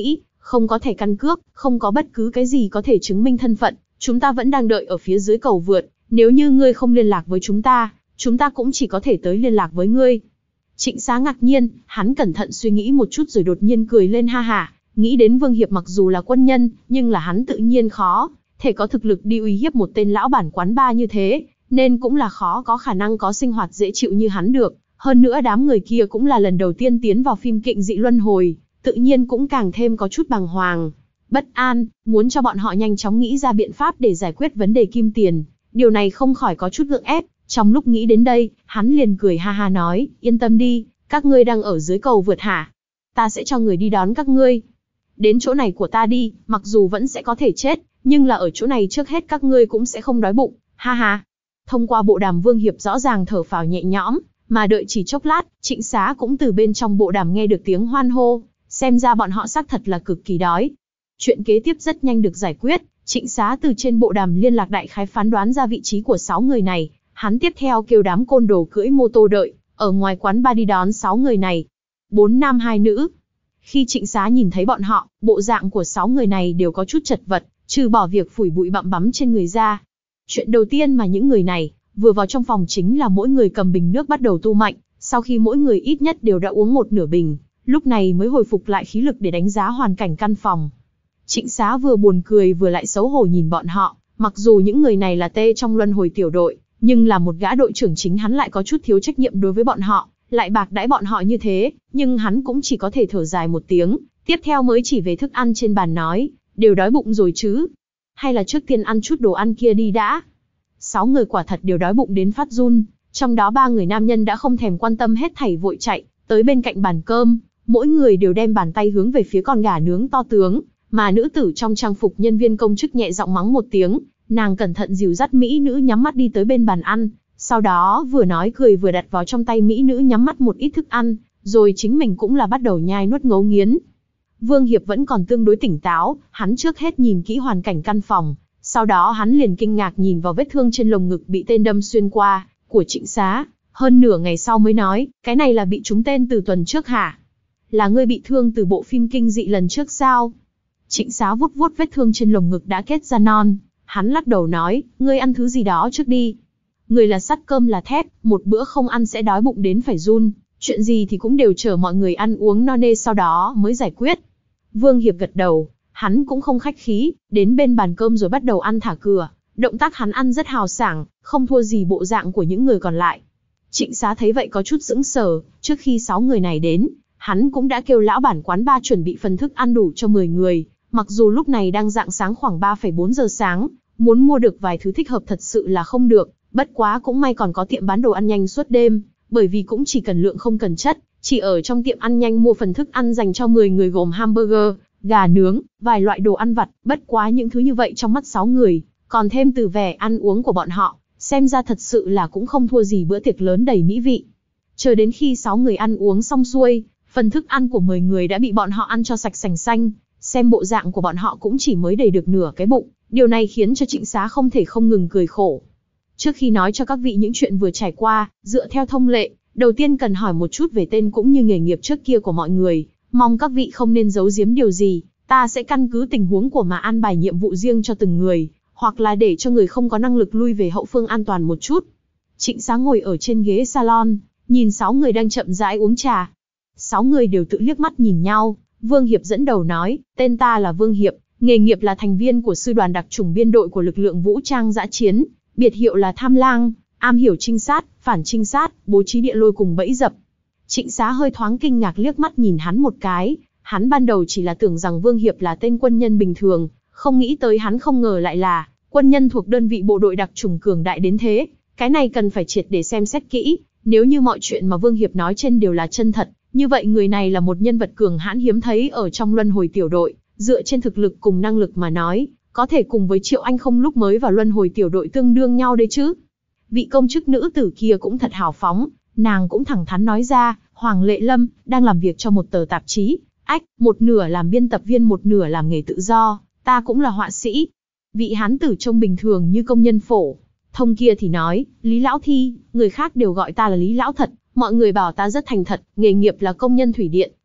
Không có thẻ căn cước, không có bất cứ cái gì có thể chứng minh thân phận, chúng ta vẫn đang đợi ở phía dưới cầu vượt, nếu như ngươi không liên lạc với chúng ta, chúng ta cũng chỉ có thể tới liên lạc với ngươi. Trịnh Xá ngạc nhiên, hắn cẩn thận suy nghĩ một chút rồi đột nhiên cười lên ha hả, nghĩ đến Vương Hiệp mặc dù là quân nhân, nhưng là hắn tự nhiên khó thể có thực lực đi uy hiếp một tên lão bản quán bar như thế, nên cũng là khó có khả năng có sinh hoạt dễ chịu như hắn được. Hơn nữa đám người kia cũng là lần đầu tiên tiến vào phim Kịnh Dị Luân Hồi, tự nhiên cũng càng thêm có chút bàng hoàng, bất an, muốn cho bọn họ nhanh chóng nghĩ ra biện pháp để giải quyết vấn đề kim tiền. Điều này không khỏi có chút gượng ép. Trong lúc nghĩ đến đây, hắn liền cười ha ha nói, yên tâm đi, các ngươi đang ở dưới cầu vượt hả? Ta sẽ cho người đi đón các ngươi. Đến chỗ này của ta đi, mặc dù vẫn sẽ có thể chết, nhưng là ở chỗ này trước hết các ngươi cũng sẽ không đói bụng, ha ha. Thông qua bộ đàm Vương Hiệp rõ ràng thở phào nhẹ nhõm, mà đợi chỉ chốc lát, Trịnh Xá cũng từ bên trong bộ đàm nghe được tiếng hoan hô, xem ra bọn họ xác thật là cực kỳ đói. Chuyện kế tiếp rất nhanh được giải quyết, Trịnh Xá từ trên bộ đàm liên lạc đại khái phán đoán ra vị trí của sáu người này, hắn tiếp theo kêu đám côn đồ cưỡi mô tô đợi ở ngoài quán bar đi đón sáu người này. Bốn nam hai nữ. Khi Trịnh Xá nhìn thấy bọn họ, bộ dạng của sáu người này đều có chút chật vật, trừ bỏ việc phủi bụi bặm bắm trên người ra. Chuyện đầu tiên mà những người này vừa vào trong phòng chính là mỗi người cầm bình nước bắt đầu tu mạnh, sau khi mỗi người ít nhất đều đã uống một nửa bình, lúc này mới hồi phục lại khí lực để đánh giá hoàn cảnh căn phòng. Trịnh Xá vừa buồn cười vừa lại xấu hổ nhìn bọn họ, mặc dù những người này là tê trong luân hồi tiểu đội, nhưng là một gã đội trưởng chính hắn lại có chút thiếu trách nhiệm đối với bọn họ, lại bạc đãi bọn họ như thế, nhưng hắn cũng chỉ có thể thở dài một tiếng, tiếp theo mới chỉ về thức ăn trên bàn nói, đều đói bụng rồi chứ? Hay là trước tiên ăn chút đồ ăn kia đi đã? Sáu người quả thật đều đói bụng đến phát run, trong đó ba người nam nhân đã không thèm quan tâm hết thảy vội chạy tới bên cạnh bàn cơm, mỗi người đều đem bàn tay hướng về phía con gà nướng to tướng, mà nữ tử trong trang phục nhân viên công chức nhẹ giọng mắng một tiếng, nàng cẩn thận dìu dắt mỹ nữ nhắm mắt đi tới bên bàn ăn, sau đó vừa nói cười vừa đặt vào trong tay mỹ nữ nhắm mắt một ít thức ăn, rồi chính mình cũng là bắt đầu nhai nuốt ngấu nghiến. Vương Hiệp vẫn còn tương đối tỉnh táo, hắn trước hết nhìn kỹ hoàn cảnh căn phòng, sau đó hắn liền kinh ngạc nhìn vào vết thương trên lồng ngực bị tên đâm xuyên qua, của Trịnh Xá, hơn nửa ngày sau mới nói, cái này là bị trúng tên từ tuần trước hả? Là ngươi bị thương từ bộ phim kinh dị lần trước sao? Trịnh Xá vuốt vuốt vết thương trên lồng ngực đã kết ra non, hắn lắc đầu nói, ngươi ăn thứ gì đó trước đi. Người là sắt cơm là thép, một bữa không ăn sẽ đói bụng đến phải run, chuyện gì thì cũng đều chờ mọi người ăn uống no nê sau đó mới giải quyết. Vương Hiệp gật đầu, hắn cũng không khách khí, đến bên bàn cơm rồi bắt đầu ăn thả cửa, động tác hắn ăn rất hào sảng, không thua gì bộ dạng của những người còn lại. Trịnh Xá thấy vậy có chút sững sờ, trước khi sáu người này đến, hắn cũng đã kêu lão bản quán bar chuẩn bị phần thức ăn đủ cho mười người, mặc dù lúc này đang rạng sáng khoảng ba phẩy bốn giờ sáng, muốn mua được vài thứ thích hợp thật sự là không được, bất quá cũng may còn có tiệm bán đồ ăn nhanh suốt đêm, bởi vì cũng chỉ cần lượng không cần chất, chỉ ở trong tiệm ăn nhanh mua phần thức ăn dành cho mười người gồm hamburger, gà nướng, vài loại đồ ăn vặt, bất quá những thứ như vậy trong mắt sáu người, còn thêm từ vẻ ăn uống của bọn họ, xem ra thật sự là cũng không thua gì bữa tiệc lớn đầy mỹ vị. Chờ đến khi sáu người ăn uống xong xuôi, phần thức ăn của mười người đã bị bọn họ ăn cho sạch sành xanh, xem bộ dạng của bọn họ cũng chỉ mới đầy được nửa cái bụng, điều này khiến cho Trịnh Xá không thể không ngừng cười khổ. Trước khi nói cho các vị những chuyện vừa trải qua, dựa theo thông lệ, đầu tiên cần hỏi một chút về tên cũng như nghề nghiệp trước kia của mọi người, mong các vị không nên giấu giếm điều gì, ta sẽ căn cứ tình huống của mà an bài nhiệm vụ riêng cho từng người, hoặc là để cho người không có năng lực lui về hậu phương an toàn một chút. Trịnh Xá ngồi ở trên ghế salon, nhìn sáu người đang chậm rãi uống trà. Sáu người đều tự liếc mắt nhìn nhau, Vương Hiệp dẫn đầu nói, tên ta là Vương Hiệp, nghề nghiệp là thành viên của sư đoàn đặc chủng biên đội của lực lượng vũ trang dã chiến, biệt hiệu là Tham Lang, am hiểu trinh sát, phản trinh sát, bố trí địa lôi cùng bẫy dập. Trịnh Xá hơi thoáng kinh ngạc liếc mắt nhìn hắn một cái, hắn ban đầu chỉ là tưởng rằng Vương Hiệp là tên quân nhân bình thường, không nghĩ tới hắn không ngờ lại là quân nhân thuộc đơn vị bộ đội đặc chủng cường đại đến thế, cái này cần phải triệt để xem xét kỹ, nếu như mọi chuyện mà Vương Hiệp nói trên đều là chân thật, như vậy người này là một nhân vật cường hãn hiếm thấy ở trong luân hồi tiểu đội, dựa trên thực lực cùng năng lực mà nói, có thể cùng với Triệu Anh Không lúc mới vào luân hồi tiểu đội tương đương nhau đấy chứ. Vị công chức nữ tử kia cũng thật hào phóng, nàng cũng thẳng thắn nói ra, Hoàng Lệ Lâm, đang làm việc cho một tờ tạp chí, ách, một nửa làm biên tập viên một nửa làm nghề tự do, ta cũng là họa sĩ. Vị hán tử trông bình thường như công nhân phổ thông kia thì nói, Lý Lão Thi, người khác đều gọi ta là Lý Lão Thật, mọi người bảo ta rất thành thật, nghề nghiệp là công nhân thủy điện,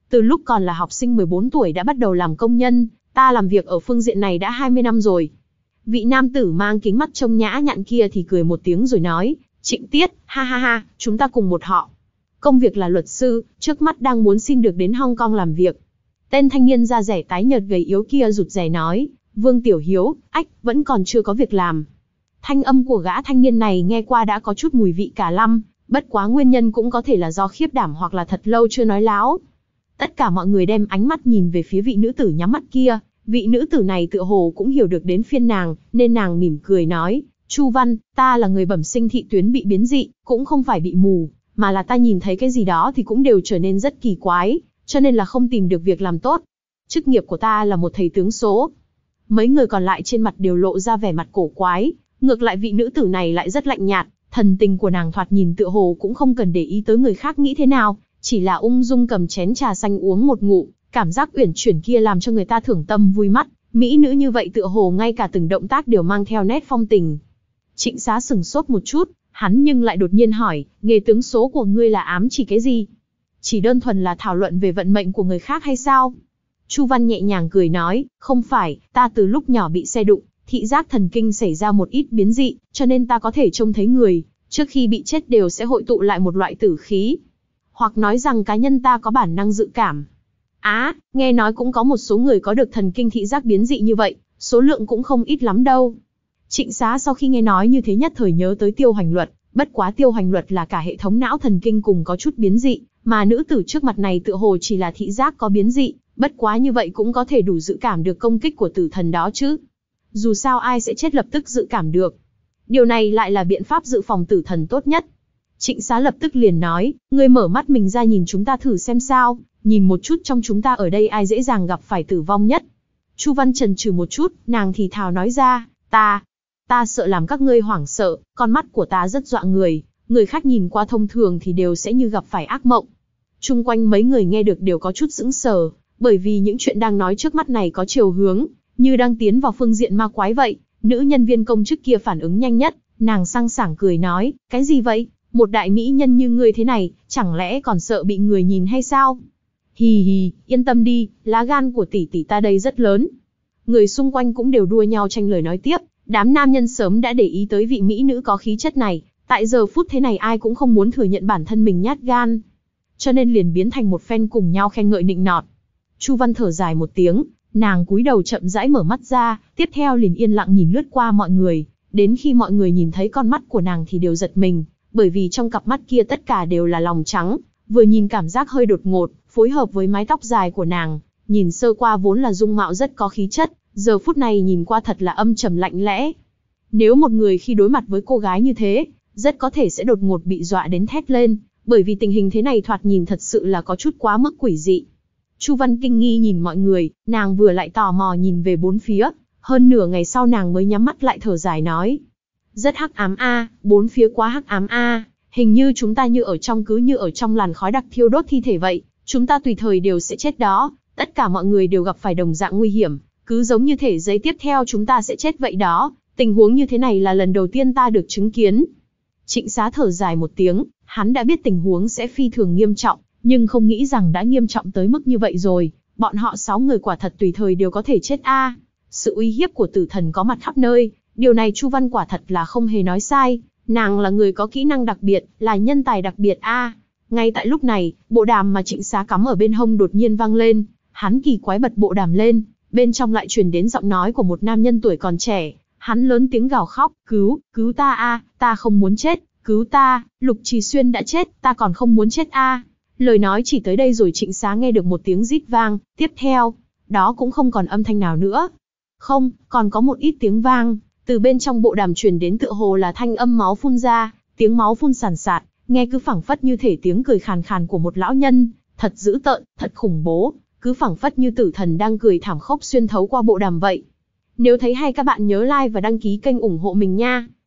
Từ lúc còn là học sinh mười bốn tuổi đã bắt đầu làm công nhân, ta làm việc ở phương diện này đã hai mươi năm rồi. Vị nam tử mang kính mắt trông nhã nhặn kia thì cười một tiếng rồi nói, Trịnh Tiết, ha ha ha, chúng ta cùng một họ. Công việc là luật sư, trước mắt đang muốn xin được đến Hong Kong làm việc. Tên thanh niên da rẻ tái nhợt gầy yếu kia rụt rè nói, Vương Tiểu Hiếu, ách, vẫn còn chưa có việc làm. Thanh âm của gã thanh niên này nghe qua đã có chút mùi vị cả lăm, bất quá nguyên nhân cũng có thể là do khiếp đảm hoặc là thật lâu chưa nói láo. Tất cả mọi người đem ánh mắt nhìn về phía vị nữ tử nhắm mắt kia, vị nữ tử này tựa hồ cũng hiểu được đến phiên nàng, nên nàng mỉm cười nói, Chu Văn, ta là người bẩm sinh thị tuyến bị biến dị, cũng không phải bị mù, mà là ta nhìn thấy cái gì đó thì cũng đều trở nên rất kỳ quái, cho nên là không tìm được việc làm tốt. Chức nghiệp của ta là một thầy tướng số. Mấy người còn lại trên mặt đều lộ ra vẻ mặt cổ quái, ngược lại vị nữ tử này lại rất lạnh nhạt, thần tình của nàng thoạt nhìn tựa hồ cũng không cần để ý tới người khác nghĩ thế nào, chỉ là ung dung cầm chén trà xanh uống một ngụm, cảm giác uyển chuyển kia làm cho người ta thưởng tâm vui mắt, mỹ nữ như vậy tựa hồ ngay cả từng động tác đều mang theo nét phong tình. Trịnh Xá sừng sốt một chút, hắn nhưng lại đột nhiên hỏi, nghề tướng số của ngươi là ám chỉ cái gì? Chỉ đơn thuần là thảo luận về vận mệnh của người khác hay sao? Chu Văn nhẹ nhàng cười nói, không phải, ta từ lúc nhỏ bị xe đụng, thị giác thần kinh xảy ra một ít biến dị, cho nên ta có thể trông thấy người, trước khi bị chết đều sẽ hội tụ lại một loại tử khí. Hoặc nói rằng cá nhân ta có bản năng dự cảm. Á, à, nghe nói cũng có một số người có được thần kinh thị giác biến dị như vậy, số lượng cũng không ít lắm đâu. Trịnh Xá sau khi nghe nói như thế nhất thời nhớ tới tiêu hành luật, bất quá tiêu hành luật là cả hệ thống não thần kinh cùng có chút biến dị, mà nữ tử trước mặt này tựa hồ chỉ là thị giác có biến dị, bất quá như vậy cũng có thể đủ dự cảm được công kích của tử thần đó chứ. Dù sao ai sẽ chết lập tức dự cảm được. Điều này lại là biện pháp dự phòng tử thần tốt nhất. Trịnh Xá lập tức liền nói, ngươi mở mắt mình ra nhìn chúng ta thử xem sao, nhìn một chút trong chúng ta ở đây ai dễ dàng gặp phải tử vong nhất. Chu Văn chần chừ một chút, nàng thì thào nói ra, ta, ta sợ làm các ngươi hoảng sợ, con mắt của ta rất dọa người, người khác nhìn qua thông thường thì đều sẽ như gặp phải ác mộng. Chung quanh mấy người nghe được đều có chút sững sờ, bởi vì những chuyện đang nói trước mắt này có chiều hướng, như đang tiến vào phương diện ma quái vậy. Nữ nhân viên công chức kia phản ứng nhanh nhất, nàng sang sảng cười nói, cái gì vậy? Một đại mỹ nhân như ngươi thế này, chẳng lẽ còn sợ bị người nhìn hay sao? Hì hì, yên tâm đi, lá gan của tỷ tỷ ta đây rất lớn. Người xung quanh cũng đều đua nhau tranh lời nói tiếp, đám nam nhân sớm đã để ý tới vị mỹ nữ có khí chất này, tại giờ phút thế này ai cũng không muốn thừa nhận bản thân mình nhát gan. Cho nên liền biến thành một phen cùng nhau khen ngợi nịnh nọt. Chu Văn thở dài một tiếng, nàng cúi đầu chậm rãi mở mắt ra, tiếp theo liền yên lặng nhìn lướt qua mọi người, đến khi mọi người nhìn thấy con mắt của nàng thì đều giật mình, bởi vì trong cặp mắt kia tất cả đều là lòng trắng, vừa nhìn cảm giác hơi đột ngột, phối hợp với mái tóc dài của nàng, nhìn sơ qua vốn là dung mạo rất có khí chất, giờ phút này nhìn qua thật là âm trầm lạnh lẽ. Nếu một người khi đối mặt với cô gái như thế, rất có thể sẽ đột ngột bị dọa đến thét lên, bởi vì tình hình thế này thoạt nhìn thật sự là có chút quá mức quỷ dị. Chu Văn kinh nghi nhìn mọi người, nàng vừa lại tò mò nhìn về bốn phía, hơn nửa ngày sau nàng mới nhắm mắt lại thở dài nói. Rất hắc ám a, bốn phía quá hắc ám a, hình như chúng ta như ở trong cứ như ở trong làn khói đặc thiêu đốt thi thể vậy, chúng ta tùy thời đều sẽ chết đó, tất cả mọi người đều gặp phải đồng dạng nguy hiểm, cứ giống như thể giấy tiếp theo chúng ta sẽ chết vậy đó, tình huống như thế này là lần đầu tiên ta được chứng kiến. Trịnh Xá thở dài một tiếng, hắn đã biết tình huống sẽ phi thường nghiêm trọng, nhưng không nghĩ rằng đã nghiêm trọng tới mức như vậy rồi, bọn họ sáu người quả thật tùy thời đều có thể chết a. Sự uy hiếp của tử thần có mặt khắp nơi, điều này Chu Văn quả thật là không hề nói sai, nàng là người có kỹ năng đặc biệt, là nhân tài đặc biệt a. Ngay tại lúc này, bộ đàm mà Trịnh Xá cắm ở bên hông đột nhiên vang lên, hắn kỳ quái bật bộ đàm lên, bên trong lại truyền đến giọng nói của một nam nhân tuổi còn trẻ, hắn lớn tiếng gào khóc, cứu, cứu ta a, ta không muốn chết, cứu ta, Lục Trì Xuyên đã chết, ta còn không muốn chết a. Lời nói chỉ tới đây rồi Trịnh Xá nghe được một tiếng rít vang, tiếp theo, đó cũng không còn âm thanh nào nữa. Không, còn có một ít tiếng vang, từ bên trong bộ đàm truyền đến tựa hồ là thanh âm máu phun ra, tiếng máu phun sàn sạt, nghe cứ phảng phất như thể tiếng cười khàn khàn của một lão nhân, thật dữ tợn, thật khủng bố, cứ phảng phất như tử thần đang cười thảm khốc xuyên thấu qua bộ đàm vậy. Nếu thấy hay các bạn nhớ like và đăng ký kênh ủng hộ mình nha.